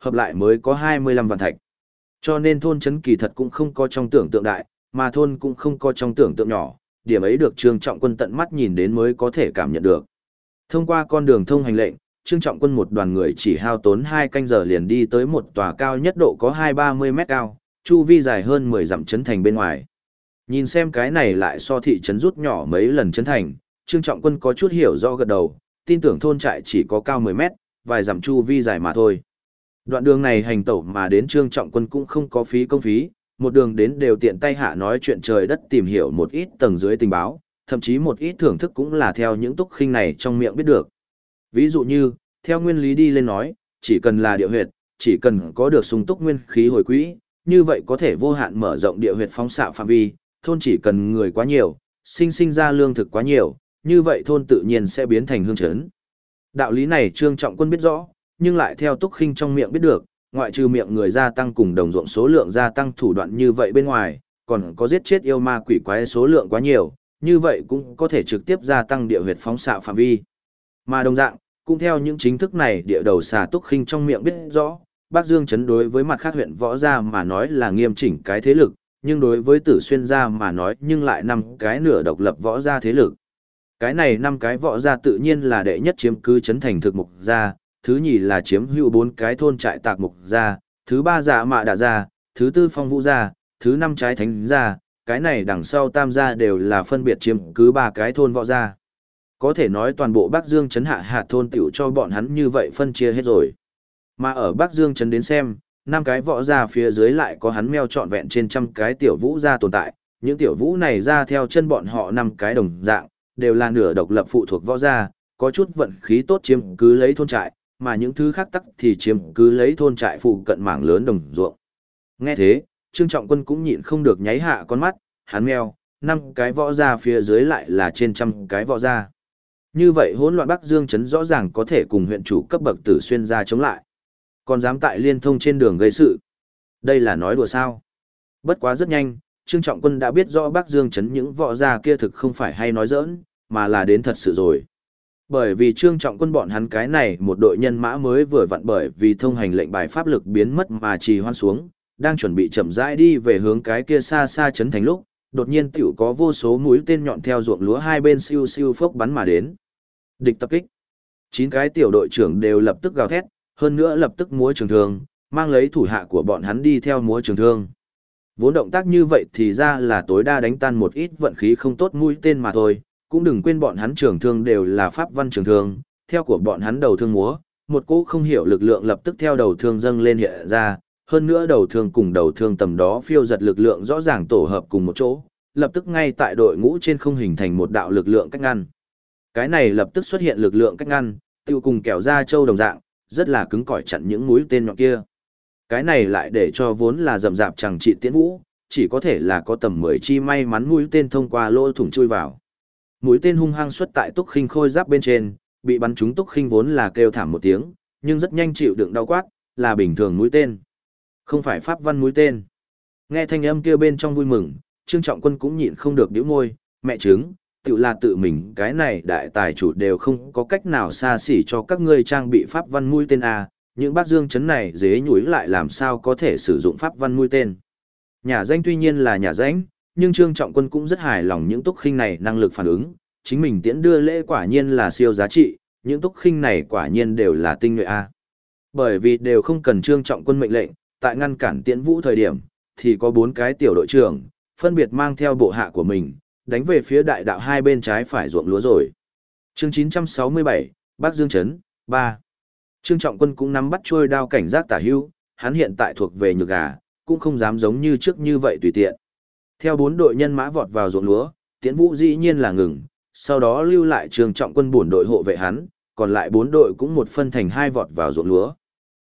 hợp lại mới có 25 vạn thạch. Cho nên thôn trấn kỳ thật cũng không có trong tưởng tượng đại, mà thôn cũng không có trong tưởng tượng nhỏ, điểm ấy được Trương Trọng Quân tận mắt nhìn đến mới có thể cảm nhận được. Thông qua con đường thông hành lệnh, Trương Trọng Quân một đoàn người chỉ hao tốn 2 canh giờ liền đi tới một tòa cao nhất độ có 230 mét cao, chu vi dài hơn 10 dặm trấn thành bên ngoài. Nhìn xem cái này lại so thị trấn rút nhỏ mấy lần trấn thành, Trương Trọng Quân có chút hiểu rõ gật đầu, tin tưởng thôn trại chỉ có cao 10 mét, vài dặm chu vi dài mà thôi. Đoạn đường này hành tẩu mà đến Trương Trọng Quân cũng không có phí công phí, một đường đến đều tiện tay hạ nói chuyện trời đất tìm hiểu một ít tầng dưới tình báo, thậm chí một ít thưởng thức cũng là theo những túc khinh này trong miệng biết được. Ví dụ như, theo nguyên lý đi lên nói, chỉ cần là địa huyệt, chỉ cần có được sung túc nguyên khí hồi quỹ, như vậy có thể vô hạn mở rộng địa huyệt phóng xạ phạm vi, thôn chỉ cần người quá nhiều, sinh ra lương thực quá nhiều, như vậy thôn tự nhiên sẽ biến thành hương trấn. Đạo lý này Trương Trọng Quân biết rõ, nhưng lại theo túc khinh trong miệng biết được, ngoại trừ miệng người gia tăng cùng đồng ruộng số lượng gia tăng thủ đoạn như vậy bên ngoài, còn có giết chết yêu ma quỷ quái số lượng quá nhiều, như vậy cũng có thể trực tiếp gia tăng địa huyệt phóng xạ phạm vi. Mà đồng dạng, cũng theo những chính thức này địa đầu xà túc khinh trong miệng biết rõ, Bắc Dương trấn đối với mặt khác huyện võ gia mà nói là nghiêm chỉnh cái thế lực, nhưng đối với Tử Xuyên gia mà nói nhưng lại 5 cái nửa độc lập võ gia thế lực. Cái này 5 cái võ gia tự nhiên là đệ nhất chiếm cứ trấn thành thực mục gia, thứ nhì là chiếm hữu 4 cái thôn trại tạc mục gia, thứ 3 dạ mạ đạ gia, thứ 4 phong vũ gia, thứ 5 trái thánh gia, cái này đằng sau tam gia đều là phân biệt chiếm cứ 3 cái thôn võ gia. Có thể nói toàn bộ Bắc Dương trấn hạ hạt thôn tiểu cho bọn hắn như vậy phân chia hết rồi. Mà ở Bắc Dương trấn đến xem, 5 cái võ gia phía dưới lại có hắn meo trọn vẹn trên trăm cái tiểu vũ gia tồn tại, những tiểu vũ này ra theo chân bọn họ 5 cái đồng dạng, đều là nửa độc lập phụ thuộc võ gia, có chút vận khí tốt chiếm cứ lấy thôn trại, mà những thứ khác tắc thì chiếm cứ lấy thôn trại phụ cận mảng lớn đồng ruộng. Nghe thế, Trương Trọng Quân cũng nhịn không được nháy hạ con mắt, hắn meo, 5 cái võ gia phía dưới lại là trên trăm cái võ gia. Như vậy hỗn loạn Bắc Dương trấn rõ ràng có thể cùng huyện chủ cấp bậc Tử Xuyên gia chống lại. Còn dám tại liên thông trên đường gây sự. Đây là nói đùa sao? Bất quá rất nhanh, Trương Trọng Quân đã biết rõ Bắc Dương trấn những võ gia kia thực không phải hay nói giỡn, mà là đến thật sự rồi. Bởi vì Trương Trọng Quân bọn hắn cái này một đội nhân mã mới vừa vặn bởi vì thông hành lệnh bài pháp lực biến mất mà trì hoãn xuống, đang chuẩn bị chậm rãi đi về hướng cái kia xa xa trấn thành lúc, đột nhiên tiểu có vô số mũi tên nhọn theo ruộng lúa hai bên siêu siêu phốc bắn mà đến. Địch tập kích. 9 cái tiểu đội trưởng đều lập tức gào thét, hơn nữa lập tức múa trường thương, mang lấy thủ hạ của bọn hắn đi theo múa trường thương. Vốn động tác như vậy thì ra là tối đa đánh tan một ít vận khí không tốt mũi tên mà thôi, cũng đừng quên bọn hắn trường thương đều là pháp văn trường thương, theo của bọn hắn đầu thương múa, một cỗ không hiểu lực lượng lập tức theo đầu thương dâng lên hiện ra, hơn nữa đầu thương cùng đầu thương tầm đó phiêu giật lực lượng rõ ràng tổ hợp cùng một chỗ, lập tức ngay tại đội ngũ trên không hình thành một đạo lực lượng cách ngăn. Cái này lập tức xuất hiện lực lượng cách ngăn, tiêu cùng kẻo ra châu đồng dạng, rất là cứng cỏi chặn những mũi tên nhọn kia. Cái này lại để cho vốn là rầm rạp chẳng trị tiễn vũ, chỉ có thể là có tầm 10 chi may mắn mũi tên thông qua lỗ thủng chui vào. Mũi tên hung hăng xuất tại Túc Khinh khôi giáp bên trên, bị bắn trúng Túc Khinh vốn là kêu thảm một tiếng, nhưng rất nhanh chịu đựng đau quát, là bình thường mũi tên, không phải pháp văn mũi tên. Nghe thanh âm kia bên trong vui mừng, Trương Trọng Quân cũng nhịn không được nhíu môi, mẹ chứng, tự là tự mình cái này đại tài chủ đều không có cách nào xa xỉ cho các ngươi trang bị pháp văn mũi tên a, những Bắc Dương trấn này dế nhúi lại làm sao có thể sử dụng pháp văn mũi tên. Nhà danh tuy nhiên là nhà danh, nhưng Trương Trọng Quân cũng rất hài lòng những Túc Khinh này năng lực phản ứng, chính mình tiễn đưa lễ quả nhiên là siêu giá trị, những Túc Khinh này quả nhiên đều là tinh nhuệ a. Bởi vì đều không cần Trương Trọng Quân mệnh lệnh, tại ngăn cản tiễn vũ thời điểm, thì có 4 cái tiểu đội trưởng, phân biệt mang theo bộ hạ của mình, đánh về phía đại đạo hai bên trái phải ruộng lúa rồi. Chương 967, Bắc Dương trấn 3. Trương Trọng Quân cũng nắm bắt chuôi đao cảnh giác tả hữu, hắn hiện tại thuộc về nhược gà, cũng không dám giống như trước như vậy tùy tiện. Theo 4 đội nhân mã vọt vào ruộng lúa, tiễn vũ dĩ nhiên là ngừng, sau đó lưu lại Trương Trọng Quân bổn đội hộ vệ hắn, còn lại 4 đội cũng một phân thành 2 vọt vào ruộng lúa.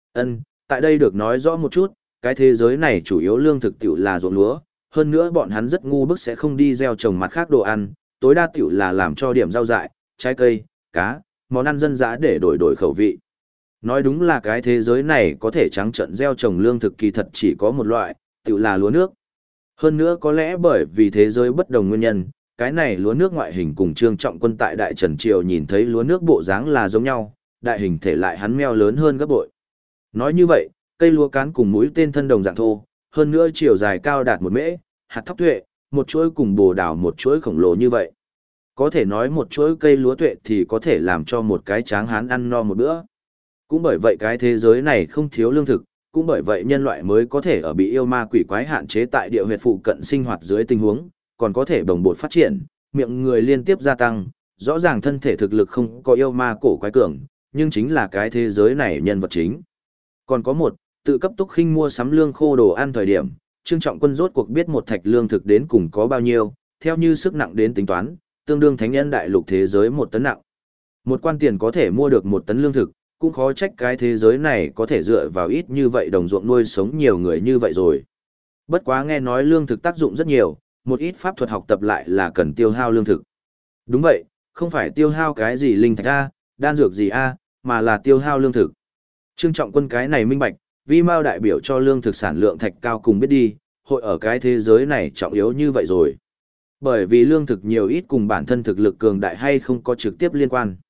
Tại đây được nói rõ một chút, cái thế giới này chủ yếu lương thực tiểu là ruộng lúa, hơn nữa bọn hắn rất ngu bức sẽ không đi gieo trồng mặt khác đồ ăn, tối đa tiểu là làm cho điểm rau dại, trái cây, cá, món ăn dân dã để đổi đổi khẩu vị. Nói đúng là cái thế giới này có thể trắng trợn gieo trồng lương thực kỳ thật chỉ có một loại, tiểu là lúa nước. Hơn nữa có lẽ bởi vì thế giới bất đồng nguyên nhân, cái này lúa nước ngoại hình cùng Trương Trọng Quân tại Đại Trần Triều nhìn thấy lúa nước bộ dáng là giống nhau, đại hình thể lại hắn meo lớn hơn gấp bội. Nói như vậy, Cây lúa cán cùng mũi tên thân đồng dạng thô, hơn nữa chiều dài cao đạt 1 mễ, hạt thóc tuệ, một chuỗi cùng bồ đào một chuỗi khổng lồ như vậy. Có thể nói một chuỗi cây lúa tuệ thì có thể làm cho một cái tráng hán ăn no một bữa. Cũng bởi vậy cái thế giới này không thiếu lương thực, cũng bởi vậy nhân loại mới có thể ở bị yêu ma quỷ quái hạn chế tại địa huyệt phụ cận sinh hoạt dưới tình huống, còn có thể bồng bột phát triển, miệng người liên tiếp gia tăng, rõ ràng thân thể thực lực không có yêu ma cổ quái cường, nhưng chính là cái thế giới này nhân vật chính. Còn có một, tự cấp túc khinh mua sắm lương khô đồ ăn thời điểm, Trương Trọng Quân rốt cuộc biết một thạch lương thực đến cùng có bao nhiêu, theo như sức nặng đến tính toán, tương đương thánh nhân đại lục thế giới 1 tấn nặng. Một quan tiền có thể mua được 1 tấn lương thực, cũng khó trách cái thế giới này có thể dựa vào ít như vậy đồng ruộng nuôi sống nhiều người như vậy rồi. Bất quá nghe nói lương thực tác dụng rất nhiều, một ít pháp thuật học tập lại là cần tiêu hao lương thực. Đúng vậy, không phải tiêu hao cái gì linh thạch A, đan dược gì A, mà là tiêu hao lương thực. Trương Trọng Quân cái này minh bạch, vi mao đại biểu cho lương thực sản lượng thạch cao cùng biết đi, hội ở cái thế giới này trọng yếu như vậy rồi. Bởi vì lương thực nhiều ít cùng bản thân thực lực cường đại hay không có trực tiếp liên quan.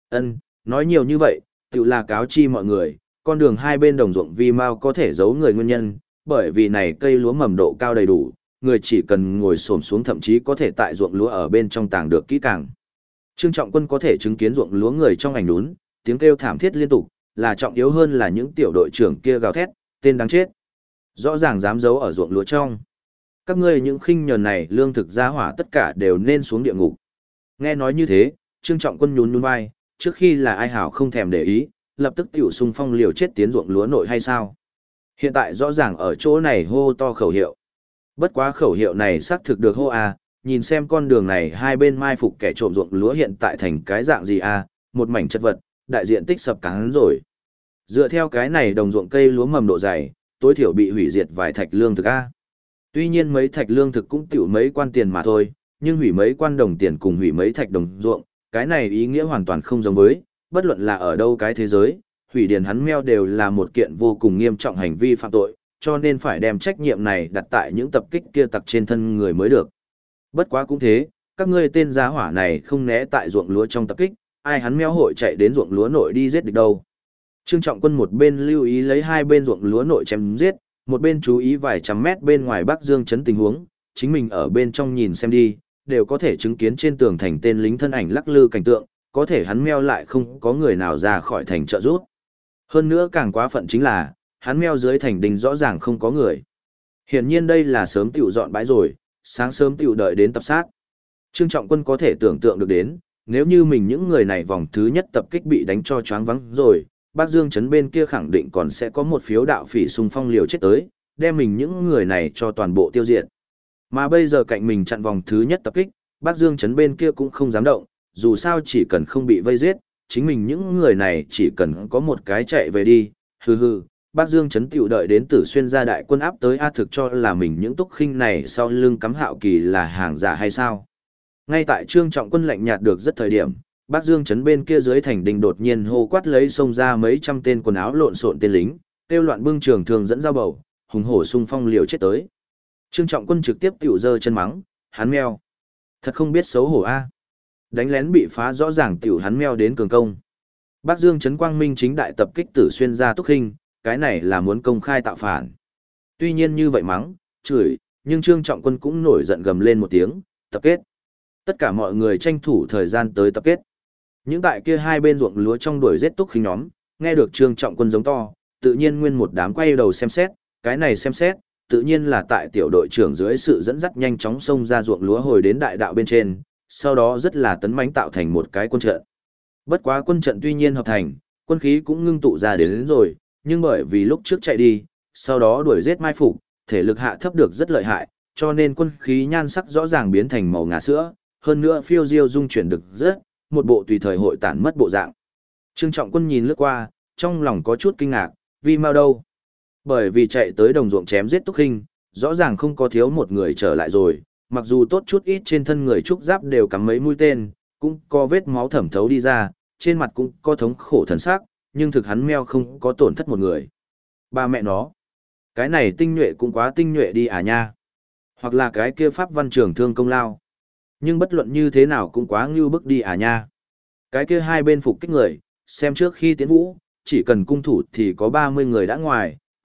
Nói nhiều như vậy, tự là cáo chi mọi người, con đường hai bên đồng ruộng vi mao có thể giấu người nguyên nhân, bởi vì này cây lúa mầm độ cao đầy đủ, người chỉ cần ngồi xổm xuống thậm chí có thể tại ruộng lúa ở bên trong tàng được kỹ càng. Trương Trọng Quân có thể chứng kiến ruộng lúa người trong ảnh đún, tiếng kêu thảm thiết liên tục, là trọng yếu hơn là những tiểu đội trưởng kia gào thét, tên đáng chết. Rõ ràng dám giấu ở ruộng lúa trong. Các ngươi những khinh nhờn này lương thực gia hỏa tất cả đều nên xuống địa ngục. Nghe nói như thế, Trương Trọng Quân nhún nhún vai, trước khi là ai hảo không thèm để ý, lập tức tiểu xung phong liều chết tiến ruộng lúa nội hay sao. Hiện tại rõ ràng ở chỗ này hô to khẩu hiệu. Bất quá khẩu hiệu này xác thực được hô à, nhìn xem con đường này hai bên mai phục kẻ trộm ruộng lúa hiện tại thành cái dạng gì à, một mảnh chất vật, đại diện tích sập cắn rồi. Dựa theo cái này đồng ruộng cây lúa mầm độ dày, tối thiểu bị hủy diệt vài thạch lương thực a. Tuy nhiên mấy thạch lương thực cũng tiểu mấy quan tiền mà thôi, nhưng hủy mấy quan đồng tiền cùng hủy mấy thạch đồng ruộng, cái này ý nghĩa hoàn toàn không giống với, bất luận là ở đâu cái thế giới, hủy điền hắn meo đều là một kiện vô cùng nghiêm trọng hành vi phạm tội, cho nên phải đem trách nhiệm này đặt tại những tập kích kia tặc trên thân người mới được. Bất quá cũng thế, các ngươi tên giá hỏa này không né tại ruộng lúa trong tập kích, ai hắn meo hội chạy đến ruộng lúa nội đi giết địch đâu. Trương Trọng Quân một bên lưu ý lấy hai bên ruộng lúa nội chém giết, một bên chú ý vài trăm mét bên ngoài Bắc Dương trấn tình huống, chính mình ở bên trong nhìn xem đi, đều có thể chứng kiến trên tường thành tên lính thân ảnh lắc lư cảnh tượng, có thể hắn meo lại không có người nào ra khỏi thành trợ giúp. Hơn nữa càng quá phận chính là, hắn meo dưới thành đình rõ ràng không có người. Hiển nhiên đây là sớm tiểu dọn bãi rồi, sáng sớm tiểu đợi đến tập sát. Trương Trọng Quân có thể tưởng tượng được đến, nếu như mình những người này vòng thứ nhất tập kích bị đánh cho choáng vắng rồi, Bắc Dương trấn bên kia khẳng định còn sẽ có một phiếu đạo phỉ xung phong liều chết tới, đem mình những người này cho toàn bộ tiêu diệt. Mà bây giờ cạnh mình chặn vòng thứ nhất tập kích, Bắc Dương trấn bên kia cũng không dám động, dù sao chỉ cần không bị vây giết, chính mình những người này chỉ cần có một cái chạy về đi, hừ, Bắc Dương trấn tiểu đợi đến Tử Xuyên gia đại quân áp tới a thực cho là mình những túc khinh này sau lưng cắm Hạo Kỳ là hàng giả hay sao. Ngay tại Trương Trọng Quân lạnh nhạt được rất thời điểm, Bắc Dương trấn bên kia dưới thành đình đột nhiên hô quát lấy xông ra mấy trăm tên quần áo lộn xộn tên lính, kêu loạn bưng trường thường dẫn dao bầu, hùng hổ xung phong liều chết tới. Trương Trọng Quân trực tiếp tiểu giơ chân mắng, hắn meo. Thật không biết xấu hổ a. Đánh lén bị phá rõ ràng tiểu hắn meo đến cường công. Bắc Dương trấn quang minh chính đại tập kích Tử Xuyên gia túc khinh, cái này là muốn công khai tạo phản. Tuy nhiên như vậy mắng, chửi, nhưng Trương Trọng Quân cũng nổi giận gầm lên một tiếng, tập kết. Tất cả mọi người tranh thủ thời gian tới tập kết. Những tại kia hai bên ruộng lúa trong đuổi giết túc khinh nhóm, nghe được Trương Trọng Quân giống to, tự nhiên nguyên một đám quay đầu xem xét, cái này xem xét, tự nhiên là tại tiểu đội trưởng dưới sự dẫn dắt nhanh chóng xông ra ruộng lúa hồi đến đại đạo bên trên, sau đó rất là tấn mãnh tạo thành một cái quân trận. Bất quá quân trận tuy nhiên hợp thành, quân khí cũng ngưng tụ ra đến rồi, nhưng bởi vì lúc trước chạy đi, sau đó đuổi giết mai phục, thể lực hạ thấp được rất lợi hại, cho nên quân khí nhan sắc rõ ràng biến thành màu ngà sữa, hơn nữa phiêu diêu dung chuyển được rất, một bộ tùy thời hội tản mất bộ dạng. Trương Trọng Quân nhìn lướt qua, trong lòng có chút kinh ngạc, vì mau đâu? Bởi vì chạy tới đồng ruộng chém giết túc khinh, rõ ràng không có thiếu một người trở lại rồi, mặc dù tốt chút ít trên thân người trúc giáp đều cắm mấy mũi tên, cũng có vết máu thẩm thấu đi ra, trên mặt cũng có thống khổ thần sắc, nhưng thực hắn meo không có tổn thất một người. Ba mẹ nó, cái này tinh nhuệ cũng quá tinh nhuệ đi à nha. Hoặc là cái kia pháp văn trường thương công lao. Nhưng bất luận như thế nào cũng quá ngưu bức đi à nha. Cái kia hai bên phục kích người, xem trước khi tiến vũ, chỉ cần cung thủ thì có 30 người đã ngoài,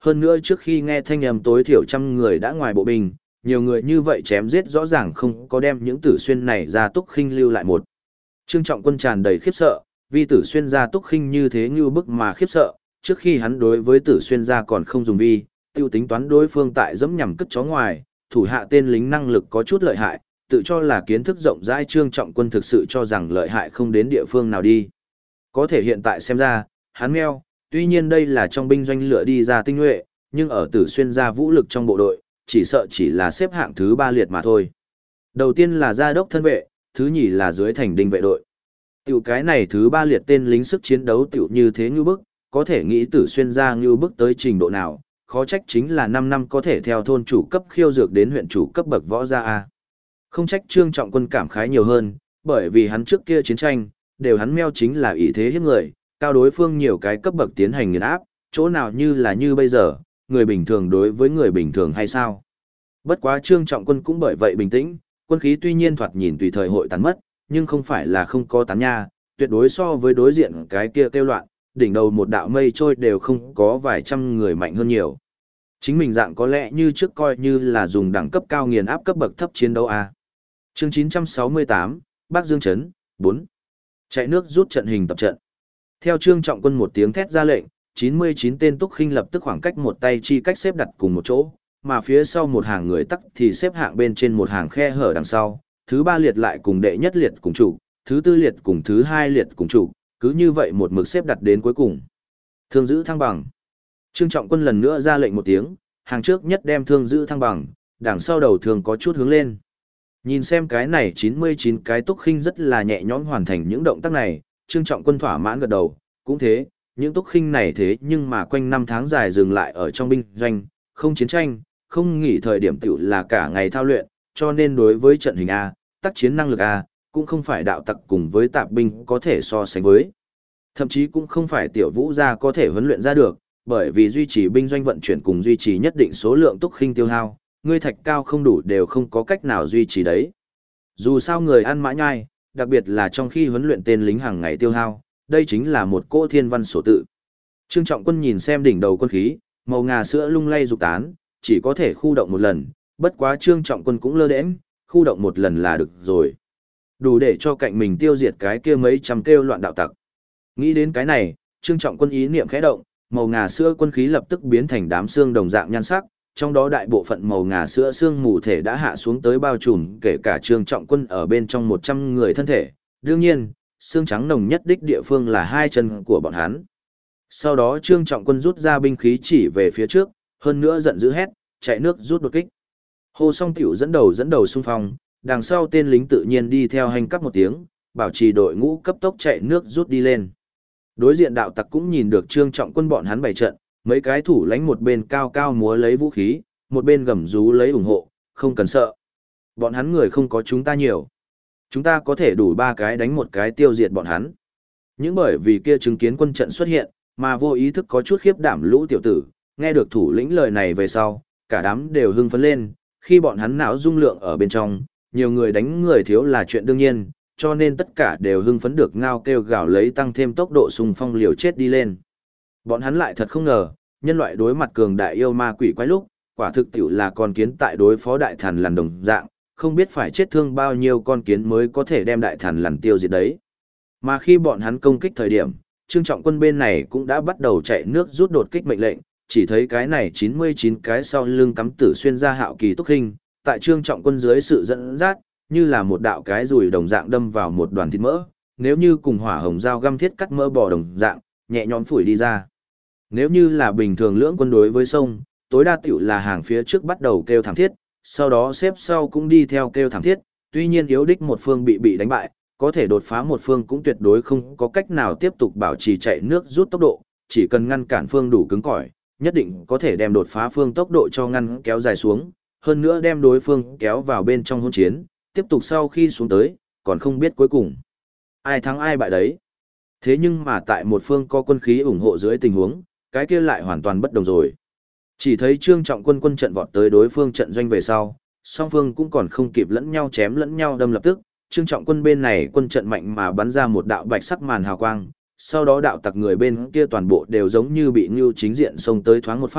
hơn nữa trước khi nghe thanh âm tối thiểu trăm người đã ngoài bộ binh, nhiều người như vậy chém giết rõ ràng không có đem những Tử Xuyên này ra Túc Khinh lưu lại một. Trương Trọng Quân tràn đầy khiếp sợ, vì Tử Xuyên ra Túc Khinh như thế như bức mà khiếp sợ, trước khi hắn đối với Tử Xuyên ra còn không dùng vi, tiêu tính toán đối phương tại dẫm nhằm cất chó ngoài, thủ hạ tên lính năng lực có chút lợi hại, tự cho là kiến thức rộng rãi. Trương Trọng Quân thực sự cho rằng lợi hại không đến địa phương nào đi. Có thể hiện tại xem ra, hắn meo, tuy nhiên đây là trong binh doanh lựa đi ra tinh nhuệ, nhưng ở Tử Xuyên ra vũ lực trong bộ đội, chỉ sợ chỉ là xếp hạng thứ 3 liệt mà thôi. Đầu tiên là gia đốc thân vệ, thứ nhì là dưới thành đinh vệ đội. Tiểu cái này thứ 3 liệt tên lính sức chiến đấu tiểu như thế như bức, có thể nghĩ Tử Xuyên ra như bức tới trình độ nào, khó trách chính là 5 năm có thể theo thôn chủ cấp khiêu dược đến huyện chủ cấp bậc võ gia a. Không trách Trương Trọng Quân cảm khái nhiều hơn, bởi vì hắn trước kia chiến tranh, đều hắn meo chính là ý thế hiếp người, cao đối phương nhiều cái cấp bậc tiến hành nghiền áp, chỗ nào như là như bây giờ, người bình thường đối với người bình thường hay sao. Bất quá Trương Trọng Quân cũng bởi vậy bình tĩnh, quân khí tuy nhiên thoạt nhìn tùy thời hội tán mất, nhưng không phải là không có tán nha, tuyệt đối so với đối diện cái kia kêu loạn, đỉnh đầu một đạo mây trôi đều không có vài trăm người mạnh hơn nhiều. Chính mình dạng có lẽ như trước coi như là dùng đẳng cấp cao nghiền áp cấp bậc thấp chiến đấu a. Chương 968, Bắc Dương Trấn, 4. Chạy nước rút trận hình tập trận. Theo Trương Trọng Quân một tiếng thét ra lệnh, 99 tên Túc Khinh lập tức khoảng cách một tay chi cách xếp đặt cùng một chỗ, mà phía sau một hàng người tắc thì xếp hạng bên trên một hàng khe hở đằng sau, thứ 3 liệt lại cùng đệ nhất liệt cùng trụ, thứ 4 liệt cùng thứ 2 liệt cùng trụ, cứ như vậy một mực xếp đặt đến cuối cùng. Thương giữ thăng bằng. Trương Trọng Quân lần nữa ra lệnh một tiếng, hàng trước nhất đem thương giữ thăng bằng, đằng sau đầu thường có chút hướng lên. Nhìn xem cái này 99 cái Túc Khinh rất là nhẹ nhõm hoàn thành những động tác này, Trương Trọng Quân thỏa mãn gật đầu, cũng thế, những Túc Khinh này thế nhưng mà quanh 5 tháng dài dừng lại ở trong binh doanh, không chiến tranh, không nghỉ thời điểm tiểu là cả ngày thao luyện, cho nên đối với trận hình A, tác chiến năng lực A, cũng không phải đạo tặc cùng với tạp binh có thể so sánh với. Thậm chí cũng không phải tiểu vũ gia có thể huấn luyện ra được, bởi vì duy trì binh doanh vận chuyển cùng duy trì nhất định số lượng Túc Khinh tiêu hao, ngươi thạch cao không đủ đều không có cách nào duy trì đấy. Dù sao người ăn mã nhai, đặc biệt là trong khi huấn luyện tên lính hàng ngày tiêu hao, đây chính là một cỗ thiên văn sổ tự. Trương Trọng Quân nhìn xem đỉnh đầu quân khí, màu ngà sữa lung lay dục tán, chỉ có thể khu động một lần, bất quá Trương Trọng Quân cũng lơ đễnh, khu động một lần là được rồi. Đủ để cho cạnh mình tiêu diệt cái kia mấy trăm kêu loạn đạo tặc. Nghĩ đến cái này, Trương Trọng Quân ý niệm khẽ động, màu ngà sữa quân khí lập tức biến thành đám xương đồng dạng nhan sắc, trong đó đại bộ phận màu ngà sữa xương mù thể đã hạ xuống tới bao trùm kể cả Trương Trọng Quân ở bên trong 100 người thân thể. Đương nhiên, xương trắng nồng nhất đích địa phương là hai chân của bọn hắn. Sau đó Trương Trọng Quân rút ra binh khí chỉ về phía trước, hơn nữa giận dữ hét, chạy nước rút đột kích. Hồ Song Tiểu dẫn đầu xung phong, đằng sau tên lính tự nhiên đi theo hành cấp một tiếng, bảo trì đội ngũ cấp tốc chạy nước rút đi lên. Đối diện đạo tặc cũng nhìn được Trương Trọng Quân bọn hắn bày trận, mấy cái thủ lãnh một bên cao cao múa lấy vũ khí, một bên gầm rú lấy ủng hộ, không cần sợ. Bọn hắn người không có chúng ta nhiều. Chúng ta có thể đủ 3 cái đánh một cái tiêu diệt bọn hắn. Những bởi vì kia chứng kiến quân trận xuất hiện, mà vô ý thức có chút khiếp đảm lũ tiểu tử, nghe được thủ lĩnh lời này về sau, cả đám đều hưng phấn lên, khi bọn hắn não dung lượng ở bên trong, nhiều người đánh người thiếu là chuyện đương nhiên, cho nên tất cả đều hưng phấn được ngao kêu gào lấy tăng thêm tốc độ xung phong liều chết đi lên. Bọn hắn lại thật không ngờ, nhân loại đối mặt cường đại yêu ma quỷ quái lúc, quả thực tiểu là con kiến tại đối phó đại thần lằn đồng dạng, không biết phải chết thương bao nhiêu con kiến mới có thể đem đại thần lằn tiêu diệt đấy. Mà khi bọn hắn công kích thời điểm, Trương Trọng Quân bên này cũng đã bắt đầu chạy nước rút đột kích mệnh lệnh, chỉ thấy cái này 99 cái sau lưng cắm Tử Xuyên ra Hạo Kỳ Túc Khinh, tại Trương Trọng Quân dưới sự dẫn dắt, như là một đạo cái rùi đồng dạng đâm vào một đoàn thịt mỡ, nếu như cùng hỏa hồng dao găm thiết cắt mỡ bò đồng dạng, nhẹ nhõm phủi đi ra. Nếu như là bình thường lưỡng quân đối với sông, tối đa tiểu là hàng phía trước bắt đầu kêu thảm thiết, sau đó xếp sau cũng đi theo kêu thảm thiết, tuy nhiên yếu đích một phương bị đánh bại, có thể đột phá một phương cũng tuyệt đối không có cách nào tiếp tục bảo trì chạy nước rút tốc độ, chỉ cần ngăn cản phương đủ cứng cỏi, nhất định có thể đem đột phá phương tốc độ cho ngăn kéo dài xuống, hơn nữa đem đối phương kéo vào bên trong hỗn chiến, tiếp tục sau khi xuống tới, còn không biết cuối cùng ai thắng ai bại đấy. Thế nhưng mà tại một phương có quân khí ủng hộ dưới tình huống, cái kia lại hoàn toàn bất đồng rồi. Chỉ thấy Trương Trọng Quân quân trận vọt tới đối phương trận doanh về sau, song phương cũng còn không kịp lẫn nhau chém lẫn nhau đâm lập tức, Trương Trọng Quân bên này quân trận mạnh mà bắn ra một đạo bạch sắc màn hào quang, sau đó đạo tặc người bên kia toàn bộ đều giống như bị ngưu chính diện xông tới thoáng một phát,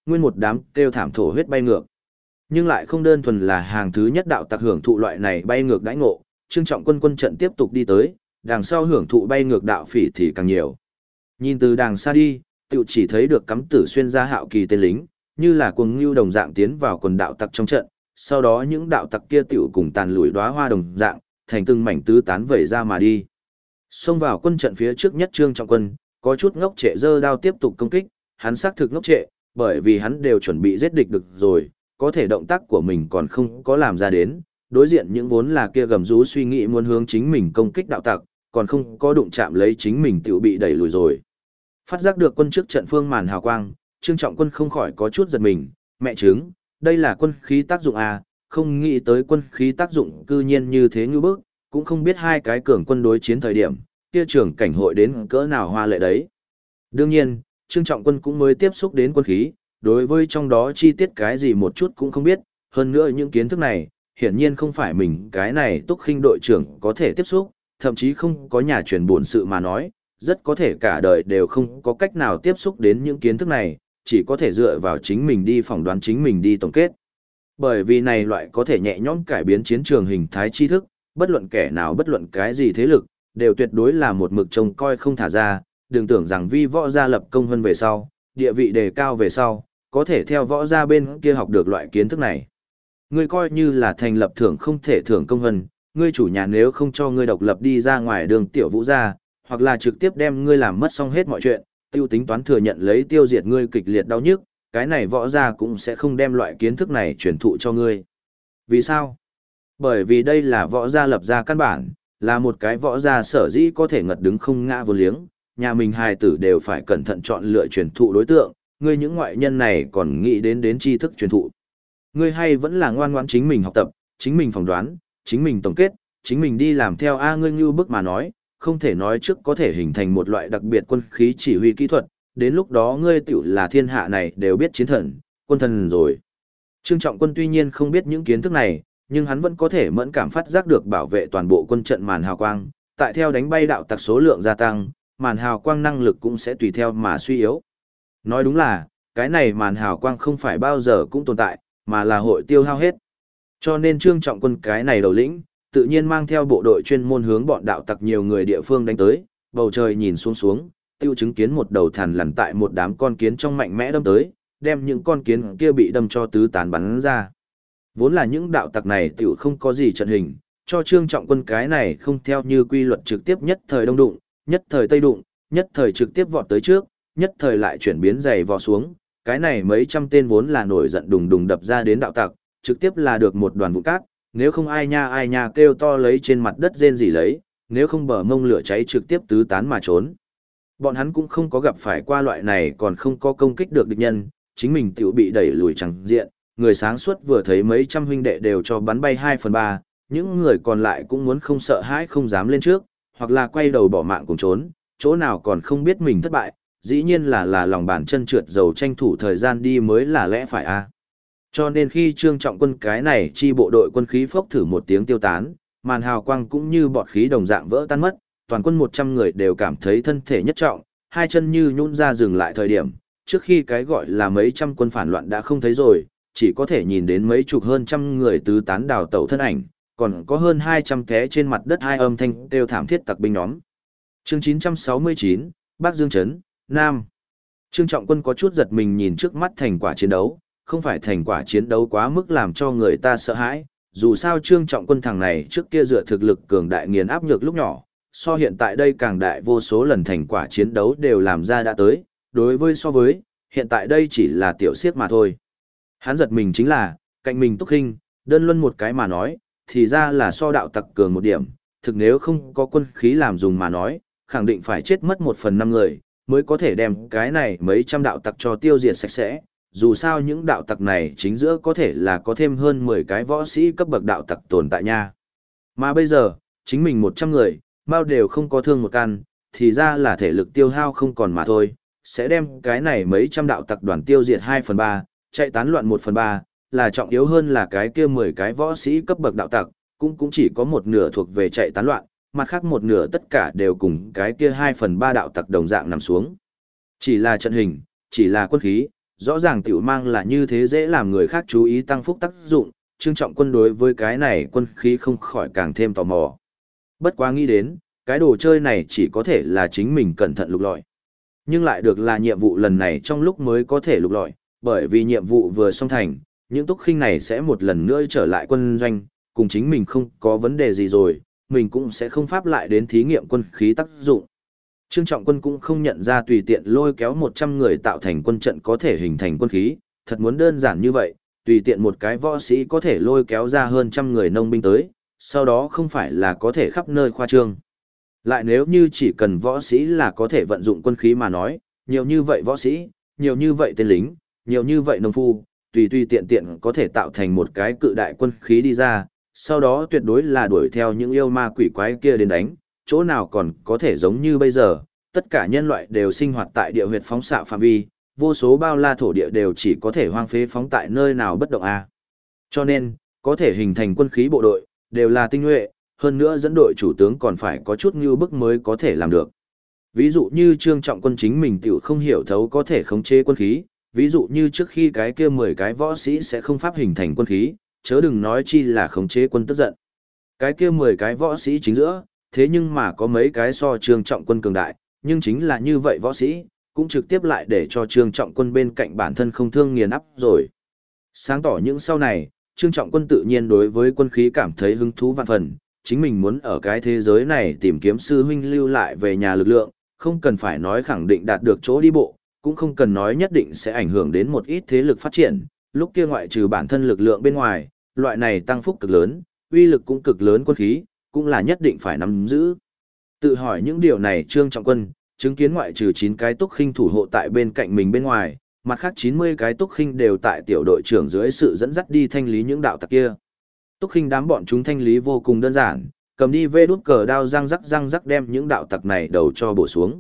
nguyên một đám kêu thảm thổ huyết bay ngược. Nhưng lại không đơn thuần là hàng thứ nhất đạo tặc hưởng thụ loại này bay ngược đãi ngộ, Trương Trọng Quân quân trận tiếp tục đi tới, đằng sau hưởng thụ bay ngược đạo phỉ thì càng nhiều. Nhìn từ đằng xa đi, tựu chỉ thấy được cắm tử xuyên ra hạo kỳ tên lính, như là cuồng ngưu đồng dạng tiến vào quần đạo tặc trong trận, sau đó những đạo tặc kia tựu cùng tàn lùi đóa hoa đồng dạng, thành từng mảnh tứ tán vẩy ra mà đi. Xông vào quân trận phía trước nhất Trương Trọng Quân, có chút ngốc trệ giơ đao tiếp tục công kích, hắn xác thực ngốc trệ, bởi vì hắn đều chuẩn bị giết địch được rồi, có thể động tác của mình còn không có làm ra đến, đối diện những vốn là kia gầm rú suy nghĩ muốn hướng chính mình công kích đạo tặc, còn không có đụng chạm lấy chính mình tiểu bị đẩy lùi rồi. Phát giác được quân trước trận phương màn hào quang, Trương Trọng Quân không khỏi có chút giật mình, mẹ chứng, đây là quân khí tác dụng à, không nghĩ tới quân khí tác dụng cư nhiên như thế như bức, cũng không biết hai cái cường quân đối chiến thời điểm, kia trưởng cảnh hội đến cỡ nào hoa lệ đấy. Đương nhiên, Trương Trọng Quân cũng mới tiếp xúc đến quân khí, đối với trong đó chi tiết cái gì một chút cũng không biết, hơn nữa những kiến thức này, hiển nhiên không phải mình cái này túc khinh đội trưởng có thể tiếp xúc, thậm chí không có nhà truyền buồn sự mà nói, rất có thể cả đời đều không có cách nào tiếp xúc đến những kiến thức này, chỉ có thể dựa vào chính mình đi phỏng đoán chính mình đi tổng kết. Bởi vì này loại có thể nhẹ nhõm cải biến chiến trường hình thái tri thức, bất luận kẻ nào bất luận cái gì thế lực, đều tuyệt đối là một mực trông coi không thả ra, đừng tưởng rằng vi võ gia lập công hơn về sau, địa vị đề cao về sau, có thể theo võ gia bên kia học được loại kiến thức này. Ngươi coi như là thành lập thưởng không thể thưởng công hân, ngươi chủ nhà nếu không cho ngươi độc lập đi ra ngoài đường tiểu vũ gia, hoặc là trực tiếp đem ngươi làm mất xong hết mọi chuyện, tiêu tính toán thừa nhận lấy tiêu diệt ngươi kịch liệt đau nhức, cái này võ gia cũng sẽ không đem loại kiến thức này truyền thụ cho ngươi. Vì sao? Bởi vì đây là võ gia lập ra căn bản, là một cái võ gia sở dĩ có thể ngật đứng không ngã vô liếng, nhà mình hài tử đều phải cẩn thận chọn lựa truyền thụ đối tượng, ngươi những ngoại nhân này còn nghĩ đến tri thức truyền thụ. Ngươi hay vẫn là ngoan ngoãn chính mình học tập, chính mình phỏng đoán, chính mình tổng kết, chính mình đi làm theo ngươi như bức mà nói, không thể nói trước có thể hình thành một loại đặc biệt quân khí chỉ huy kỹ thuật, đến lúc đó ngươi tiểu là thiên hạ này đều biết chiến thần, quân thần rồi. Trương Trọng Quân tuy nhiên không biết những kiến thức này, nhưng hắn vẫn có thể mẫn cảm phát giác được bảo vệ toàn bộ quân trận màn hào quang, tại theo đánh bay đạo tặc số lượng gia tăng, màn hào quang năng lực cũng sẽ tùy theo mà suy yếu. Nói đúng là, cái này màn hào quang không phải bao giờ cũng tồn tại, mà là hội tiêu hao hết. Cho nên Trương Trọng Quân cái này đầu lĩnh, tự nhiên mang theo bộ đội chuyên môn hướng bọn đạo tặc nhiều người địa phương đánh tới, bầu trời nhìn xuống, tiêu chứng kiến một đầu thằn lằn tại một đám con kiến trong mạnh mẽ đâm tới, đem những con kiến kia bị đâm cho tứ tán bắn ra. Vốn là những đạo tặc này tiểu không có gì trận hình, cho Trương Trọng Quân cái này không theo như quy luật trực tiếp nhất thời đông đụng, nhất thời tây đụng, nhất thời trực tiếp vọt tới trước, nhất thời lại chuyển biến dày vò xuống, cái này mấy trăm tên vốn là nổi giận đùng đùng đập ra đến đạo tặc, trực tiếp là được một đoàn vụ cát, nếu không ai nha kêu to lấy trên mặt đất rên rỉ lấy, nếu không bờ mông lửa cháy trực tiếp tứ tán mà trốn. Bọn hắn cũng không có gặp phải qua loại này còn không có công kích được địch nhân, chính mình tiểu bị đẩy lùi chẳng diện, người sáng suốt vừa thấy mấy trăm huynh đệ đều cho bắn bay 2/3, những người còn lại cũng muốn không sợ hãi không dám lên trước, hoặc là quay đầu bỏ mạng cùng trốn, chỗ nào còn không biết mình thất bại, dĩ nhiên là lòng bàn chân trượt dầu tranh thủ thời gian đi mới là lẽ phải a. Cho nên khi Trương Trọng Quân cái này chi bộ đội quân khí phốc thử một tiếng tiêu tán, màn hào quang cũng như bọt khí đồng dạng vỡ tan mất, toàn quân 100 người đều cảm thấy thân thể nhất trọng, hai chân như nhũn ra dừng lại thời điểm, trước khi cái gọi là mấy trăm quân phản loạn đã không thấy rồi, chỉ có thể nhìn đến mấy chục hơn trăm người tứ tán đào tẩu thân ảnh, còn có hơn 200 té trên mặt đất hai âm thanh kêu thảm thiết tặc binh nhóm. Chương 969, Bắc Dương Trấn, Nam. Trương Trọng Quân có chút giật mình nhìn trước mắt thành quả chiến đấu, không phải thành quả chiến đấu quá mức làm cho người ta sợ hãi, dù sao Trương Trọng Quân thằng này trước kia dựa thực lực cường đại nghiền áp nhược lúc nhỏ, so hiện tại đây càng đại vô số lần thành quả chiến đấu đều làm ra đã tới, đối với so với, hiện tại đây chỉ là tiểu siếc mà thôi. Hắn giật mình chính là, cạnh mình Túc Khinh, đơn luân một cái mà nói, thì ra là so đạo tặc cường một điểm, thực nếu không có quân khí làm dùng mà nói, khẳng định phải chết mất 1/5 người, mới có thể đem cái này mấy trăm đạo tặc cho tiêu diệt sạch sẽ. Dù sao những đạo tặc này chính giữa có thể là có thêm hơn 10 cái võ sĩ cấp bậc đạo tặc tồn tại nha. Mà bây giờ, chính mình 100 người, bao đều không có thương một căn, thì ra là thể lực tiêu hao không còn mà thôi, sẽ đem cái này mấy trăm đạo tặc đoàn tiêu diệt 2/3, chạy tán loạn 1/3, là trọng yếu hơn là cái kia 10 cái võ sĩ cấp bậc đạo tặc, cũng chỉ có một nửa thuộc về chạy tán loạn, mặt khác một nửa tất cả đều cùng cái kia 2/3 đạo tặc đồng dạng nằm xuống. Chỉ là trận hình, chỉ là quân khí, rõ ràng tiểu mang là như thế dễ làm người khác chú ý tăng phúc tác dụng, Trương Trọng Quân đối với cái này quân khí không khỏi càng thêm tò mò. Bất quá nghĩ đến, cái đồ chơi này chỉ có thể là chính mình cẩn thận lục lọi. Nhưng lại được là nhiệm vụ lần này trong lúc mới có thể lục lọi, bởi vì nhiệm vụ vừa xong thành, những túc khinh này sẽ một lần nữa trở lại quân doanh, cùng chính mình không có vấn đề gì rồi, mình cũng sẽ không pháp lại đến thí nghiệm quân khí tác dụng. Trương Trọng Quân cũng không nhận ra tùy tiện lôi kéo 100 người tạo thành quân trận có thể hình thành quân khí, thật muốn đơn giản như vậy, tùy tiện một cái võ sĩ có thể lôi kéo ra hơn trăm người nông binh tới, sau đó không phải là có thể khắp nơi khoa trương. Lại nếu như chỉ cần võ sĩ là có thể vận dụng quân khí mà nói, nhiều như vậy võ sĩ, nhiều như vậy tên lính, nhiều như vậy nông phu, tùy tùy tiện tiện có thể tạo thành một cái cự đại quân khí đi ra, sau đó tuyệt đối là đuổi theo những yêu ma quỷ quái kia đến đánh, chỗ nào còn có thể giống như bây giờ, tất cả nhân loại đều sinh hoạt tại địa huyệt phóng xạ phạm vi, vô số bao la thổ địa đều chỉ có thể hoang phế phóng tại nơi nào bất động a. Cho nên, có thể hình thành quân khí bộ đội, đều là tinh nhuệ, hơn nữa dẫn đội chủ tướng còn phải có chút như bức mới có thể làm được. Ví dụ như Trương Trọng Quân chính mình tiểu không hiểu thấu có thể khống chế quân khí, ví dụ như trước khi cái kia 10 cái võ sĩ sẽ không pháp hình thành quân khí, chớ đừng nói chi là khống chế quân tức giận. Cái kia 10 cái võ sĩ chính giữa, thế nhưng mà có mấy cái so Trương Trọng Quân cường đại, nhưng chính là như vậy võ sĩ, cũng trực tiếp lại để cho Trương Trọng Quân bên cạnh bản thân không thương nghiền áp rồi. Sáng tỏ những sau này, Trương Trọng Quân tự nhiên đối với quân khí cảm thấy hứng thú vạn phần, chính mình muốn ở cái thế giới này tìm kiếm sư huynh lưu lại về nhà lực lượng, không cần phải nói khẳng định đạt được chỗ đi bộ, cũng không cần nói nhất định sẽ ảnh hưởng đến một ít thế lực phát triển, lúc kia ngoại trừ bản thân lực lượng bên ngoài, loại này tăng phúc cực lớn, uy lực cũng cực lớn quân khí, cũng là nhất định phải nắm giữ. Tự hỏi những điều này Trương Trọng Quân, chứng kiến ngoại trừ 9 cái túc khinh thủ hộ tại bên cạnh mình bên ngoài, mặt khác 90 cái túc khinh đều tại tiểu đội trưởng dưới sự dẫn dắt đi thanh lý những đạo tặc kia. Túc khinh đám bọn chúng thanh lý vô cùng đơn giản, cầm đi vê đút cờ đao răng rắc đem những đạo tặc này đầu cho bổ xuống.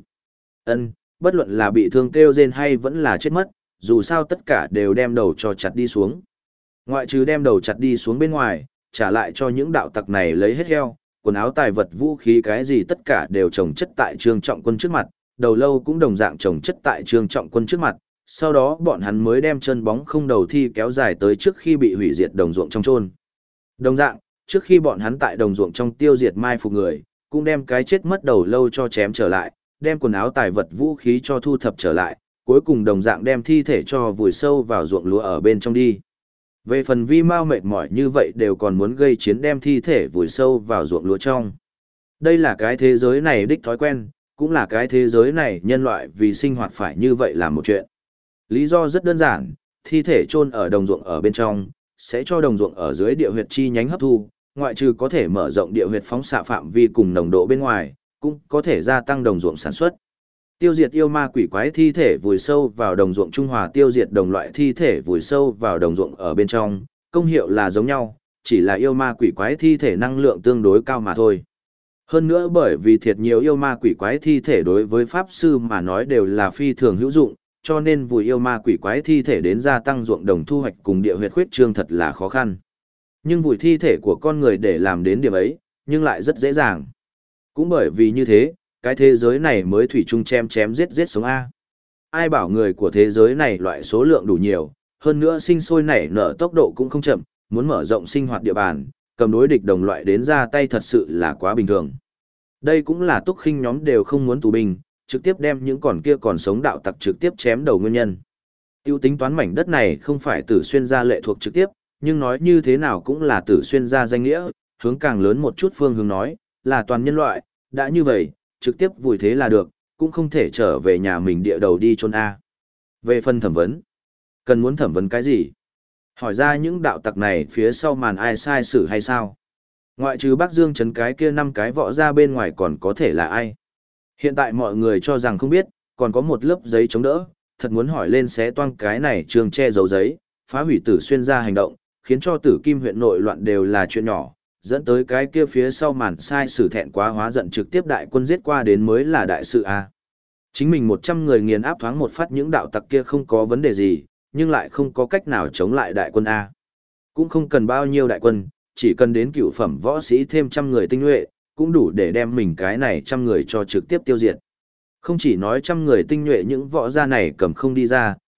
Bất luận là bị thương kêu rên hay vẫn là chết mất, dù sao tất cả đều đem đầu cho chặt đi xuống. Ngoại trừ đem đầu chặt đi xuống bên ngoài, trả lại cho những đạo tặc này lấy hết heo, quần áo tài vật vũ khí cái gì tất cả đều trồng chất tại Trương Trọng Quân trước mặt, đầu lâu cũng đồng dạng trồng chất tại Trương Trọng Quân trước mặt, sau đó bọn hắn mới đem chân bóng không đầu thi kéo dài tới trước khi bị hủy diệt đồng ruộng trong chôn. Đồng dạng, trước khi bọn hắn tại đồng ruộng trong tiêu diệt mai phục người, cũng đem cái chết mất đầu lâu cho chém trở lại, đem quần áo tài vật vũ khí cho thu thập trở lại, cuối cùng đồng dạng đem thi thể cho vùi sâu vào ruộng lúa ở bên trong đi. Về phần vi mau mệt mỏi như vậy đều còn muốn gây chiến đem thi thể vùi sâu vào ruộng lúa trong. Đây là cái thế giới này đích thói quen, cũng là cái thế giới này nhân loại vì sinh hoạt phải như vậy làm một chuyện. Lý do rất đơn giản, thi thể chôn ở đồng ruộng ở bên trong, sẽ cho đồng ruộng ở dưới địa huyệt chi nhánh hấp thu, ngoại trừ có thể mở rộng địa huyệt phóng xạ phạm vi cùng nồng độ bên ngoài, cũng có thể gia tăng đồng ruộng sản xuất. Tiêu diệt yêu ma quỷ quái thi thể vùi sâu vào đồng ruộng trung hòa tiêu diệt đồng loại thi thể vùi sâu vào đồng ruộng ở bên trong, công hiệu là giống nhau, chỉ là yêu ma quỷ quái thi thể năng lượng tương đối cao mà thôi. Hơn nữa bởi vì thiệt nhiều yêu ma quỷ quái thi thể đối với pháp sư mà nói đều là phi thường hữu dụng, cho nên vùi yêu ma quỷ quái thi thể đến gia tăng ruộng đồng thu hoạch cùng địa huyệt khuyết trương thật là khó khăn. Nhưng vùi thi thể của con người để làm đến điểm ấy, nhưng lại rất dễ dàng. Cũng bởi vì như thế, cái thế giới này mới thủy chung chém giết sống A. Ai bảo người của thế giới này loại số lượng đủ nhiều, hơn nữa sinh sôi nảy nở tốc độ cũng không chậm, muốn mở rộng sinh hoạt địa bàn, cầm đối địch đồng loại đến ra tay thật sự là quá bình thường. Đây cũng là túc khinh nhóm đều không muốn tù binh, trực tiếp đem những còn kia còn sống đạo tặc trực tiếp chém đầu nguyên nhân. Tiêu tính toán mảnh đất này không phải Tử Xuyên gia lệ thuộc trực tiếp, nhưng nói như thế nào cũng là Tử Xuyên gia danh nghĩa, hướng càng lớn một chút phương hướng nói, là toàn nhân loại, đã như vậy, trực tiếp vùi thế là được, cũng không thể trở về nhà mình địa đầu đi chôn A. Về phần thẩm vấn, cần muốn thẩm vấn cái gì? Hỏi ra những đạo tặc này phía sau màn ai sai xử hay sao? Ngoại trừ Bắc Dương trấn cái kia 5 cái võ ra bên ngoài còn có thể là ai? Hiện tại mọi người cho rằng không biết, còn có một lớp giấy chống đỡ, thật muốn hỏi lên xé toang cái này trường che dấu giấy, phá hủy Tử Xuyên gia hành động, khiến cho Tử Kim huyện nội loạn đều là chuyện nhỏ, dẫn tới cái kia phía sau màn sai sử thẹn quá hóa giận trực tiếp đại quân giết qua đến mới là đại sự a. Chính mình 100 người nghiền áp thoáng một phát những đạo tặc kia không có vấn đề gì, nhưng lại không có cách nào chống lại đại quân a. Cũng không cần bao nhiêu đại quân, chỉ cần đến cửu phẩm võ sĩ thêm 100 người tinh nhuệ, cũng đủ để đem mình cái này 100 người cho trực tiếp tiêu diệt. Không chỉ nói 100 người tinh nhuệ những võ gia này cầm không đi ra,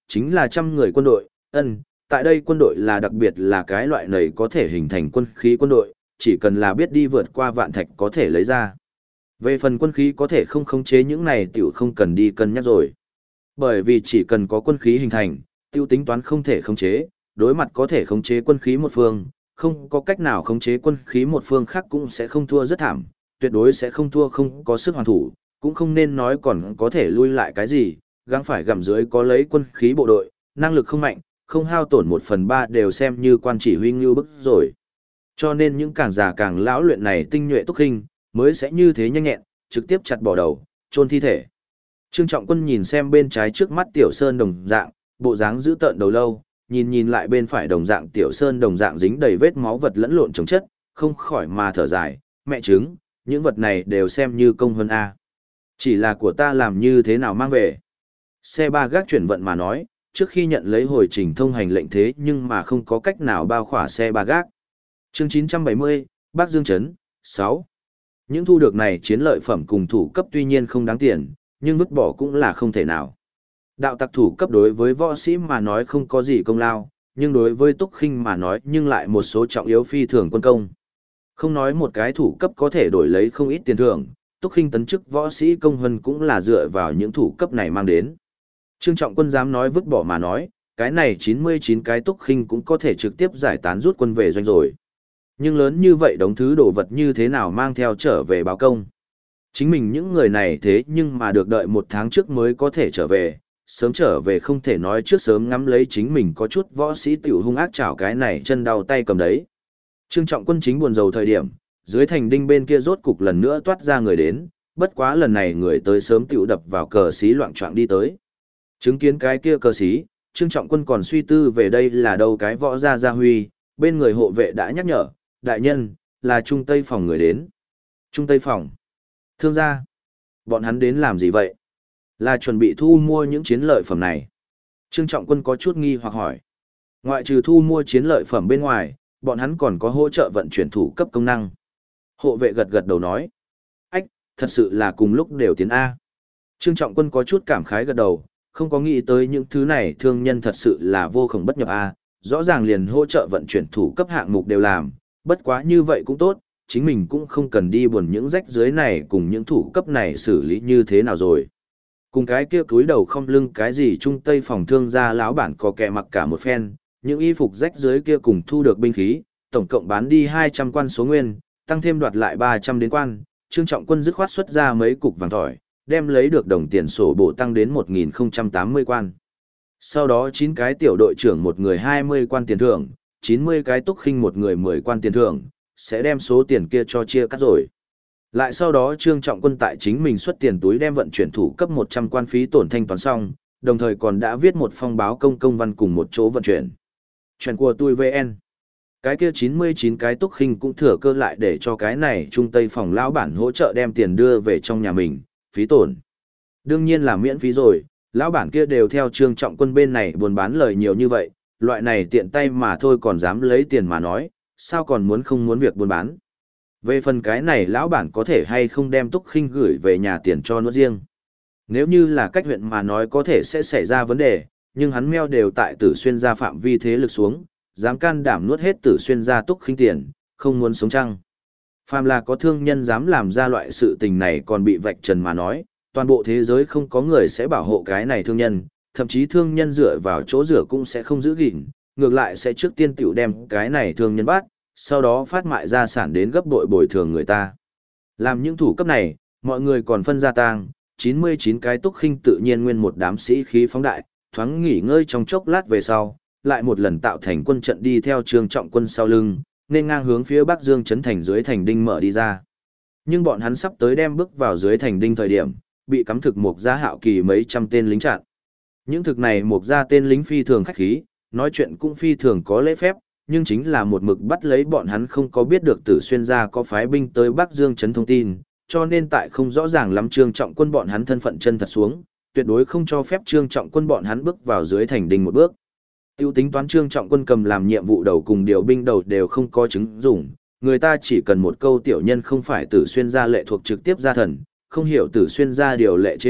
chính là 100 người quân đội, tại đây quân đội là đặc biệt là cái loại này có thể hình thành quân khí quân đội, chỉ cần là biết đi vượt qua vạn thạch có thể lấy ra. Về phần quân khí có thể không khống chế những này tiểu không cần đi cân nhắc rồi. Bởi vì chỉ cần có quân khí hình thành, tiêu tính toán không thể khống chế, đối mặt có thể khống chế quân khí một phương, không có cách nào khống chế quân khí một phương khác cũng sẽ không thua rất thảm, tuyệt đối sẽ không thua không có sức hoàn thủ, cũng không nên nói còn có thể lui lại cái gì, gắng phải gặm dưới có lấy quân khí bộ đội, năng lực không mạnh, không hao tổn 1/3 đều xem như quan chỉ huy ngưu bức rồi. Cho nên những càng già càng lão luyện này tinh nhuệ túc khinh, mới sẽ như thế nhanh nhẹn, trực tiếp chặt bỏ đầu, chôn thi thể. Trương Trọng Quân nhìn xem bên trái trước mắt Tiểu Sơn đồng dạng, bộ dáng giữ tợn đầu lâu, nhìn lại bên phải đồng dạng Tiểu Sơn đồng dạng dính đầy vết máu vật lẫn lộn chồng chất, không khỏi mà thở dài, mẹ chứng, những vật này đều xem như công hơn A. Chỉ là của ta làm như thế nào mang về. Xe ba gác chuyển vận mà nói, trước khi nhận lấy hồi trình thông hành lệnh thế nhưng mà không có cách nào bao khỏa xe ba gác. Chương 970, Bắc Dương Trấn, 6. Những thu được này chiến lợi phẩm cùng thủ cấp tuy nhiên không đáng tiền, nhưng vứt bỏ cũng là không thể nào. Đạo tặc thủ cấp đối với võ sĩ mà nói không có gì công lao, nhưng đối với túc khinh mà nói nhưng lại một số trọng yếu phi thường quân công. Không nói một cái thủ cấp có thể đổi lấy không ít tiền thưởng, túc khinh tấn chức võ sĩ công hân cũng là dựa vào những thủ cấp này mang đến. Trương Trọng Quân dám nói vứt bỏ mà nói, cái này 99 cái túc khinh cũng có thể trực tiếp giải tán rút quân về doanh rồi. Nhưng lớn như vậy đống thứ đồ vật như thế nào mang theo trở về báo công. Chính mình những người này thế nhưng mà được đợi 1 tháng trước mới có thể trở về, sớm trở về không thể nói trước sớm ngắm lấy chính mình có chút võ sĩ tiểu hung ác chảo cái này chân đau tay cầm đấy. Trương Trọng Quân chính buồn rầu thời điểm, dưới thành đinh bên kia rốt cục lần nữa toát ra người đến, bất quá lần này người tới sớm tiểu đập vào cờ xí loạn choạng đi tới. Chứng kiến cái kia cờ xí, Trương Trọng Quân còn suy tư về đây là đâu cái võ gia huy, bên người hộ vệ đã nhắc nhở, đại nhân, là Trung Tây phòng người đến. Trung Tây phòng. Thương gia. Bọn hắn đến làm gì vậy? Là chuẩn bị thu mua những chiến lợi phẩm này. Trương Trọng Quân có chút nghi hoặc hỏi. Ngoại trừ thu mua chiến lợi phẩm bên ngoài, bọn hắn còn có hỗ trợ vận chuyển thủ cấp công năng. Hộ vệ gật gật đầu nói. Ách, thật sự là cùng lúc đều tiến A. Trương Trọng Quân có chút cảm khái gật đầu, không có nghĩ tới những thứ này thương nhân thật sự là vô khổng bất nhập A. Rõ ràng liền hỗ trợ vận chuyển thủ cấp hạng mục đều làm, bất quá như vậy cũng tốt, chính mình cũng không cần đi buồn những rách dưới này cùng những thủ cấp này xử lý như thế nào rồi. Cùng cái kia cúi đầu không lưng cái gì Trung Tây phòng thương gia lão bản có kẻ mặc cả một phen, những y phục rách dưới kia cùng thu được binh khí, tổng cộng bán đi 200 quan số nguyên, tăng thêm đoạt lại 300 đến quan, Trương Trọng Quân dứt khoát xuất ra mấy cục vàng thỏi, đem lấy được đồng tiền sổ bộ tăng đến 1080 quan. Sau đó 9 cái tiểu đội trưởng một người 20 quan tiền thưởng, 90 cái túc khinh một người 10 quan tiền thưởng, sẽ đem số tiền kia cho chia cắt rồi. Lại sau đó Trương Trọng Quân tại chính mình xuất tiền túi đem vận chuyển thủ cấp 100 quan phí tổn thanh toán xong, đồng thời còn đã viết một phong báo công văn cùng một chỗ vận chuyển. Chuyện của tôi VN. Cái kia 99 cái túc khinh cũng thừa cơ lại để cho cái này Trung Tây phòng lão bản hỗ trợ đem tiền đưa về trong nhà mình, phí tổn. Đương nhiên là miễn phí rồi, lão bản kia đều theo Trương Trọng Quân bên này buôn bán lời nhiều như vậy, loại này tiện tay mà thôi còn dám lấy tiền mà nói, sao còn muốn không muốn việc buôn bán. Về phần cái này lão bản có thể hay không đem túc khinh gửi về nhà tiền cho nó riêng. Nếu như là cách huyện mà nói có thể sẽ xảy ra vấn đề, nhưng hắn meo đều tại Tử Xuyên gia phạm vi thế lực xuống, dám can đảm nuốt hết Tử Xuyên gia túc khinh tiền, không muốn sống chăng. Phàm là có thương nhân dám làm ra loại sự tình này còn bị vạch trần mà nói, toàn bộ thế giới không có người sẽ bảo hộ cái này thương nhân, thậm chí thương nhân dựa vào chỗ rửa cũng sẽ không giữ gìn, ngược lại sẽ trước tiên tiểu đem cái này thương nhân bắt, sau đó phát mại gia sản đến gấp bội bồi thường người ta. Làm những thủ cấp này, mọi người còn phân gia tang, 99 cái túc khinh tự nhiên nguyên một đám sĩ khí phóng đại, thoáng nghỉ ngơi trong chốc lát về sau, lại một lần tạo thành quân trận đi theo Trương Trọng Quân sau lưng, nên ngang hướng phía Bắc Dương trấn thành dưới thành đinh mở đi ra. Nhưng bọn hắn sắp tới đem bước vào dưới thành đinh thời điểm, bị cắm thực mục gia hạo kỳ mấy trăm tên lính chặn. Những thực này mục gia tên lính phi thường khách khí, nói chuyện cũng phi thường có lễ phép, nhưng chính là một mực bắt lấy bọn hắn không có biết được Tử Xuyên gia có phái binh tới Bắc Dương trấn thông tin, cho nên tại không rõ ràng lắm Trương Trọng Quân bọn hắn thân phận chân thật xuống, tuyệt đối không cho phép Trương Trọng Quân bọn hắn bước vào dưới thành đinh một bước. Tiêu tính toán Trương Trọng Quân cầm làm nhiệm vụ đầu cùng điều binh đầu đều không có chứng dùng, người ta chỉ cần một câu tiểu nhân không phải Tử Xuyên gia lệ thuộc trực tiếp gia thần, không hiểu Tử Xuyên gia điều lệ chế độ,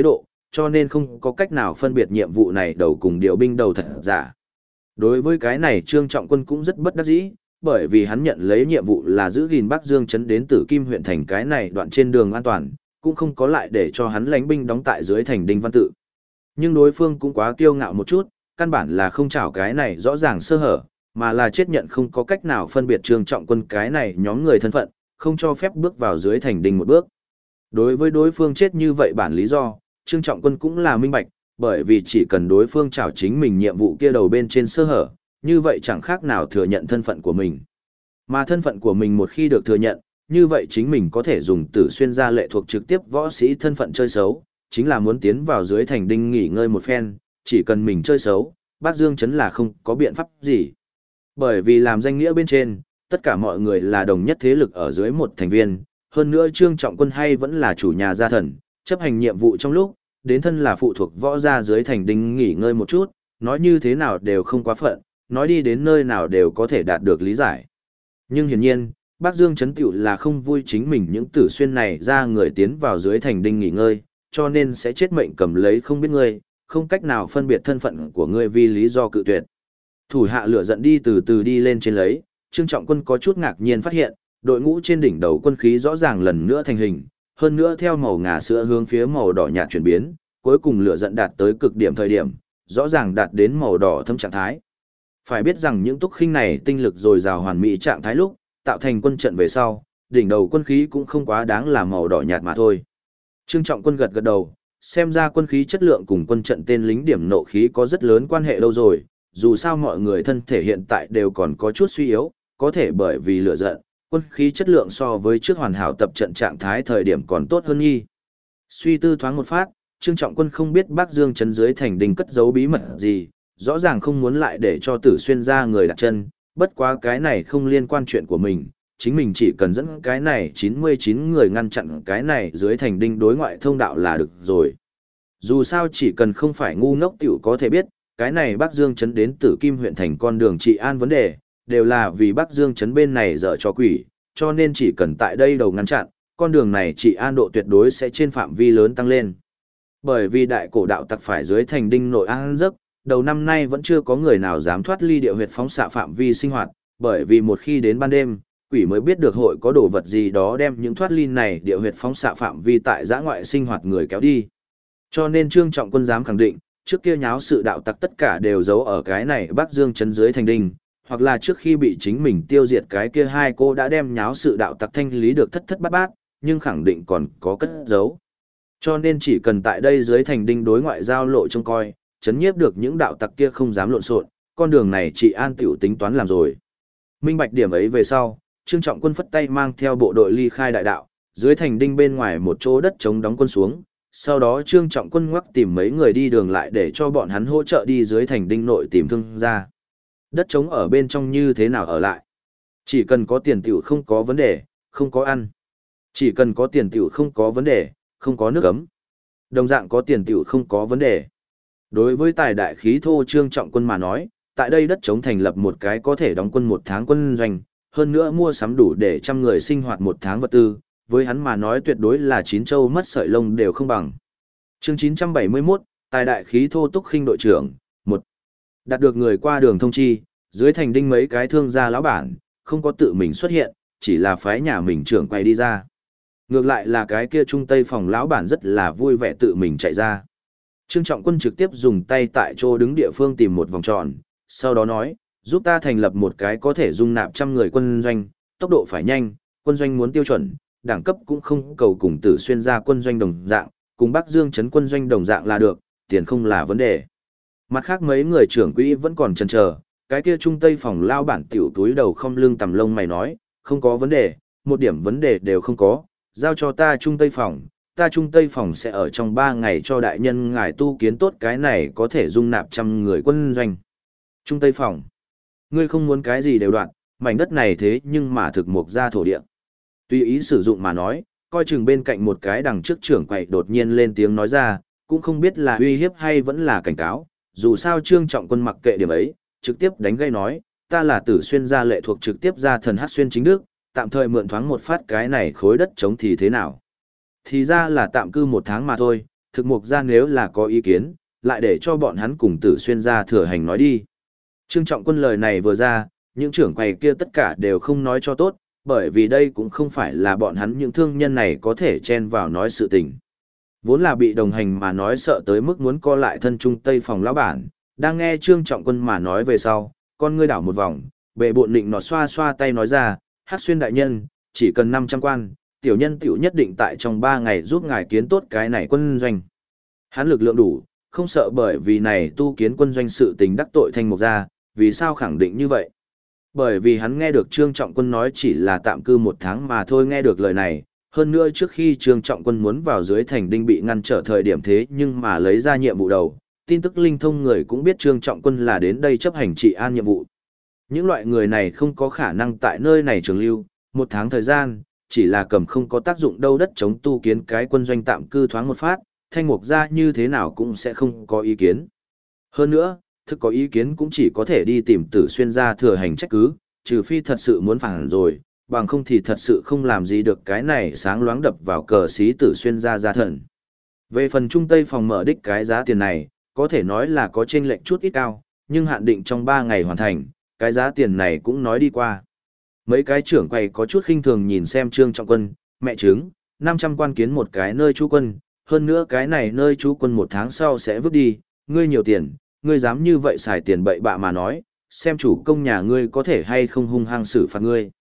cho nên không có cách nào phân biệt nhiệm vụ này đầu cùng điều binh đầu thật giả. Đối với cái này Trương Trọng Quân cũng rất bất đắc dĩ, bởi vì hắn nhận lấy nhiệm vụ là giữ gìn Bắc Dương trấn đến Tử Kim huyện thành cái này đoạn trên đường an toàn, cũng không có lại để cho hắn lãnh binh đóng tại dưới thành Đinh Văn Tự. Nhưng đối phương cũng quá kiêu ngạo một chút, căn bản là không chảo cái này rõ ràng sơ hở, mà là chết nhận không có cách nào phân biệt Trương Trọng Quân cái này nhóm người thân phận, không cho phép bước vào dưới thành Đinh một bước. Đối với đối phương chết như vậy bản lý do, Trương Trọng Quân cũng là minh bạch, bởi vì chỉ cần đối phương chảo chính mình nhiệm vụ kia đầu bên trên sơ hở, như vậy chẳng khác nào thừa nhận thân phận của mình. Mà thân phận của mình một khi được thừa nhận, như vậy chính mình có thể dùng Tử Xuyên gia lệ thuộc trực tiếp võ sĩ thân phận chơi xấu, chính là muốn tiến vào dưới thành Đinh nghỉ ngơi một phen, chỉ cần mình chơi xấu, Bắc Dương trấn là không có biện pháp gì. Bởi vì làm danh nghĩa bên trên, tất cả mọi người là đồng nhất thế lực ở dưới một thành viên, hơn nữa Trương Trọng Quân hay vẫn là chủ nhà gia thần, chấp hành nhiệm vụ trong lúc, đến thân là phụ thuộc võ gia dưới thành Đinh nghỉ ngơi một chút, nói như thế nào đều không quá phận, nói đi đến nơi nào đều có thể đạt được lý giải. Nhưng hiển nhiên, Bắc Dương trấn tiểu là không vui chính mình những Tử Xuyên này ra người tiến vào dưới thành Đinh nghỉ ngơi, cho nên sẽ chết mệnh cầm lấy không biết ngươi, không cách nào phân biệt thân phận của ngươi vì lý do cự tuyệt. Thủ hạ lửa giận đi từ từ đi lên trên lấy, Trương Trọng Quân có chút ngạc nhiên phát hiện, đội ngũ trên đỉnh đầu quân khí rõ ràng lần nữa thành hình, hơn nữa theo màu ngà sữa hướng phía màu đỏ nhạt chuyển biến, cuối cùng lửa giận đạt tới cực điểm thời điểm, rõ ràng đạt đến màu đỏ thâm trạng thái. Phải biết rằng những túc khinh này tinh lực dồi dào hoàn mỹ trạng thái lúc, tạo thành quân trận về sau, đỉnh đầu quân khí cũng không quá đáng là màu đỏ nhạt mà thôi. Trương Trọng Quân gật gật đầu, xem ra quân khí chất lượng cùng quân trận tên lính điểm nộ khí có rất lớn quan hệ lâu rồi, dù sao mọi người thân thể hiện tại đều còn có chút suy yếu, có thể bởi vì lửa giận, quân khí chất lượng so với trước hoàn hảo tập trận trạng thái thời điểm còn tốt hơn nghi. Suy tư thoáng một phát, Trương Trọng Quân không biết Bắc Dương trấn dưới thành Đinh cất giấu bí mật gì, rõ ràng không muốn lại để cho Tử Xuyên ra người đặt chân, bất quá cái này không liên quan chuyện của mình, chính mình chỉ cần dẫn cái này 99 người ngăn chặn cái này dưới thành Đinh đối ngoại thông đạo là được rồi. Dù sao chỉ cần không phải ngu ngốc tiểu có thể biết, cái này Bắc Dương trấn đến Tử Kim huyện thành con đường trị an vấn đề, đều là vì Bắc Dương trấn bên này dở cho quỷ, cho nên chỉ cần tại đây đầu ngăn chặn, con đường này trị an độ tuyệt đối sẽ trên phạm vi lớn tăng lên. Bởi vì đại cổ đạo tặc phải dưới thành Đinh nội an giấc, đầu năm nay vẫn chưa có người nào dám thoát ly địa huyệt phóng xạ phạm vi sinh hoạt, bởi vì một khi đến ban đêm, quỷ mới biết được hội có đồ vật gì đó đem những thoát ly này địa huyệt phóng xạ phạm vi tại giã ngoại sinh hoạt người kéo đi. Cho nên Trương Trọng Quân dám khẳng định, trước kia nháo sự đạo tặc tất cả đều giấu ở cái này Bắc Dương trấn dưới thành Đinh, hoặc là trước khi bị chính mình tiêu diệt cái kia hai cô đã đem nháo sự đạo tặc thanh lý được thất thất bát bát, nhưng khẳng định còn có cất giấu. Cho nên chỉ cần tại đây dưới thành Đinh đối ngoại giao lộ trông coi, chấn nhiếp được những đạo tặc kia không dám lộn xộn, con đường này trị an tiểu tính toán làm rồi. Minh bạch điểm ấy về sau, Trương Trọng Quân phất tay mang theo bộ đội ly khai đại đạo, dưới thành Đinh bên ngoài một chỗ đất trống đóng quân xuống, sau đó Trương Trọng Quân ngoắc tìm mấy người đi đường lại để cho bọn hắn hỗ trợ đi dưới thành Đinh nội tìm thương ra. Đất trống ở bên trong như thế nào ở lại? Chỉ cần có tiền tiểu không có vấn đề, không có ăn. Chỉ cần có tiền tiểu không có vấn đề, không có nước ấm. Đồng dạng có tiền tiểu không có vấn đề. Đối với tài đại khí thô Trương Trọng Quân mà nói, tại đây đất trống thành lập một cái có thể đóng quân một tháng quân doanh, hơn nữa mua sắm đủ để trăm người sinh hoạt một tháng vật tư, với hắn mà nói tuyệt đối là chín châu mất sợi lông đều không bằng. Chương 971, tài đại khí thô túc khinh đội trưởng, 1. Đạt được người qua đường thông chi, dưới thành Đinh mấy cái thương gia lão bản, không có tự mình xuất hiện, chỉ là phái nhà mình trưởng quay đi ra. Ngược lại là cái kia trung tây phòng lão bản rất là vui vẻ tự mình chạy ra. Trương Trọng Quân trực tiếp dùng tay tại chỗ đứng địa phương tìm một vòng tròn, sau đó nói, giúp ta thành lập một cái có thể dung nạp trăm người quân doanh, tốc độ phải nhanh, quân doanh muốn tiêu chuẩn, đẳng cấp cũng không cầu cùng Tử Xuyên ra quân doanh đồng dạng, cùng Bắc Dương trấn quân doanh đồng dạng là được, tiền không là vấn đề. Mặt khác mấy người trưởng quỹ vẫn còn chần chờ, cái kia trung tây phòng lao bản tiểu túi đầu không lưng tầm lông mày nói, không có vấn đề, một điểm vấn đề đều không có, giao cho ta trung tây phòng, ta trung tây phòng sẽ ở trong 3 ngày cho đại nhân ngài tu kiến tốt cái này có thể dung nạp trăm người quân doanh. Trung tây phòng, ngươi không muốn cái gì đều đoạn, mảnh đất này thế nhưng mà thực mục ra thổ địa. Tùy ý sử dụng mà nói, coi chừng bên cạnh một cái đằng trước trưởng quầy đột nhiên lên tiếng nói ra, cũng không biết là uy hiếp hay vẫn là cảnh cáo, dù sao Trương Trọng Quân mặc kệ điểm ấy, trực tiếp đánh gây nói, ta là Tử Xuyên gia lệ thuộc trực tiếp gia thần Hát Xuyên chính đức, tạm thời mượn thoáng một phát cái này khối đất trống thì thế nào. Thì ra là tạm cư một tháng mà thôi, thực mục ra nếu là có ý kiến, lại để cho bọn hắn cùng Tử Xuyên ra thừa hành nói đi. Trương Trọng Quân lời này vừa ra, những trưởng quầy kia tất cả đều không nói cho tốt, bởi vì đây cũng không phải là bọn hắn những thương nhân này có thể chen vào nói sự tình. Vốn là bị đồng hành mà nói sợ tới mức muốn co lại thân trung tây phòng lão bản, đang nghe Trương Trọng Quân mà nói về sau, con ngươi đảo một vòng, bệ bộn định nọ xoa xoa tay nói ra, Hắc Xuyên đại nhân, chỉ cần 500 quan, tiểu nhân tiểu nhất định tại trong 3 ngày giúp ngài kiến tốt cái này quân doanh. Hắn lực lượng đủ, không sợ bởi vì này tu kiến quân doanh sự tình đắc tội Thanh Mục gia, vì sao khẳng định như vậy? Bởi vì hắn nghe được Trương Trọng Quân nói chỉ là tạm cư 1 tháng mà thôi, nghe được lời này, hơn nữa trước khi Trương Trọng Quân muốn vào dưới thành đinh bị ngăn trở thời điểm thế nhưng mà lấy ra nhiệm vụ đầu, tin tức linh thông người cũng biết Trương Trọng Quân là đến đây chấp hành trị an nhiệm vụ. Những loại người này không có khả năng tại nơi này trường lưu, 1 tháng thời gian, chỉ là cầm không có tác dụng đâu đất chống tu kiến cái quân doanh tạm cư thoáng một phát, Thanh Mục gia như thế nào cũng sẽ không có ý kiến. Hơn nữa, thực có ý kiến cũng chỉ có thể đi tìm Tử Xuyên gia thừa hành trách cứ, trừ phi thật sự muốn phản rồi, bằng không thì thật sự không làm gì được cái này sáng loáng đập vào cờ xí Tử Xuyên gia thần. Về phần trung tây phòng mở đích cái giá tiền này, có thể nói là có chênh lệch chút ít cao, nhưng hạn định trong 3 ngày hoàn thành, cái giá tiền này cũng nói đi qua. Mấy cái trưởng quầy có chút khinh thường nhìn xem Trương Trọng Quân, mẹ chứng, 500 quan kiến một cái nơi trú quân, hơn nữa cái này nơi trú quân 1 tháng sau sẽ vứt đi, ngươi nhiều tiền, ngươi dám như vậy xài tiền bậy bạ mà nói, xem chủ công nhà ngươi có thể hay không hung hăng xử phạt ngươi.